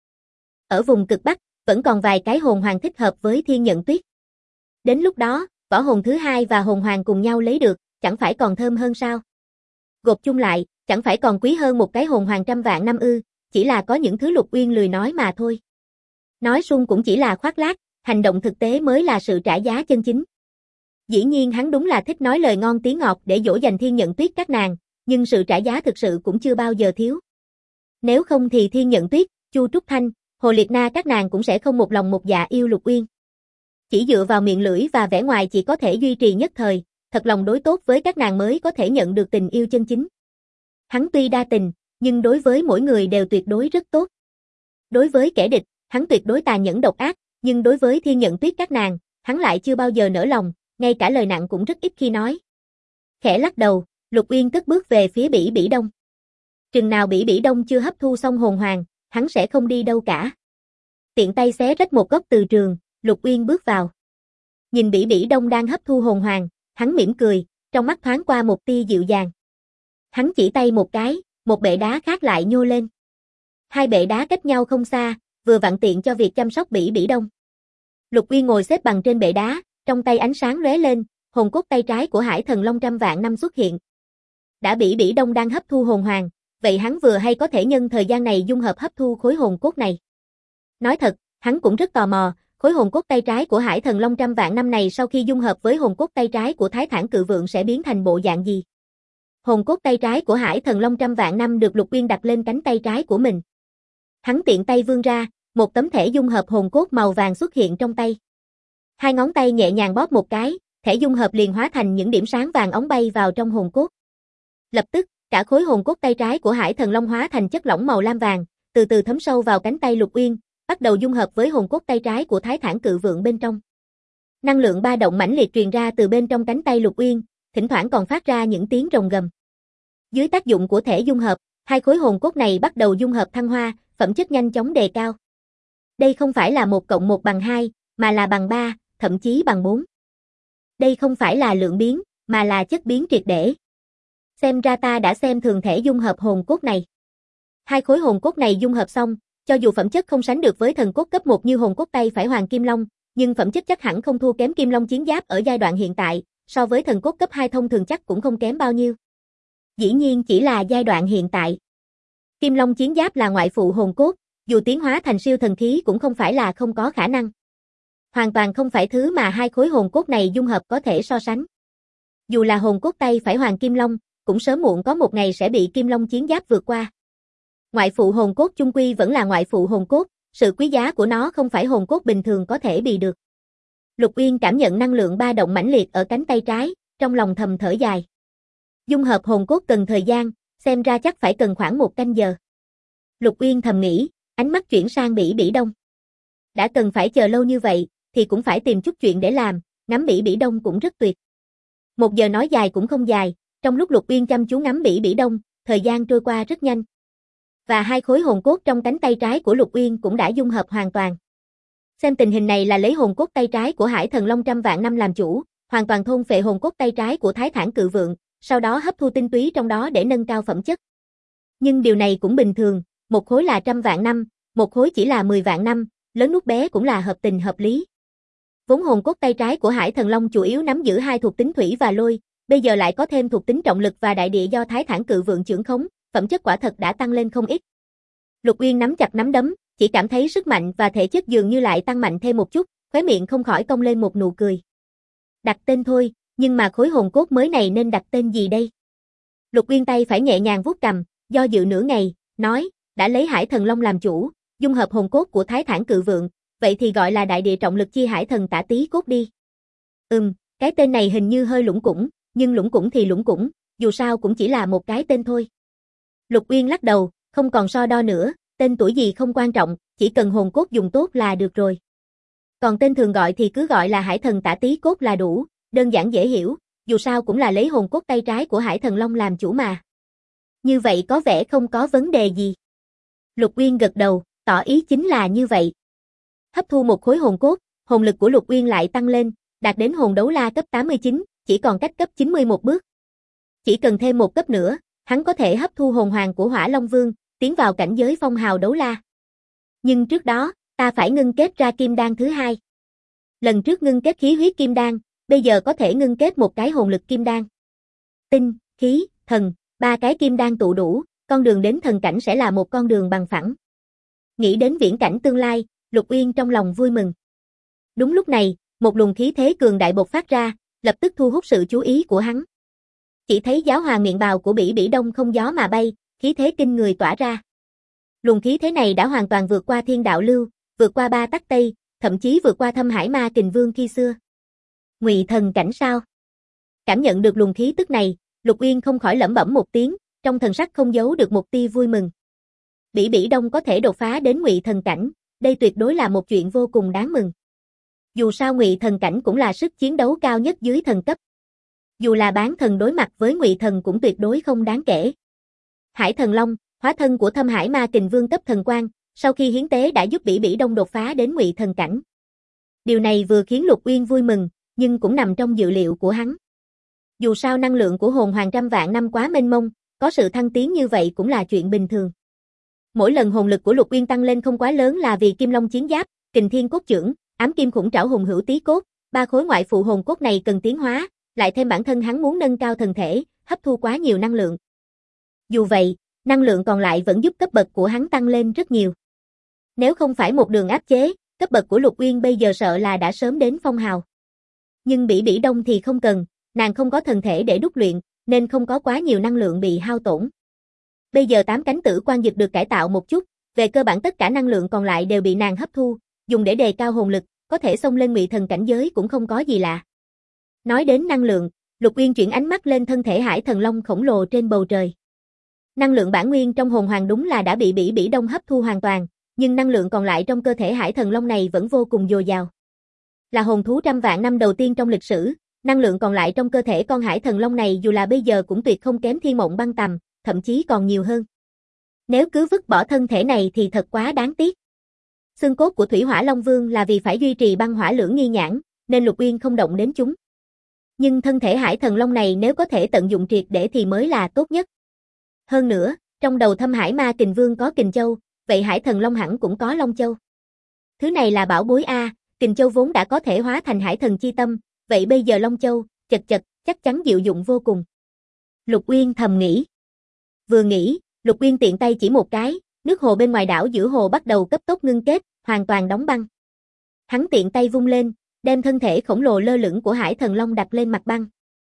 Ở vùng cực Bắc, vẫn còn vài cái hồn hoàng thích hợp với Thiên Nhận Tuyết. Đến lúc đó, võ hồn thứ hai và hồn hoàng cùng nhau lấy được, chẳng phải còn thơm hơn sao? Gộp chung lại, chẳng phải còn quý hơn một cái hồn hoàng trăm vạn năm ư, chỉ là có những thứ Lục Uyên lười nói mà thôi. Nói suông cũng chỉ là khoác lác, hành động thực tế mới là sự trả giá chân chính. Dĩ nhiên hắn đúng là thích nói lời ngon tiếng ngọt để dỗ dành Thiên Nhận Tuyết các nàng, nhưng sự trả giá thực sự cũng chưa bao giờ thiếu. Nếu không thì Thiên Nhận Tuyết, Chu Trúc Thanh, Hồ Liệt Na các nàng cũng sẽ không một lòng một dạ yêu Lục Uyên. Chỉ dựa vào miệng lưỡi và vẻ ngoài chỉ có thể duy trì nhất thời, thật lòng đối tốt với các nàng mới có thể nhận được tình yêu chân chính. Hắn tuy đa tình, nhưng đối với mỗi người đều tuyệt đối rất tốt. Đối với kẻ địch, hắn tuyệt đối tàn nhẫn độc ác, nhưng đối với Thiên Nhận Tuyết các nàng, hắn lại chưa bao giờ nỡ lòng, ngay cả lời nặng cũng rất ít khi nói. Khẽ lắc đầu, Lục Uyên cất bước về phía Bỉ Bỉ Đông. Chừng nào Bỉ Bỉ Đông chưa hấp thu xong hồn hoàng, hắn sẽ không đi đâu cả. Tiện tay xé rách một góc từ trường, Lục Uyên bước vào. Nhìn Bỉ Bỉ Đông đang hấp thu hồn hoàng, hắn mỉm cười, trong mắt thoáng qua một tia dịu dàng. Hắn chỉ tay một cái, một bệ đá khác lại nhô lên. Hai bệ đá cách nhau không xa, vừa vặn tiện cho việc chăm sóc Bỉ Bỉ Đông. Lục Uyên ngồi xếp bằng trên bệ đá, trong tay ánh sáng lóe lên, hồn cốt tay trái của Hải Thần Long trăm vạn năm xuất hiện. Đã Bỉ Bỉ Đông đang hấp thu hồn hoàng, vậy hắn vừa hay có thể nhân thời gian này dung hợp hấp thu khối hồn cốt này. Nói thật, hắn cũng rất tò mò, khối hồn cốt tay trái của Hải Thần Long trăm vạn năm này sau khi dung hợp với hồn cốt tay trái của Thái Thản Cự Vượng sẽ biến thành bộ dạng gì. Hồn cốt tay trái của Hải Thần Long trăm vạn năm được Lục Uyên đặt lên cánh tay trái của mình. Hắn tiện tay vươn ra, một tấm thẻ dung hợp hồn cốt màu vàng xuất hiện trong tay. Hai ngón tay nhẹ nhàng bóp một cái, thẻ dung hợp liền hóa thành những điểm sáng vàng óng bay vào trong hồn cốt. Lập tức, cả khối hồn cốt tay trái của Hải Thần Long hóa thành chất lỏng màu lam vàng, từ từ thấm sâu vào cánh tay Lục Uyên, bắt đầu dung hợp với hồn cốt tay trái của Thái Thản Cự Vượng bên trong. Năng lượng ba động mãnh liệt truyền ra từ bên trong cánh tay Lục Uyên, thỉnh thoảng còn phát ra những tiếng rồng gầm. Dưới tác dụng của thể dung hợp, hai khối hồn cốt này bắt đầu dung hợp thăng hoa, phẩm chất nhanh chóng đề cao. Đây không phải là 1 + 1 = 2, mà là bằng 3, thậm chí bằng 4. Đây không phải là lượng biến, mà là chất biến triệt để. Xem ra ta đã xem thường thể dung hợp hồn cốt này. Hai khối hồn cốt này dung hợp xong, cho dù phẩm chất không sánh được với thần cốt cấp 1 như hồn cốt tay phải Hoàng Kim Long, nhưng phẩm chất chắc hẳn không thua kém Kim Long Chiến Giáp ở giai đoạn hiện tại, so với thần cốt cấp 2 thông thường chắc cũng không kém bao nhiêu. Dĩ nhiên chỉ là giai đoạn hiện tại. Kim Long Chiến Giáp là ngoại phụ hồn cốt, dù tiến hóa thành siêu thần khí cũng không phải là không có khả năng. Hoàn toàn không phải thứ mà hai khối hồn cốt này dung hợp có thể so sánh. Dù là hồn cốt tay phải Hoàng Kim Long, cũng sớm muộn có một ngày sẽ bị Kim Long Chiến Giáp vượt qua. Ngoại phụ hồn cốt chung quy vẫn là ngoại phụ hồn cốt, sự quý giá của nó không phải hồn cốt bình thường có thể bì được. Lục Uyên cảm nhận năng lượng ba động mãnh liệt ở cánh tay trái, trong lòng thầm thở dài. Dung hợp hồn cốt cần thời gian, xem ra chắc phải cần khoảng 1 canh giờ. Lục Uyên thầm nghĩ, ánh mắt chuyển sang Bỉ Bỉ Đông. Đã cần phải chờ lâu như vậy, thì cũng phải tìm chút chuyện để làm, ngắm Bỉ Bỉ Đông cũng rất tuyệt. 1 giờ nói dài cũng không dài, trong lúc Lục Uyên chăm chú ngắm Bỉ Bỉ Đông, thời gian trôi qua rất nhanh. Và hai khối hồn cốt trong cánh tay trái của Lục Uyên cũng đã dung hợp hoàn toàn. Xem tình hình này là lấy hồn cốt tay trái của Hải Thần Long trăm vạn năm làm chủ, hoàn toàn thôn phệ hồn cốt tay trái của Thái Thản Cự Vượng, sau đó hấp thu tinh túy trong đó để nâng cao phẩm chất. Nhưng điều này cũng bình thường, một khối là 100 vạn năm, một khối chỉ là 10 vạn năm, lớn nút bé cũng là hợp tình hợp lý. Vốn hồn cốt tay trái của Hải Thần Long chủ yếu nắm giữ hai thuộc tính thủy và lôi, bây giờ lại có thêm thuộc tính trọng lực và đại địa do Thái Thản Cự Vượng trưởng khống, phẩm chất quả thật đã tăng lên không ít. Lục Uyên nắm chặt nắm đấm, chỉ cảm thấy sức mạnh và thể chất dường như lại tăng mạnh thêm một chút, khóe miệng không khỏi cong lên một nụ cười. Đặt tên thôi, nhưng mà khối hồn cốt mới này nên đặt tên gì đây? Lục Uyên tay phải nhẹ nhàng vuốt cằm, do dự nửa ngày, nói, đã lấy Hải Thần Long làm chủ, dung hợp hồn cốt của Thái Thản Cự Vượng, vậy thì gọi là đại địa trọng lực chi Hải Thần Tả Tí Cốt đi. Cái tên này hình như hơi lủng củng, nhưng lủng củng thì lủng củng, dù sao cũng chỉ là một cái tên thôi. Lục Uyên lắc đầu, không còn so đo nữa, tên tuổi gì không quan trọng, chỉ cần hồn cốt dùng tốt là được rồi. Còn tên thường gọi thì cứ gọi là Hải Thần Tả Tí Cốt là đủ, đơn giản dễ hiểu, dù sao cũng là lấy hồn cốt tay trái của Hải Thần Long làm chủ mà. Như vậy có vẻ không có vấn đề gì. Lục Uyên gật đầu, tỏ ý chính là như vậy. Hấp thu một khối hồn cốt, hồn lực của Lục Uyên lại tăng lên, đạt đến hồn đấu la cấp 89, chỉ còn cách cấp 91 bước. Chỉ cần thêm một cấp nữa, hắn có thể hấp thu hồn hoàng của Hỏa Long Vương, tiến vào cảnh giới phong hào đấu la. Nhưng trước đó, ta phải ngưng kết ra kim đan thứ hai. Lần trước ngưng kết khí huyết kim đan, bây giờ có thể ngưng kết một cái hồn lực kim đan. Tinh, khí, thần, 3 cái kim đan tụ đủ, con đường đến thần cảnh sẽ là một con đường bằng phẳng. Nghĩ đến viễn cảnh tương lai, Lục Uyên trong lòng vui mừng. Đúng lúc này, một luồng khí thế cường đại bộc phát ra, lập tức thu hút sự chú ý của hắn. Chỉ thấy giáo hoàng miệng bào của Bỉ Bỉ Đông không gió mà bay, khí thế kinh người tỏa ra. Luồng khí thế này đã hoàn toàn vượt qua thiên đạo lưu, vượt qua Ba Tắc Tây, thậm chí vượt qua Thâm Hải Ma Kình Vương khi xưa. Ngụy thần cảnh sao? Cảm nhận được luồng khí tức này, Lục Uyên không khỏi lẩm bẩm một tiếng, trong thần sắc không giấu được một tia vui mừng. Bỉ Bỉ Đông có thể đột phá đến Ngụy Thần cảnh, đây tuyệt đối là một chuyện vô cùng đáng mừng. Dù sao Ngụy Thần cảnh cũng là sức chiến đấu cao nhất dưới thần cấp. Dù là bán thần đối mặt với Ngụy Thần cũng tuyệt đối không đáng kể. Hải Thần Long, hóa thân của Thâm Hải Ma Kình Vương cấp thần quan, sau khi hiến tế đã giúp Bỉ Bỉ Đông đột phá đến Ngụy Thần cảnh. Điều này vừa khiến Lục Uyên vui mừng, nhưng cũng nằm trong dự liệu của hắn. Dù sao năng lượng của hồn hoàng trăm vạn năm quá mênh mông, có sự thăng tiến như vậy cũng là chuyện bình thường. Mỗi lần hồn lực của Lục Uyên tăng lên không quá lớn là vì Kim Long chiến giáp, Kình Thiên cốt chưởng, Ám Kim khủng trảo hùng hữu tí cốt, ba khối ngoại phụ hồn cốt này cần tiến hóa, lại thêm bản thân hắn muốn nâng cao thần thể, hấp thu quá nhiều năng lượng. Dù vậy, năng lượng còn lại vẫn giúp cấp bậc của hắn tăng lên rất nhiều. Nếu không phải một đường áp chế, cấp bậc của Lục Uyên bây giờ sợ là đã sớm đến phong hào. Nhưng Bỉ Bỉ Đông thì không cần, nàng không có thần thể để đúc luyện, nên không có quá nhiều năng lượng bị hao tổn. Bây giờ 8 cánh tử quan dực được cải tạo một chút, về cơ bản tất cả năng lượng còn lại đều bị nàng hấp thu, dùng để đề cao hồn lực, có thể xông lên Ngụy Thần cảnh giới cũng không có gì lạ. Nói đến năng lượng, Lục Uyên chuyển ánh mắt lên thân thể Hải Thần Long khổng lồ trên bầu trời. Năng lượng bản nguyên trong hồn hoàng đúng là đã bị Bỉ Bỉ Đông hấp thu hoàn toàn, nhưng năng lượng còn lại trong cơ thể Hải Thần Long này vẫn vô cùng dồi dào. Là hồn thú trăm vạn năm đầu tiên trong lịch sử, năng lượng còn lại trong cơ thể con Hải Thần Long này dù là bây giờ cũng tuyệt không kém Thiên Mộng Băng Tầm, thậm chí còn nhiều hơn. Nếu cứ vứt bỏ thân thể này thì thật quá đáng tiếc. Xương cốt của Thủy Hỏa Long Vương là vì phải duy trì băng hỏa lưỡng nghi nhãn, nên Lục Uyên không động đến chúng. Nhưng thân thể Hải Thần Long này nếu có thể tận dụng triệt để thì mới là tốt nhất. Hơn nữa, trong đầu Thâm Hải Ma Kình Vương có Kình Châu, vậy Hải Thần Long hẳn cũng có Long Châu. Thứ này là bảo bối a, Kình Châu vốn đã có thể hóa thành Hải Thần chi tâm, vậy bây giờ Long Châu, chật chật, chắc chắn diệu dụng vô cùng. Lục Uyên thầm nghĩ. Vừa nghĩ, Lục Uyên tiện tay chỉ một cái, nước hồ bên ngoài đảo giữa hồ bắt đầu cấp tốc ngưng kết, hoàn toàn đóng băng. Hắn tiện tay vung lên, đem thân thể khổng lồ lơ lửng của Hải Thần Long đặt lên mặt băng.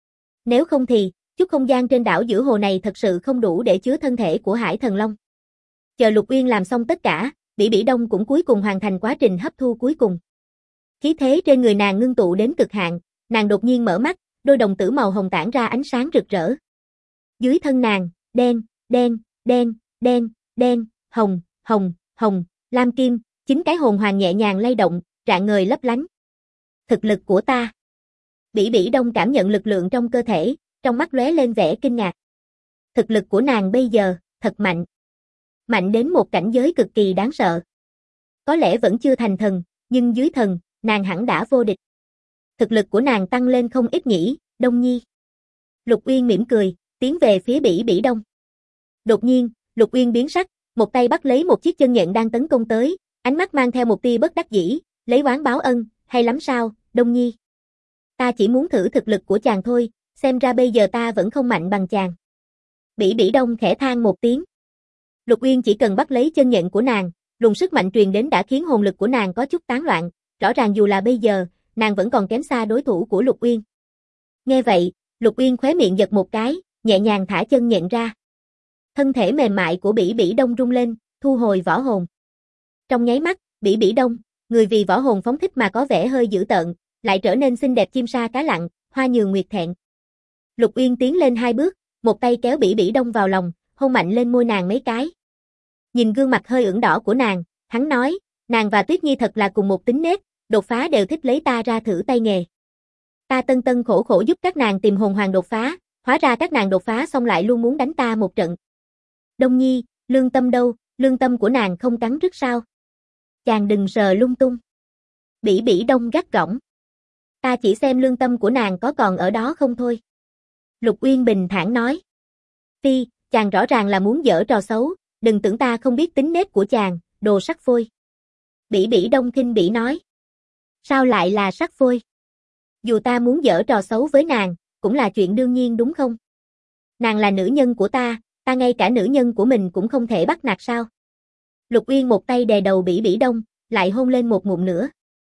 Nếu không thì, chút không gian trên đảo giữa hồ này thật sự không đủ để chứa thân thể của Hải Thần Long. Chờ Lục Uyên làm xong tất cả, Bỉ Bỉ Đông cũng cuối cùng hoàn thành quá trình hấp thu cuối cùng. Khí thế trên người nàng ngưng tụ đến cực hạn, nàng đột nhiên mở mắt, đôi đồng tử màu hồng tản ra ánh sáng rực rỡ. Dưới thân nàng, đen, đen, đen, đen, đen, hồng, hồng, hồng, lam kim, 9 cái hồn hoàng nhẹ nhàng lay động, rạng ngời lấp lánh. Thực lực của ta. Bỉ Bỉ Đông cảm nhận lực lượng trong cơ thể, trong mắt lóe lên vẻ kinh ngạc. Thực lực của nàng bây giờ, thật mạnh. Mạnh đến một cảnh giới cực kỳ đáng sợ. Có lẽ vẫn chưa thành thần, nhưng dưới thần, nàng hẳn đã vô địch. Thực lực của nàng tăng lên không ít nhỉ, Đông Nhi. Lục Uyên mỉm cười, tiến về phía Bỉ Bỉ Đông. Đột nhiên, Lục Uyên biến sắc, một tay bắt lấy một chiếc chân nhện đang tấn công tới, ánh mắt mang theo một tia bất đắc dĩ, lấy oán báo ân, hay lắm sao, Đông Nhi. Ta chỉ muốn thử thực lực của chàng thôi, xem ra bây giờ ta vẫn không mạnh bằng chàng. Bỉ Bỉ Đông khẽ than một tiếng. Lục Uyên chỉ cần bắt lấy chân nhện của nàng, luồng sức mạnh truyền đến đã khiến hồn lực của nàng có chút tán loạn, rõ ràng dù là bây giờ, nàng vẫn còn kém xa đối thủ của Lục Uyên. Nghe vậy, Lục Uyên khóe miệng giật một cái, nhẹ nhàng thả chân nhện ra. Thân thể mềm mại của Bỉ Bỉ Đông rung lên, thu hồi võ hồn. Trong nháy mắt, Bỉ Bỉ Đông, người vì võ hồn phóng thích mà có vẻ hơi dữ tợn, lại trở nên xinh đẹp chim sa cá lặn, hoa nhường nguyệt thẹn. Lục Uyên tiến lên 2 bước, một tay kéo Bỉ Bỉ Đông vào lòng, hôn mạnh lên môi nàng mấy cái. Nhìn gương mặt hơi ửng đỏ của nàng, hắn nói, nàng và Tuyết Nhi thật là cùng một tính nết, đột phá đều thích lấy ta ra thử tay nghề. Ta tân tân khổ khổ giúp các nàng tìm hồn hoàng đột phá, hóa ra các nàng đột phá xong lại luôn muốn đánh ta một trận. Đông Nhi, lương tâm đâu, lương tâm của nàng không cắn rứt sao? Chàng đừng sờ lung tung. Bỉ Bỉ Đông gắt gỏng. Ta chỉ xem lương tâm của nàng có còn ở đó không thôi. Lục Uyên bình thản nói. Phi, chàng rõ ràng là muốn giở trò xấu, đừng tưởng ta không biết tính nết của chàng, đồ sắc phôi. Bỉ Bỉ Đông khinh bỉ nói. Sao lại là sắc phôi? Dù ta muốn giở trò xấu với nàng, cũng là chuyện đương nhiên đúng không? Nàng là nữ nhân của ta ngay cả nữ nhân của mình cũng không thể bắt nạt sao? Lục Uyên một tay đè đầu Bỉ Bỉ Đông, lại hôn lên một ngụm nữa.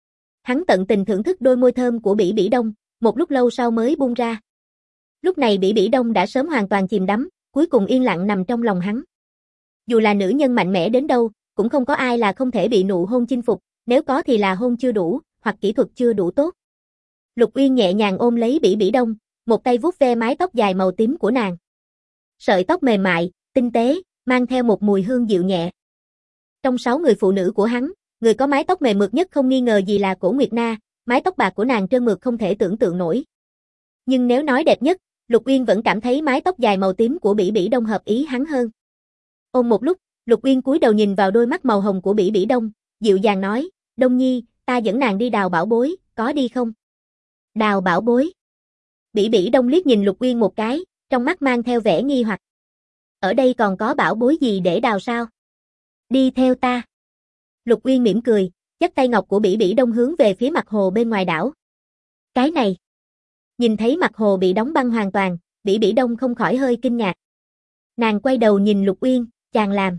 Hắn tận tình thưởng thức đôi môi thơm của Bỉ Bỉ Đông, một lúc lâu sau mới buông ra. Lúc này Bỉ Bỉ Đông đã sớm hoàn toàn chìm đắm, cuối cùng yên lặng nằm trong lòng hắn. Dù là nữ nhân mạnh mẽ đến đâu, cũng không có ai là không thể bị nụ hôn chinh phục, nếu có thì là hôn chưa đủ, hoặc kỹ thuật chưa đủ tốt. Lục Uyên nhẹ nhàng ôm lấy Bỉ Bỉ Đông, một tay vuốt ve mái tóc dài màu tím của nàng. Sợi tóc mềm mại, tinh tế, mang theo một mùi hương dịu nhẹ. Trong 6 người phụ nữ của hắn, người có mái tóc mềm mượt nhất không nghi ngờ gì là Cổ Nguyệt Na, mái tóc bạc của nàng trơn mượt không thể tưởng tượng nổi. Nhưng nếu nói đẹp nhất, Lục Uyên vẫn cảm thấy mái tóc dài màu tím của Bỉ Bỉ Đông hợp ý hắn hơn. Ôm một lúc, Lục Uyên cúi đầu nhìn vào đôi mắt màu hồng của Bỉ Bỉ Đông, dịu dàng nói, Đông Nhi, ta dẫn nàng đi đào bảo bối, có đi không? Đào bảo bối. Bỉ Bỉ Đông liếc nhìn Lục Uyên một cái, trong mắt mang theo vẻ nghi hoặc. Ở đây còn có bảo bối gì để đào sao? Đi theo ta. Lục Uyên mỉm cười, dắt tay ngọc của Bỉ Bỉ Đông hướng về phía mặt hồ bên ngoài đảo. Cái này. Nhìn thấy mặt hồ bị đóng băng hoàn toàn, Bỉ Bỉ Đông không khỏi hơi kinh ngạc. Nàng quay đầu nhìn Lục Uyên, chàng làm.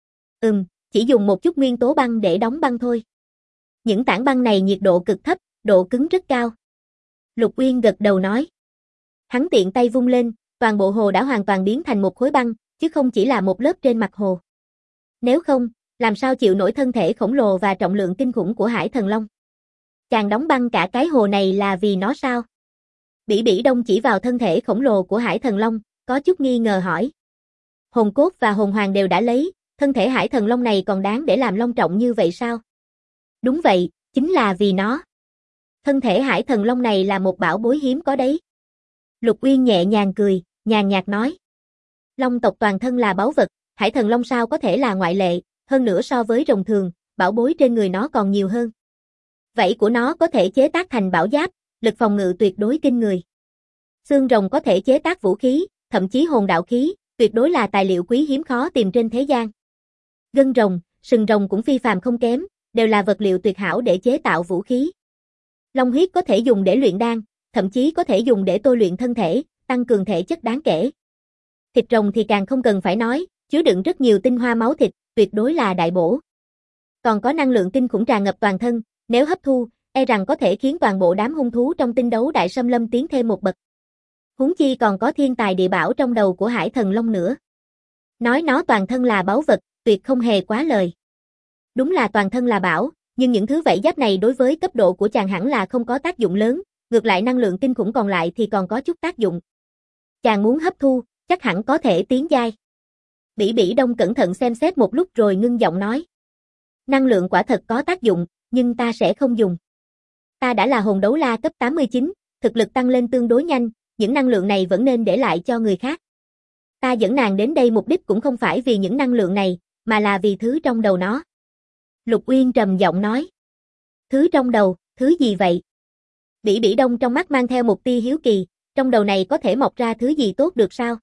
Chỉ dùng một chút nguyên tố băng để đóng băng thôi. Những tảng băng này nhiệt độ cực thấp, độ cứng rất cao. Lục Uyên gật đầu nói. Hắn tiện tay vung lên, toàn bộ hồ đã hoàn toàn biến thành một khối băng, chứ không chỉ là một lớp trên mặt hồ. Nếu không, làm sao chịu nổi thân thể khổng lồ và trọng lượng kinh khủng của Hải Thần Long? Chàng đóng băng cả cái hồ này là vì nó sao? Bỉ Bỉ Đông chỉ vào thân thể khổng lồ của Hải Thần Long, có chút nghi ngờ hỏi. Hồn cốt và hồn hoàng đều đã lấy, thân thể Hải Thần Long này còn đáng để làm long trọng như vậy sao? Đúng vậy, chính là vì nó. Thân thể Hải Thần Long này là một bảo bối hiếm có đấy. Lục Uyên nhẹ nhàng cười, nhàn nhạt nói. Long tộc toàn thân là báu vật, Hải Thần Long sao có thể là ngoại lệ, hơn nữa so với rồng thường, bảo bối trên người nó còn nhiều hơn. Vảy của nó có thể chế tác thành bảo giáp, lực phòng ngự tuyệt đối kinh người. Xương rồng có thể chế tác vũ khí, thậm chí hồn đạo khí, tuyệt đối là tài liệu quý hiếm khó tìm trên thế gian. Gân rồng, sừng rồng cũng phi phàm không kém, đều là vật liệu tuyệt hảo để chế tạo vũ khí. Long huyết có thể dùng để luyện đan, thậm chí có thể dùng để tôi luyện thân thể, tăng cường thể chất đáng kể. Thịt rồng thì càng không cần phải nói, chứa đựng rất nhiều tinh hoa máu thịt, tuyệt đối là đại bổ. Còn có năng lượng kinh khủng tràn ngập toàn thân, nếu hấp thu, e rằng có thể khiến toàn bộ đám hung thú trong tinh đấu đại xâm lâm tiến thêm một bậc. Huống chi còn có thiên tài địa bảo trong đầu của Hải Thần Long nữa. Nói nó toàn thân là báu vật, tuyệt không hề quá lời. Đúng là toàn thân là bảo, nhưng những thứ vảy giáp này đối với cấp độ của chàng hẳn là không có tác dụng lớn, ngược lại năng lượng kinh khủng còn lại thì còn có chút tác dụng. Chàng muốn hấp thu, chắc hẳn có thể tiến giai. Bỉ Bỉ Đông cẩn thận xem xét một lúc rồi ngưng giọng nói. Năng lượng quả thật có tác dụng, nhưng ta sẽ không dùng. Ta đã là hồn đấu la cấp 89, thực lực tăng lên tương đối nhanh, những năng lượng này vẫn nên để lại cho người khác. Ta dẫn nàng đến đây mục đích cũng không phải vì những năng lượng này, mà là vì thứ trong đầu nó. Lục Uyên trầm giọng nói. Thứ trong đầu, thứ gì vậy? Bỉ Bỉ Đông trong mắt mang theo một tia hiếu kỳ, trong đầu này có thể mọc ra thứ gì tốt được sao?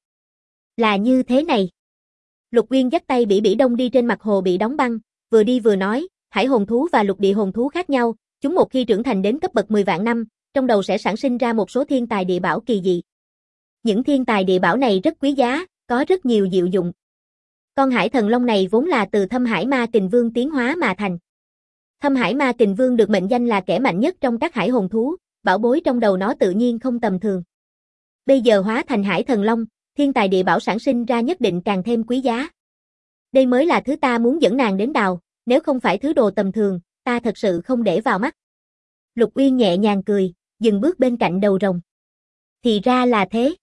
Là như thế này. Lục Uyên dắt tay Bỉ Bỉ Đông đi trên mặt hồ bị đóng băng, vừa đi vừa nói, hải hồn thú và lục địa hồn thú khác nhau, chúng một khi trưởng thành đến cấp bậc 10 vạn năm, trong đầu sẽ sản sinh ra một số thiên tài địa bảo kỳ dị. Những thiên tài địa bảo này rất quý giá, có rất nhiều diệu dụng. Con Hải Thần Long này vốn là từ Thâm Hải Ma Kình Vương tiến hóa mà thành. Thâm Hải Ma Kình Vương được mệnh danh là kẻ mạnh nhất trong các hải hồn thú, bảo bối trong đầu nó tự nhiên không tầm thường. Bây giờ hóa thành Hải Thần Long, thiên tài địa bảo sản sinh ra nhất định càng thêm quý giá. Đây mới là thứ ta muốn dẫn nàng đến đào, nếu không phải thứ đồ tầm thường, ta thật sự không để vào mắt. Lục Uyên nhẹ nhàng cười, dừng bước bên cạnh đầu rồng. Thì ra là thế.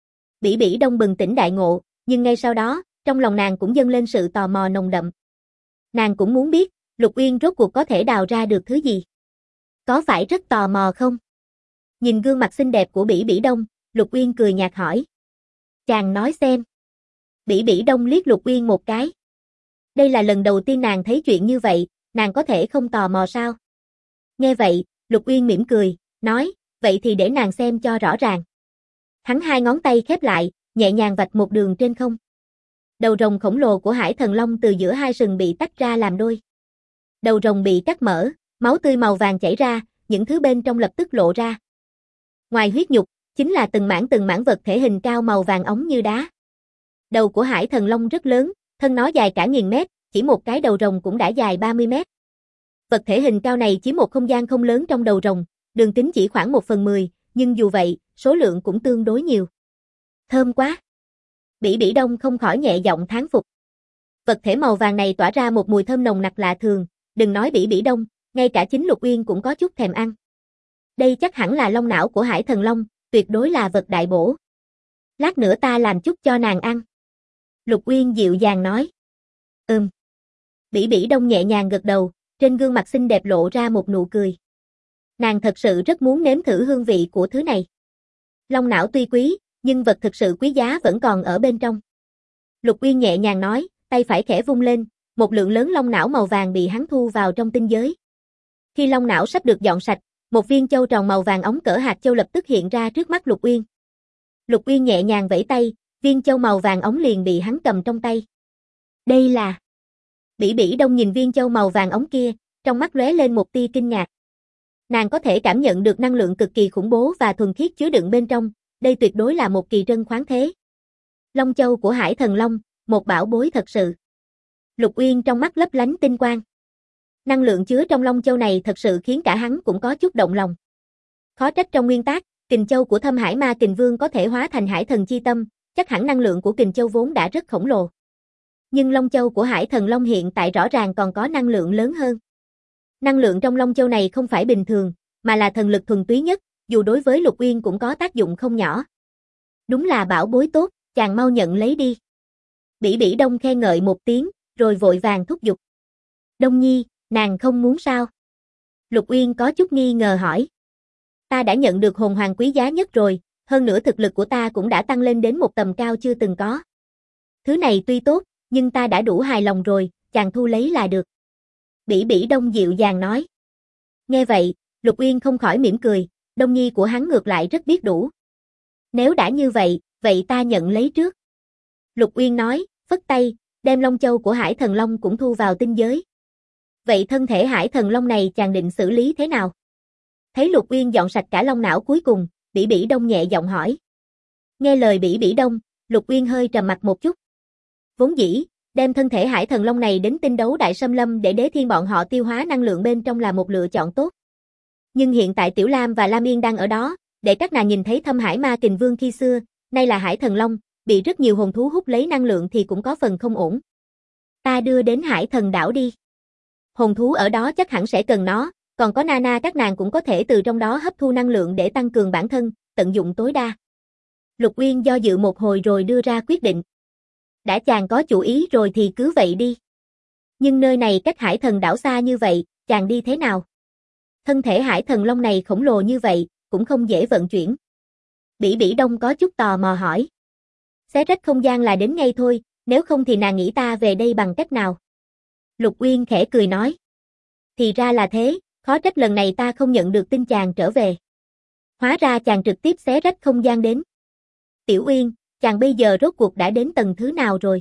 Bỉ Bỉ Đông bừng tỉnh đại ngộ, nhưng ngay sau đó, trong lòng nàng cũng dâng lên sự tò mò nồng đậm. Nàng cũng muốn biết, Lục Uyên rốt cuộc có thể đào ra được thứ gì. Có phải rất tò mò không? Nhìn gương mặt xinh đẹp của Bỉ Bỉ Đông, Lục Uyên cười nhạt hỏi. Chàng nói xem. Bỉ Bỉ Đông liếc Lục Uyên một cái. Đây là lần đầu tiên nàng thấy chuyện như vậy, nàng có thể không tò mò sao? Nghe vậy, Lục Uyên mỉm cười, nói, vậy thì để nàng xem cho rõ ràng. Hắn hai ngón tay khép lại, nhẹ nhàng vạch một đường trên không. Đầu rồng khổng lồ của Hải Thần Long từ giữa hai sừng bị tách ra làm đôi. Đầu rồng bị cắt mở, máu tươi màu vàng chảy ra, những thứ bên trong lập tức lộ ra. Ngoài huyết nhục, chính là từng mảng vật thể hình cao màu vàng óng như đá. Đầu của Hải Thần Long rất lớn, thân nó dài cả 1000 mét, chỉ một cái đầu rồng cũng đã dài 30 mét. Vật thể hình cao này chiếm một không gian không lớn trong đầu rồng, đường kính chỉ khoảng 1/10, nhưng dù vậy, số lượng cũng tương đối nhiều. Thơm quá! Bỉ Bỉ Đông không khỏi nhẹ giọng thán phục. Vật thể màu vàng này tỏa ra một mùi thơm nồng nặc lạ thường, đừng nói Bỉ Bỉ Đông, ngay cả chính Lục Uyên cũng có chút thèm ăn. Đây chắc hẳn là long não của Hải Thần Long, tuyệt đối là vật đại bổ. Lát nữa ta làm chút cho nàng ăn. Lục Uyên dịu dàng nói. Bỉ Bỉ Đông nhẹ nhàng gật đầu, trên gương mặt xinh đẹp lộ ra một nụ cười. Nàng thật sự rất muốn nếm thử hương vị của thứ này. Long não tuy quý, nhưng vật thực sự quý giá vẫn còn ở bên trong. Lục Uyên nhẹ nhàng nói, tay phải khẽ vung lên, một lượng lớn long não màu vàng bị hắn thu vào trong tinh giới. Khi long não sắp được dọn sạch, một viên châu tròn màu vàng óng cỡ hạt châu lập tức hiện ra trước mắt Lục Uyên. Lục Uyên nhẹ nhàng vẫy tay, viên châu màu vàng óng liền bị hắn cầm trong tay. Đây là... Bỉ Bỉ Đông nhìn viên châu màu vàng óng kia, trong mắt lóe lên một tia kinh ngạc. Nàng có thể cảm nhận được năng lượng cực kỳ khủng bố và thuần khiết chứa đựng bên trong, đây tuyệt đối là một kỳ trân khoáng thế. Long châu của Hải Thần Long, một bảo bối thật sự. Lục Uyên trong mắt lấp lánh tinh quang. Năng lượng chứa trong long châu này thật sự khiến cả hắn cũng có chút động lòng. Khó trách trong nguyên tác, kình châu của Thâm Hải Ma Kình Vương có thể hóa thành Hải Thần chi tâm, chắc hẳn năng lượng của kình châu vốn đã rất khổng lồ. Nhưng long châu của Hải Thần Long hiện tại rõ ràng còn có năng lượng lớn hơn. Năng lượng trong long châu này không phải bình thường, mà là thần lực thuần túy nhất, dù đối với Lục Uyên cũng có tác dụng không nhỏ. Đúng là bảo bối tốt, chàng mau nhận lấy đi. Bỉ Bỉ Đông khen ngợi một tiếng, rồi vội vàng thúc giục. Đông Nhi, nàng không muốn sao? Lục Uyên có chút nghi ngờ hỏi. Ta đã nhận được hồn hoàng quý giá nhất rồi, hơn nữa thực lực của ta cũng đã tăng lên đến một tầm cao chưa từng có. Thứ này tuy tốt, nhưng ta đã đủ hài lòng rồi, chàng thu lấy là được. Bỉ Bỉ Đông dịu dàng nói. Nghe vậy, Lục Uyên không khỏi mỉm cười, Đông Nhi của hắn ngược lại rất biết đủ. Nếu đã như vậy, vậy ta nhận lấy trước. Lục Uyên nói, phất tay, đem long châu của Hải Thần Long cũng thu vào tinh giới. Vậy thân thể Hải Thần Long này chàng định xử lý thế nào? Thấy Lục Uyên dọn sạch cả long não cuối cùng, Bỉ Bỉ Đông nhẹ giọng hỏi. Nghe lời Bỉ Bỉ Đông, Lục Uyên hơi trầm mặt một chút. Vốn dĩ, đem thân thể Hải Thần Long này đến tinh đấu Đại Sâm Lâm để Đế Thiên bọn họ tiêu hóa năng lượng bên trong là một lựa chọn tốt. Nhưng hiện tại Tiểu Lam và Lam Yên đang ở đó, để các nàng nhìn thấy Thâm Hải Ma Kình Vương khi xưa, nay là Hải Thần Long, bị rất nhiều hồn thú hút lấy năng lượng thì cũng có phần không ổn. Ta đưa đến Hải Thần đảo đi. Hồn thú ở đó chắc hẳn sẽ cần nó, còn có Nana các nàng cũng có thể từ trong đó hấp thu năng lượng để tăng cường bản thân, tận dụng tối đa. Lục Uyên do dự một hồi rồi đưa ra quyết định. Đã chàng có chủ ý rồi thì cứ vậy đi. Nhưng nơi này cách Hải Thần đảo xa như vậy, chàng đi thế nào? Thân thể Hải Thần Long này khổng lồ như vậy, cũng không dễ vận chuyển. Bỉ Bỉ Đông có chút tò mò hỏi. Xé rách không gian là đến ngay thôi, nếu không thì nàng nghĩ ta về đây bằng cách nào? Lục Uyên khẽ cười nói. Thì ra là thế, khó trách lần này ta không nhận được tin chàng trở về. Hóa ra chàng trực tiếp xé rách không gian đến. Tiểu Uyên, chàng bây giờ rốt cuộc đã đến tầng thứ nào rồi?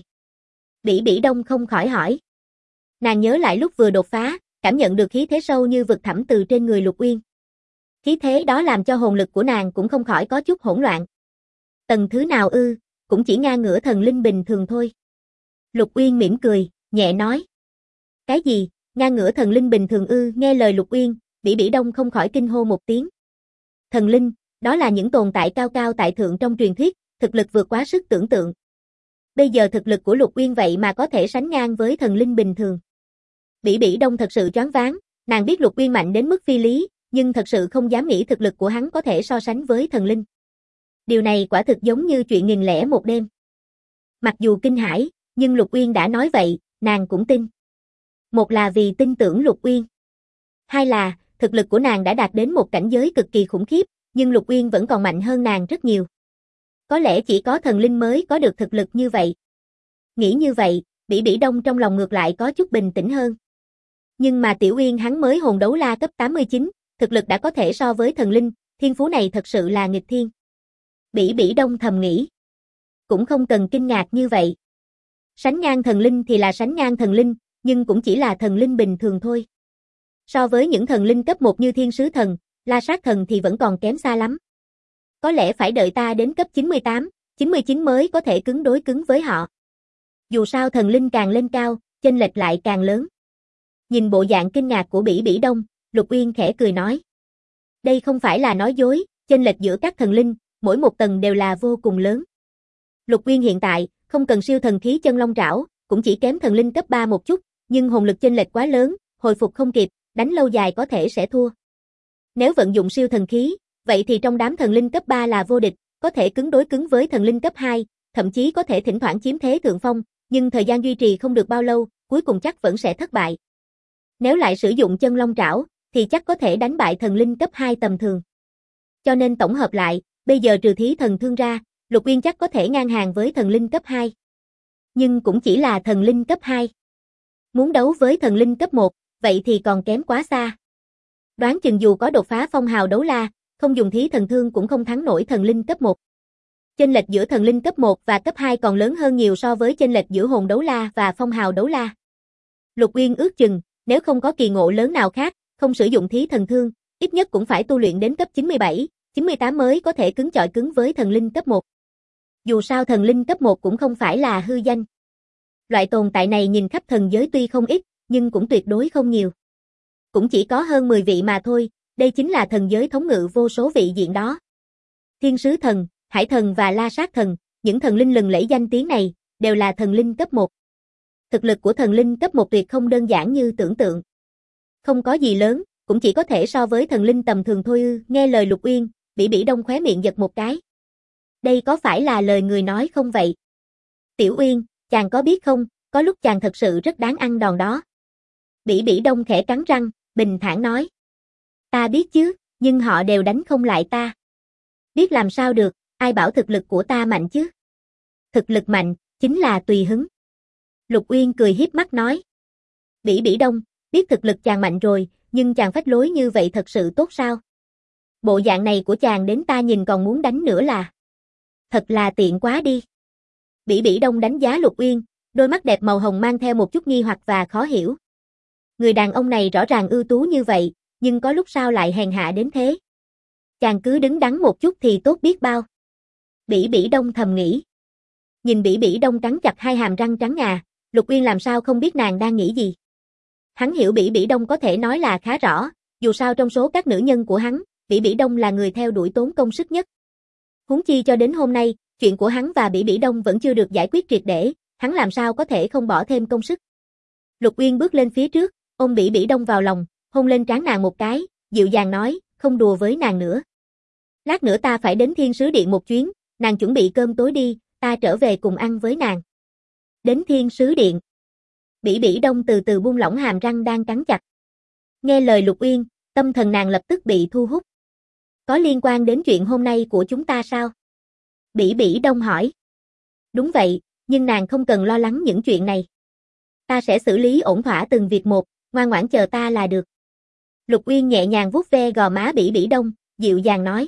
Bỉ Bỉ Đông không khỏi hỏi. Nàng nhớ lại lúc vừa đột phá, cảm nhận được khí thế sâu như vực thẳm từ trên người Lục Uyên. Khí thế đó làm cho hồn lực của nàng cũng không khỏi có chút hỗn loạn. Tầng thứ nào ư, cũng chỉ ngang ngửa thần linh bình thường thôi. Lục Uyên mỉm cười, nhẹ nói. Cái gì, ngang ngửa thần linh bình thường ư? Nghe lời Lục Uyên, Bỉ Bỉ Đông không khỏi kinh hô một tiếng. Thần linh, đó là những tồn tại cao cao tại thượng trong truyền thuyết, thực lực vượt quá sức tưởng tượng. Bây giờ thực lực của Lục Uyên vậy mà có thể sánh ngang với thần linh bình thường. Bỉ Bỉ Đông thật sự choáng váng, nàng biết Lục Uyên mạnh đến mức phi lý, nhưng thật sự không dám nghĩ thực lực của hắn có thể so sánh với thần linh. Điều này quả thực giống như chuyện nghìn lẻ một đêm. Mặc dù kinh hãi, nhưng Lục Uyên đã nói vậy, nàng cũng tin. Một là vì tin tưởng Lục Uyên. Hai là, thực lực của nàng đã đạt đến một cảnh giới cực kỳ khủng khiếp, nhưng Lục Uyên vẫn còn mạnh hơn nàng rất nhiều. Có lẽ chỉ có thần linh mới có được thực lực như vậy. Nghĩ như vậy, Bỉ Bỉ Đông trong lòng ngược lại có chút bình tĩnh hơn. Nhưng mà Tiểu Uyên hắn mới hồn đấu la cấp 89, thực lực đã có thể so với thần linh, thiên phú này thật sự là nghịch thiên. Bỉ Bỉ Đông thầm nghĩ. Cũng không cần kinh ngạc như vậy. Sánh ngang thần linh thì là sánh ngang thần linh, nhưng cũng chỉ là thần linh bình thường thôi. So với những thần linh cấp 1 như Thiên Sứ Thần, La Sát Thần thì vẫn còn kém xa lắm. Có lẽ phải đợi ta đến cấp 98, 99 mới có thể cứng đối cứng với họ. Dù sao thần linh càng lên cao, chênh lệch lại càng lớn. Nhìn bộ dạng kinh ngạc của Bỉ Bỉ Đông, Lục Uyên khẽ cười nói. Đây không phải là nói dối, chênh lệch giữa các thần linh, mỗi một tầng đều là vô cùng lớn. Lục Uyên hiện tại, không cần siêu thần khí chân long trảo, cũng chỉ kém thần linh cấp 3 một chút, nhưng hồn lực chênh lệch quá lớn, hồi phục không kịp, đánh lâu dài có thể sẽ thua. Nếu vận dụng siêu thần khí, vậy thì trong đám thần linh cấp 3 là vô địch, có thể cứng đối cứng với thần linh cấp 2, thậm chí có thể thỉnh thoảng chiếm thế thượng phong, nhưng thời gian duy trì không được bao lâu, cuối cùng chắc vẫn sẽ thất bại. Nếu lại sử dụng chân long trảo, thì chắc có thể đánh bại thần linh cấp 2 tầm thường. Cho nên tổng hợp lại, bây giờ trừ thí thần thương ra, Lục Uyên chắc có thể ngang hàng với thần linh cấp 2. Nhưng cũng chỉ là thần linh cấp 2. Muốn đấu với thần linh cấp 1, vậy thì còn kém quá xa. Đoán chừng dù có đột phá phong hào đấu la, không dùng thí thần thương cũng không thắng nổi thần linh cấp 1. Chênh lệch giữa thần linh cấp 1 và cấp 2 còn lớn hơn nhiều so với chênh lệch giữa hồn đấu la và phong hào đấu la. Lục Uyên ước chừng, nếu không có kỳ ngộ lớn nào khác, không sử dụng thí thần thương, ít nhất cũng phải tu luyện đến cấp 97, 98 mới có thể cứng chọi cứng với thần linh cấp 1. Dù sao thần linh cấp 1 cũng không phải là hư danh. Loại tồn tại này nhìn khắp thần giới tuy không ít, nhưng cũng tuyệt đối không nhiều. Cũng chỉ có hơn 10 vị mà thôi, đây chính là thần giới thống ngự vô số vị diện đó. Thiên sứ thần, hải thần và la sát thần, những thần linh lừng lẫy danh tiếng này, đều là thần linh cấp 1. Thực lực của thần linh cấp 1 tuyệt không đơn giản như tưởng tượng. Không có gì lớn, cũng chỉ có thể so với thần linh tầm thường thôi ư. Nghe lời Lục Uyên, Bỉ Bỉ Đông khóe miệng giật một cái. Đây có phải là lời người nói không vậy? Tiểu Uyên, chàng có biết không, có lúc chàng thật sự rất đáng ăn đòn đó. Bỉ Bỉ Đông khẽ cắn răng, bình thản nói. Ta biết chứ, nhưng họ đều đánh không lại ta. Biết làm sao được, ai bảo thực lực của ta mạnh chứ? Thực lực mạnh, chính là tùy hứng. Lục Uyên cười hiếp mắt nói. Bỉ Bỉ Đông, biết thực lực chàng mạnh rồi, nhưng chàng phách lối như vậy thật sự tốt sao? Bộ dạng này của chàng đến ta nhìn còn muốn đánh nữa là. Thật là tiện quá đi. Bỉ Bỉ Đông đánh giá Lục Uyên, đôi mắt đẹp màu hồng mang theo một chút nghi hoặc và khó hiểu. Người đàn ông này rõ ràng ưu tú như vậy, nhưng có lúc sao lại hèn hạ đến thế? Chàng cứ đứng đắn một chút thì tốt biết bao. Bỉ Bỉ Đông thầm nghĩ. Nhìn Bỉ Bỉ Đông cắn chặt hai hàm răng trắng ngà, Lục Uyên làm sao không biết nàng đang nghĩ gì. Hắn hiểu Bỉ Bỉ Đông có thể nói là khá rõ, dù sao trong số các nữ nhân của hắn, Bỉ Bỉ Đông là người theo đuổi tốn công sức nhất. Huống chi cho đến hôm nay, chuyện của hắn và Bỉ Bỉ Đông vẫn chưa được giải quyết triệt để, hắn làm sao có thể không bỏ thêm công sức. Lục Uyên bước lên phía trước, ôm Bỉ Bỉ Đông vào lòng, hôn lên trán nàng một cái, dịu dàng nói, không đùa với nàng nữa. Lát nữa ta phải đến Thiên Sứ Điện một chuyến, nàng chuẩn bị cơm tối đi, ta trở về cùng ăn với nàng. Đến Thiên Sứ Điện. Bỉ Bỉ Đông từ từ buông lỏng hàm răng đang cắn chặt. Nghe lời Lục Uyên, tâm thần nàng lập tức bị thu hút. Có liên quan đến chuyện hôm nay của chúng ta sao? Bỉ Bỉ Đông hỏi. Đúng vậy, nhưng nàng không cần lo lắng những chuyện này. Ta sẽ xử lý ổn thỏa từng việc một, ngoan ngoãn chờ ta là được. Lục Uyên nhẹ nhàng vuốt ve gò má Bỉ Bỉ Đông, dịu dàng nói.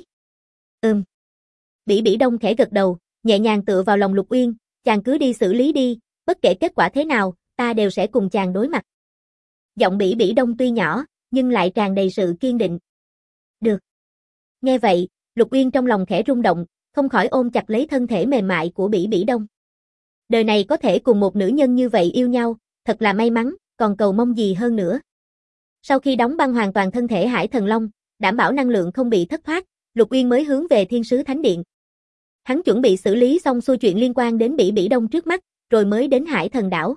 Bỉ Bỉ Đông khẽ gật đầu, nhẹ nhàng tựa vào lòng Lục Uyên, chàng cứ đi xử lý đi, bất kể kết quả thế nào, ta đều sẽ cùng chàng đối mặt. Giọng Bỉ Bỉ Đông tuy nhỏ, nhưng lại tràn đầy sự kiên định. Được. Nghe vậy, Lục Uyên trong lòng khẽ rung động, không khỏi ôm chặt lấy thân thể mềm mại của Bỉ Bỉ Đông. Đời này có thể cùng một nữ nhân như vậy yêu nhau, thật là may mắn, còn cầu mong gì hơn nữa. Sau khi đóng băng hoàn toàn thân thể Hải Thần Long, đảm bảo năng lượng không bị thất thoát, Lục Uyên mới hướng về Thiên Sứ Thánh Điện. Hắn chuẩn bị xử lý xong xuôi chuyện liên quan đến Bỉ Bỉ Đông trước mắt, rồi mới đến Hải Thần Đảo.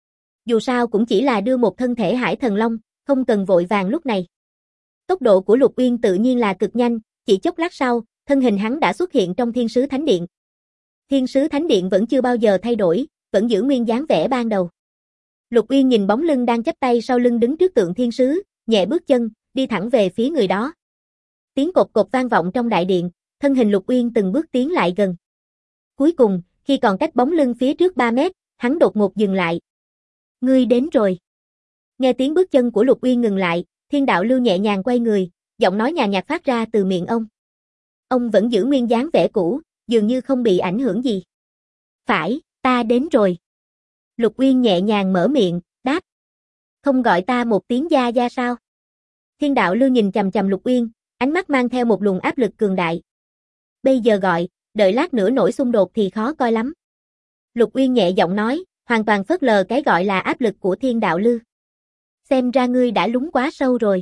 Dù sao cũng chỉ là đưa một thân thể Hải Thần Long, không cần vội vàng lúc này. Tốc độ của Lục Uyên tự nhiên là cực nhanh, chỉ chốc lát sau, thân hình hắn đã xuất hiện trong Thiên Sứ Thánh Điện. Thiên Sứ Thánh Điện vẫn chưa bao giờ thay đổi, vẫn giữ nguyên dáng vẻ ban đầu. Lục Uyên nhìn bóng lưng đang chắp tay sau lưng đứng trước tượng thiên sứ, nhẹ bước chân, đi thẳng về phía người đó. Tiếng cột cột vang vọng trong đại điện, thân hình Lục Uyên từng bước tiến lại gần. Cuối cùng, khi còn cách bóng lưng phía trước 3 mét, hắn đột ngột dừng lại. Ngươi đến rồi. Nghe tiếng bước chân của Lục Uyên ngừng lại, Thiên Đạo Lưu nhẹ nhàng quay người, giọng nói nhàn nhạt phát ra từ miệng ông. Ông vẫn giữ nguyên dáng vẻ cũ, dường như không bị ảnh hưởng gì. Phải, ta đến rồi. Lục Uyên nhẹ nhàng mở miệng, đáp. Không gọi ta một tiếng gia gia sao? Thiên Đạo Lưu nhìn chằm chằm Lục Uyên, ánh mắt mang theo một luồng áp lực cường đại. Bây giờ gọi, đợi lát nữa nổi xung đột thì khó coi lắm. Lục Uyên nhẹ giọng nói, hoàn toàn phớt lờ cái gọi là áp lực của Thiên Đạo Lưu. Xem ra ngươi đã lún quá sâu rồi.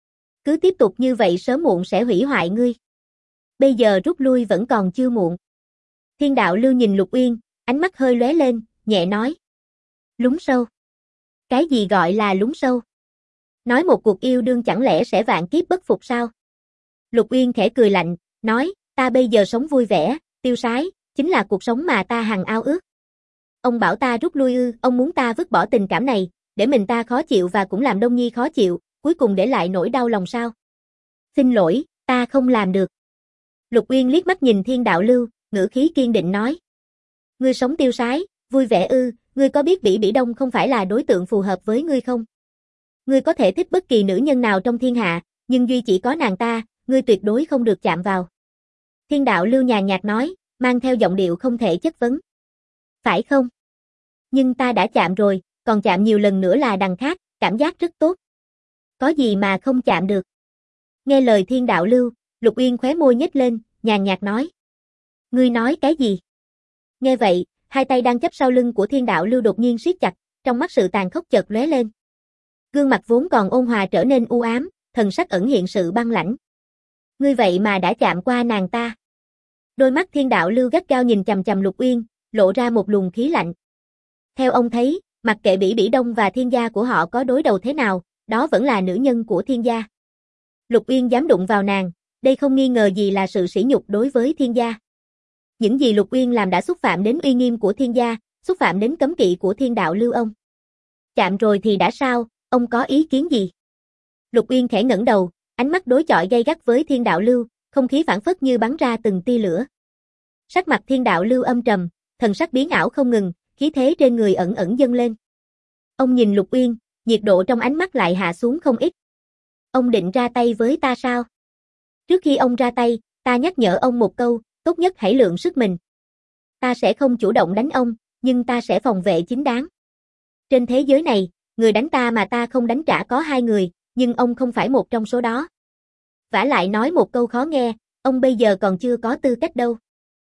Cứ tiếp tục như vậy sớm muộn sẽ hủy hoại ngươi. Bây giờ rút lui vẫn còn chưa muộn. Thiên Đạo Lưu nhìn Lục Uyên, ánh mắt hơi lóe lên, nhẹ nói. Lún sâu. Cái gì gọi là lún sâu? Nói một cuộc yêu đương chẳng lẽ sẽ vạn kiếp bất phục sao? Lục Uyên khẽ cười lạnh, nói, ta bây giờ sống vui vẻ, Tiêu sái, chính là cuộc sống mà ta hằng ao ước. Ông bảo ta rút lui ư, ông muốn ta vứt bỏ tình cảm này, để mình ta khó chịu và cũng làm Đông Nhi khó chịu, cuối cùng để lại nỗi đau lòng sao? Xin lỗi, ta không làm được. Lục Uyên liếc mắt nhìn Thiên Đạo Lưu, ngữ khí kiên định nói. Ngươi sống tiêu sái, vui vẻ ư, ngươi có biết Bỉ Bỉ Đông không phải là đối tượng phù hợp với ngươi không? Ngươi có thể thích bất kỳ nữ nhân nào trong thiên hạ, nhưng duy chỉ có nàng ta, ngươi tuyệt đối không được chạm vào. Thiên Đạo Lưu nhàn nhạt nói, mang theo giọng điệu không thể chất vấn. Phải không? Nhưng ta đã chạm rồi, còn chạm nhiều lần nữa là đằng khác, cảm giác rất tốt. Có gì mà không chạm được? Nghe lời Thiên Đạo Lưu, Lục Uyên khóe môi nhếch lên, nhàn nhạt nói. Ngươi nói cái gì? Nghe vậy, hai tay đang chấp sau lưng của Thiên Đạo Lưu đột nhiên siết chặt, trong mắt sự tàn khốc chợt lóe lên. Gương mặt vốn còn ôn hòa trở nên u ám, thần sắc ẩn hiện sự băng lãnh. Ngươi vậy mà đã chạm qua nàng ta. Đôi mắt Thiên Đạo Lưu gắt gao nhìn chằm chằm Lục Uyên, lộ ra một luồng khí lạnh. Theo ông thấy, mặc kệ Bỉ Bỉ Đông và Thiên gia của họ có đối đầu thế nào, đó vẫn là nữ nhân của Thiên gia. Lục Uyên dám đụng vào nàng, đây không nghi ngờ gì là sự sỉ nhục đối với Thiên gia. Những gì Lục Uyên làm đã xúc phạm đến uy nghiêm của Thiên gia, xúc phạm đến cấm kỵ của Thiên Đạo Lưu ông. Chạm rồi thì đã sao, ông có ý kiến gì? Lục Uyên khẽ ngẩng đầu, ánh mắt đối chọi gay gắt với Thiên Đạo Lưu, không khí phảng phất như bắn ra từng tia lửa. Sắc mặt Thiên Đạo Lưu âm trầm, thần sắc biến ảo không ngừng, khí thế trên người ẩn ẩn dâng lên. Ông nhìn Lục Uyên, nhiệt độ trong ánh mắt lại hạ xuống không ít. Ông định ra tay với ta sao? Trước khi ông ra tay, ta nhắc nhở ông một câu, tốt nhất hãy lượng sức mình. Ta sẽ không chủ động đánh ông, nhưng ta sẽ phòng vệ chính đáng. Trên thế giới này, người đánh ta mà ta không đánh trả có 2 người, nhưng ông không phải một trong số đó. Vả lại nói một câu khó nghe, ông bây giờ còn chưa có tư cách đâu.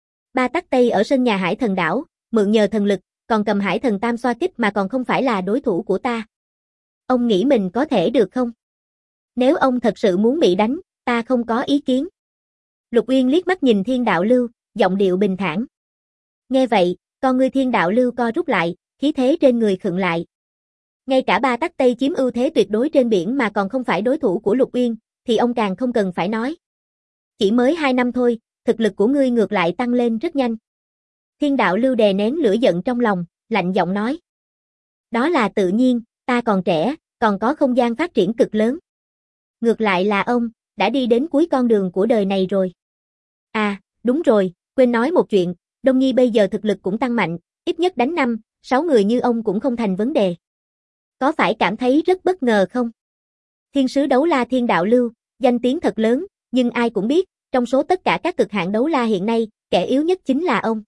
Ba Tắc Tây ở sân nhà Hải Thần đảo, mượn nhờ thần lực, còn cầm Hải Thần Tam xoa kích mà còn không phải là đối thủ của ta. Ông nghĩ mình có thể được không? Nếu ông thật sự muốn bị đánh, ta không có ý kiến. Lục Uyên liếc mắt nhìn Thiên Đạo Lưu, giọng điệu bình thản. Nghe vậy, con ngươi Thiên Đạo Lưu co rút lại, khí thế trên người khựng lại. Ngay cả Ba Tắc Tây chiếm ưu thế tuyệt đối trên biển mà còn không phải đối thủ của Lục Uyên, thì ông càng không cần phải nói. Chỉ mới 2 năm thôi, thực lực của ngươi ngược lại tăng lên rất nhanh. Thiên Đạo Lưu đè nén lửa giận trong lòng, lạnh giọng nói. Đó là tự nhiên, ta còn trẻ, còn có không gian phát triển cực lớn. Ngược lại là ông, đã đi đến cuối con đường của đời này rồi. À, đúng rồi, quên nói một chuyện, Đông Nhi bây giờ thực lực cũng tăng mạnh, ít nhất đánh 5, 6 người như ông cũng không thành vấn đề. Có phải cảm thấy rất bất ngờ không? Thiên sứ đấu la Thiên Đạo Lưu, danh tiếng thật lớn, nhưng ai cũng biết, trong số tất cả các cực hạn đấu la hiện nay, kẻ yếu nhất chính là ông.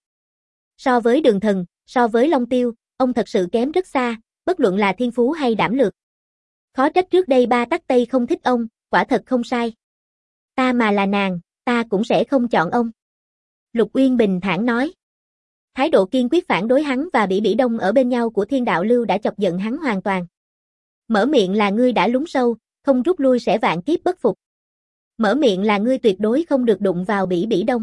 So với Đường Thần, so với Long Tiêu, ông thật sự kém rất xa, bất luận là thiên phú hay đảm lược. Khó trách trước đây Ba Tắc Tây không thích ông, quả thật không sai. Ta mà là nàng, ta cũng sẽ không chọn ông. Lục Uyên bình thản nói. Thái độ kiên quyết phản đối hắn và Bỉ Bỉ Đông ở bên nhau của Thiên Đạo Lưu đã chọc giận hắn hoàn toàn. Mở miệng là ngươi đã lún sâu, không rút lui sẽ vạn kiếp bất phục. Mở miệng là ngươi tuyệt đối không được đụng vào Bỉ Bỉ Đông.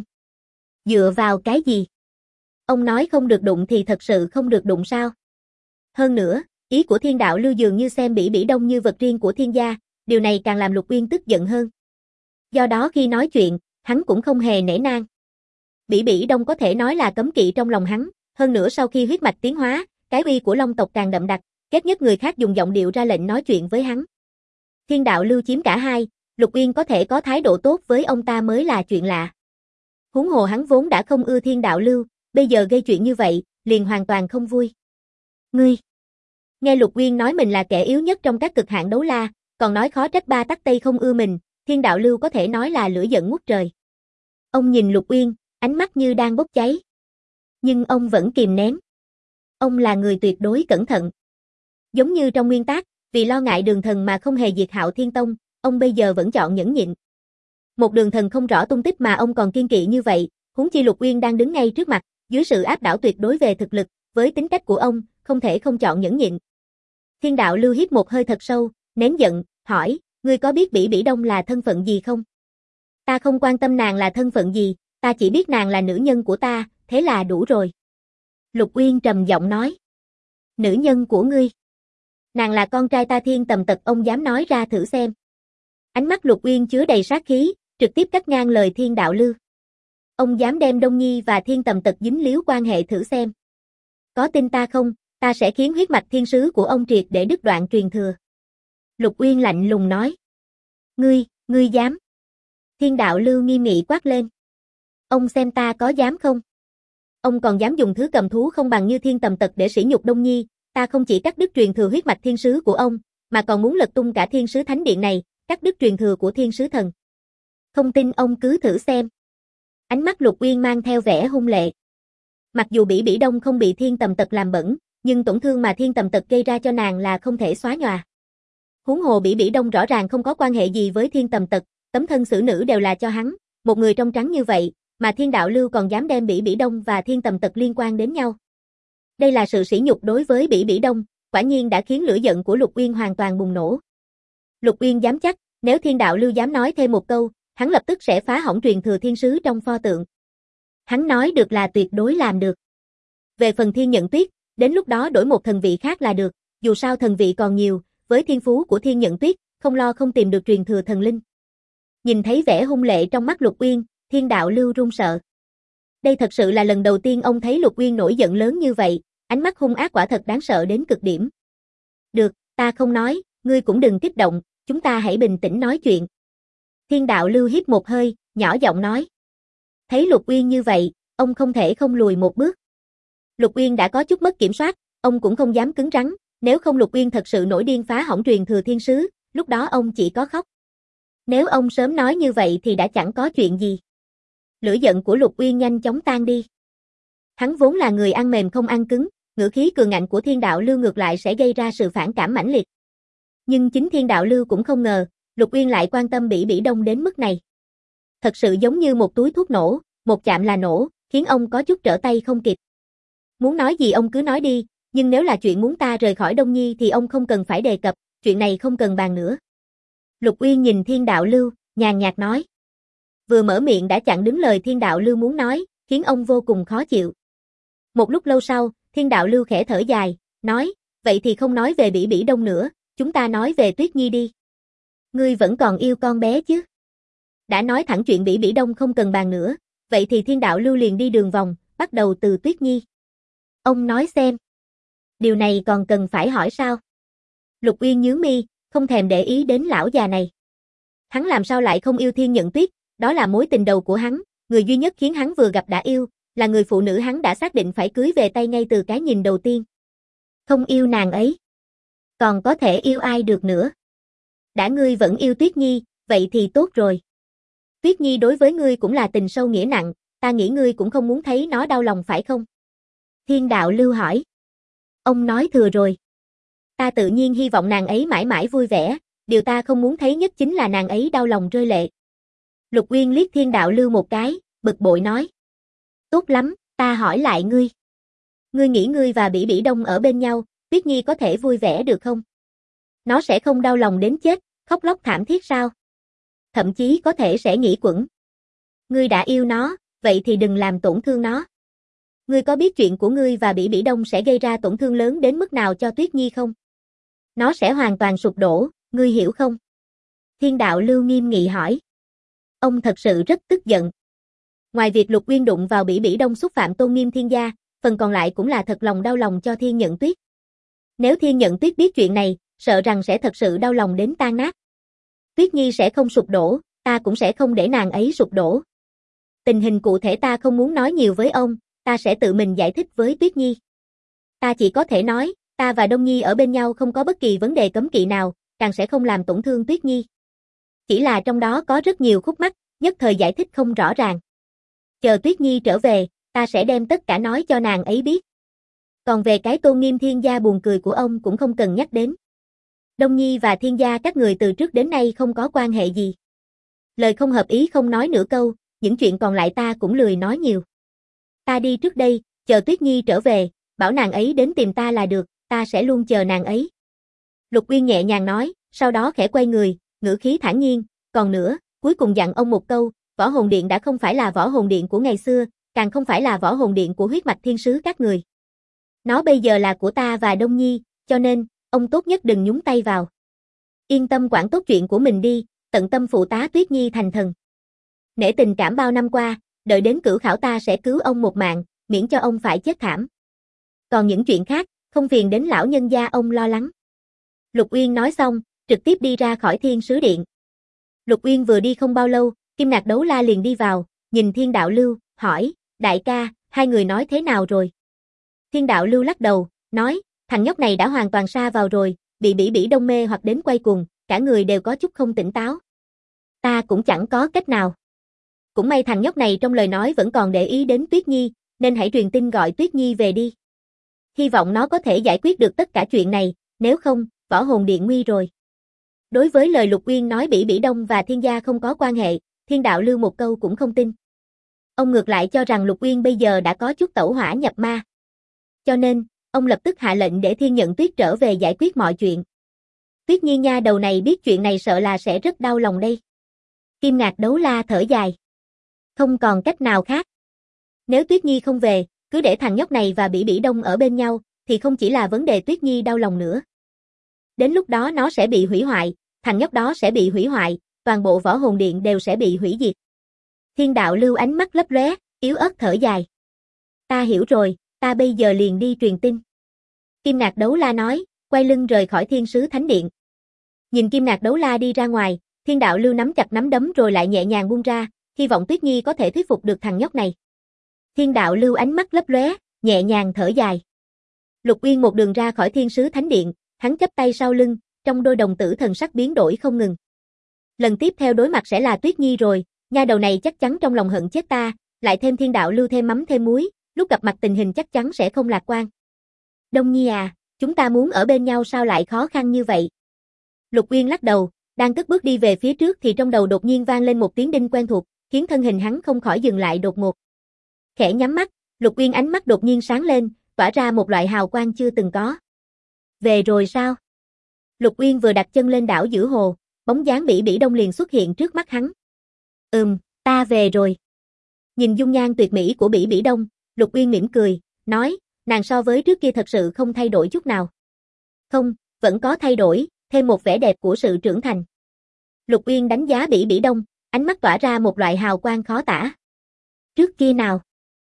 Dựa vào cái gì? Ông nói không được đụng thì thật sự không được đụng sao? Hơn nữa, ý của Thiên Đạo Lưu dường như xem Bỉ Bỉ Đông như vật riêng của Thiên gia, điều này càng làm Lục Uyên tức giận hơn. Do đó khi nói chuyện, hắn cũng không hề nể nang. Bỉ Bỉ Đông có thể nói là cấm kỵ trong lòng hắn, hơn nữa sau khi huyết mạch tiến hóa, cái uy của Long tộc càng đậm đặc, ghét nhất người khác dùng giọng điệu ra lệnh nói chuyện với hắn. Thiên Đạo Lưu chiếm cả hai, Lục Uyên có thể có thái độ tốt với ông ta mới là chuyện lạ. Huống hồ hắn vốn đã không ưa Thiên Đạo Lưu, bây giờ gây chuyện như vậy, liền hoàn toàn không vui. Ngươi! Nghe Lục Uyên nói mình là kẻ yếu nhất trong các cực hạn đấu la, còn nói khó trách Ba Tắc Tây không ưa mình, Thiên Đạo Lưu có thể nói là lửa giận ngút trời. Ông nhìn Lục Uyên, ánh mắt như đang bốc cháy. Nhưng ông vẫn kìm nén. Ông là người tuyệt đối cẩn thận. Giống như trong nguyên tắc, vì lo ngại Đường Thần mà không hề diệt Hạo Thiên Tông, ông bây giờ vẫn chọn nhẫn nhịn. Một Đường Thần không rõ tung tích mà ông còn kiên kỵ như vậy, huống chi Lục Uyên đang đứng ngay trước mặt, dưới sự áp đảo tuyệt đối về thực lực, với tính cách của ông, không thể không chọn nhẫn nhịn. Thiên Đạo Lưu hít một hơi thật sâu, nén giận, hỏi, ngươi có biết Bỉ Bỉ Đông là thân phận gì không? Ta không quan tâm nàng là thân phận gì, ta chỉ biết nàng là nữ nhân của ta, thế là đủ rồi. Lục Uyên trầm giọng nói. Nữ nhân của ngươi? Nàng là con trai ta Thiên Tầm Tật, ông dám nói ra thử xem. Ánh mắt Lục Uyên chứa đầy sát khí, trực tiếp cắt ngang lời Thiên Đạo Lưu. Ông dám đem Đông Nhi và Thiên Tầm Tật dính líu quan hệ thử xem. Có tin ta không, ta sẽ khiến huyết mạch thiên sứ của ông triệt để đứt đoạn truyền thừa. Lục Uyên lạnh lùng nói. Ngươi dám. Thiên đạo lưu nghiêm nghị quát lên. Ông xem ta có dám không? Ông còn dám dùng thứ cầm thú không bằng như Thiên Tầm Tật để sỉ nhục Đông Nhi, ta không chỉ cắt đứt truyền thừa huyết mạch thiên sứ của ông, mà còn muốn lật tung cả thiên sứ thánh điện này, cắt đứt truyền thừa của thiên sứ thần. Không tin ông cứ thử xem. Ánh mắt Lục Uyên mang theo vẻ hung lệ. Mặc dù Bỉ Bỉ Đông không bị Thiên Tầm Tật làm bẩn, nhưng tổn thương mà Thiên Tầm Tật gây ra cho nàng là không thể xóa nhòa. Huống hồ Bỉ Bỉ Đông rõ ràng không có quan hệ gì với Thiên Tầm Tật, tấm thân xử nữ đều là cho hắn, một người trong trắng như vậy, mà Thiên Đạo Lưu còn dám đem Bỉ Bỉ Đông và Thiên Tầm Tật liên quan đến nhau. Đây là sự sỉ nhục đối với Bỉ Bỉ Đông, quả nhiên đã khiến lửa giận của Lục Uyên hoàn toàn bùng nổ. Lục Uyên dám chắc, nếu Thiên Đạo Lưu dám nói thêm một câu, hắn lập tức sẽ phá hỏng truyền thừa thiên sứ trong pho tượng. Hắn nói được là tuyệt đối làm được. Về phần Thiên Nhận Tuyết, đến lúc đó đổi một thần vị khác là được, dù sao thần vị còn nhiều, với thiên phú của Thiên Nhận Tuyết, không lo không tìm được truyền thừa thần linh. Nhìn thấy vẻ hung lệ trong mắt Lục Uyên, Thiên Đạo Lưu run sợ. Đây thật sự là lần đầu tiên ông thấy Lục Uyên nổi giận lớn như vậy, ánh mắt hung ác quả thật đáng sợ đến cực điểm. Được, ta không nói, ngươi cũng đừng kích động, chúng ta hãy bình tĩnh nói chuyện. Thiên Đạo Lưu hít một hơi, nhỏ giọng nói. Thấy Lục Uyên như vậy, ông không thể không lùi một bước. Lục Uyên đã có chút mất kiểm soát, ông cũng không dám cứng rắn, nếu không Lục Uyên thật sự nổi điên phá hỏng truyền thừa thiên sứ, lúc đó ông chỉ có khóc. Nếu ông sớm nói như vậy thì đã chẳng có chuyện gì. Lửa giận của Lục Uyên nhanh chóng tan đi. Hắn vốn là người ăn mềm không ăn cứng, ngữ khí cường ngạnh của Thiên Đạo Lưu ngược lại sẽ gây ra sự phản cảm mãnh liệt. Nhưng chính Thiên Đạo Lưu cũng không ngờ, Lục Uyên lại quan tâm Bỉ Bỉ Đông đến mức này. Thật sự giống như một túi thuốc nổ, một chạm là nổ, khiến ông có chút trở tay không kịp. Muốn nói gì ông cứ nói đi, nhưng nếu là chuyện muốn ta rời khỏi Đông Nhi thì ông không cần phải đề cập, chuyện này không cần bàn nữa. Lục Uyên nhìn Thiên Đạo Lưu, nhàn nhạt nói. Vừa mở miệng đã chặn đứng lời Thiên Đạo Lưu muốn nói, khiến ông vô cùng khó chịu. Một lúc lâu sau, Thiên Đạo Lưu khẽ thở dài, nói, vậy thì không nói về Bỉ Bỉ Đông nữa, chúng ta nói về Tuyết Nhi đi. Ngươi vẫn còn yêu con bé chứ? Đã nói thẳng chuyện Bỉ Bỉ Đông không cần bàn nữa, vậy thì Thiên Đạo Lưu liền đi đường vòng, bắt đầu từ Tuyết Nhi. Ông nói xem. Điều này còn cần phải hỏi sao? Lục Uyên nhướng mi, không thèm để ý đến lão già này. Hắn làm sao lại không yêu Thiên Nhận Tuyết, đó là mối tình đầu của hắn, người duy nhất khiến hắn vừa gặp đã yêu, là người phụ nữ hắn đã xác định phải cưới về tay ngay từ cái nhìn đầu tiên. Không yêu nàng ấy, còn có thể yêu ai được nữa? Đã ngươi vẫn yêu Tuyết Nhi, vậy thì tốt rồi. Tuyết Nhi đối với ngươi cũng là tình sâu nghĩa nặng, ta nghĩ ngươi cũng không muốn thấy nó đau lòng phải không? Thiên Đạo Lưu hỏi. Ông nói thừa rồi. Ta tự nhiên hy vọng nàng ấy mãi mãi vui vẻ, điều ta không muốn thấy nhất chính là nàng ấy đau lòng rơi lệ. Lục Uyên liếc Thiên Đạo Lưu một cái, bực bội nói. Tốt lắm, ta hỏi lại ngươi. Ngươi nghĩ ngươi và Bỉ Bỉ Đông ở bên nhau, Tuyết Nhi có thể vui vẻ được không? Nó sẽ không đau lòng đến chết, khóc lóc thảm thiết sao? Thậm chí có thể sẽ nghĩ quẩn. Ngươi đã yêu nó, vậy thì đừng làm tổn thương nó. Ngươi có biết chuyện của ngươi và Bỉ Bỉ Đông sẽ gây ra tổn thương lớn đến mức nào cho Tuyết Nhi không? Nó sẽ hoàn toàn sụp đổ, ngươi hiểu không? Thiên Đạo Lưu nghiêm nghị hỏi. Ông thật sự rất tức giận. Ngoài việc Lục Uyên đụng vào Bỉ Bỉ Đông xúc phạm tôn nghiêm thiên gia, phần còn lại cũng là thật lòng đau lòng cho Thiên Nhận Tuyết. Nếu Thiên Nhận Tuyết biết chuyện này, sợ rằng sẽ thật sự đau lòng đến tan nát. Tuyết Nhi sẽ không sụp đổ, ta cũng sẽ không để nàng ấy sụp đổ. Tình hình cụ thể ta không muốn nói nhiều với ông, ta sẽ tự mình giải thích với Tuyết Nhi. Ta chỉ có thể nói, ta và Đông Nhi ở bên nhau không có bất kỳ vấn đề cấm kỵ nào, càng sẽ không làm tổn thương Tuyết Nhi. Chỉ là trong đó có rất nhiều khúc mắc, nhất thời giải thích không rõ ràng. Chờ Tuyết Nhi trở về, ta sẽ đem tất cả nói cho nàng ấy biết. Còn về cái tôn nghiêm thiên gia buồn cười của ông cũng không cần nhắc đến. Đông Nhi và thiên gia các người từ trước đến nay không có quan hệ gì. Lời không hợp ý không nói nửa câu, những chuyện còn lại ta cũng lười nói nhiều. Ta đi trước đây, chờ Tuyết Nhi trở về, bảo nàng ấy đến tìm ta là được, ta sẽ luôn chờ nàng ấy. Lục Uyên nhẹ nhàng nói, sau đó khẽ quay người, ngữ khí thản nhiên, còn nữa, cuối cùng dặn ông một câu, Võ Hồn Điện đã không phải là Võ Hồn Điện của ngày xưa, càng không phải là Võ Hồn Điện của huyết mạch thiên sứ các người. Nó bây giờ là của ta và Đông Nhi, cho nên, ông tốt nhất đừng nhúng tay vào. Yên tâm quản tốt chuyện của mình đi, tận tâm phụ tá Tuyết Nhi thành thần. Nể tình cảm bao năm qua, đợi đến cửu khảo ta sẽ cứu ông một mạng, miễn cho ông phải chết thảm. Còn những chuyện khác, không phiền đến lão nhân gia ông lo lắng. Lục Uyên nói xong, trực tiếp đi ra khỏi Thiên Sứ Điện. Lục Uyên vừa đi không bao lâu, Kim Ngạc Đấu La liền đi vào, nhìn Thiên Đạo Lưu, hỏi, đại ca, hai người nói thế nào rồi? Thiên Đạo Lưu lắc đầu, nói, thằng nhóc này đã hoàn toàn sa vào rồi, bị Bỉ Bỉ Đông mê hoặc đến quay cuồng, cả người đều có chút không tỉnh táo. Ta cũng chẳng có cách nào. Cũng may thằng nhóc này trong lời nói vẫn còn để ý đến Tuyết Nhi, nên hãy truyền tin gọi Tuyết Nhi về đi. Hy vọng nó có thể giải quyết được tất cả chuyện này, nếu không, Võ Hồn Điện nguy rồi. Đối với lời Lục Uyên nói Bỉ Bỉ Đông và Thiên gia không có quan hệ, Thiên Đạo Lưu một câu cũng không tin. Ông ngược lại cho rằng Lục Uyên bây giờ đã có chút tẩu hỏa nhập ma. Cho nên, ông lập tức hạ lệnh để Thiên Nhận Tuyết trở về giải quyết mọi chuyện. Tuyết Nhi nha đầu này biết chuyện này sợ là sẽ rất đau lòng đây. Kim Ngạc Đấu La thở dài. Không còn cách nào khác. Nếu Tuyết Nhi không về, cứ để thằng nhóc này và Bỉ Bỉ Đông ở bên nhau, thì không chỉ là vấn đề Tuyết Nhi đau lòng nữa. Đến lúc đó nó sẽ bị hủy hoại, thằng nhóc đó sẽ bị hủy hoại, toàn bộ Võ Hồn Điện đều sẽ bị hủy diệt. Thiên Đạo Lưu ánh mắt lấp lóe, yếu ớt thở dài. Ta hiểu rồi, ta bây giờ liền đi truyền tin. Kim Ngạc Đấu La nói, quay lưng rời khỏi Thiên Sứ Thánh Điện. Nhìn Kim Ngạc Đấu La đi ra ngoài, Thiên Đạo Lưu nắm chặt nắm đấm rồi lại nhẹ nhàng buông ra, hy vọng Tuyết Nhi có thể thuyết phục được thằng nhóc này. Thiên Đạo Lưu ánh mắt lấp lóe, nhẹ nhàng thở dài. Lục Uyên một đường ra khỏi Thiên Sứ Thánh Điện, hắn chắp tay sau lưng, trong đôi đồng tử thần sắc biến đổi không ngừng. Lần tiếp theo đối mặt sẽ là Tuyết Nhi rồi, nha đầu này chắc chắn trong lòng hận chết ta, lại thêm Thiên Đạo Lưu thêm mắm thêm muối, lúc gặp mặt tình hình chắc chắn sẽ không lạc quan. Đông Nhi à, chúng ta muốn ở bên nhau sao lại khó khăn như vậy? Lục Uyên lắc đầu, đang cất bước đi về phía trước thì trong đầu đột nhiên vang lên một tiếng đinh quen thuộc, khiến thân hình hắn không khỏi dừng lại đột ngột. Khẽ nhắm mắt, Lục Uyên ánh mắt đột nhiên sáng lên, tỏa ra một loại hào quang chưa từng có. Về rồi sao? Lục Uyên vừa đặt chân lên đảo giữa hồ, bóng dáng Bỉ Bỉ Đông liền xuất hiện trước mắt hắn. Ta về rồi. Nhìn dung nhan tuyệt mỹ của Bỉ Bỉ Đông, Lục Uyên mỉm cười, nói, nàng so với trước kia thật sự không thay đổi chút nào. Không, vẫn có thay đổi, thêm một vẻ đẹp của sự trưởng thành. Lục Uyên đánh giá Bỉ Bỉ Đông, ánh mắt tỏa ra một loại hào quang khó tả. Trước kia nào?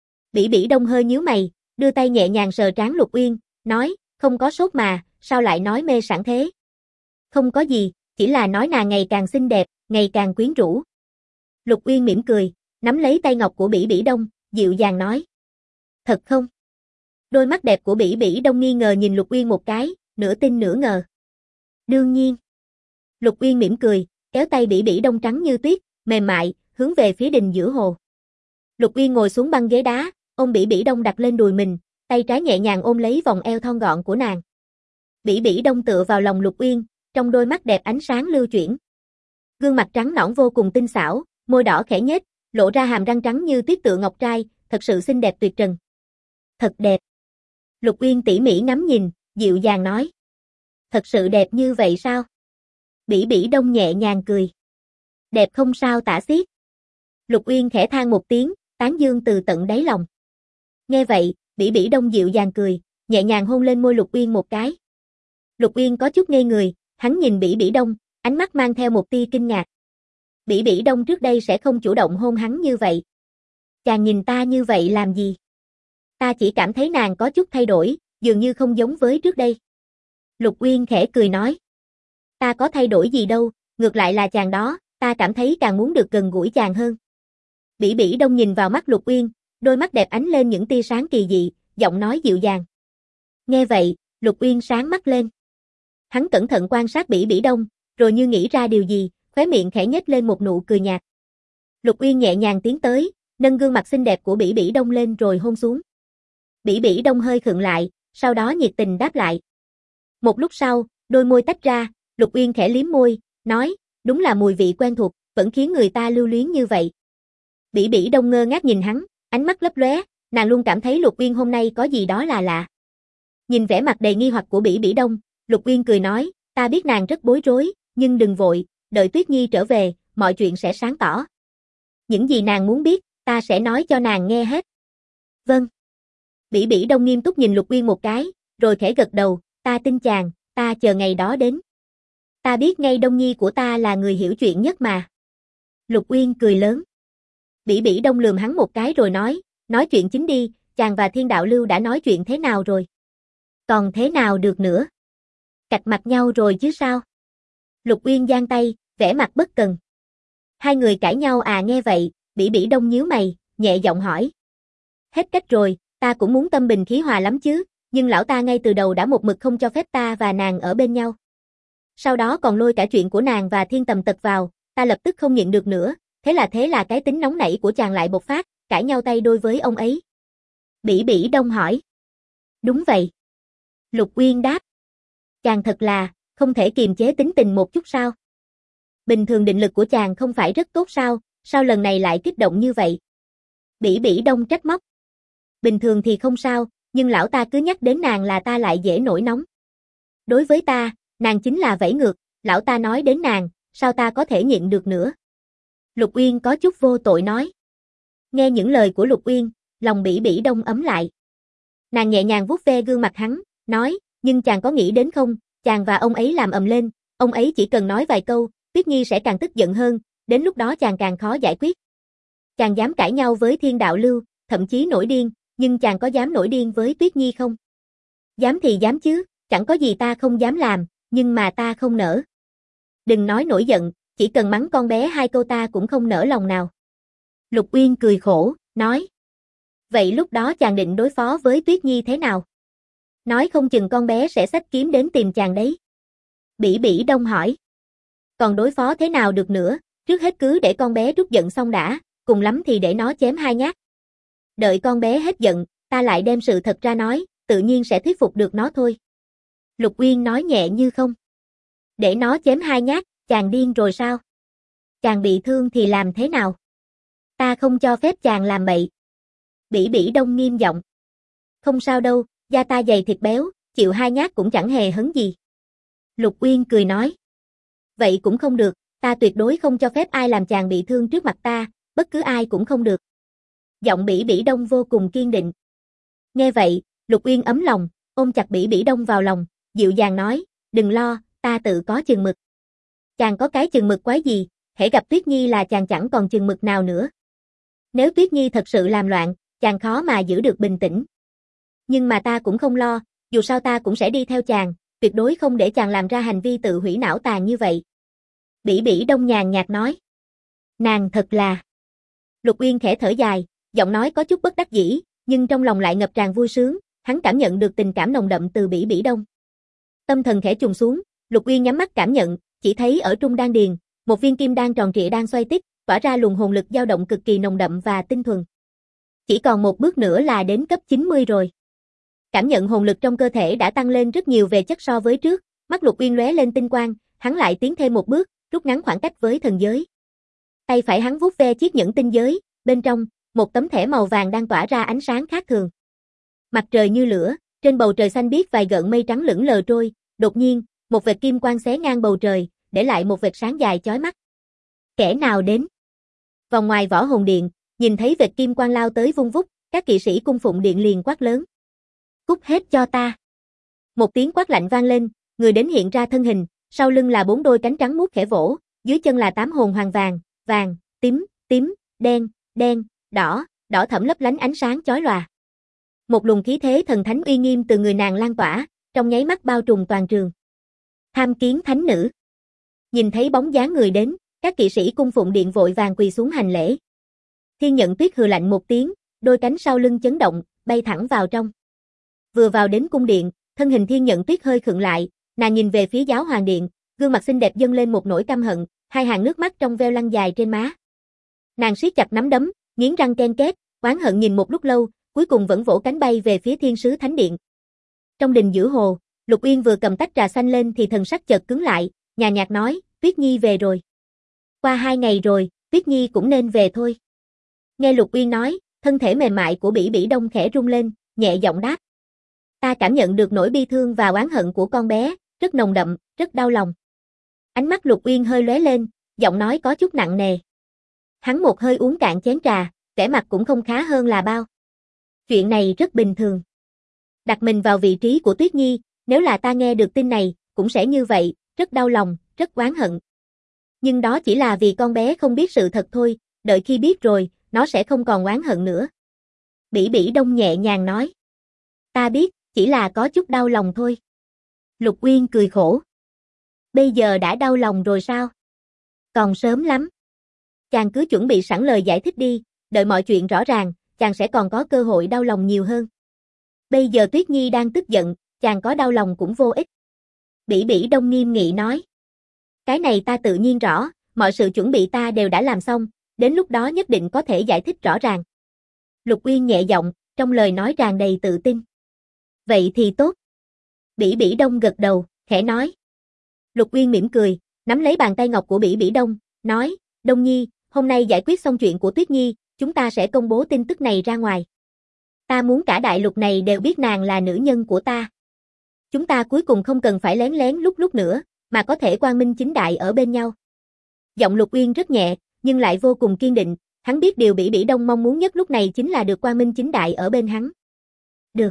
Bỉ Bỉ Đông hơi nhíu mày, đưa tay nhẹ nhàng sờ trán Lục Uyên, nói, không có sốt mà, sao lại nói mê sảng thế? Không có gì, chỉ là nói nàng ngày càng xinh đẹp, ngày càng quyến rũ. Lục Uyên mỉm cười, nắm lấy tay ngọc của Bỉ Bỉ Đông, dịu dàng nói. Thật không? Đôi mắt đẹp của Bỉ Bỉ Đông nghi ngờ nhìn Lục Uyên một cái, nửa tin nửa ngờ. Đương nhiên. Lục Uyên mỉm cười, kéo tay Bỉ Bỉ Đông trắng như tuyết, mềm mại, hướng về phía đình giữa hồ. Lục Uyên ngồi xuống băng ghế đá, ôm Bỉ Bỉ Đông đặt lên đùi mình, tay trái nhẹ nhàng ôm lấy vòng eo thon gọn của nàng. Bỉ Bỉ Đông tựa vào lòng Lục Uyên, trong đôi mắt đẹp ánh sáng lưu chuyển. Gương mặt trắng nõn vô cùng tinh xảo, môi đỏ khẽ nhếch, lộ ra hàm răng trắng như tuyết tựa ngọc trai, thật sự xinh đẹp tuyệt trần. Thật đẹp. Lục Uyên tỉ mỉ ngắm nhìn, dịu dàng nói. Thật sự đẹp như vậy sao? Bỉ Bỉ Đông nhẹ nhàng cười. Đẹp không sao tả xiết. Lục Uyên khẽ than một tiếng, tán dương từ tận đáy lòng. Nghe vậy, Bỉ Bỉ Đông dịu dàng cười, nhẹ nhàng hôn lên môi Lục Uyên một cái. Lục Uyên có chút ngây người, hắn nhìn Bỉ Bỉ Đông, ánh mắt mang theo một tia kinh ngạc. Bỉ Bỉ Đông trước đây sẽ không chủ động hôn hắn như vậy. Chàng nhìn ta như vậy làm gì? Ta chỉ cảm thấy nàng có chút thay đổi, dường như không giống với trước đây. Lục Uyên khẽ cười nói. Ta có thay đổi gì đâu, ngược lại là chàng đó, ta cảm thấy càng muốn được gần gũi chàng hơn. Bỉ Bỉ Đông nhìn vào mắt Lục Uyên, đôi mắt đẹp ánh lên những tia sáng kỳ dị, giọng nói dịu dàng. Nghe vậy, Lục Uyên sáng mắt lên. Hắn cẩn thận quan sát Bỉ Bỉ Đông, rồi như nghĩ ra điều gì, khóe miệng khẽ nhếch lên một nụ cười nhạt. Lục Uyên nhẹ nhàng tiến tới, nâng gương mặt xinh đẹp của Bỉ Bỉ Đông lên rồi hôn xuống. Bỉ Bỉ Đông hơi khựng lại, sau đó nhiệt tình đáp lại. Một lúc sau, đôi môi tách ra, Lục Uyên khẽ liếm môi, nói, đúng là mùi vị quen thuộc, vẫn khiến người ta lưu luyến như vậy. Bỉ Bỉ Đông ngơ ngác nhìn hắn, ánh mắt lấp lóe, nàng luôn cảm thấy Lục Uyên hôm nay có gì đó là lạ. Nhìn vẻ mặt đầy nghi hoặc của Bỉ Bỉ Đông, Lục Uyên cười nói, ta biết nàng rất bối rối, nhưng đừng vội, đợi Tuyết Nhi trở về, mọi chuyện sẽ sáng tỏ. Những gì nàng muốn biết, ta sẽ nói cho nàng nghe hết. Vâng. Bỉ Bỉ Đông nghiêm túc nhìn Lục Uyên một cái, rồi khẽ gật đầu, ta tin chàng, ta chờ ngày đó đến. Ta biết ngay Đông Nhi của ta là người hiểu chuyện nhất mà. Lục Uyên cười lớn. Bỉ Bỉ Đông lườm hắn một cái rồi nói chuyện chính đi, chàng và Thiên Đạo Lưu đã nói chuyện thế nào rồi? Còn thế nào được nữa? Cạch mặt nhau rồi chứ sao? Lục Uyên giang tay, vẻ mặt bất cần. Hai người cãi nhau à? Nghe vậy, Bỉ Bỉ Đông nhíu mày, nhẹ giọng hỏi. Hết cách rồi, ta cũng muốn tâm bình khí hòa lắm chứ, nhưng lão ta ngay từ đầu đã một mực không cho phép ta và nàng ở bên nhau. Sau đó còn lôi cả chuyện của nàng và Thiên Tầm Tật vào, ta lập tức không nhịn được nữa, thế là cái tính nóng nảy của chàng lại bộc phát, cãi nhau tay đôi với ông ấy. Bỉ Bỉ Đông hỏi. Đúng vậy. Lục Uyên đáp. Chàng thật là, không thể kiềm chế tính tình một chút sao? Bình thường định lực của chàng không phải rất tốt sao, sao lần này lại kích động như vậy? Bỉ Bỉ Đông trách móc. Bình thường thì không sao, nhưng lão ta cứ nhắc đến nàng là ta lại dễ nổi nóng. Đối với ta, nàng chính là vẫy ngược, lão ta nói đến nàng, sao ta có thể nhịn được nữa? Lục Uyên có chút vô tội nói. Nghe những lời của Lục Uyên, lòng Bỉ Bỉ Đông ấm lại. Nàng nhẹ nhàng vuốt ve gương mặt hắn, nói, nhưng chàng có nghĩ đến không, chàng và ông ấy làm ầm lên, ông ấy chỉ cần nói vài câu, Tuyết Nhi sẽ càng tức giận hơn, đến lúc đó chàng càng khó giải quyết. Chàng dám cãi nhau với Thiên Đạo Lưu, thậm chí nổi điên, nhưng chàng có dám nổi điên với Tuyết Nhi không? Dám thì dám chứ, chẳng có gì ta không dám làm, nhưng mà ta không nỡ. Đừng nói nổi giận, chỉ cần mắng con bé hai câu ta cũng không nỡ lòng nào. Lục Uyên cười khổ, nói. Vậy lúc đó chàng định đối phó với Tuyết Nhi thế nào? Nói không chừng con bé sẽ xách kiếm đến tìm chàng đấy. Bỉ Bỉ Đông hỏi. Còn đối phó thế nào được nữa, trước hết cứ để con bé trút giận xong đã, cùng lắm thì để nó chém hai nhát. Đợi con bé hết giận, ta lại đem sự thật ra nói, tự nhiên sẽ thuyết phục được nó thôi. Lục Uyên nói nhẹ như không. Để nó chém hai nhát, chàng điên rồi sao? Chàng bị thương thì làm thế nào? Ta không cho phép chàng làm bậy. Bỉ Bỉ Đông nghiêm giọng. Không sao đâu, da ta dày thịt béo, chịu hai nhát cũng chẳng hề hấn gì. Lục Uyên cười nói. Vậy cũng không được, ta tuyệt đối không cho phép ai làm chàng bị thương trước mặt ta, bất cứ ai cũng không được. Giọng Bỉ Bỉ Đông vô cùng kiên định. Nghe vậy, Lục Uyên ấm lòng, ôm chặt Bỉ Bỉ Đông vào lòng, dịu dàng nói, đừng lo, ta tự có chừng mực. Chàng có cái chừng mực quái gì, hễ gặp Tuyết Nhi là chàng chẳng còn chừng mực nào nữa. Nếu Tuyết Nhi thật sự làm loạn, chàng khó mà giữ được bình tĩnh. Nhưng mà ta cũng không lo, dù sao ta cũng sẽ đi theo chàng, tuyệt đối không để chàng làm ra hành vi tự hủy não tàn như vậy. Bỉ Bỉ Đông nhàn nhạt nói. Nàng thật là. Lục Uyên khẽ thở dài, giọng nói có chút bất đắc dĩ, nhưng trong lòng lại ngập tràn vui sướng, hắn cảm nhận được tình cảm nồng đậm từ Bỉ Bỉ Đông. Tâm thần khẽ trùng xuống, Lục Uyên nhắm mắt cảm nhận, chỉ thấy ở trung đan điền, một viên kim đan tròn trịa đang xoay tít, tỏa ra luồng hồn lực dao động cực kỳ nồng đậm và tinh thuần. Chỉ còn một bước nữa là đến cấp 90 rồi. Cảm nhận hồn lực trong cơ thể đã tăng lên rất nhiều về chất so với trước, mắt Lục Uyên lóe lên tinh quang, hắn lại tiến thêm một bước, rút ngắn khoảng cách với thần giới. Tay phải hắn vuốt ve chiếc nhẫn tinh giới, bên trong, một tấm thẻ màu vàng đang tỏa ra ánh sáng khác thường. Mặt trời như lửa, trên bầu trời xanh biếc vài gợn mây trắng lững lờ trôi, đột nhiên, một vệt kim quang xé ngang bầu trời, để lại một vệt sáng dài chói mắt. Kẻ nào đến? Vòng ngoài võ hồn điện, nhìn thấy vệt kim quang lao tới vung vút, các kỵ sĩ cung phụng điện liền quát lớn. Cút hết cho ta. Một tiếng quát lạnh vang lên, người đến hiện ra thân hình, sau lưng là 4 đôi cánh trắng muốt khẽ vỗ, dưới chân là 8 hồn hoàng vàng, vàng, tím, đen, đỏ thẫm lấp lánh ánh sáng chói lòa. Một luồng khí thế thần thánh uy nghiêm từ người nàng lan tỏa, trong nháy mắt bao trùm toàn trường. Tham kiến thánh nữ. Nhìn thấy bóng dáng người đến, các kỵ sĩ cung phụng điện vội vàng quỳ xuống hành lễ. Thiên Nhận Tuyết hừ lạnh một tiếng, đôi cánh sau lưng chấn động, bay thẳng vào trong. Vừa vào đến cung điện, thân hình Thiên Nhận Tuyết hơi khựng lại, nàng nhìn về phía giáo hoàng điện, gương mặt xinh đẹp dâng lên một nỗi căm hận, hai hàng nước mắt trong veo lăn dài trên má. Nàng siết chặt nắm đấm, nghiến răng ken két, oán hận nhìn một lúc lâu, cuối cùng vẫn vỗ cánh bay về phía Thiên Sứ Thánh Điện. Trong đình giữa hồ, Lục Uyên vừa cầm tách trà xanh lên thì thần sắc chợt cứng lại, nhàn nhạt nói, Tuyết Nhi về rồi. Qua 2 ngày rồi, Tuyết Nhi cũng nên về thôi. Nghe Lục Uyên nói, thân thể mềm mại của Bỉ Bỉ Đông khẽ rung lên, nhẹ giọng đáp. Ta cảm nhận được nỗi bi thương và oán hận của con bé, rất nồng đậm, rất đau lòng. Ánh mắt Lục Uyên hơi lóe lên, giọng nói có chút nặng nề. Hắn một hơi uống cạn chén trà, vẻ mặt cũng không khá hơn là bao. Chuyện này rất bình thường. Đặt mình vào vị trí của Tuyết Nhi, nếu là ta nghe được tin này, cũng sẽ như vậy, rất đau lòng, rất oán hận. Nhưng đó chỉ là vì con bé không biết sự thật thôi, đợi khi biết rồi, nó sẽ không còn oán hận nữa. Bỉ Bỉ Đông nhẹ nhàng nói. Ta biết, chỉ là có chút đau lòng thôi. Lục Uyên cười khổ. Bây giờ đã đau lòng rồi sao? Còn sớm lắm. Chàng cứ chuẩn bị sẵn lời giải thích đi, đợi mọi chuyện rõ ràng, chàng sẽ còn có cơ hội đau lòng nhiều hơn. Bây giờ Tuyết Nhi đang tức giận, chàng có đau lòng cũng vô ích. Bỉ Bỉ Đông nghiêm nghị nói. Cái này ta tự nhiên rõ, mọi sự chuẩn bị ta đều đã làm xong, đến lúc đó nhất định có thể giải thích rõ ràng. Lục Uyên nhẹ giọng, trong lời nói tràn đầy tự tin. Vậy thì tốt. Bỉ Bỉ Đông gật đầu, khẽ nói. Lục Uyên mỉm cười, nắm lấy bàn tay ngọc của Bỉ Bỉ Đông, nói, Đông Nhi, hôm nay giải quyết xong chuyện của Tuyết Nhi, chúng ta sẽ công bố tin tức này ra ngoài. Ta muốn cả đại lục này đều biết nàng là nữ nhân của ta. Chúng ta cuối cùng không cần phải lén lén lúc lúc nữa, mà có thể quang minh chính đại ở bên nhau. Giọng Lục Uyên rất nhẹ, nhưng lại vô cùng kiên định, hắn biết điều Bỉ Bỉ Đông mong muốn nhất lúc này chính là được quang minh chính đại ở bên hắn. Được.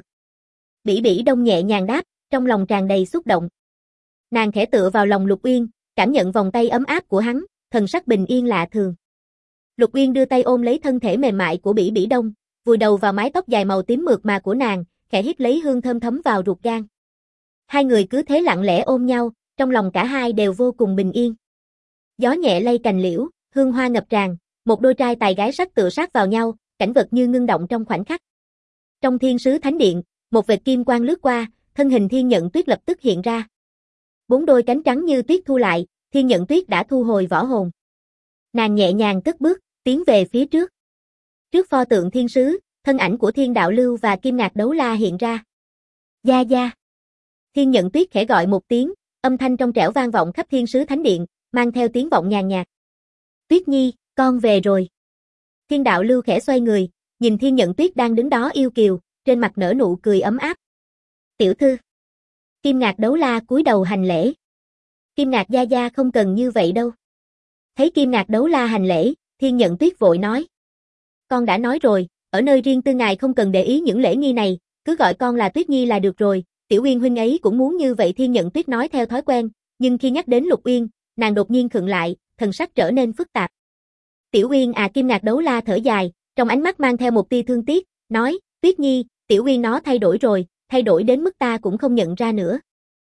Bỉ Bỉ Đông nhẹ nhàng đáp, trong lòng tràn đầy xúc động. Nàng khẽ tựa vào lòng Lục Uyên, cảm nhận vòng tay ấm áp của hắn, thần sắc bình yên lạ thường. Lục Uyên đưa tay ôm lấy thân thể mềm mại của Bỉ Bỉ Đông, vùi đầu vào mái tóc dài màu tím mượt mà của nàng, khẽ hít lấy hương thơm thấm vào ruột gan. Hai người cứ thế lặng lẽ ôm nhau, trong lòng cả hai đều vô cùng bình yên. Gió nhẹ lay cành liễu, hương hoa ngập tràn, một đôi trai tài gái sắc tựa sát vào nhau, cảnh vật như ngưng động trong khoảnh khắc. Trong Thiên Sứ Thánh Điện, một vệt kim quang lướt qua, thân hình Thiên Nhận Tuyết lập tức hiện ra. Bốn đôi cánh trắng như tuyết thu lại, Thiên Nhận Tuyết đã thu hồi võ hồn. Nàng nhẹ nhàng cất bước, tiến về phía trước. Trước pho tượng thiên sứ, thân ảnh của Thiên Đạo Lưu và Kim Ngạc Đấu La hiện ra. Gia Gia. Thiên Nhận Tuyết khẽ gọi một tiếng, âm thanh trong trẻo vang vọng khắp Thiên Sứ Thánh Điện, mang theo tiếng vọng nhàn nhạt. Tuyết Nhi, con về rồi. Thiên Đạo Lưu khẽ xoay người, nhìn Thiên Nhận Tuyết đang đứng đó yêu kiều, trên mặt nở nụ cười ấm áp. Tiểu thư. Kim Ngạc Đấu La cúi đầu hành lễ. Kim Ngạc Gia Gia không cần như vậy đâu. Thấy Kim Ngạc Đấu La hành lễ, Thiên Nhận Tuyết vội nói. Con đã nói rồi, ở nơi riêng tư ngài không cần để ý những lễ nghi này, cứ gọi con là Tuyết Nhi là được rồi, Tiểu Uyên huynh ấy cũng muốn như vậy. Thiên Nhận Tuyết nói theo thói quen, nhưng khi nhắc đến Lục Uyên, nàng đột nhiên khựng lại, thần sắc trở nên phức tạp. Tiểu Uyên à. Kim Ngạc Đấu La thở dài, trong ánh mắt mang theo một tia thương tiếc, nói, Tuyết Nhi, Tiểu Uyên nó thay đổi rồi, thay đổi đến mức ta cũng không nhận ra nữa.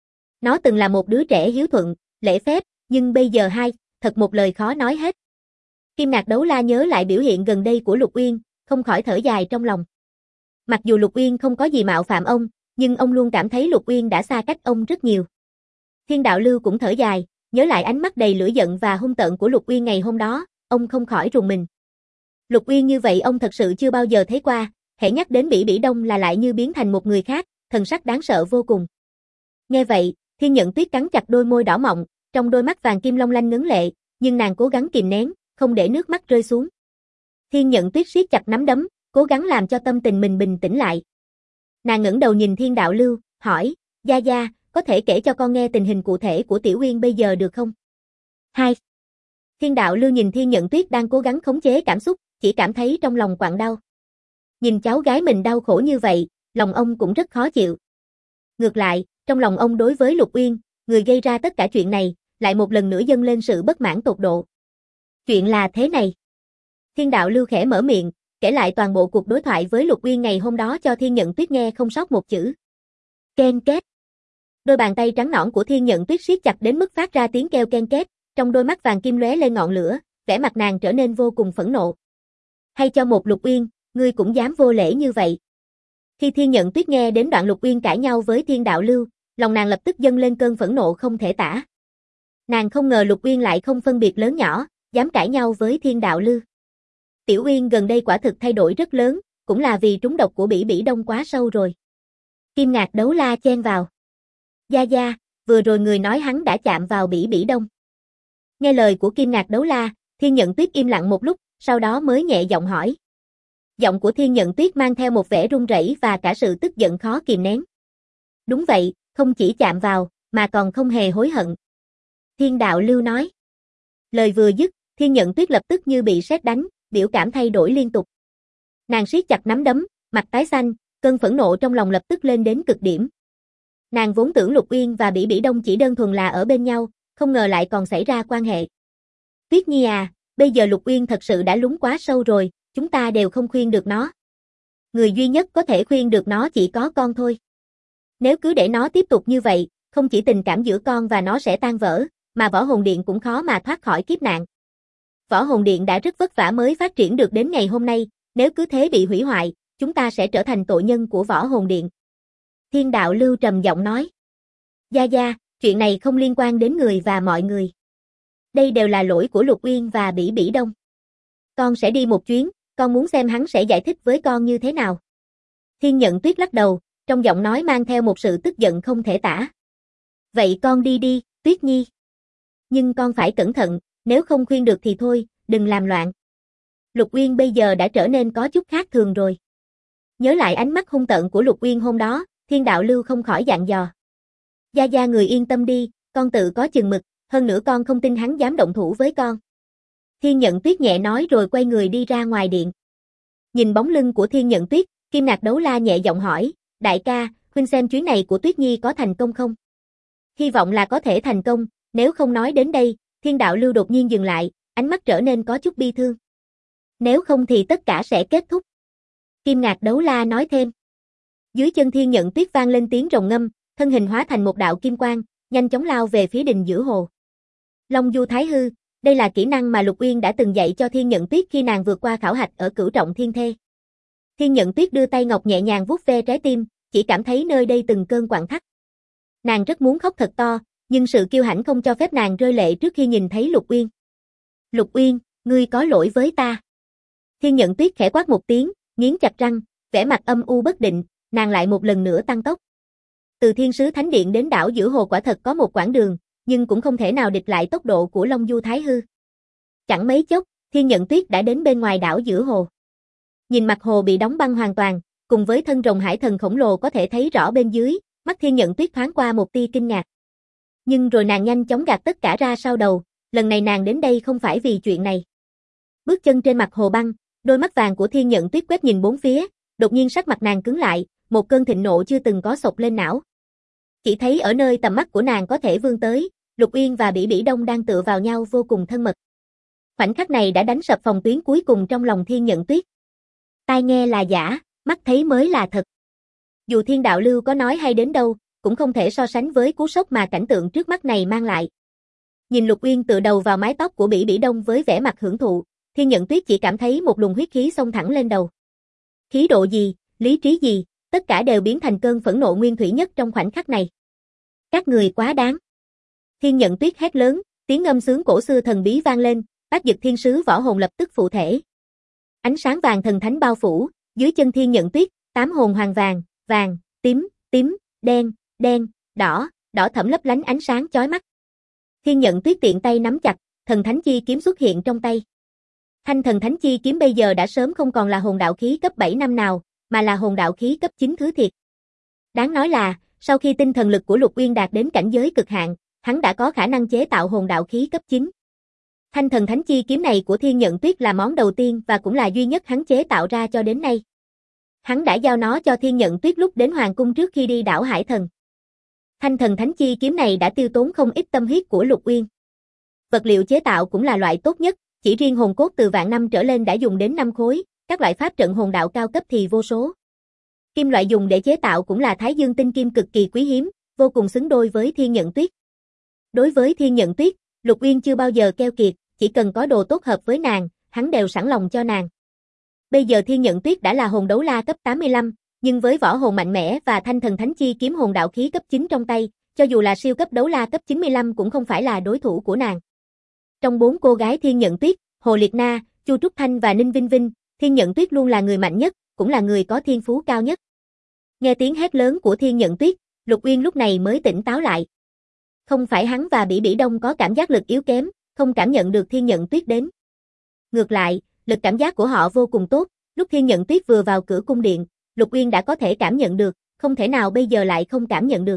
Nó từng là một đứa trẻ hiếu thuận, lễ phép, nhưng bây giờ thật một lời khó nói hết. Kim Ngạc Đấu La nhớ lại biểu hiện gần đây của Lục Uyên, không khỏi thở dài trong lòng. Mặc dù Lục Uyên không có gì mạo phạm ông, nhưng ông luôn cảm thấy Lục Uyên đã xa cách ông rất nhiều. Thiên Đạo Lưu cũng thở dài, nhớ lại ánh mắt đầy lửa giận và hung tợn của Lục Uyên ngày hôm đó, ông không khỏi rùng mình. Lục Uyên như vậy ông thật sự chưa bao giờ thấy qua, hễ nhắc đến Bỉ Bỉ Đông là lại như biến thành một người khác, thần sắc đáng sợ vô cùng. Nghe vậy, Thiên Nhận Tuyết cắn chặt đôi môi đỏ mọng, trong đôi mắt vàng kim long lanh ngấn lệ, nhưng nàng cố gắng kìm nén, không để nước mắt rơi xuống. Thiên Nhận Tuyết siết chặt nắm đấm, cố gắng làm cho tâm tình mình bình tĩnh lại. Nàng ngẩng đầu nhìn Thiên Đạo Lưu, hỏi, Gia Gia, có thể kể cho con nghe tình hình cụ thể của Tiểu Uyên bây giờ được không? 2. Thiên Đạo Lưu nhìn Thiên Nhận Tuyết đang cố gắng khống chế cảm xúc, chỉ cảm thấy trong lòng quặn đau. Nhìn cháu gái mình đau khổ như vậy, lòng ông cũng rất khó chịu. Ngược lại, trong lòng ông đối với Lục Uyên, người gây ra tất cả chuyện này, lại một lần nữa dâng lên sự bất mãn tột độ. Chuyện là thế này. Thiên Đạo Lưu khẽ mở miệng, kể lại toàn bộ cuộc đối thoại với Lục Uyên ngày hôm đó cho Thiên Nhận Tuyết nghe không sót một chữ. Ken két. Đôi bàn tay trắng nõn của Thiên Nhận Tuyết siết chặt đến mức phát ra tiếng kêu ken két, trong đôi mắt vàng kim lóe lên ngọn lửa, vẻ mặt nàng trở nên vô cùng phẫn nộ. Hay cho một Lục Uyên, ngươi cũng dám vô lễ như vậy. Khi Thiên Nhận Tuyết nghe đến đoạn Lục Uyên cãi nhau với Thiên Đạo Lưu, lòng nàng lập tức dâng lên cơn phẫn nộ không thể tả. Nàng không ngờ Lục Uyên lại không phân biệt lớn nhỏ, dám cãi nhau với Thiên Đạo Lưu. Tiểu Uyên gần đây quả thực thay đổi rất lớn, cũng là vì trúng độc của Bỉ Bỉ Đông quá sâu rồi. Kim Ngạc Đấu La chen vào. Gia Gia, vừa rồi người nói hắn đã chạm vào Bỉ Bỉ Đông. Nghe lời của Kim Ngạc Đấu La, Thiên Nhận Tuyết im lặng một lúc, sau đó mới nhẹ giọng hỏi. Giọng của Thiên Nhận Tuyết mang theo một vẻ run rẩy và cả sự tức giận khó kìm nén. Đúng vậy, không chỉ chạm vào, mà còn không hề hối hận. Thiên Đạo Lưu nói. Lời vừa dứt, Thiên Nhận Tuyết lập tức như bị sét đánh, biểu cảm thay đổi liên tục. Nàng siết chặt nắm đấm, mặt tái xanh, cơn phẫn nộ trong lòng lập tức lên đến cực điểm. Nàng vốn tưởng Lục Uyên và Bỉ Bỉ Đông chỉ đơn thuần là ở bên nhau, không ngờ lại còn xảy ra quan hệ. Tuyết Nhi à, bây giờ Lục Uyên thật sự đã lún quá sâu rồi, chúng ta đều không khuyên được nó. Người duy nhất có thể khuyên được nó chỉ có con thôi. Nếu cứ để nó tiếp tục như vậy, không chỉ tình cảm giữa con và nó sẽ tan vỡ, mà Võ Hồn Điện cũng khó mà thoát khỏi kiếp nạn. Võ Hồn Điện đã rất vất vả mới phát triển được đến ngày hôm nay, nếu cứ thế bị hủy hoại, chúng ta sẽ trở thành tội nhân của Võ Hồn Điện. Thiên Đạo Lưu trầm giọng nói. Gia Gia, chuyện này không liên quan đến người và mọi người. Đây đều là lỗi của Lục Uyên và Bỉ Bỉ Đông. Con sẽ đi một chuyến, con muốn xem hắn sẽ giải thích với con như thế nào. Thiên Nhận Tuyết lắc đầu, trong giọng nói mang theo một sự tức giận không thể tả. Vậy con đi đi, Tuyết Nhi. Nhưng con phải cẩn thận, nếu không khuyên được thì thôi, đừng làm loạn. Lục Uyên bây giờ đã trở nên có chút khác thường rồi. Nhớ lại ánh mắt hung tợn của Lục Uyên hôm đó, Thiên Đạo Lưu không khỏi dặn dò. Gia Gia người yên tâm đi, con tự có chừng mực, hơn nữa con không tin hắn dám động thủ với con. Thiên Nhận Tuyết nhẹ nói rồi quay người đi ra ngoài điện. Nhìn bóng lưng của Thiên Nhận Tuyết, Kim Ngạc Đấu La nhẹ giọng hỏi, đại ca, huynh xem chuyến này của Tuyết Nhi có thành công không? Hy vọng là có thể thành công, nếu không nói đến đây, Thiên Đạo Lưu đột nhiên dừng lại, ánh mắt trở nên có chút bi thương. Nếu không thì tất cả sẽ kết thúc. Kim Ngạc Đấu La nói thêm. Dưới chân Thiên Nhận Tuyết vang lên tiếng rồng ngâm, thân hình hóa thành một đạo kim quang, nhanh chóng lao về phía đình giữa hồ. Long Du Thái Hư, đây là kỹ năng mà Lục Uyên đã từng dạy cho Thiên Nhận Tuyết khi nàng vượt qua khảo hạch ở Cửu Trọng Thiên Thê. Thiên Nhận Tuyết đưa tay ngọc nhẹ nhàng vuốt ve trái tim, chỉ cảm thấy nơi đây từng cơn quặn thắt. Nàng rất muốn khóc thật to, nhưng sự kiêu hãnh không cho phép nàng rơi lệ trước khi nhìn thấy Lục Uyên. Lục Uyên, ngươi có lỗi với ta. Thiên Nhận Tuyết khẽ quát một tiếng, nghiến chặt răng, vẻ mặt âm u bất định, nàng lại một lần nữa tăng tốc. Từ Thiên Sứ Thánh Điện đến đảo giữa hồ quả thật có một quãng đường, nhưng cũng không thể nào địch lại tốc độ của Long Du Thái Hư. Chẳng mấy chốc, Thiên Nhận Tuyết đã đến bên ngoài đảo giữa hồ. Nhìn mặt hồ bị đóng băng hoàn toàn, cùng với thân rồng hải thần khổng lồ có thể thấy rõ bên dưới, mắt Thiên Nhận Tuyết thoáng qua một tia kinh ngạc. Nhưng rồi nàng nhanh chóng gạt tất cả ra sau đầu, lần này nàng đến đây không phải vì chuyện này. Bước chân trên mặt hồ băng, đôi mắt vàng của Thiên Nhận Tuyết quét nhìn bốn phía, đột nhiên sắc mặt nàng cứng lại, một cơn thịnh nộ chưa từng có xộc lên não. Chỉ thấy ở nơi tầm mắt của nàng có thể vươn tới, Lục Uyên và Bỉ Bỉ Đông đang tựa vào nhau vô cùng thân mật. Khoảnh khắc này đã đánh sập phòng tuyến cuối cùng trong lòng Thiên Nhận Tuyết. Tai nghe là giả, mắt thấy mới là thật. Dù Thiên Đạo Lưu có nói hay đến đâu, cũng không thể so sánh với cú sốc mà cảnh tượng trước mắt này mang lại. Nhìn Lục Uyên tựa đầu vào mái tóc của Bỉ Bỉ Đông với vẻ mặt hưởng thụ, Thiên Nhận Tuyết chỉ cảm thấy một luồng huyết khí xông thẳng lên đầu. Khí độ gì, lý trí gì, tất cả đều biến thành cơn phẫn nộ nguyên thủy nhất trong khoảnh khắc này. Các người quá đáng. Thiên Nhận Tuyết hét lớn, tiếng âm xướng cổ xưa thần bí vang lên, Bát Dực Thiên Sứ Võ Hồn lập tức phụ thể. Ánh sáng vàng thần thánh bao phủ, dưới chân Thiên Nhận Tuyết, 8 hồn hoàng vàng, vàng, tím, tím, đen, đen, đỏ, đỏ thẫm lấp lánh ánh sáng chói mắt. Thiên Nhận Tuyết tiện tay nắm chặt, thần thánh chi kiếm xuất hiện trong tay. Thanh thần thánh chi kiếm bây giờ đã sớm không còn là hồn đạo khí cấp 7 năm nào, mà là hồn đạo khí cấp 9 thứ thiệt. Đáng nói là, sau khi tinh thần lực của Lục Uyên đạt đến cảnh giới cực hạn, hắn đã có khả năng chế tạo hồn đạo khí cấp 9. Thanh thần thánh chi kiếm này của Thiên Nhận Tuyết là món đầu tiên và cũng là duy nhất hắn chế tạo ra cho đến nay. Hắn đã giao nó cho Thiên Nhận Tuyết lúc đến hoàng cung trước khi đi đảo Hải Thần. Thanh thần thánh chi kiếm này đã tiêu tốn không ít tâm huyết của Lục Uyên. Vật liệu chế tạo cũng là loại tốt nhất, chỉ riêng hồn cốt từ vạn năm trở lên đã dùng đến 5 khối, các loại pháp trận hồn đạo cao cấp thì vô số. Kim loại dùng để chế tạo cũng là Thái Dương tinh kim cực kỳ quý hiếm, vô cùng xứng đôi với Thiên Nhận Tuyết. Đối với Thiên Nhận Tuyết, Lục Uyên chưa bao giờ keo kiệt, chỉ cần có đồ tốt hợp với nàng, hắn đều sẵn lòng cho nàng. Bây giờ Thiên Nhận Tuyết đã là hồn đấu la cấp 85, nhưng với võ hồn mạnh mẽ và thanh thần thánh chi kiếm hồn đạo khí cấp 9 trong tay, cho dù là siêu cấp đấu la cấp 95 cũng không phải là đối thủ của nàng. Trong 4 cô gái Thiên Nhận Tuyết, Hồ Liệt Na, Chu Trúc Thanh và Ninh Vinh Vinh, Thiên Nhận Tuyết luôn là người mạnh nhất, cũng là người có thiên phú cao nhất. Nghe tiếng hét lớn của Thiên Nhận Tuyết, Lục Uyên lúc này mới tỉnh táo lại. Không phải hắn và Bỉ Bỉ Đông có cảm giác lực yếu kém, không cảm nhận được Thiên Nhận Tuyết đến. Ngược lại, lực cảm giác của họ vô cùng tốt, lúc Thiên Nhận Tuyết vừa vào cửa cung điện, Lục Uyên đã có thể cảm nhận được, không thể nào bây giờ lại không cảm nhận được.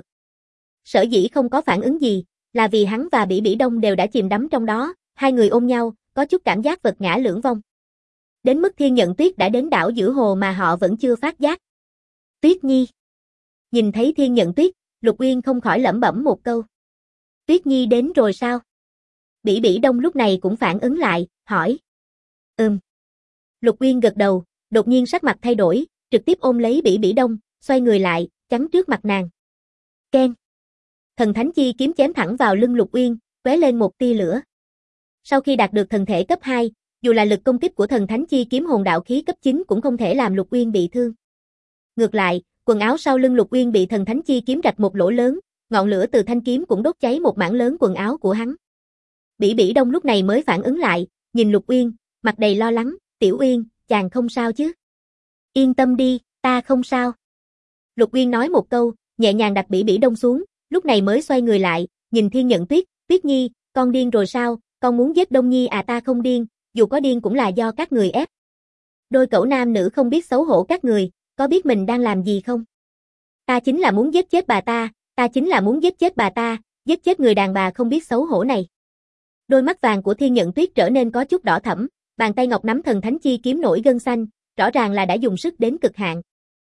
Sở dĩ không có phản ứng gì, là vì hắn và Bỉ Bỉ Đông đều đã chìm đắm trong đó, hai người ôm nhau, có chút cảm giác vật ngã lưỡng vong. Đến mức Thiên Nhận Tuyết đã đến đảo giữa hồ mà họ vẫn chưa phát giác. Tuyết Nhi. Nhìn thấy Thiên Nhận Tuyết, Lục Uyên không khỏi lẩm bẩm một câu. Tuyết Nhi đến rồi sao? Bỉ Bỉ Đông lúc này cũng phản ứng lại, hỏi. Lục Uyên gật đầu, đột nhiên sắc mặt thay đổi, trực tiếp ôm lấy Bỉ Bỉ Đông, xoay người lại, chắn trước mặt nàng. Keng. Thần thánh chi kiếm chém thẳng vào lưng Lục Uyên, tóe lên một tia lửa. Sau khi đạt được thần thể cấp 2, dù là lực công kích của thần thánh chi kiếm hồn đạo khí cấp 9 cũng không thể làm Lục Uyên bị thương. Ngược lại, quần áo sau lưng Lục Uyên bị thần thánh chi kiếm rạch một lỗ lớn, ngọn lửa từ thanh kiếm cũng đốt cháy một mảng lớn quần áo của hắn. Bỉ Bỉ Đông lúc này mới phản ứng lại, nhìn Lục Uyên, mặt đầy lo lắng, "Tiểu Uyên, chàng không sao chứ?" "Yên tâm đi, ta không sao." Lục Uyên nói một câu, nhẹ nhàng đặt Bỉ Bỉ Đông xuống, lúc này mới xoay người lại, nhìn Thiên Nhận Tuyết, "Tuyết Nhi, con điên rồi sao, con muốn giết Đông Nhi à?" "Ta không điên, dù có điên cũng là do các người ép." "Đôi cẩu nam nữ không biết xấu hổ các người, có biết mình đang làm gì không? Ta chính là muốn giết chết bà ta chính là muốn giết chết bà ta, giết chết người đàn bà không biết xấu hổ này." Đôi mắt vàng của Thiên Nhận Tuyết trở nên có chút đỏ thẫm, bàn tay ngọc nắm thần thánh chi kiếm nổi gân xanh, rõ ràng là đã dùng sức đến cực hạn.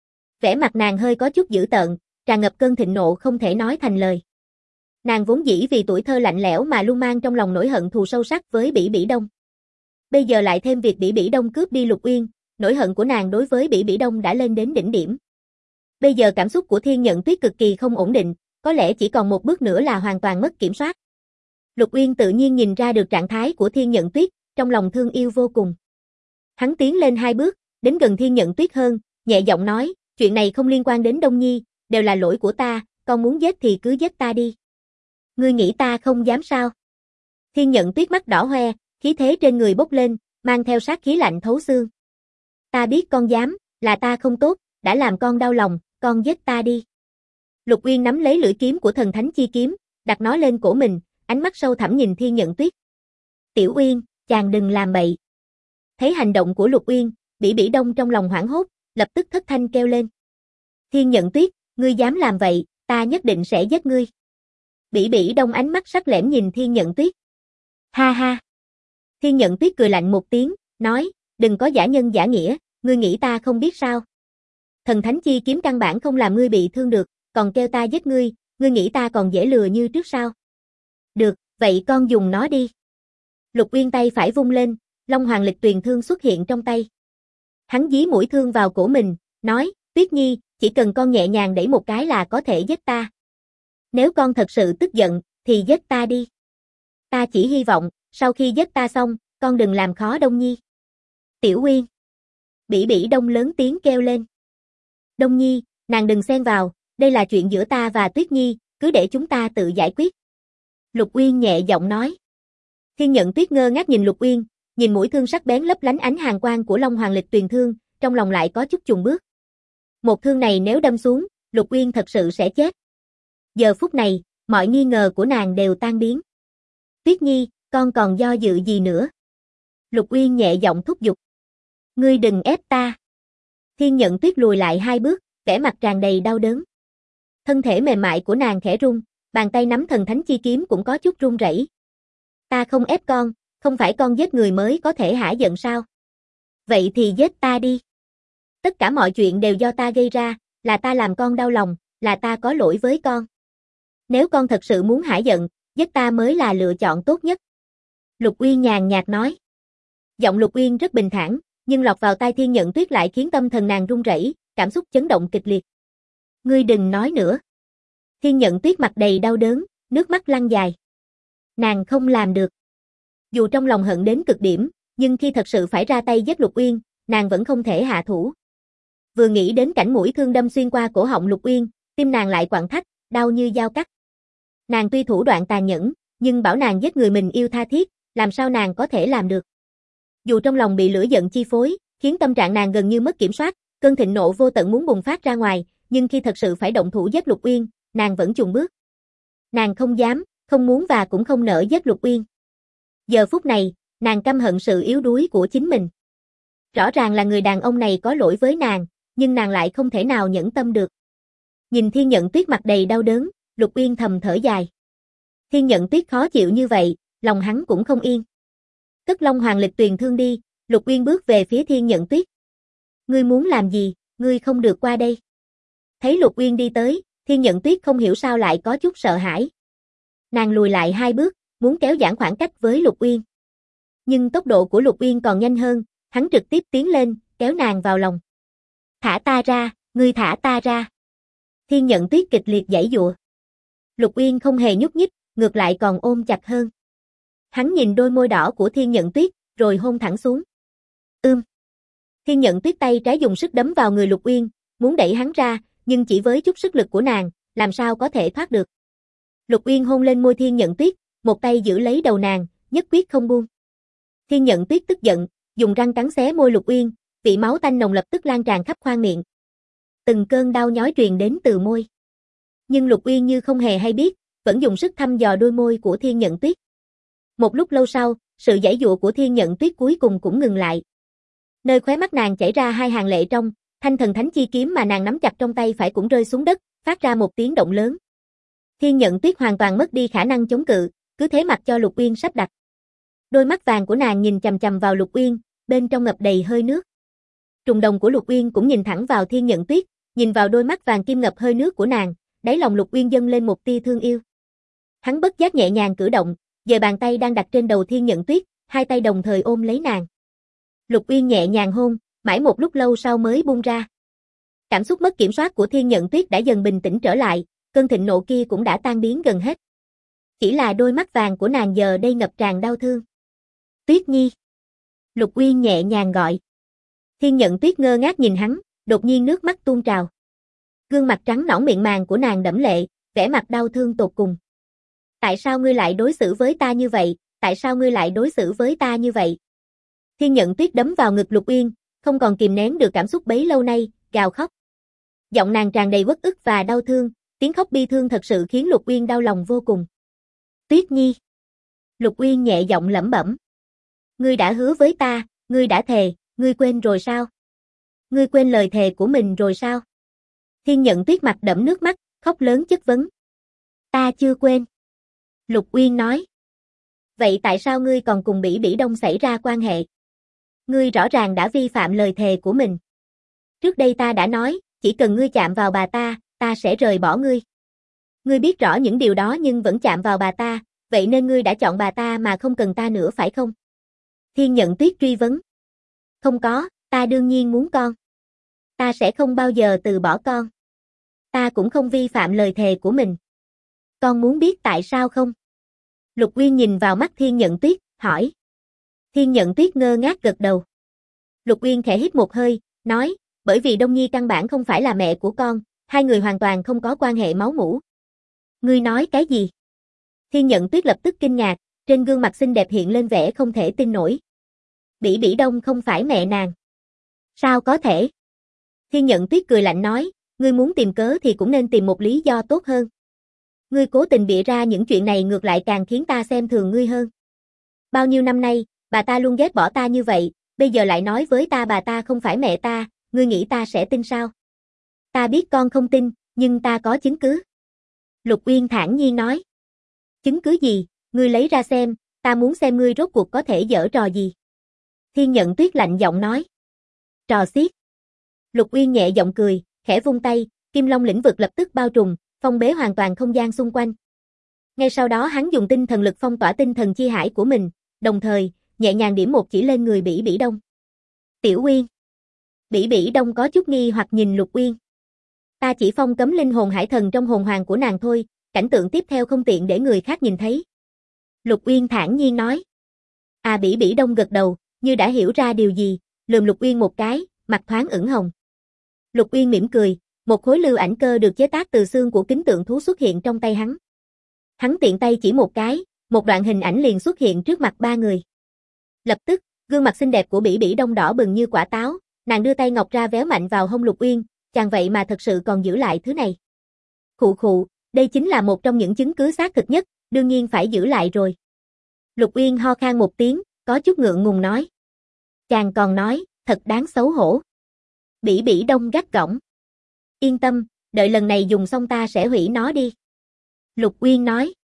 Vẻ mặt nàng hơi có chút dữ tợn, tràn ngập cơn thịnh nộ không thể nói thành lời. Nàng vốn dĩ vì tuổi thơ lạnh lẽo mà luôn mang trong lòng nỗi hận thù sâu sắc với Bỉ Bỉ Đông. Bây giờ lại thêm việc Bỉ Bỉ Đông cướp đi Lục Uyên, nỗi hận của nàng đối với Bỉ Bỉ Đông đã lên đến đỉnh điểm. Bây giờ cảm xúc của Thiên Nhận Tuyết cực kỳ không ổn định, có lẽ chỉ còn một bước nữa là hoàn toàn mất kiểm soát. Lục Uyên tự nhiên nhìn ra được trạng thái của Thiên Nhận Tuyết, trong lòng thương yêu vô cùng. Hắn tiến lên 2 bước, đến gần Thiên Nhận Tuyết hơn, nhẹ giọng nói, "Chuyện này không liên quan đến Đông Nhi, đều là lỗi của ta, con muốn giết thì cứ giết ta đi." "Ngươi nghĩ ta không dám sao?" Thiên Nhận Tuyết mắt đỏ hoe, khí thế trên người bốc lên, mang theo sát khí lạnh thấu xương. "Ta biết con dám, là ta không tốt, đã làm con đau lòng, con giết ta đi." Lục Uyên nắm lấy lưỡi kiếm của thần thánh chi kiếm, đặt nó lên cổ mình, ánh mắt sâu thẳm nhìn Thiên Nhận Tuyết. "Tiểu Uyên, chàng đừng làm bậy." Thấy hành động của Lục Uyên, Bỉ Bỉ Đông trong lòng hoảng hốt, lập tức thất thanh kêu lên. "Thiên Nhận Tuyết, ngươi dám làm vậy, ta nhất định sẽ giết ngươi." Bỉ Bỉ Đông ánh mắt sắc lẻm nhìn Thiên Nhận Tuyết. "Ha ha." Thiên Nhận Tuyết cười lạnh một tiếng, nói, "Đừng có giả nhân giả nghĩa, ngươi nghĩ ta không biết sao? Thần thánh chi kiếm căn bản không làm ngươi bị thương được, còn kêu ta giết ngươi, ngươi nghĩ ta còn dễ lừa như trước sao? Được, vậy con dùng nó đi." Lục Uyên tay phải vung lên, Long Hoàng Lịch Tuyền Thương xuất hiện trong tay. Hắn dí mũi thương vào cổ mình, nói, "Tuyết Nhi, chỉ cần con nhẹ nhàng đẩy một cái là có thể giết ta. Nếu con thật sự tức giận, thì giết ta đi. Ta chỉ hy vọng, sau khi giết ta xong, con đừng làm khó Đông Nhi." "Tiểu Uyên." Bỉ Bỉ Đông lớn tiếng kêu lên. "Đông Nhi, nàng đừng xen vào, đây là chuyện giữa ta và Tuyết Nhi, cứ để chúng ta tự giải quyết." Lục Uyên nhẹ giọng nói. Thiên Nhận Tuyết ngơ ngác nhìn Lục Uyên, nhìn mũi thương sắc bén lấp lánh ánh hàn quang của Long Hoàng Lịch Tuyền Thương, trong lòng lại có chút chùng bước. Một thương này nếu đâm xuống, Lục Uyên thật sự sẽ chết. Giờ phút này, mọi nghi ngờ của nàng đều tan biến. "Tuyết Nhi, con còn do dự gì nữa?" Lục Uyên nhẹ giọng thúc giục. "Ngươi đừng ép ta." Thiên Nhận Tuyết lùi lại 2 bước, vẻ mặt tràn đầy đau đớn. Thân thể mềm mại của nàng khẽ rung, bàn tay nắm thần thánh chi kiếm cũng có chút run rẩy. "Ta không ép con, không phải con giết người mới có thể hả giận sao? Vậy thì giết ta đi. Tất cả mọi chuyện đều do ta gây ra, là ta làm con đau lòng, là ta có lỗi với con. Nếu con thật sự muốn hả giận, giết ta mới là lựa chọn tốt nhất." Lục Uyên nhàn nhạt nói. Giọng Lục Uyên rất bình thản, nhưng lọt vào tai Thiên Nhận Tuyết lại khiến tâm thần nàng run rẩy, cảm xúc chấn động kịch liệt. "Ngươi đừng nói nữa." Thiên Nhận Tuyết mặt đầy đau đớn, nước mắt lăn dài. Nàng không làm được. Dù trong lòng hận đến cực điểm, nhưng khi thật sự phải ra tay giết Lục Uyên, nàng vẫn không thể hạ thủ. Vừa nghĩ đến cảnh mũi thương đâm xuyên qua cổ họng Lục Uyên, tim nàng lại quặn thắt, đau như dao cắt. Nàng tuy thủ đoạn tàn nhẫn, nhưng bảo nàng giết người mình yêu tha thiết, làm sao nàng có thể làm được. Dù trong lòng bị lửa giận chi phối, khiến tâm trạng nàng gần như mất kiểm soát, cơn thịnh nộ vô tận muốn bùng phát ra ngoài, nhưng khi thật sự phải động thủ giết Lục Uyên, nàng vẫn chùn bước. Nàng không dám, không muốn và cũng không nỡ giết Lục Uyên. Giờ phút này, nàng căm hận sự yếu đuối của chính mình. Rõ ràng là người đàn ông này có lỗi với nàng, nhưng nàng lại không thể nào nhẫn tâm được. Nhìn Thiên Nhận Tuyết mặt đầy đau đớn, Lục Uyên thầm thở dài. Thiên Nhận Tuyết khó chịu như vậy, lòng hắn cũng không yên. Cất Long Hoàng Lịch Tuyền Thương đi, Lục Uyên bước về phía Thiên Nhận Tuyết. "Ngươi muốn làm gì, ngươi không được qua đây." Thấy Lục Uyên đi tới, Thiên Nhận Tuyết không hiểu sao lại có chút sợ hãi. Nàng lùi lại 2 bước, muốn kéo giãn khoảng cách với Lục Uyên. Nhưng tốc độ của Lục Uyên còn nhanh hơn, Hắn trực tiếp tiến lên, kéo nàng vào lòng. Thả ta ra, ngươi thả ta ra. Thiên Nhận Tuyết kịch liệt giãy giụa. Lục Uyên không hề nhúc nhích, ngược lại còn ôm chặt hơn. Hắn nhìn đôi môi đỏ của Thiên Nhận Tuyết, rồi hôn thẳng xuống. Thiên Nhận Tuyết tay trái dùng sức đấm vào người Lục Uyên, muốn đẩy hắn ra, nhưng chỉ với chút sức lực của nàng, làm sao có thể thoát được. Lục Uyên hôn lên môi Thiên Nhận Tuyết, một tay giữ lấy đầu nàng, nhất quyết không buông. Thiên Nhận Tuyết tức giận, dùng răng cắn xé môi Lục Uyên, vị máu tanh nồng lập tức lan tràn khắp khoang miệng. Từng cơn đau nhói truyền đến từ môi. Nhưng Lục Uyên như không hề hay biết, vẫn dùng sức thăm dò đôi môi của Thiên Nhận Tuyết. Một lúc lâu sau, sự giãy giụa của Thiên Nhận Tuyết cuối cùng cũng ngừng lại. Nơi khóe mắt nàng chảy ra hai hàng lệ trong, thanh thần thánh chi kiếm mà nàng nắm chặt trong tay phải cũng rơi xuống đất, phát ra một tiếng động lớn. Thiên Nhận Tuyết hoàn toàn mất đi khả năng chống cự, cứ thế mặc cho Lục Uyên sắp đặt. Đôi mắt vàng của nàng nhìn chằm chằm vào Lục Uyên, bên trong ngập đầy hơi nước. Trùng đồng của Lục Uyên cũng nhìn thẳng vào Thiên Nhận Tuyết, nhìn vào đôi mắt vàng kim ngập hơi nước của nàng, đáy lòng Lục Uyên dâng lên một tia thương yêu. Hắn bất giác nhẹ nhàng cử động, giơ bàn tay đang đặt trên đầu Thiên Nhận Tuyết, hai tay đồng thời ôm lấy nàng. Lục Uyên nhẹ nhàng hôn, mãi một lúc lâu sau mới buông ra. Cảm xúc mất kiểm soát của Thiên Nhận Tuyết đã dần bình tĩnh trở lại, cơn thịnh nộ kia cũng đã tan biến gần hết. Chỉ là đôi mắt vàng của nàng giờ đây ngập tràn đau thương. Tuyết Nhi. Lục Uyên nhẹ nhàng gọi. Thiên Nhận Tuyết ngơ ngác nhìn hắn, đột nhiên nước mắt tuôn trào. Gương mặt trắng nõn miệng màng của nàng đẫm lệ, vẻ mặt đau thương tột cùng. Tại sao ngươi lại đối xử với ta như vậy? Tại sao ngươi lại đối xử với ta như vậy? Thiên Nhận Tuyết đấm vào ngực Lục Uyên, không còn kìm nén được cảm xúc bấy lâu nay, gào khóc. Giọng nàng tràn đầy uất ức và đau thương, tiếng khóc bi thương thật sự khiến Lục Uyên đau lòng vô cùng. Tuyết Nhi. Lục Uyên nhẹ giọng lẩm bẩm. Ngươi đã hứa với ta, ngươi đã thề, ngươi quên rồi sao? Ngươi quên lời thề của mình rồi sao? Thiên Nhận Tuyết mặt đẫm nước mắt, khóc lớn chất vấn. Ta chưa quên. Lục Uyên nói. Vậy tại sao ngươi còn cùng Bỉ Bỉ Đông xảy ra quan hệ? Ngươi rõ ràng đã vi phạm lời thề của mình. Trước đây ta đã nói, chỉ cần ngươi chạm vào bà ta sẽ rời bỏ ngươi. Ngươi biết rõ những điều đó nhưng vẫn chạm vào bà ta, vậy nên ngươi đã chọn bà ta mà không cần ta nữa phải không? Thiên Nhận Tuyết truy vấn. Không có, ta đương nhiên muốn con. Ta sẽ không bao giờ từ bỏ con. Ta cũng không vi phạm lời thề của mình. Con muốn biết tại sao không? Lục Uyên nhìn vào mắt Thiên Nhận Tuyết, hỏi. Thiên Nhận Tuyết ngơ ngác gật đầu. Lục Uyên khẽ hít một hơi, nói, bởi vì Đông Nhi căn bản không phải là mẹ của con, hai người hoàn toàn không có quan hệ máu mủ. Ngươi nói cái gì? Thiên Nhận Tuyết lập tức kinh ngạc, trên gương mặt xinh đẹp hiện lên vẻ không thể tin nổi. Bỉ Bỉ Đông không phải mẹ nàng. Sao có thể? Thiên Nhận Tuyết cười lạnh nói, ngươi muốn tìm cớ thì cũng nên tìm một lý do tốt hơn. Ngươi cố tình bịa ra những chuyện này ngược lại càng khiến ta xem thường ngươi hơn. Bao nhiêu năm nay, bà ta luôn ghét bỏ ta như vậy, bây giờ lại nói với ta bà ta không phải mẹ ta, ngươi nghĩ ta sẽ tin sao? Ta biết con không tin, nhưng ta có chứng cứ. Lục Uyên thản nhiên nói. Chứng cứ gì? Ngươi lấy ra xem, ta muốn xem ngươi rốt cuộc có thể giở trò gì. Thiên Nhận Tuyết lạnh giọng nói. Trò xiết. Lục Uyên nhẹ giọng cười, khẽ vung tay, Kim Long lĩnh vực lập tức bao trùm, phong bế hoàn toàn không gian xung quanh. Ngay sau đó hắn dùng tinh thần lực phong tỏa tinh thần chi hải của mình, đồng thời, nhẹ nhàng điểm một chỉ lên người Bỉ Bỉ Đông. Tiểu Uyên. Bỉ Bỉ Đông có chút nghi hoặc nhìn Lục Uyên. Ta chỉ phong cấm linh hồn hải thần trong hồn hoàng của nàng thôi, cảnh tượng tiếp theo không tiện để người khác nhìn thấy. Lục Uyên thản nhiên nói. À, Bỉ Bỉ Đông gật đầu, như đã hiểu ra điều gì, lườm Lục Uyên một cái, mặt thoáng ửng hồng. Lục Uyên mỉm cười, một khối lưu ảnh cơ được chế tác từ xương của kính tượng thú xuất hiện trong tay hắn. Hắn tiện tay chỉ một cái, một đoạn hình ảnh liền xuất hiện trước mặt ba người. Lập tức, gương mặt xinh đẹp của Bỉ Bỉ Đông đỏ bừng như quả táo, nàng đưa tay ngọc ra véo mạnh vào hông Lục Uyên, chàng vậy mà thật sự còn giữ lại thứ này. Khụ khụ, đây chính là một trong những chứng cứ xác thực nhất, đương nhiên phải giữ lại rồi. Lục Uyên ho khan một tiếng, có chút ngượng ngùng nói. Chàng còn nói, thật đáng xấu hổ. Bỉ Bỉ Đông gắt gỏng. Yên tâm, đợi lần này dùng xong ta sẽ hủy nó đi. Lục Uyên nói.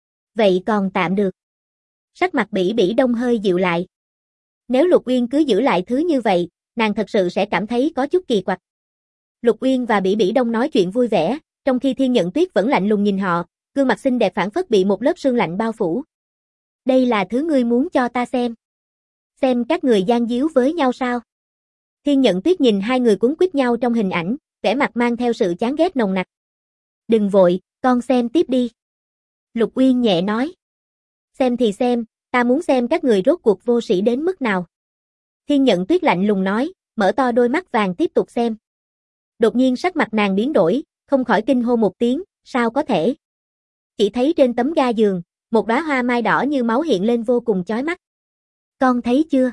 Vậy còn tạm được. Sắc mặt Bỉ Bỉ Đông hơi dịu lại. Nếu Lục Uyên cứ giữ lại thứ như vậy, nàng thật sự sẽ cảm thấy có chút kỳ quặc. Lục Uyên và Bỉ Bỉ Đông nói chuyện vui vẻ, trong khi Thiên Nhận Tuyết vẫn lạnh lùng nhìn họ, gương mặt xinh đẹp phảng phất bị một lớp sương lạnh bao phủ. Đây là thứ ngươi muốn cho ta xem. Xem các người gian díu với nhau sao? Thiên Nhận Tuyết nhìn hai người cuốn quýt nhau trong hình ảnh, vẻ mặt mang theo sự chán ghét nồng nặc. Đừng vội, con xem tiếp đi. Lục Uyên nhẹ nói. Xem thì xem, ta muốn xem các người rốt cuộc vô sĩ đến mức nào. Thiên Nhận Tuyết lạnh lùng nói, mở to đôi mắt vàng tiếp tục xem. Đột nhiên sắc mặt nàng biến đổi, không khỏi kinh hô một tiếng, sao có thể? Chỉ thấy trên tấm ga giường, một đóa hoa mai đỏ như máu hiện lên vô cùng chói mắt. Con thấy chưa?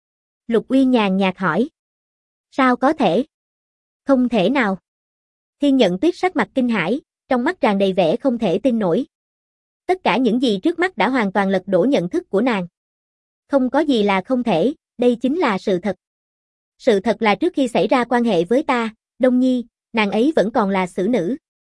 Lục Uyên nhàn nhạt hỏi. Sao có thể? Không thể nào. Thiên Nhận Tuyết sắc mặt kinh hãi, trong mắt tràn đầy vẻ không thể tin nổi. Tất cả những gì trước mắt đã hoàn toàn lật đổ nhận thức của nàng. Không có gì là không thể, đây chính là sự thật. Sự thật là trước khi xảy ra quan hệ với ta, Đông Nhi, nàng ấy vẫn còn là xử nữ.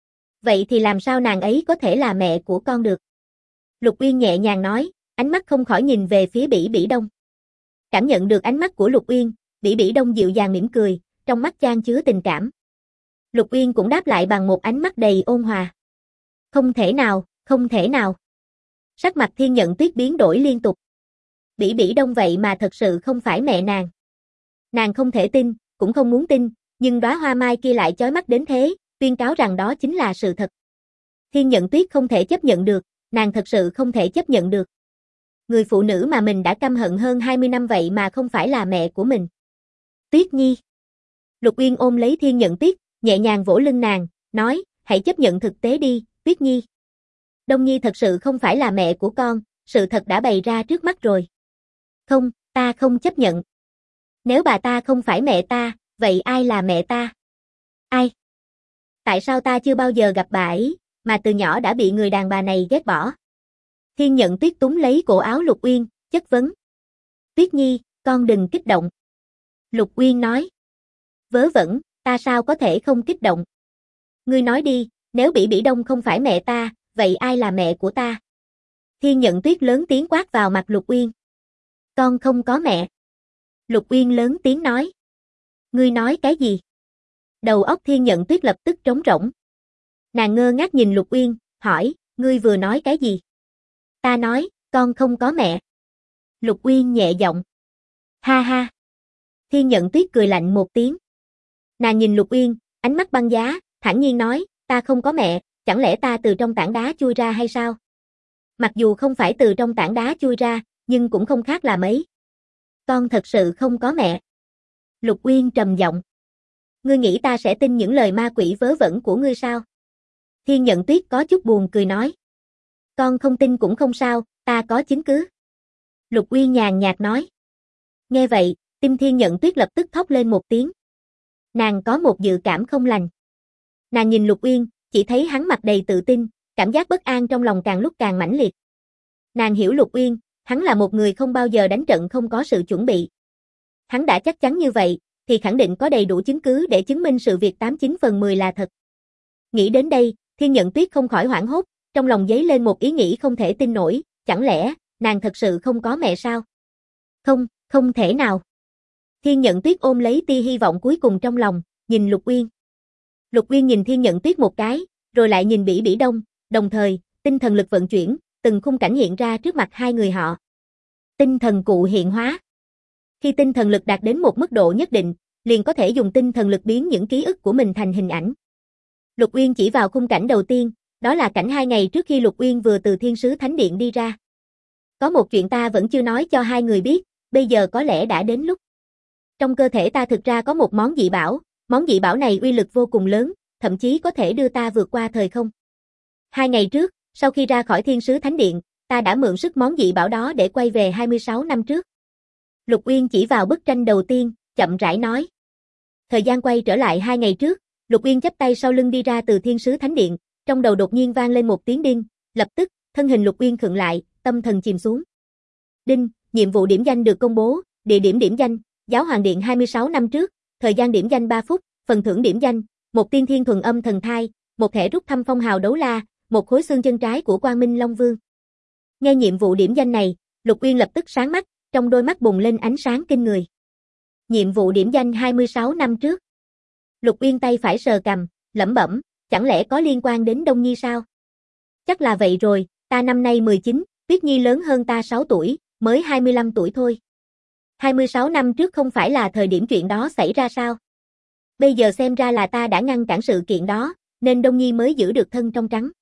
Vậy thì làm sao nàng ấy có thể là mẹ của con được? Lục Uyên nhẹ nhàng nói, ánh mắt không khỏi nhìn về phía Bỉ Bỉ Đông. Cảm nhận được ánh mắt của Lục Uyên, Bỉ Bỉ Đông dịu dàng mỉm cười, trong mắt chan chứa tình cảm. Lục Uyên cũng đáp lại bằng một ánh mắt đầy ôn hòa. Không thể nào, không thể nào. Sắc mặt Thiên Nhận Tuyết biến đổi liên tục. Bỉ Bỉ Đông vậy mà thật sự không phải mẹ nàng. Nàng không thể tin, cũng không muốn tin, nhưng đóa hoa mai kia lại chói mắt đến thế, tuyên cáo rằng đó chính là sự thật. Thiên Nhận Tuyết không thể chấp nhận được, nàng thật sự không thể chấp nhận được. Người phụ nữ mà mình đã căm hận hơn 20 năm vậy mà không phải là mẹ của mình. Tuyết Nhi. Lục Uyên ôm lấy Thiên Nhận Tuyết, nhẹ nhàng vỗ lưng nàng, nói, hãy chấp nhận thực tế đi, Tuyết Nhi. Đông Nhi thật sự không phải là mẹ của con, sự thật đã bày ra trước mắt rồi. Không, ta không chấp nhận. Nếu bà ta không phải mẹ ta, vậy ai là mẹ ta? Ai? Tại sao ta chưa bao giờ gặp bà ấy, mà từ nhỏ đã bị người đàn bà này ghét bỏ? Thiên Nhận Tuyết túm lấy cổ áo Lục Uyên, chất vấn. Tuyết Nhi, con đừng kích động. Lục Uyên nói. Vớ vẩn, ta sao có thể không kích động? Ngươi nói đi, nếu Bỉ Bỉ Đông không phải mẹ ta, vậy ai là mẹ của ta? Thiên Nhận Tuyết lớn tiếng quát vào mặt Lục Uyên. Con không có mẹ. Lục Uyên lớn tiếng nói. Ngươi nói cái gì? Đầu óc Thiên Nhận Tuyết lập tức trống rỗng. Nàng ngơ ngác nhìn Lục Uyên, hỏi, ngươi vừa nói cái gì? Ta nói, con không có mẹ. Lục Uyên nhẹ giọng. Ha ha. Thiên Nhận Tuyết cười lạnh một tiếng. Nàng nhìn Lục Uyên, ánh mắt băng giá, thản nhiên nói, ta không có mẹ, chẳng lẽ ta từ trong tảng đá chui ra hay sao? Mặc dù không phải từ trong tảng đá chui ra, nhưng cũng không khác là mấy. Con thật sự không có mẹ. Lục Uyên trầm giọng. Ngươi nghĩ ta sẽ tin những lời ma quỷ vớ vẩn của ngươi sao? Thiên Nhận Tuyết có chút buồn cười nói. Con không tin cũng không sao, ta có chứng cứ. Lục Uyên nhàn nhạt nói. Nghe vậy, tim Thiên Nhận Tuyết lập tức thốt lên một tiếng. Nàng có một dự cảm không lành. Nàng nhìn Lục Uyên, chỉ thấy hắn mặt đầy tự tin, cảm giác bất an trong lòng càng lúc càng mãnh liệt. Nàng hiểu Lục Uyên, hắn là một người không bao giờ đánh trận không có sự chuẩn bị. Hắn đã chắc chắn như vậy, thì khẳng định có đầy đủ chứng cứ để chứng minh sự việc 89 phần 10 là thật. Nghĩ đến đây, Thiên Nhận Tuyết không khỏi hoảng hốt, trong lòng dấy lên một ý nghĩ không thể tin nổi, chẳng lẽ, nàng thật sự không có mẹ sao? Không, không thể nào. Thiên Nhận Tuyết ôm lấy tia hy vọng cuối cùng trong lòng, nhìn Lục Uyên. Lục Uyên nhìn Thiên Nhận Tuyết một cái, rồi lại nhìn Bỉ Bỉ Đông, đồng thời, tinh thần lực vận chuyển, từng khung cảnh hiện ra trước mặt hai người họ. Tinh thần cụ hiện hóa. Khi tinh thần lực đạt đến một mức độ nhất định, liền có thể dùng tinh thần lực biến những ký ức của mình thành hình ảnh. Lục Uyên chỉ vào khung cảnh đầu tiên, đó là cảnh 2 ngày trước khi Lục Uyên vừa từ Thiên Sứ Thánh Điện đi ra. Có một chuyện ta vẫn chưa nói cho hai người biết, bây giờ có lẽ đã đến lúc. Trong cơ thể ta thực ra có một món dị bảo này uy lực vô cùng lớn, thậm chí có thể đưa ta vượt qua thời không. 2 ngày trước, sau khi ra khỏi Thiên Sứ Thánh Điện, ta đã mượn sức món dị bảo đó để quay về 26 năm trước. Lục Uyên chỉ vào bức tranh đầu tiên, chậm rãi nói. Thời gian quay trở lại 2 ngày trước, Lục Uyên chắp tay sau lưng đi ra từ Thiên Sứ Thánh Điện, trong đầu đột nhiên vang lên một tiếng đinh, lập tức, thân hình Lục Uyên khựng lại, tâm thần chìm xuống. Đinh, nhiệm vụ điểm danh được công bố, địa điểm điểm danh, Giáo Hoàng Điện 26 năm trước, thời gian điểm danh 3 phút, phần thưởng điểm danh, một tiên thiên thuần âm thần thai, một thẻ rút thăm phong hào đấu la, một khối xương chân trái của Quang Minh Long Vương. Nghe nhiệm vụ điểm danh này, Lục Uyên lập tức sáng mắt, trong đôi mắt bùng lên ánh sáng kinh người. Nhiệm vụ điểm danh 26 năm trước. Lục Uyên tay phải sờ cằm, lẩm bẩm, chẳng lẽ có liên quan đến Đông Nhi sao? Chắc là vậy rồi, ta năm nay 19, Tuyết Nhi lớn hơn ta 6 tuổi, mới 25 tuổi thôi. 26 năm trước không phải là thời điểm chuyện đó xảy ra sao? Bây giờ xem ra là ta đã ngăn cản sự kiện đó, nên Đông Nhi mới giữ được thân trong trắng.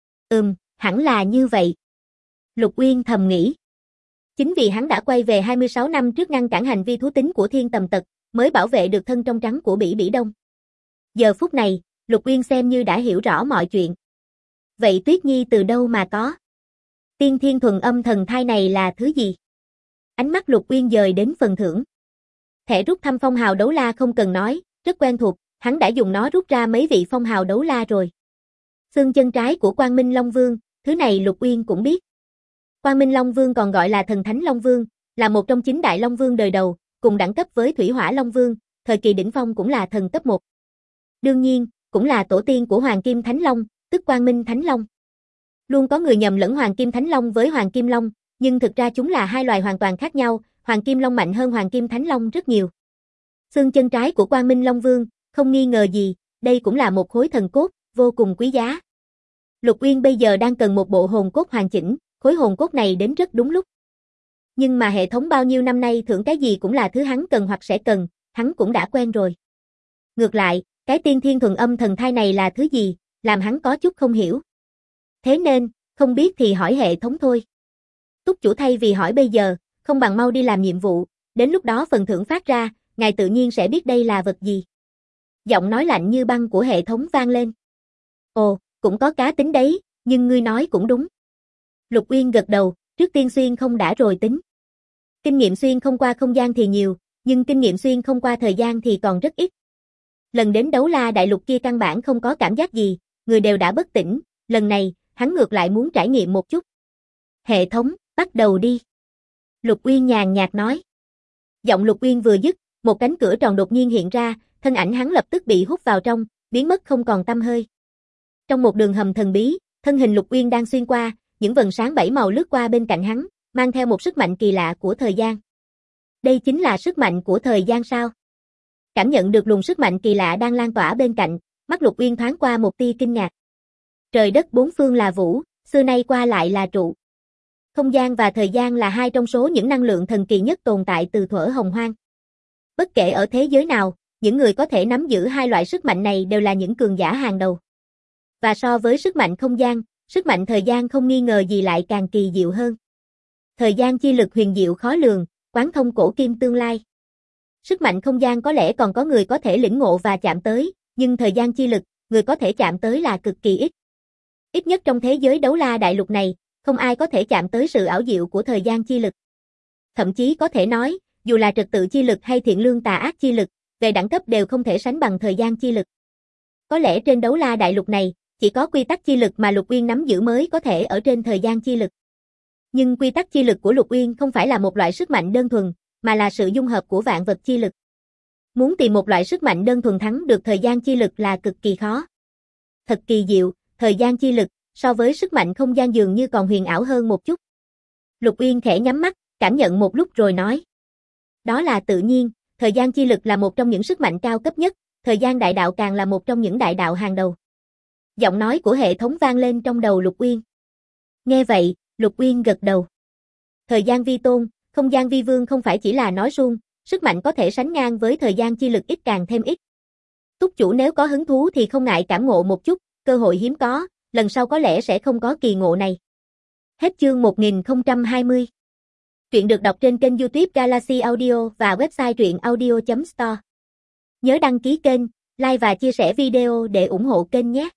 Hẳn là như vậy. Lục Uyên thầm nghĩ. Chính vì hắn đã quay về 26 năm trước ngăn cản hành vi thú tính của Thiên Tầm Tật, mới bảo vệ được thân trong trắng của Bỉ Bỉ Đông. Giờ phút này, Lục Uyên xem như đã hiểu rõ mọi chuyện. Vậy Tuyết Nhi từ đâu mà có? Tiên Thiên Thuần Âm Thần Thai này là thứ gì? Ánh mắt Lục Uyên dời đến phần thưởng. Thẻ rút thăm phong hào đấu la không cần nói, rất quen thuộc, hắn đã dùng nó rút ra mấy vị phong hào đấu la rồi. Xương chân trái của Quang Minh Long Vương, thứ này Lục Uyên cũng biết. Quang Minh Long Vương còn gọi là Thần Thánh Long Vương, là một trong 9 đại Long Vương đời đầu, cùng đẳng cấp với Thủy Hỏa Long Vương, thời kỳ đỉnh phong cũng là thần cấp 1. Đương nhiên, cũng là tổ tiên của Hoàng Kim Thánh Long, tức Quang Minh Thánh Long. Luôn có người nhầm lẫn Hoàng Kim Thánh Long với Hoàng Kim Long, nhưng thực ra chúng là hai loài hoàn toàn khác nhau, Hoàng Kim Long mạnh hơn Hoàng Kim Thánh Long rất nhiều. Xương chân trái của Quang Minh Long Vương, không nghi ngờ gì, đây cũng là một khối thần cốt, vô cùng quý giá. Lục Uyên bây giờ đang cần một bộ hồn cốt hoàn chỉnh, khối hồn cốt này đến rất đúng lúc. Nhưng mà hệ thống bao nhiêu năm nay thưởng cái gì cũng là thứ hắn cần hoặc sẽ cần, hắn cũng đã quen rồi. Ngược lại, cái Tiên Thiên Thuần Âm Thần Thai này là thứ gì, làm hắn có chút không hiểu. Thế nên, không biết thì hỏi hệ thống thôi. Túc chủ thay vì hỏi bây giờ, không bằng mau đi làm nhiệm vụ, đến lúc đó phần thưởng phát ra, ngài tự nhiên sẽ biết đây là vật gì. Giọng nói lạnh như băng của hệ thống vang lên. Ồ, cũng có cá tính đấy, nhưng ngươi nói cũng đúng. Lục Uyên gật đầu, trước tiên xuyên không đã rồi tính. Kinh nghiệm xuyên không qua không gian thì nhiều, nhưng kinh nghiệm xuyên không qua thời gian thì còn rất ít. Lần đến Đấu La Đại Lục kia căn bản không có cảm giác gì, người đều đã bất tỉnh, lần này, hắn ngược lại muốn trải nghiệm một chút. Hệ thống, bắt đầu đi. Lục Uyên nhàn nhạt nói. Giọng Lục Uyên vừa dứt, một cánh cửa tròn đột nhiên hiện ra, thân ảnh hắn lập tức bị hút vào trong, biến mất không còn tăm hơi. Trong một đường hầm thần bí, thân hình Lục Uyên đang xuyên qua, những vầng sáng 7 màu lướt qua bên cạnh hắn, mang theo một sức mạnh kỳ lạ của thời gian. Đây chính là sức mạnh của thời gian sao? Cảm nhận được luồng sức mạnh kỳ lạ đang lan tỏa bên cạnh, mắt Lục Uyên thoáng qua một tia kinh ngạc. Trời đất bốn phương là vũ, xưa nay qua lại là trụ. Không gian và thời gian là hai trong số những năng lượng thần kỳ nhất tồn tại từ thuở hồng hoang. Bất kể ở thế giới nào, những người có thể nắm giữ hai loại sức mạnh này đều là những cường giả hàng đầu. Và so với sức mạnh không gian, sức mạnh thời gian không nghi ngờ gì lại càng kỳ diệu hơn. Thời gian chi lực huyền diệu khó lường, quán thông cổ kim tương lai. Sức mạnh không gian có lẽ còn có người có thể lĩnh ngộ và chạm tới, nhưng thời gian chi lực, người có thể chạm tới là cực kỳ ít. Ít nhất trong thế giới Đấu La Đại Lục này, không ai có thể chạm tới sự ảo diệu của thời gian chi lực. Thậm chí có thể nói, dù là trật tự chi lực hay thiện lương tà ác chi lực, về đẳng cấp đều không thể sánh bằng thời gian chi lực. Có lẽ trên Đấu La Đại Lục này, chỉ có quy tắc chi lực mà Lục Uyên nắm giữ mới có thể ở trên thời gian chi lực. Nhưng quy tắc chi lực của Lục Uyên không phải là một loại sức mạnh đơn thuần, mà là sự dung hợp của vạn vật chi lực. Muốn tìm một loại sức mạnh đơn thuần thắng được thời gian chi lực là cực kỳ khó. Thật kỳ diệu, thời gian chi lực, so với sức mạnh không gian dường như còn huyền ảo hơn một chút. Lục Uyên khẽ nhắm mắt, cảm nhận một lúc rồi nói. Đó là tự nhiên, thời gian chi lực là một trong những sức mạnh cao cấp nhất, thời gian đại đạo càng là một trong những đại đạo hàng đầu. Giọng nói của hệ thống vang lên trong đầu Lục Uyên. Nghe vậy, Lục Uyên gật đầu. Thời gian vi tôn, không gian vi vương không phải chỉ là nói suông, sức mạnh có thể sánh ngang với thời gian chi lực ít càng thêm ít. Túc chủ nếu có hứng thú thì không ngại cảm ngộ một chút, cơ hội hiếm có, lần sau có lẽ sẽ không có kỳ ngộ này. Hết chương 1020. Truyện được đọc trên kênh YouTube Galaxy Audio và website truyệnaudio.store. Nhớ đăng ký kênh, like và chia sẻ video để ủng hộ kênh nhé.